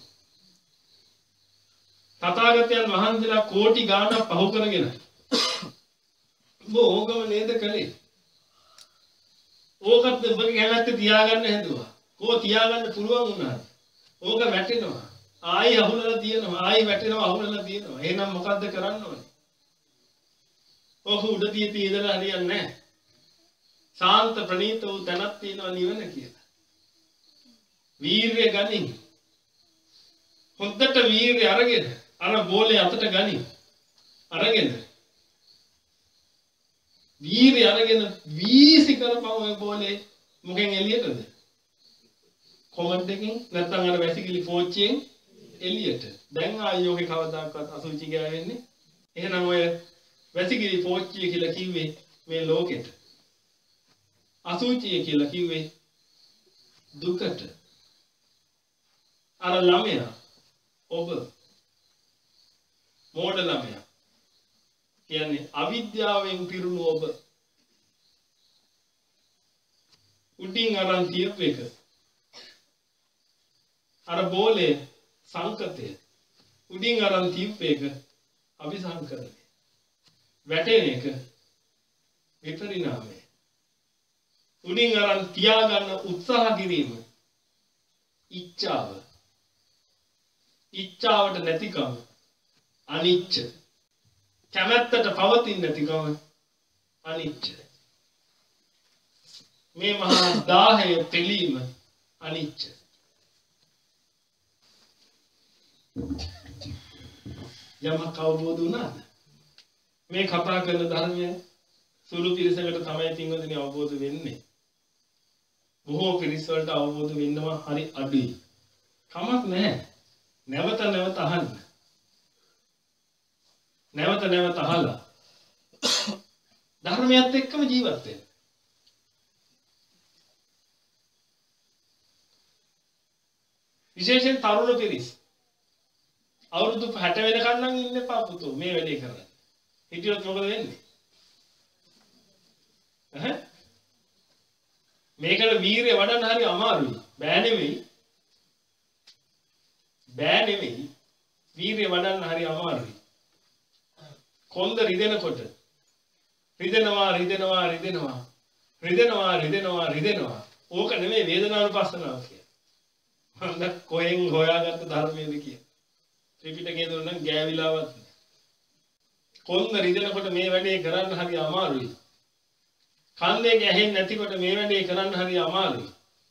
තථාගතයන් වහන්සේලා කෝටි ගාණක් පහු කරගෙන ඔබ ඕකම නේද කළේ? ඕකත් ඔබගේ කැමැත්ත තියාගන්න හැදුවා. කෝ තියාගන්න පුළුවන් වුණා. ඕක වැටෙනවා. ආයි අහුලලා තියෙනවා. ආයි වැටෙනවා අහුලලා තියෙනවා. එහෙනම් මොකද්ද කරන්න ඕනේ? ඕක උඩ තියදී ඉඳලා හරියන්නේ නැහැ. සාන්ත ප්‍රණීත වූ තැනක් තියෙනවා නිවන කියලා. වීර්ය ගනින්. හොඳට වීර්ය අරගෙන අර බෝලේ අතට ගනි. අරගෙන වීර්ය අරගෙන වීසි කරපම ඔය බෝලේ මොකෙන් එළියටද? කොමන්ට් එකෙන් නැත්නම් අර වැසිකිලි පෝච්චියෙන් එළියට. දැන් ආයෝගේ කවදාකවත් අසුචි ගෑවෙන්නේ. එහෙනම් ඔය වැසිකිලි පෝච්චිය කියලා කිව්වේ මේ ලෝකෙට. අසුචිය කියලා කිව්වේ දුකට. අර ළමයා ඔබ මෝඩ ළමයා කියන්නේ අවිද්‍යාවෙන් පිරුණු ඔබ උඩින් අරන් තියපු එක අර බෝලේ සංකතය උඩින් අරන් තියුපේක අபிසංකරණය වැටෙන එක විපරිණාමය උඩින් අරන් තියාගන්න උත්සාහ කිරීම ඉච්ඡාව ඉච්ඡාවට නැතිකම අනිච්ච කැමැත්තට පවතින නැතිකම අනිච්ච මේ මහා දාහය පිළීම අනිච්ච යමක් අවබෝධ වුණාද මේ කතා කරන ධර්මය සුළු පිරිසකට තමයි පින්වතුනි අවබෝධ වෙන්නේ බොහෝ පිරිස වලට අවබෝධ වෙන්නවා හරි අඩුයි කමක් නැහැ නැවත නැවත අහන්න නැවත නැවත අහලා ධර්මයත් එක්කම ජීවත් වෙන්න විශේෂයෙන් තරුණ පිරිස අවුරුදු හැට වෙනකන් නම් ඉන්න එපා පුතෝ මේ වැඩේ කරන්න හිටියොත් මොකද වෙන්නේ ඈ මේකට වීරිය වඩන්න හරි අමාරුයි බෑ නෙවෙයි බෑ නෙවෙයි වීරිය වඩන්න හරි අමාරුයි කොන්ද රිදෙනකොට රිදෙනවා රිදෙනවා රිදෙනවා රිදෙනවා රිදෙනවා රිදෙනවා ඕක නෙමෙයි වේදනානුපස්සනාව කියන්නේ මම කොහෙන් හොයාගත්ත ධර්මයේද කිය ත්‍රිපිටකයේ දුන්න නම් ගෑවිලාවත් කොන්ද රිදෙනකොට මේ වැඩේ කරන්න හරි අමාරුයි කන්දේ ගැහෙන්නේ නැතිකොට මේ වැඩේ කරන්න හරි අමාරුයි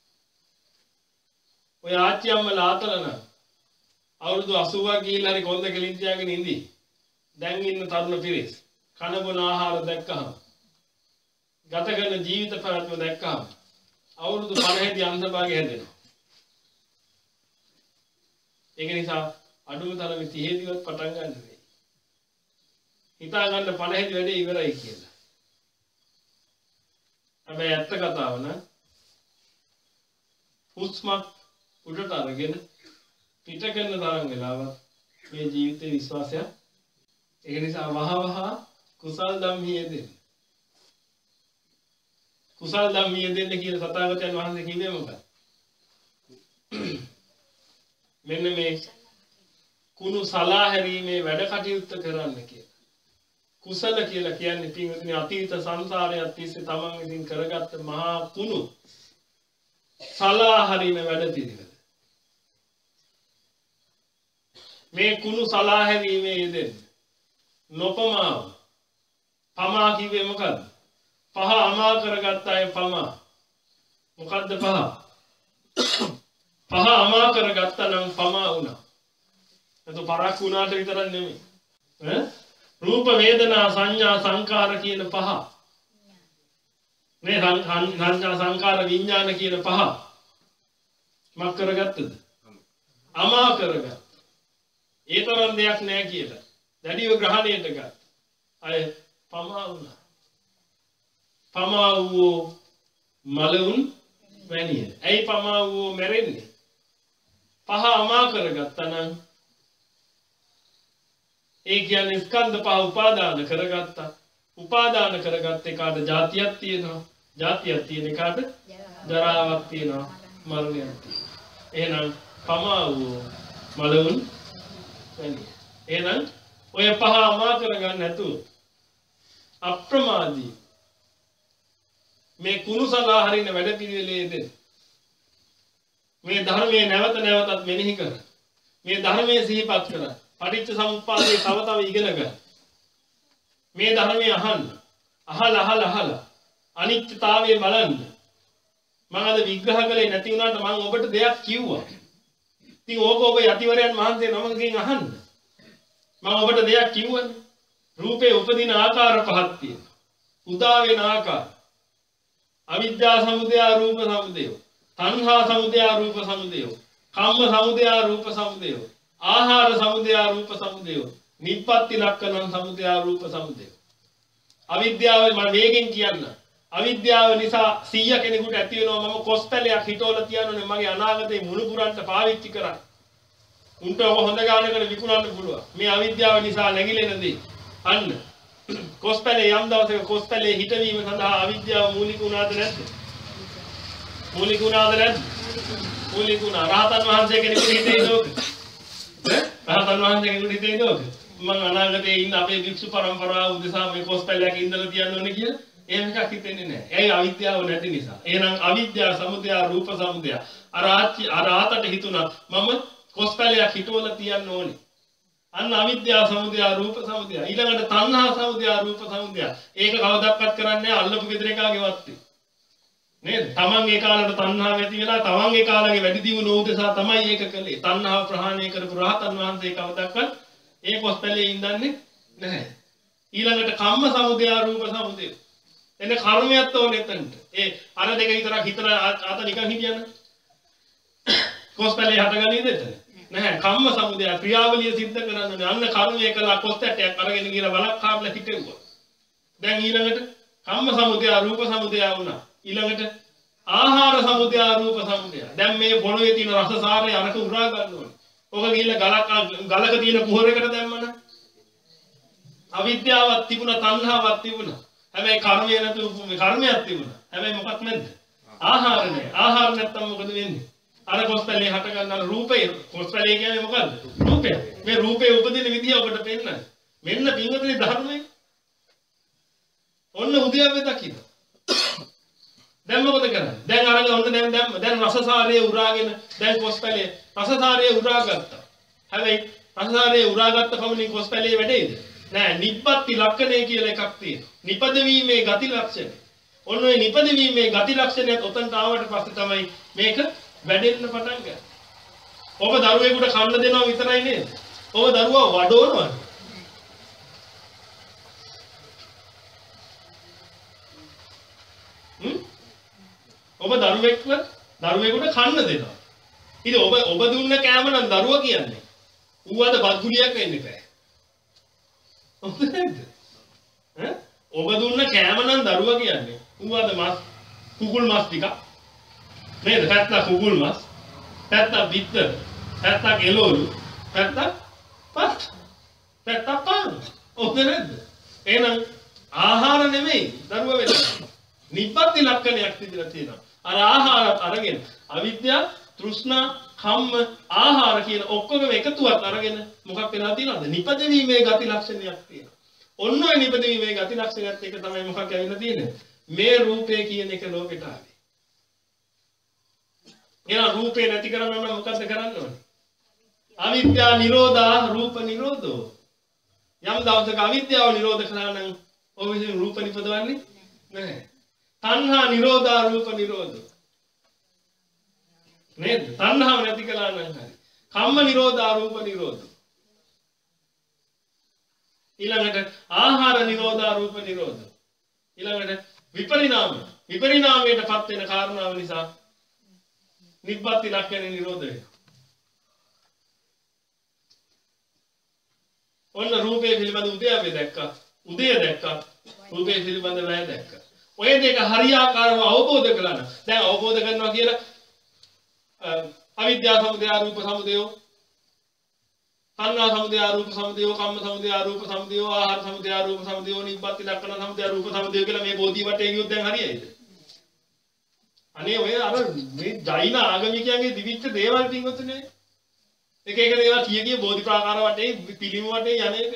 ඔය ආච්චි අම්මලා ආතලන අවුරුදු අසූවක් ගිහිල්ලා හරි කොන්ද කෙලින් තියාගෙන ඉඳි දැන් ඉන්න තරුණ පිරිස් කන බොන ආහාර දැක්කහම ගත කරන ජීවිත පැවැත්ම දැක්කහම අවුරුදු පනහදී අන්ධභාගය හැදෙනවා ඒක නිසා අඩුම තරමේ තිහේදිවත් පටන් ගන්න වෙයි හිතා ගන්න පනහදී වැඩේ ඉවරයි කියලා හැබැයි ඇත්ත කතාව නම් හුස්මක් උඩට අරගෙන පිට කරන තරම් වෙලාවක් මේ ජීවිතේ විශ්වාසයක් ඒක නිසා වහ වහ කුසල් ධම්මිය දෙන්න කුසල් ධම්මිය දෙන්න කියලා සතාගතයන් වහන්සේ කිව්වේ මොකක්ද මෙන්න මේ කුණු සලා හැරීමේ වැඩ කටයුත්ත කරන්න කියලා කුසල කියලා කියන්නේ පින්වතුනි අතීත සංසාරයක් තිස්සේ තමන් විසින් කරගත්ත මහා කුණු සලා හැරීමේ වැඩ පිළිවෙල මේ කුණු සලා හැරීමේ යෙදෙන්න නොපමාව පමා කිව්වේ මොකද්ද පහ අමා කරගත්ත අය පමා මොකද්ද පහ පහ අමා කරගත්තා නම් පමා වුණා එතකොට පරක් වුණාට විතරක් නෙමෙයි ඈ රූප වේදනා සංඥා සංකාර කියන පහ මේ සංඥා සංකාර විඥාන කියන පහ මක් කරගත්තද අමා කරගත්තා ඒ තරම් දෙයක් නෑ කියලා දැඩිව ග්‍රහණයට ගත් අය පමා වුණා පමා වූ මලවුන් වැනිය ඇයි පමා වූ මැරෙන්නේ පහ අමා කරගත්තා නම් ඒ කියන්නේ ස්කන්ධ පහ උපාදාන කරගත්තා උපාදාන කරගත්තේ කාට ජාතියක් තියෙනවා ජාතියක් තියෙන කාට ජරාවක් තියෙනවා මරණයක් තියෙනවා එහෙනම් පමා වූ මලවුන් වැනිය එහෙනම් ඔය පහ අමා කරගන්න නැතුව අප්‍රමාදී මේ කුණු සලා හරින වැඩ පිළිවෙලේදී මේ ධර්මයේ නැවත නැවතත් මෙනෙහි කර මේ ධර්මයේ සිහිපත් කර පටිච්ච සමුප්පාදේ තව තව ඉගෙන ගන්න මේ ධර්මයේ අහන්න අහල අහල අහල අනිත්‍යතාවය බලන්න මම අද විග්‍රහ කළේ නැති වුණාට මම ඔබට දෙයක් කිව්වා ඉතින් ඕක ඔබ යතිවරයන් වහන්සේ නමකින් අහන්න මම ඔබට දෙයක් කිව්වනේ රූපේ උපදින ආකාර පහක් තියෙනවා උදා වෙන ආකාර අවිද්‍යා සමුදය රූප සමුදය තණ්හා සමුදය රූප සමුදය කම්ම සමුදය රූප සමුදය ආහාර සමුදය රූප සමුදය නිප්පත්ති ලක්ෂණ සමුදය රූප සමුදය අවිද්‍යාව මම වේගෙන් කියන්න අවිද්‍යාව නිසා සීය කෙනෙකුට ඇති වෙනවා මම කොස්පැලයක් හිටවලා තියනෝනේ මගේ අනාගතේ මුණුපුරන්ට පාවිච්චි කරන්න උන්ට ඔක හොඳ ගානකට විකුණන්න පුළුවන් මේ අවිද්‍යාව නිසා නැగిලෙන දේ අන්න කොස්පැලේ යම් දවසක කොස්පැලේ හිටවීම සඳහා අවිද්‍යාව මූලික වුණාද නැද්ද මූලික වුණාද නැද්ද මූලික වුණා. රහතන් වහන්සේ කෙනෙකුට හිතේ නෝක. ඈ රහතන් වහන්සේ කෙනෙකුට හිතේ නෝක. මම අනාගතයේ ඉන්න අපේ භික්ෂු පරම්පරාව උදෙසා මේ කොස්පැලයක් ඉඳලා තියන්න ඕනේ කියලා එහෙම එකක් හිතෙන්නේ නැහැ. ඒයි අවිද්‍යාව නැති නිසා. එහෙනම් අවිද්‍යාව සමුදය රූප සමුදය. අර ආච්චි අර ආතට හිතුණා මම කොස්පැලයක් හිටවලා තියන්න ඕනේ. අන්න අවිද්‍යාව සමුදය රූප සමුදය. ඊළඟට තණ්හා සමුදය රූප සමුදය. ඒක කවදාවත් කරන්නේ නැහැ අල්ලපු ගෙදර එකාගේ වත්තේ. නේද? තමන් ඒ කාලේට තණ්හාව ඇති වෙලා තමන් ඒ කාලේ වැඩි දියුණු උදෙසා තමයි ඒක කළේ. තණ්හාව ප්‍රහාණය කරපු රහතන් වහන්සේ කවදාවත් ඒ කොස්පැලේ ඉඳන්නේ නැහැ. ඊළඟට කම්ම සමුදය රූප සමුදය. එන්න කර්මයක් ඕනේ එතනට. ඒ අර දෙක විතරක් හිතලා ආත නිකන් හිටියන. කොස්පැලේ හටගන්නේ දෙත. නැහැ. කම්ම සමුදය ක්‍රියාවලිය සිද්ධ කරන්නේ. අන්න කර්මය කළා කොස්තැටයක් අරගෙන ගිහලා බලක් කාපලා හිටෙව්වා. දැන් ඊළඟට කම්ම සමුදය රූප සමුදය වුණා. ඊළඟට ආහාර සමුදය රූප සමුදය. දැන් මේ පොළවේ තියෙන රසසාරය අරක උරා ගන්න ඕනේ. ඔක ගිහලා ගලක ගලක තියෙන කුහරයකට දැම්මම අවිද්‍යාවක් තිබුණා තණ්හාවක් තිබුණා. හැබැයි කර්මය නැතුව කර්මයක් තිබුණා. හැබැයි මොකක් නැද්ද? ආහාර නැහැ. ආහාර නැත්තම් මොකද වෙන්නේ? අර කොස්පැලේ හට ගන්න රූපේ කොස්පැලේ කියන්නේ මොකද්ද? රූපය. මේ රූපේ උපදින විදිය ඔබට පෙන්නන. මෙන්න පින්වතුනි ධර්මයේ. ඔන්න උද්‍යප්පේ දකින්න. දැන් මොකද කරන්නේ? දැන් අරගෙන ඔන්න දැන් දැම්ම. දැන් රසසාරයේ උරාගෙන දැන් කොස්පැලේ රසසාරයේ උරාගත්තා. හැබැයි රසසාරයේ උරාගත්ත පමණින් කොස්පැලේ වැඩේද? නෑ. නිබ්බත්ති ලක්ෂණය කියලා එකක් තියෙනවා. නිපදවීමේ ගති ලක්ෂණය. ඔන්න ඔය නිපදවීමේ ගති ලක්ෂණයත් ඔතනට ආවට පස්සේ තමයි මේක වැඩෙන්න පටන් ගන්නේ. ඔබ දරුවෙකුට කන්න දෙනවා විතරයි නේද? ඔබ දරුවා වඩවනවා. හ්ම්? ඔබ දරුවෙක්ව දරුවෙකුට කන්න දෙනවා. ඉතින් ඔබ ඔබ දුන්න කෑම නම් දරුවා කියන්නේ. ඌවද බත්ගුලියක් වෙන්න බෑ. ඔබ නේද? ඈ? ඔබ දුන්න කෑම නම් දරුවා කියන්නේ. ඌවද මස් කුකුල් මස් ටික. නේද? පැත්ත කුකුල් මස්, පැත්ත බිත්තර, පැත්ත එළවලු, පැත්ත පත්, පැත්ත පාන්. ඔබ නේද? එහෙනම් ආහාර නෙමෙයි දරුවා වෙන්නේ. නිබ්බත්ති ලක්ෂණයක් තිබිලා තියෙනවා. අර ආහාරත් අරගෙන අවිද්‍යාව, තෘෂ්ණා, කම්ම, ආහාර කියන ඔක්කොම එකතුවක් අරගෙන මොකක් වෙලා තියෙනවද? නිපදවීමේ ගති ලක්ෂණයක් තියෙනවා. ඔන්න ඔය නිපදවීමේ ගති ලක්ෂණයත් එක තමයි මොකක් ඇවිල්ලා තියෙන්නේ? මේ රූපය කියන එක ලෝකෙට ආවේ. එහෙනම් රූපේ නැති කරන්න නම් මොකද්ද කරන්න ඕනේ? අවිද්‍යාව නිරෝධා රූප නිරෝධෝ. යම් දවසක අවිද්‍යාව නිරෝධ කළා නම් ඔය විදිහින් රූප නිපදවන්නේ නැහැ. තණ්හා නිරෝධා රූප නිරෝධෝ. නේද? තණ්හාව නැති කළා නම් හරි. කම්ම නිරෝධා රූප නිරෝධෝ. ඊළඟට ආහාර නිරෝධා රූප නිරෝධෝ. ඊළඟට විපරිණාම විපරිණාමයටපත් වෙන කාරණාව නිසා නිබ්බත්ති ලක්ෂණ නිරෝධ වෙනවා. ඔන්න රූපේ පිළිබඳ උදයවේ දැක්කා. උදය දැක්කා. රූපේ පිළිබඳ වැය දැක්කා. ඔය දෙක හරියාකාරව අවබෝධ කළා නම් දැන් අවබෝධ කරනවා කියලා අවිද්‍යාව සමුදය රූප සමුදය තණ්හා සමුදය රූප සමුදය කම්ම සමුදය රූප සමුදය ආහාර සමුදය රූප සමුදය නිබ්බත්ති ලක්ෂණ සමුදය රූප සමුදය කියලා මේ බෝධි වටේ ගියොත් දැන් හරියයිද? අනේ ඔය අර මේ ජෛන ආගමිකයන්ගේ දිවිච්ච දේවල් පින්වතුනේ එක එක දේවල් කිය කිය බෝධි ප්‍රාකාර වටේ පිළිම වටේ යන්නේක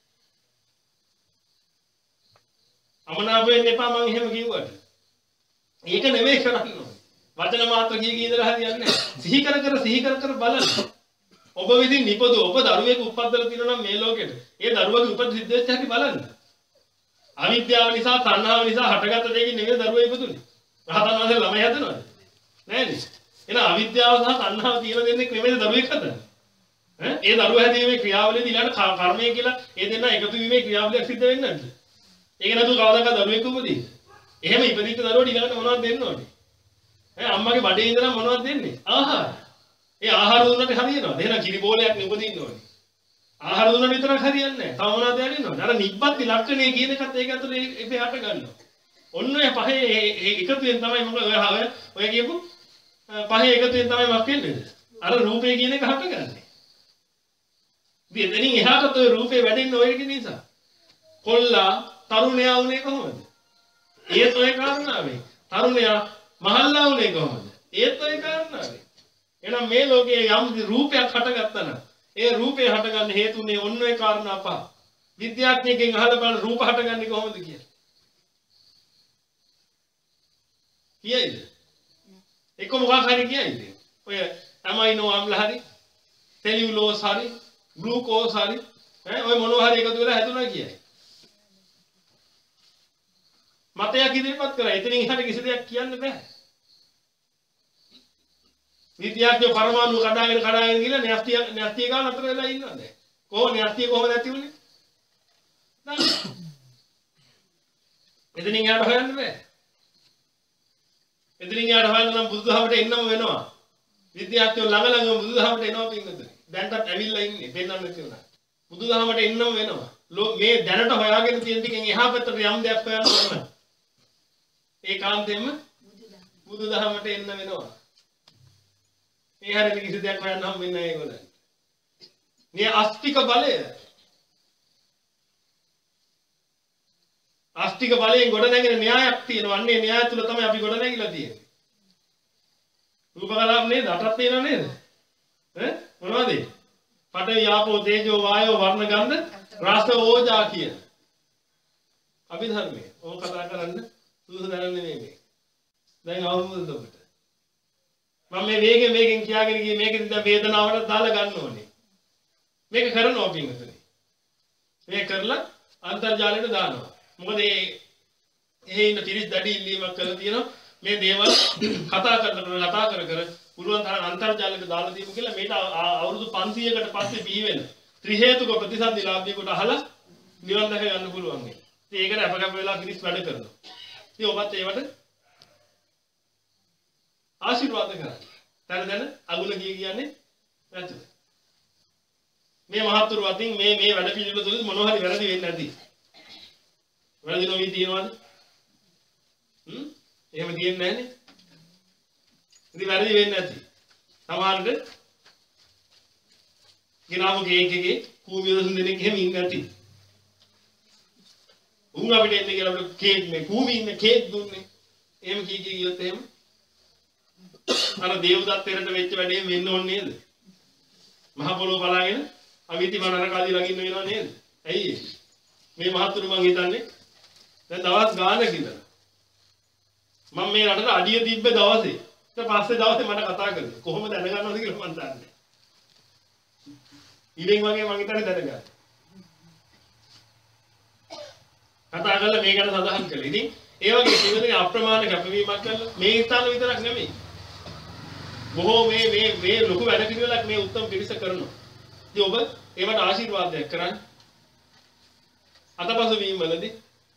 අමනාප වෙන්න එපා මං එහෙම කිව්වට. ඒක නෙමෙයි කරන්න ඕනේ. වචන මාත්‍ර කිය කී ඉඳලා හරියන්නේ නැහැ. සිහි කර කර සිහි කර කර බලන්න. ඔබ විසින් නිපදව ඔබ දරුවෙක් උපද්දලා තියෙනවා නම් මේ ලෝකෙට. ඒ දරුවගේ උපත සිද්ධ වෙච්ච හැටි බලන්න. අවිද්‍යාව නිසා තණ්හාව නිසා හටගත්ත දෙයකින් නෙමෙයි දරුවා ඉපදුනේ. රහතන් වහන්සේ ළමයි හදනවද? නෑනේ. එහෙනම් අවිද්‍යාව සහ තණ්හාව තියෙන දෙන්නේ නෙමෙයි දරුවෙක් හදන්නේ. ඈ ඒ දරුවා හැදීමේ ක්‍රියාවලියදී ඊළඟ කර්මය කියලා ඒ දෙන්න එකතු වීමේ ක්‍රියාවලියක් සිද්ධ වෙන්නේ නැද්ද? ඒක නේද කවදාකවත් දරුවෙක් උපදින්නේ. එහෙම ඉපදිච්ච දරුවට ඊළඟට මොනවද දෙන්න ඕනේ? ඈ අම්මගේ බඩේ ඉඳලා මොනවද දෙන්නේ? ආහාර. ඒ ආහාර දුන්නට හරියනවද? එහෙනම් කිරි බෝලයක් නේ උපදින්න ඕනේ. ආහාර දුන්නට විතරක් හරියන්නේ නැහැ. තව මොනවද දැනෙන්නවද? අර නිබ්බත්ති ලක්ෂණය කියන එකත් ඒක ඇතුලේ එපේ හට ගන්නවා. ඔන්න ඔය පහේ එකතුවෙන් තමයි මොකද ඔය ඔය කියපු පහේ එකතුවෙන් තමයි මක් වෙන්නේ. අර රූපේ කියන එක හටගන්නේ. ඉතින් එතනින් එහාටත් ඔය රූපේ වැඩෙන්නේ ඔය නිසා. කොල්ලා තරුණයා වුණේ කොහොමද? ඒත් ඔය කාරණාවේ. තරුණයා මහල්ලා වුණේ කොහොමද? ඒත් ඔය කාරණාවේ. එහෙනම් මේ ලෝකයේ යම් රූපයක් හටගත්තා නම් ඒ රූපේ හටගන්න හේතුනේ ඔන්න ඔය කාරණා පහ. විද්‍යාඥයෙක්ගෙන් අහලා බලන්න රූප හටගන්නේ කොහොමද කියලා. කියයිද? ඒක මොකක් හරි කියයිද? ඔය ඇමයිනෝ අම්ල හරි, සෙලියුලෝස් හරි, ග්ලූකෝස් හරි, ඈ ඔය මොනවා හරි එකතු වෙලා හැදුනා කියයි. මතයක් ඉදිරිපත් කරා. එතනින් එහාට කිසි දෙයක් කියන්න බෑ. විද්‍යාඥයෝ පරමාණු කඩාගෙන කඩාගෙන ගිහලා න්‍යෂ්ටි න්‍යෂ්ටි ගාන අතර වෙලා ඉන්නවා දැන්. කොහොම න්‍යෂ්ටි කොහොමද ඇති වුනේ? එතනින් එහාට හොයන්න බෑ. එතනින් එහාට හොයන්න නම් බුදුදහමට එන්නම වෙනවා. විද්‍යාඥයෝ ළඟ ළඟ බුදුදහමට එනවා පින්වතුනි. දැන්ටත් ඇවිල්ලා ඉන්නේ පෙන්වන්න කියලා. බුදුදහමට එන්නම වෙනවා. මේ දැනට හොයාගෙන තියෙන ටිකෙන් එහා පැත්තට යම් දෙයක් හොයන්න ඕන. ඒකාන්තයෙන්ම බුදුදහමට එන්න වෙනවා. මේ හැරෙන්න කිසි දෙයක් හොයන්න හම් වෙන්නේ නැහැ ඒගොල්ලන්. මේ අස්තික බලය අස්තික බලයෙන් ගොඩ නැගෙන න්‍යායක් තියෙනවා. අන්නේ න්‍යාය තුල තමයි අපි ගොඩ නැගිලා තියෙන්නේ. රූප කලාප නේද? අටක් තියෙනව නේද? ඈ මොනවද? පඨවි ආපෝ තේජෝ වායෝ වර්ණ ගන්ධ රස ඕජා කියන. අභිධර්මයේ ඕක කතා කරන්න සුදුසු දැනන්නේ නෙමෙයි. දැන් අවුරුද්දද ඔබට. මම මේ වේගෙන් වේගෙන් කියාගෙන ගියේ මේකෙන් දැන් වේදනාවට දාලා ගන්න ඕනේ. මේක කරනවා පින්වතුනි. මේක කරලා අන්තර්ජාලයට දානවා. මොකද මේ එහෙ ඉන්න තිරිස් දැඩි ඉල්ලීමක් කරලා තියෙනවා. මේ දේවල් කතා කරන කතා කර කර පුළුවන් තරම් අන්තර්ජාලයට දාලා දීමු කියලා මේට අවුරුදු පන්සීයකට පස්සේ බිහි වෙන ත්‍රි හේතුක ප්‍රතිසන්දි ලාභියෙකුට අහලා නිවන් දැක ගන්න පුළුවන් මේ. ඉතින් ඒකට අපගම වෙලා පිරිස් වැඩ කරනවා. ඉතින් ඔබත් ඒවට ආශිර්වාද කරන්න. දැන් දැන් අගුණ කිය කියන්නේ නැතුව. මේ මහත්තුරු අතින් මේ මේ වැඩ පිළිවෙල තුල මොනවා හරි වැරදි වෙන්නේ නැති. වැරදි නොවි තියනවද? හ්ම්? එහෙම තියෙන්නේ නැහනේ. ඉතින් වැරදි වෙන්නේ නැති. සමහරවිට ගෙනාවු කේක් එකේ කූඹි දොස් දෙනෙක් එහෙම ඉන්නේ නැති. උන් අපිට එන්නේ කියලා අපිට කේක් මේ කූඹි ඉන්නේ කේක් දුන්නේ. එහෙම කී කී ගියොත් එහෙම අර දේවදත්තෙරට වෙච්ච වැඩේ වෙන්න ඕනේ නේද? මහ පොළොව බලාගෙන අවිති මනර කාදී ළඟින් වෙනව නේද? ඇයි මේ මහත්තුරු මං හිතන්නේ දැන් දවස් ගානක් ඉඳලා මම මේ රටට අඩිය තිබ්බ දවසේ ඊට පස්සේ දවසේ මට කතා කරලා කොහොමද දැනගන්නවද කියලා මං දන්නේ. ඉතින් වගේ මං හිතන්නේ දැනගන්න. කතා කරලා මේ ගැන සඳහන් කළා. ඉතින් ඒ වගේ ජීවිතේ අප්‍රමාණ කැපවීමක් කළා. මේ ස්ථාන විතරක් නෙමෙයි. බොහෝ මේ මේ මේ ලොකු වැඩ පිළිවෙලක් මේ උත්තම පිරිස කරනවා. ඉතින් ඔබ ඒවට ආශිර්වාදයක් කරන්න. අතපසු වීම වලදී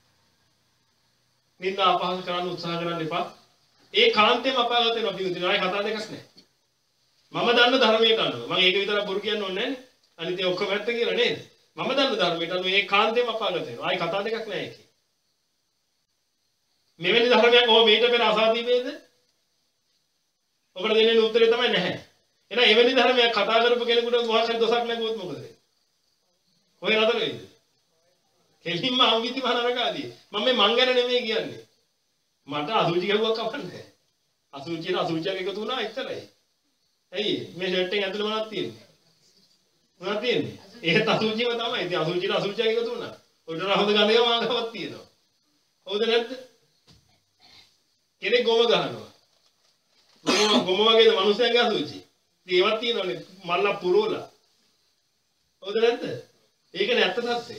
නින්දා අපහාස කරන්න උත්සාහ කරන්න එපා. ඒ කාන්තේම අපාගත වෙනවා පිටුදින. ආයේ කතා දෙකක් නැහැ. මම දන්න ධර්මයට අනුව. මම ඒක විතරක් බොරු කියන්න ඕනේ නැහැ නේ. අනිත් ඒ ඔක්කොම ඇත්ත කියලා නේද? මම දන්න ධර්මයට අනුව ඒ කාන්තේම අපාගත වෙනවා. ආයේ කතා දෙකක් නැහැ ඒකේ. මෙවැනි ධර්මයක් ඔබ මේට පෙර අසාදීවේද? ඔබට දෙන්නේ උත්තරේ තමයි නැහැ. එහෙනම් එවැනි ධර්මයක් කතා කරපු කෙනෙකුට මොකක් හරි දොසක් නැගුවොත් මොකද වෙන්නේ? කොහේ නතර වෙයිද? කෙලින්ම අංගිති මහනරකාදී. මම මේ මං ගැන නෙමෙයි කියන්නේ. මට අසුචි ගහුවක් කපන්නේ. අසුචියට අසුචියක් එකතු වුණා එච්චරයි. ඇයි මේ ෂර්ට් එකේ ඇතුලේ මොනවද තියෙන්නේ? මොනවද තියෙන්නේ? ඒත් අසුචියම තමයි. ඉතින් අසුචියට අසුචියක් එකතු වුණා. උඩට හොඳ ගඳේ මාගාවක් තියෙනවා. හවුද නැද්ද? කෙනෙක් ගොම ගහනවා. ගොම ගොම වගේද මිනිස්සුන්ගේ අසුචි. ඉතින් ඒවත් තියෙනවනේ මල්ලා පුරෝලා. හවුද නැද්ද? ඒකනේ ඇත්ත සත්‍යය.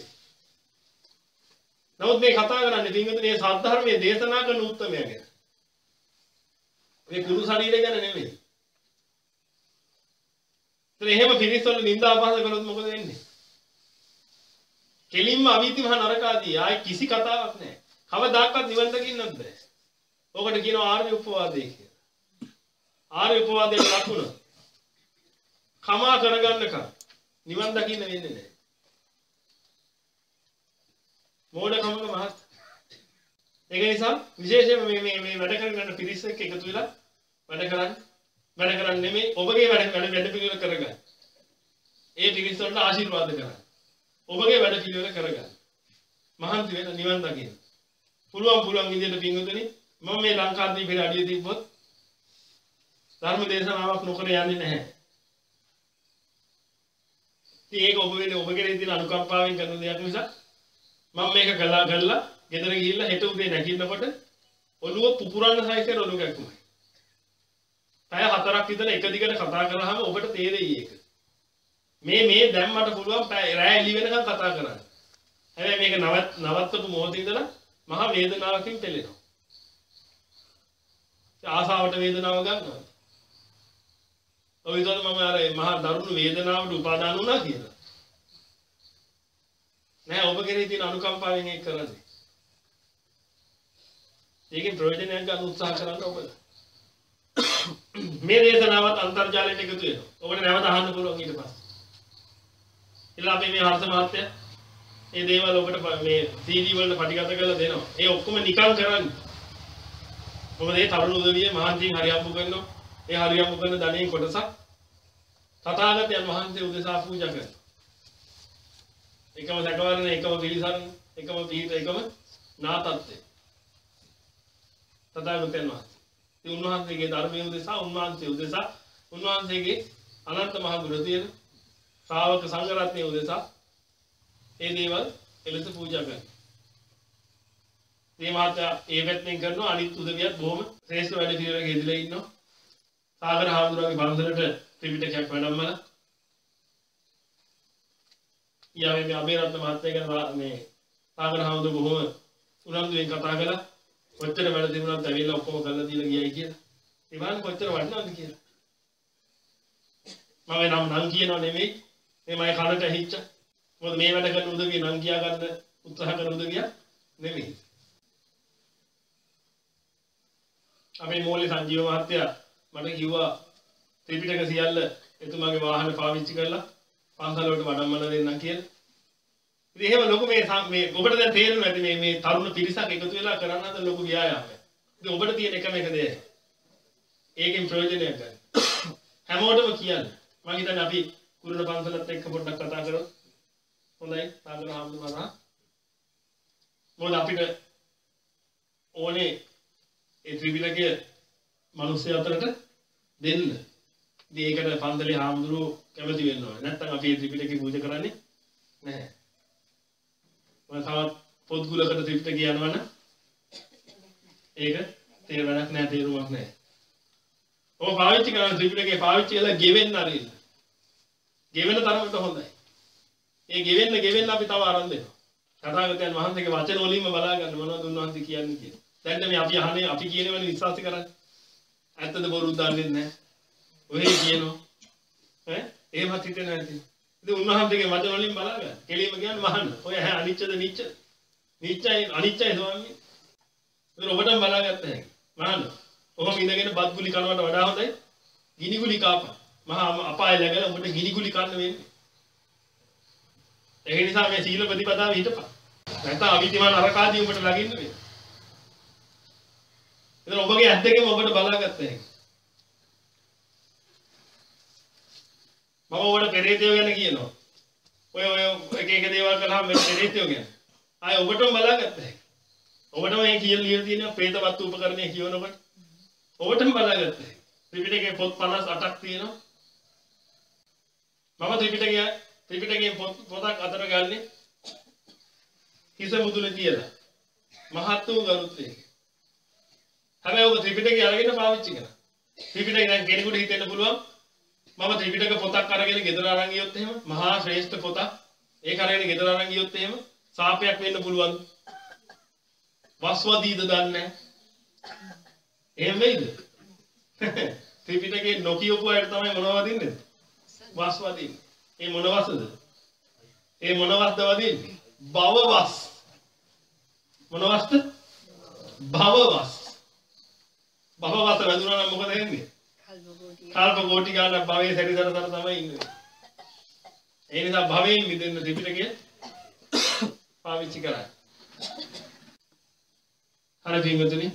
නමුත් මේ කතා කරන්නේ පින්වතුනි මේ සද්ධර්මයේ දේශනා කරන උත්තරමයා ගැන. මේ කුරු ශරීරය ගැන නෙමෙයි. ඒත් එහෙම පිරිසවල නින්දා අපහාස කළොත් මොකද වෙන්නේ? කෙලින්ම අවීති මහ නරකාදී ආයි කිසි කතාවක් නැහැ. කවදාකවත් නිවන් දකින්නත් බෑ. ඕකට කියනවා ආර්ය උපවාදේ කියලා. ආර්ය උපවාදයේ ලකුණ. කමා කරගන්නකම් නිවන් දකින්න වෙන්නේ නැහැ. මෝඩකමක මහත්. ඒක නිසා විශේෂයෙන්ම මේ මේ මේ වැඩ කරගෙන පිරිස එක්ක එකතු වෙලා වැඩ කරන්න. වැඩ කරන්නේ නෙමෙයි ඔබගේ වැඩ වැඩ වැඩ පිළිවෙල කරගන්න. ඒ පිරිස වලට ආශිර්වාද කරන්න. ඔබගේ වැඩ පිළිවෙල කරගන්න. මහන්සි වෙන නිවන් දකින්න. පුළුවන් පුළුවන් විදිහට පින්වතුනි මම මේ ලංකාදීපේ අඩිය තිබ්බොත් ධර්ම දේශනාවක් නොකර යන්නේ නැහැ. ඉතින් ඒක ඔබ වෙන්නේ ඔබ කෙරෙහි තියෙන අනුකම්පාවෙන් කරන දෙයක් නිසා මම මේක කළා කරලා ගෙදර ගිහිල්ලා හෙට උදේ නැගිටිනකොට ඔළුව පුපුරන්න සයිසෙ ඔළුව කැක්කුමයි. පැය හතරක් විතර එක දිගට කතා කරාම ඔබට තේරෙයි ඒක. මේ මේ දැන් මට පුළුවන් රෑ එළි වෙනකන් කතා කරන්න. හැබැයි මේක නවත් නවත්තපු මොහොතේ ඉඳලා මහා වේදනාවකින් පෙළෙනවා. ඒ ආසාවට වේදනාව ගන්නවා. ඔය විදිහට මම අර මහා දරුණු වේදනාවට උපාදාන වුණා කියලා. නෑ ඔබ කෙරෙහි තියෙන අනුකම්පාවෙන් ඒක කරන්නේ. ඒකෙන් ප්‍රයෝජනයක් ගන්න උත්සාහ කරන්න ඔබ. මේ දේශනාවත් අන්තර්ජාලයට එකතු වෙනවා. ඔබට නැවත අහන්න පුළුවන් ඊට පස්සේ. ඉතින් අපි මේ හර්ෂ මහත්තයා මේ දේවල් ඔබට මේ සීඩී වලට පටිගත කරලා දෙනවා. ඒ ඔක්කොම නිකන් කරන්නේ. මොකද මේ තරුණ උදවිය මහන්සියෙන් හරියම්බු කරනවා. ඒ හරියම්බු කරන ධනෙන් කොටසක් තථාගතයන් වහන්සේ උදෙසා පූජා කරනවා. එකම සැකවරණ, එකම පිළිසරණ, එකම පිහිට, එකම නාතත්වය. තථාගතයන් වහන්සේ. ඒ උන්වහන්සේගේ ධර්මයේ උදෙසා, උන්වහන්සේ උදෙසා, උන්වහන්සේගේ අනන්ත මහ ගුණ තියෙන ශ්‍රාවක සංඝ රත්නයේ උදෙසා ඒ දේවල් එලෙස පූජා කරනවා. මේ මාත්‍යා ඒ පැත්තෙන් කරනවා අනිත් උදවියත් බොහොම ශ්‍රේෂ්ඨ වැඩ පිළිවෙලක යෙදලා ඉන්නවා. සාගර හාමුදුරුවෝගේ පන්සලට ත්‍රිපිටකයක් වැඩමලා ඊයේ මේ අබේරත්න මහත්තයා ගැන මේ සාගර හාමුදුරුවෝ බොහොම උනන්දුවෙන් කතා කළා. කොච්චර වැඩ තිබුණත් ඇවිල්ලා ඔක්කොම කරලා දීලා ගියයි කියලා. ඒ වань කොච්චර වටිනවද කියලා. මම නම් නම් කියනව නෙමෙයි. මේ මගේ කනට ඇහිච්ච. මොකද මේ වැඩ කරන උදවිය නම් කියා ගන්න උත්සාහ කරන උදවිය නෙමෙයි. අපේ මෝලි සංජීව මහත්තයා මට කිව්වා ත්‍රිපිටක සියල්ල එතුමාගේ වාහන පාවිච්චි කරලා පන්සල වලට වඩම්මන දෙන්නම් කියලා. ඉතින් එහෙම ලොකු මේ මේ ඔබට දැන් තේරෙනවා ඇති මේ මේ තරුණ පිරිසක් එකතු වෙලා කරන්න හදන ලොකු ව්‍යායාමයක්. ඉතින් ඔබට තියෙන එකම එක දෙයයි. ඒකෙන් ප්‍රයෝජනයක් ගන්න. හැමෝටම කියන්න. මම හිතන්නේ අපි කුරුණ පන්සලත් එක්ක පොඩ්ඩක් කතා කරමු. හොඳයි. සාගර හාමුදුරුවෝ. මොකද අපිට ඕනේ ඒ ත්‍රිපිටකය මිනිස්සු අතරට දෙන්න. ඉතින් ඒකට පන්සලේ හාමුදුරුවෝ කැමති වෙන්න ඕනේ. නැත්නම් අපි මේ ත්‍රිපිටකය පූජා කරන්නේ නැහැ. මම තවත් පොත්ගුලකට ත්‍රිපිටකය යනවනම් ඒක තේරුමක් නැහැ තේරුමක් නැහැ. ඔය පාවිච්චි කරන ත්‍රිපිටකේ පාවිච්චි කරලා ගෙවෙන්න ආරින්න. ගෙවෙන තරමට හොඳයි. ඒ ගෙවෙන්න ගෙවෙන්න අපි තව ආරම්භ දෙනවා. තථාගතයන් වහන්සේගේ වචන වලින්ම බලා ගන්න මොනවද උන්වහන්සේ කියන්නේ කියලා. දැන් මේ අපි අහන්නේ අපි කියනවනේ විශ්වාස කරන්නේ. ඇත්තද බොරුද දන්නේ නැහැ. ඔය කියනවා. ඈ එහෙමත් හිතෙන්නේ නැති. ඉතින් උන්වහන්සේගේ වචන වලින් බලා ගන්න. කෙලින්ම කියන්නේ වහන්න. ඔය ඇහැ අනිච්චද නිච්ච? නිච්චයි අනිච්චයි ස්වාමී. ඒක ඔබටම බලා ගන්න හැකියි. වහන්න. ඔහොම ඉඳගෙන බත් ගුලි කනවට වඩා හොඳයි ගිනි ගුලි කාපන්. මහා අපාය läගලා ඔබට ගිනි ගුලි කන්න වෙන්නේ. ඒ නිසා මේ සීල ප්‍රතිපදාව හිටපන්. නැත්නම් අවිද්‍යාව නරකාදී ඔබට ළඟින්න වෙනවා. එතන ඔබගේ ඇස් දෙකෙන් ඔබට බලාගත්ත හැකියි. මම ඔබට පෙරේතයෝ ගැන කියනවා. ඔය ඔය එක එක දේවල් කළාම මේ පෙරේතයෝ ගැන. ආයි ඔබටම බලාගත්ත හැකියි. ඔබටම මේ කියලා ලියලා තියෙනවා പ്രേතවත් උපකරණය කියනකොට. ඔබටම බලාගත්ත හැකියි. ත්‍රිපිටකයේ පොත් පනස් අටක් තියෙනවා. මම ත්‍රිපිටකය ත්‍රිපිටකයේ පොත් පොතක් අතර ගන්නේ හිස මුදුනේ තියලා. මහත් වූ ගරුත්වයෙන්. හැබැයි ඔබ ත්‍රිපිටකය අරගෙන පාවිච්චි කරා. ත්‍රිපිටකය දැන් කෙනෙකුට හිතෙන්න පුළුවන් මම ත්‍රිපිටක පොතක් අරගෙන ගෙදර අරන් ගියොත් එහෙම මහා ශ්‍රේෂ්ඨ පොතක් ඒක අරගෙන ගෙදර අරන් ගියොත් එහෙම සාපයක් වෙන්න පුළුවන්. වස්වදීද දන්නේ නැහැ. එහෙම වෙයිද? ත්‍රිපිටකේ නොකියපු අයට තමයි මොනවද දින්නේ? වස්වදින්නේ. ඒ මොනවස්ද? ඒ මොනවස්ද වදින්නේ? භවවස්. මොනවස්ද? භවවස්. භවවස් වැදුනා නම් මොකද වෙන්නේ? කල්ප කෝටි ගානක් භවයේ සැරිසරතර තමයි ඉන්නේ. ඒ නිසා භවයෙන් මිදෙන්න ත්‍රිපිටකය පාවිච්චි කරා. හරි පින්වතුනි.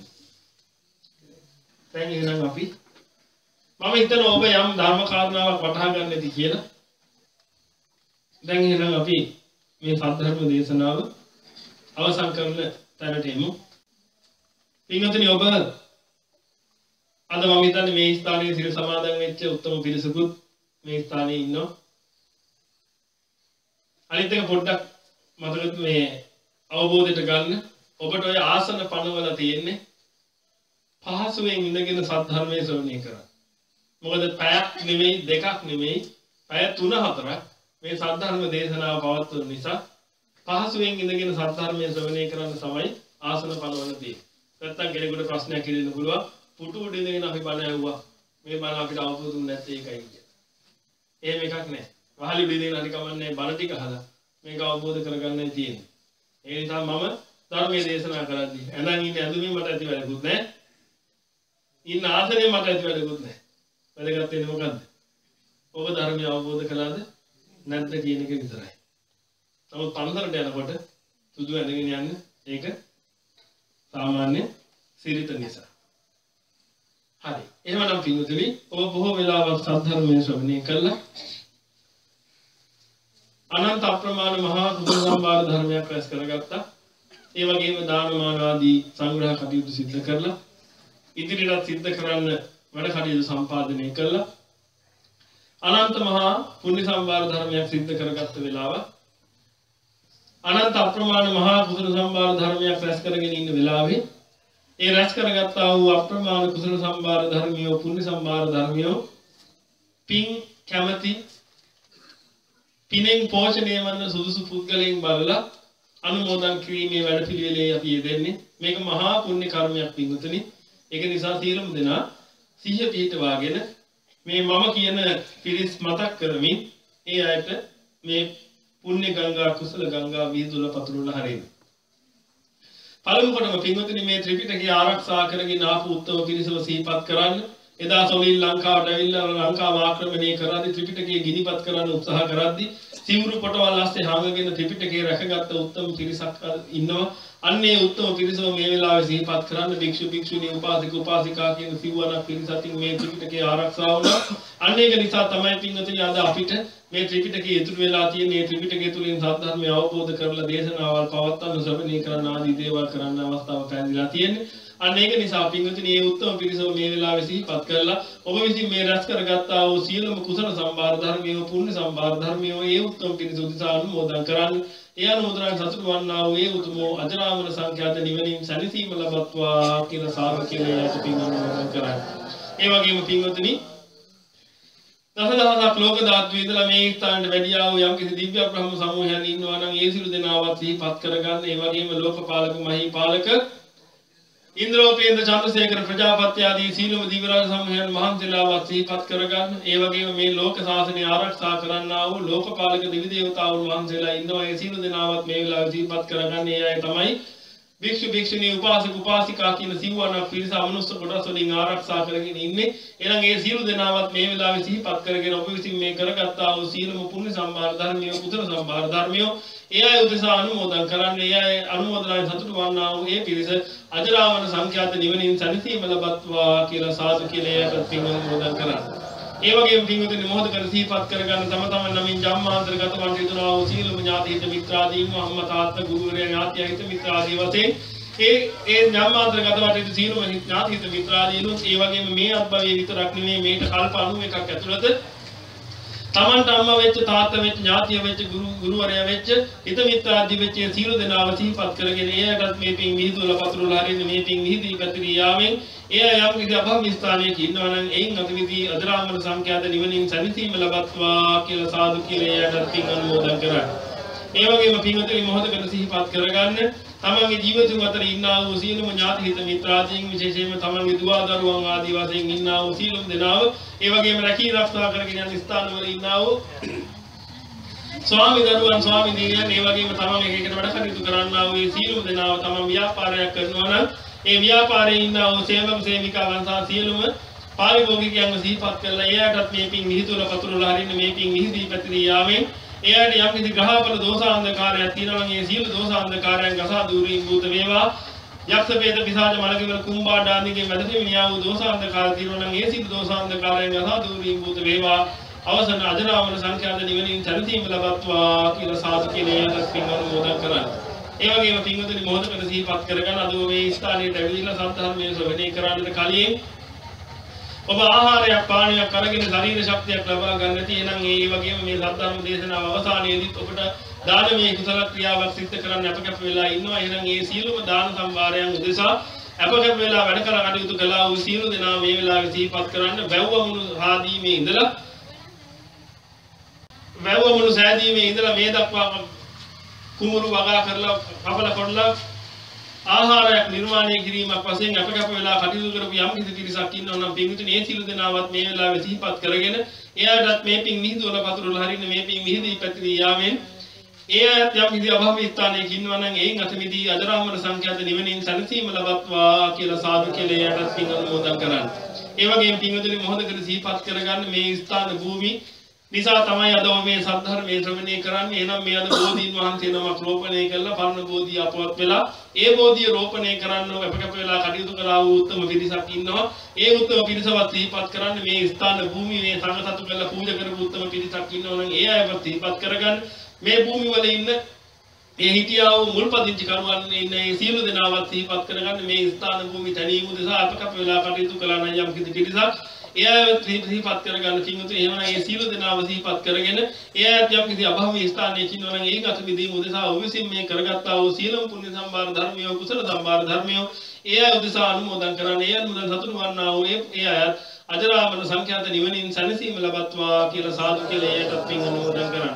දැන් එහෙනම් අපි මම හිතනවා ඔබ යම් ධර්ම කාරණාවක් වටහා ගන්න ඇති කියලා. දැන් එහෙනම් අපි මේ සද්ධර්ම දේශනාව අවසන් කරන තැනට එමු. පින්වතුනි ඔබ අද මම හිතන්නේ මේ ස්ථානයේ සිල් සමාදන් වෙච්ච උත්තම පිරිසකුත් මේ ස්ථානයේ ඉන්නවා. අනිත් එක පොඩ්ඩක් මතක මේ අවබෝධයට ගන්න. ඔබට ඔය ආසන පනවල තියෙන්නේ පහසුවෙන් ඉඳගෙන සද්ධර්මයේ ශ්‍රවණය කරන්න. මොකද පැයක් නෙමෙයි දෙකක් නෙමෙයි පැය තුන හතරක් මේ සද්ධර්ම දේශනාව පවත්වන නිසා පහසුවෙන් ඉඳගෙන සද්ධර්මයේ ශ්‍රවණය කරන්න තමයි ආසන පනවල තියෙන්නේ. නැත්තම් කෙනෙකුට ප්‍රශ්නයක් ඉදින්න පුළුවන්. පුටු උඩ ඉඳගෙන අපි බණ ඇහුවා. මේ බණ අපිට අවබෝධුනේ නැත්තේ ඒකයි කියන්නේ. එහෙම එකක් නැහැ. වහලි උඩ ඉඳගෙන හරි කමන්නේ බණ ටික අහලා මේක අවබෝධ කරගන්නයි තියෙන්නේ. ඒ නිසා මම ධර්මයේ දේශනා කරද්දී ඇඳන් ඉන්නේ ඇඳුමින් මට ඇති වැඩකුත් නැහැ. ඉන්න ආසනේ මට ඇති වැඩකුත් නැහැ. වැඩගත් වෙන්නේ මොකද්ද? ඔබ ධර්මය අවබෝධ කළාද නැද්ද කියන එක විතරයි. නමුත් පන්සලට යනකොට සුදු ඇඳගෙන යන්න ඒක සාමාන්‍ය සිරිත නිසා. හරි. එහෙමනම් පින්වතුනි ඔබ බොහෝ වෙලාවක් සද්ධර්මයේ ශ්‍රවණය කළා. අනන්ත අප්‍රමාණ මහා කුසල සම්භාර ධර්මයක් රැස් කරගත්තා. ඒ වගේම දාන මාන ආදී සංග්‍රහ කටයුතු සිද්ධ කරලා ඉදිරියට සිද්ධ කරන්න වැඩ කටයුතු සම්පාදනය කළා. අනන්ත මහා පුණ්‍ය සම්භාර ධර්මයක් සිද්ධ කරගත්ත වෙලාව අනන්ත අප්‍රමාණ මහා කුසල සම්භාර ධර්මයක් රැස් කරගෙන ඉන්න වෙලාවේ ඒ රැස් කරගත්තා වූ අප්‍රමාණ කුසල සම්භාර ධර්මියෝ පුණ්‍ය සම්භාර ධර්මියෝ පින් කැමැති පිනෙන් පෝෂණය වන සුදුසු පුද්ගලයන් බලලා අනුමෝදන් කිරීමේ වැඩපිළිවෙලේ අපි යෙදෙන්නේ. මේක මහා පුණ්‍ය කර්මයක් පින්වතුනි. ඒක නිසා සියලුම දෙනා සිහිය පිහිටවාගෙන මේ මම කියන පිරිස් මතක් කරමින් ඒ අයට මේ පුණ්‍ය ගංගා කුසල ගංගා වීදුල පතුරුල හරින්න. පළමු කොටම පින්වතුනි මේ ත්‍රිපිටකය ආරක්ෂා කරගෙන ආපු උත්තම පිරිසව සිහිපත් කරන්න. එදා සොලින් ලංකාවට ඇවිල්ලා ලංකාව ආක්‍රමණය කරද්දී ත්‍රිපිටකය ගිනිපත් කරන්න උත්සාහ කරද්දී සිවුරු පොටවල් ඇස්සේ හංගගෙන ත්‍රිපිටකය රැකගත්ත උත්තම පිරිසක් ඉන්නවා. අන්නේ උත්තම පිරිසව මේ වෙලාවේ සිහිපත් කරන්න භික්ෂු භික්ෂුණී උපාසක උපාසිකා කියන සිව්වනක් පිරිසකින් මේ ත්‍රිපිටකය ආරක්ෂා වුණා. අන්න ඒක නිසා තමයි පින්වතුනි අද අපිට මේ ත්‍රිපිටකයේ ඉතුරු වෙලා තියෙන මේ ත්‍රිපිටකය තුලින් සත්‍ය ධර්මය අවබෝධ කරලා දේශනාවල් පවත්වන්න ශ්‍රවණය කරන්න ආදී දේවල් කරන්න අවස්ථාව පැහැදිලා තියෙන්නේ. අන්න ඒක නිසා පින්වතුනි මේ උත්තම පිරිසව මේ වෙලාවේ සිහිපත් කරලා ඔබ විසින් මේ රැස් කරගත්තා වූ සියලුම කුසල සම්භාර ධර්මියෝ පුණ්‍ය සම්භාර ධර්මියෝ ඒ උත්තම පිරිස උදෙසා අනුමෝදන් කරන්න. ඒ අනුමෝදන් සතුටු වන්නා වූ ඒ උතුමෝ අජරාමර සංඛ්‍යාත නිවනින් සැනසීම ලබත්වා කියලා සාදු කියලා යට පින් අනුමෝදන් කරන්න. ඒ වගේම පින්වතුනි දසදහසක් ලෝක ධාතු වේදලා මේ ස්ථානට වැඩියා වූ යම් කිසි දිව්‍ය බ්‍රහ්ම සමූහයන් ඉන්නවා නම් ඒ සිළු දෙනාවත් සිහිපත් කරගන්න. ඒ වගේම ලෝකපාලක මහීපාලක ඉන්ද්‍රෝපේන්ද්‍ර චන්ද්‍රසේකර ප්‍රජාපති ආදී සීලම දිව්‍යරාජ සමූහයන් මහන්සියලාවත් සිහිපත් කරගන්න. ඒ වගේම මේ ලෝක ශාසනය ආරක්ෂා කරන්නා වූ ලෝකපාලක දෙවි දේවතාවුන් වහන්සේලා ඉන්නවා. ඒ සීල දෙනාවත් මේ වෙලාවේ සිහිපත් කරගන්න. ඒ අය තමයි භික්ෂු භික්ෂුණී උපාසක උපාසිකා කියන සිව්වනක් පිරිස අමනුෂ්‍ය කොටස් වලින් ආරක්ෂා කරගෙන ඉන්නේ. එහෙනම් ඒ සීල දෙනාවත් මේ වෙලාවේ සිහිපත් කරගෙන ඔබ විසින් මේ කරගත්තා වූ සීලම පුණ්‍ය සම්භාර ධර්මිය කුසල සම්භාර ධර්මිය ඒ අය උදෙසා අනුමෝදන් කරන්න. ඒ අය අනුමෝදනායි සතුටු වන්නා වූ ඒ පිරිස අජරාමර සංඛ්‍යාත නිවනින් සැනසීම ලබත්වා කියලා සාදු කියලා යට පින් අනුමෝදන් කරන්න. ඒ වගේම පින්වතුනි මොහොත කර සිහිපත් කරගන්න තම තමන් නමින් ජම්මාන්තරගත වන් රිදුනා වූ සීලම ඥාති හිත මිත්‍රාදීන් අම්මා තාත්තා ගුරුවරයා ඥාති හිත මිත්‍රාදී වශයෙන් ඒ ඒ ජම්මාන්තරගත වන් සීලම ඥාති හිත මිත්‍රාදීන් ඒ වගේම මේ අත්භවයේ විතරක් නෙමෙයි මේක කල්ප අනූ එකක් ඇතුළත තමන්ට අම්මා වෙච්ච තාත්තා වෙච්ච ඥාතිය වෙච්ච ගුරු ගුරුවරයා වෙච්ච හිත මිත්‍රාදී වෙච්ච සීල දෙනාව සිහිපත් කරගෙන එයටත් මේ පින් විහිදුවල පතුරුලා හරින්න මේ පින් විහිදී පැතිරී යාමෙන් එය යම් කිසි අභව්‍ය ස්ථානයක ඉන්නවා නම් එයින් අතිවිදී අදරාමර සංඛ්‍යාත නිවනින් සැනසීම ලබත්වා කියලා සාදු කියලා එයටත් පින් අනුමෝදන් කරා. ඒ වගේම පින්වතුනි මොහොතකට සිහිපත් කරගන්න තමන්ගේ ජීවිතුන් අතර ඉන්නා වූ සීලම ඥාති හිත මිත්‍රාදීන් විශේෂයෙන්ම තමන්ගේ දුව දරුවන් ආදී වශයෙන් ඉන්නා වූ සීලම දෙනාව ඒ වගේම රැකී ආරක්ෂා කරගෙන යන ස්ථානවල ඉන්නා වූ ස්වාමි දරුවන් ස්වාමි දිනියන් ඒ වගේම තමන් එක එකට වැඩ කටයුතු කරන්නා වූ ඒ සීලම දෙනාව තමන් ව්‍යාපාරයක් කරනවා නම් ඒ ව්‍යාපාරයේ ඉන්නා වූ සේවක සේවිකාවන් සහ සියලුම පාරිභෝගිකයන්ව සිහිපත් කරලා එයාටත් මේ පින් විහිදුවල පතුරලා හරින්න මේ පින් විහිදී පැතිරී යාමෙන් එයාට යම් කිසි ග්‍රහඵල දෝෂාන්ධකාරයක් තියෙනවා නම් ඒ සියලු දෝෂාන්ධකාරයන් ගසා දුරීභූත වේවා. යක්ෂ වේද පිසාච මලකිවර කුම්බාඩ ආදීගේ මැදපෙමිනියා වූ දෝෂාන්ධකාර තියෙනවා නම් ඒ සියලු දෝෂාන්ධකාරයන් ගසා දුරීභූත වේවා. අවසන් අජරාමර සංඛ්‍යාත නිවනින් සැනසීම ලබත්වා කියලා සාදු කියලා පින් අනුමෝදන් කරන්න. ඒ වගේම පින්වතුනි මොහොතකට සිහිපත් කරගන්න අද මේ ස්ථානයේ ඇවිල්ලා සත්‍ය ධර්මයේ ශ්‍රවණය කරන්නට කලින් ඔබ ආහාරයක් පානයක් අරගෙන ශරීර ශක්තියක් ලබා ගන්න නැති එනම් ඒ වගේම මේ සද්ධර්ම දේශනාව අවසානයේදීත් ඔබට දානමය කුසල ක්‍රියාවක් සිද්ධ කරන්න අපකප වෙලා ඉන්නවා. එහෙනම් මේ සියලුම දාන සම්භාරයන් උදෙසා අපකප වෙලා වැඩ කර කටයුතු කළා වූ සියලු දෙනා මේ වෙලාවේ සිහිපත් කරන්න. වැව්වමුණු ආදීමේ ඉඳලා වැව්වමුණු සෑදීමේ ඉඳලා මේ දක්වා කුමුරු වගා කරලා කපල කොටලා ආහාරයක් නිර්මාණය කිරීමක් වශයෙන් අපකප වෙලා කටයුතු කරපු යම් කිසි පිරිසක් ඉන්නවා නම් පින්විතනේ ඒ සියලු දෙනාවත් මේ වෙලාවේ සිහිපත් කරගෙන එයාටත් මේ පින් මිහිදුවල පතුරවල හරින්න මේ පින් මිහිදී පැතිරී යාමෙන් ඒ අයත් යම් කිසි අභාවී ස්ථානයක ඉන්නවා නම් ඒන් අතමිදී අජරාමර සංඛ්‍යාත නිවනින් සැනසීම ලබත්වා කියලා සාදු කියලා එයාටත් පින් අනුමෝදන් කරන්න. ඒ වගේම පින්විතනේ මොහොතකට සිහිපත් කරගන්න මේ ස්ථාන භූමි නිසා තමයි අද මේ සද්ධර්මයේ ශ්‍රවණය කරන්නේ. එහෙනම් මේ අද බෝධීන් වහන්සේ නමක් රෝපණය කළා පරණ බෝධිය අපවත් වෙලා ඒ බෝධිය රෝපණය කරන්න අපකප වෙලා කටයුතු කළා වූ උත්තම පිරිසක් ඉන්නවා. ඒ උත්තම පිරිසවත් සිහිපත් කරන්න මේ ස්ථාන භූමියේ මේ සංඝසතු කරලා පූජා කරපු උත්තම පිරිසක් ඉන්නවා නම් ඒ අයවත් සිහිපත් කරගන්න. මේ භූමිය වල ඉන්න ඒ හිටියා වූ මුල්පදිංචි කරුවන් ඉන්න ඒ සියලු දෙනාවත් සිහිපත් කරගන්න මේ ස්ථාන භූමිය තනීම උදෙසා අපකප වෙලා කටයුතු කළා නම් යම් කිසි පිරිසක් එයාත් සිහිපත් කරගන්න කිංගුතුනි. එහෙමනම් ඒ සියලු දෙනාව සිහිපත් කරගෙන එයාත් යම් කිසි අභවී ස්ථානයක ඉන්නවා නම් ඒක අත විදීම උදෙසා ඔබ විසින් මේ කරගත්තා වූ සියලුම පුණ්‍ය සම්භාර ධර්මියෝ කුසල සම්භාර ධර්මියෝ ඒ අය උදෙසා අනුමෝදන් කරන්න. ඒ අනුමෝදන් සතුටු වන්නා වූ ඒ අයත් අජරාමර සංඛ්‍යාත නිවනින් සැනසීම ලබත්වා කියලා සාදු කියලා එයාටත් පින් අනුමෝදන් කරන්න.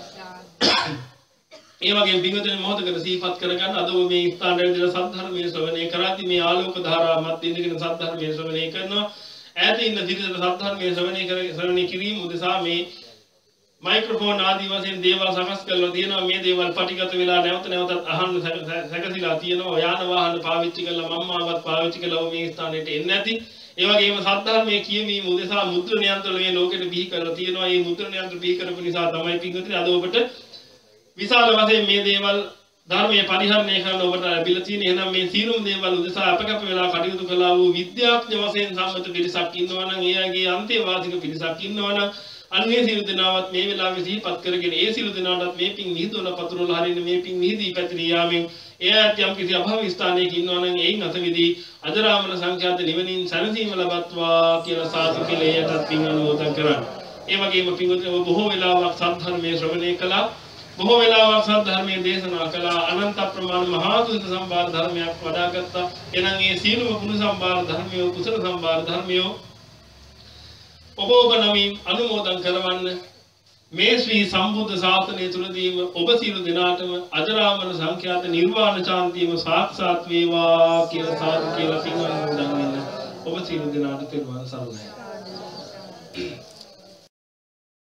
ඒ වගේම පින්වතුනි මොහොතකට සිහිපත් කරගන්න අද මේ ස්ථානයේ ඉඳලා සද්ධර්මයේ ශ්‍රවණය කරද්දී මේ ආලෝක ධාරා මත් ඉඳගෙන සද්ධර්මයේ ශ්‍රවණය කරනවා. ඈත ඉන්න දිවිසට සද්ධර්මයේ ශ්‍රවණය කර ශ්‍රවණය කිරීම උදෙසා මේ මයික්‍රොෆෝන් ආදී වශයෙන් දේවල් සකස් කරලා තියෙනවා. මේ දේවල් පටිගත වෙලා නැවත නැවතත් අහන්න සැකසීලා තියෙනවා. යාන වාහන පාවිච්චි කරලා මම්මාවත් පාවිච්චි කරලා මේ ස්ථානෙට එන්නේ නැති. ඒ වගේම සද්ධර්මයේ කියවීම උදෙසා මුද්‍රණ යන්ත්‍ර මේ ලෝකෙට බිහි කරලා තියෙනවා. මේ මුද්‍රණ යන්ත්‍ර බිහි කරපු නිසා තමයි පින්වතුනි අද ඔබට විශාල වශයෙන් මේ දේවල් ධර්මයේ පරිහරණය කරන ඔබට ලැබිලා තියෙන. එහෙනම් මේ සීලුම දේවල් උදෙසා අපකප වෙලා කටයුතු කළා වූ විද්‍යාඥ වශයෙන් සම්මත පිරිසක් ඉන්නවා නම් ඒ අයගේ අන්තේවාසික පිරිසක් ඉන්නවා නම් අන්නේ සියලු දෙනාවත් මේ වෙලාවේ සිහිපත් කරගෙන ඒ සියලු දෙනාටත් මේ පින් මිහිදුවල පතුරවල හරින්න මේ පින් මිහිදී පැතිරී යාමෙන් එයාත් යම් කිසි අභාවී ස්ථානයක ඉන්නවා නම් ඒන් අතවිදී අජරාමර සංඛ්‍යාත නිවනින් සැනසීම ලබත්වා කියලා සාදු කියලා එයාටත් පින් අනුමෝදන් කරන්න. ඒ වගේම පින්වතුනි බොහෝ වෙලාවක් සද්ධර්මයේ ශ්‍රවණය කළා. බොහෝ වෙලාවක් සද්ධර්මයේ දේශනා කළා. අනන්ත ප්‍රමාණ මහා කුසල සම්භාර ධර්මයක් වඩා ගත්තා. එනම් මේ සීලම කුණ සම්භාර ධර්මියෝ කුසල සම්භාර ධර්මියෝ ඔබ ඔබ නමින් අනුමෝදන් කරවන්න. මේ ශ්‍රී සම්බුද්ධ ශාසනය තුලදීම ඔබ සියලු දෙනාටම අජරාමර සංඛ්‍යාත නිර්වාණ ශාන්තියම සාක්ෂාත් වේවා කියලා සාදු කියලා පින් අනුමෝදන් වෙන්න. ඔබ සියලු දෙනාට තෙරුවන් සරණයි.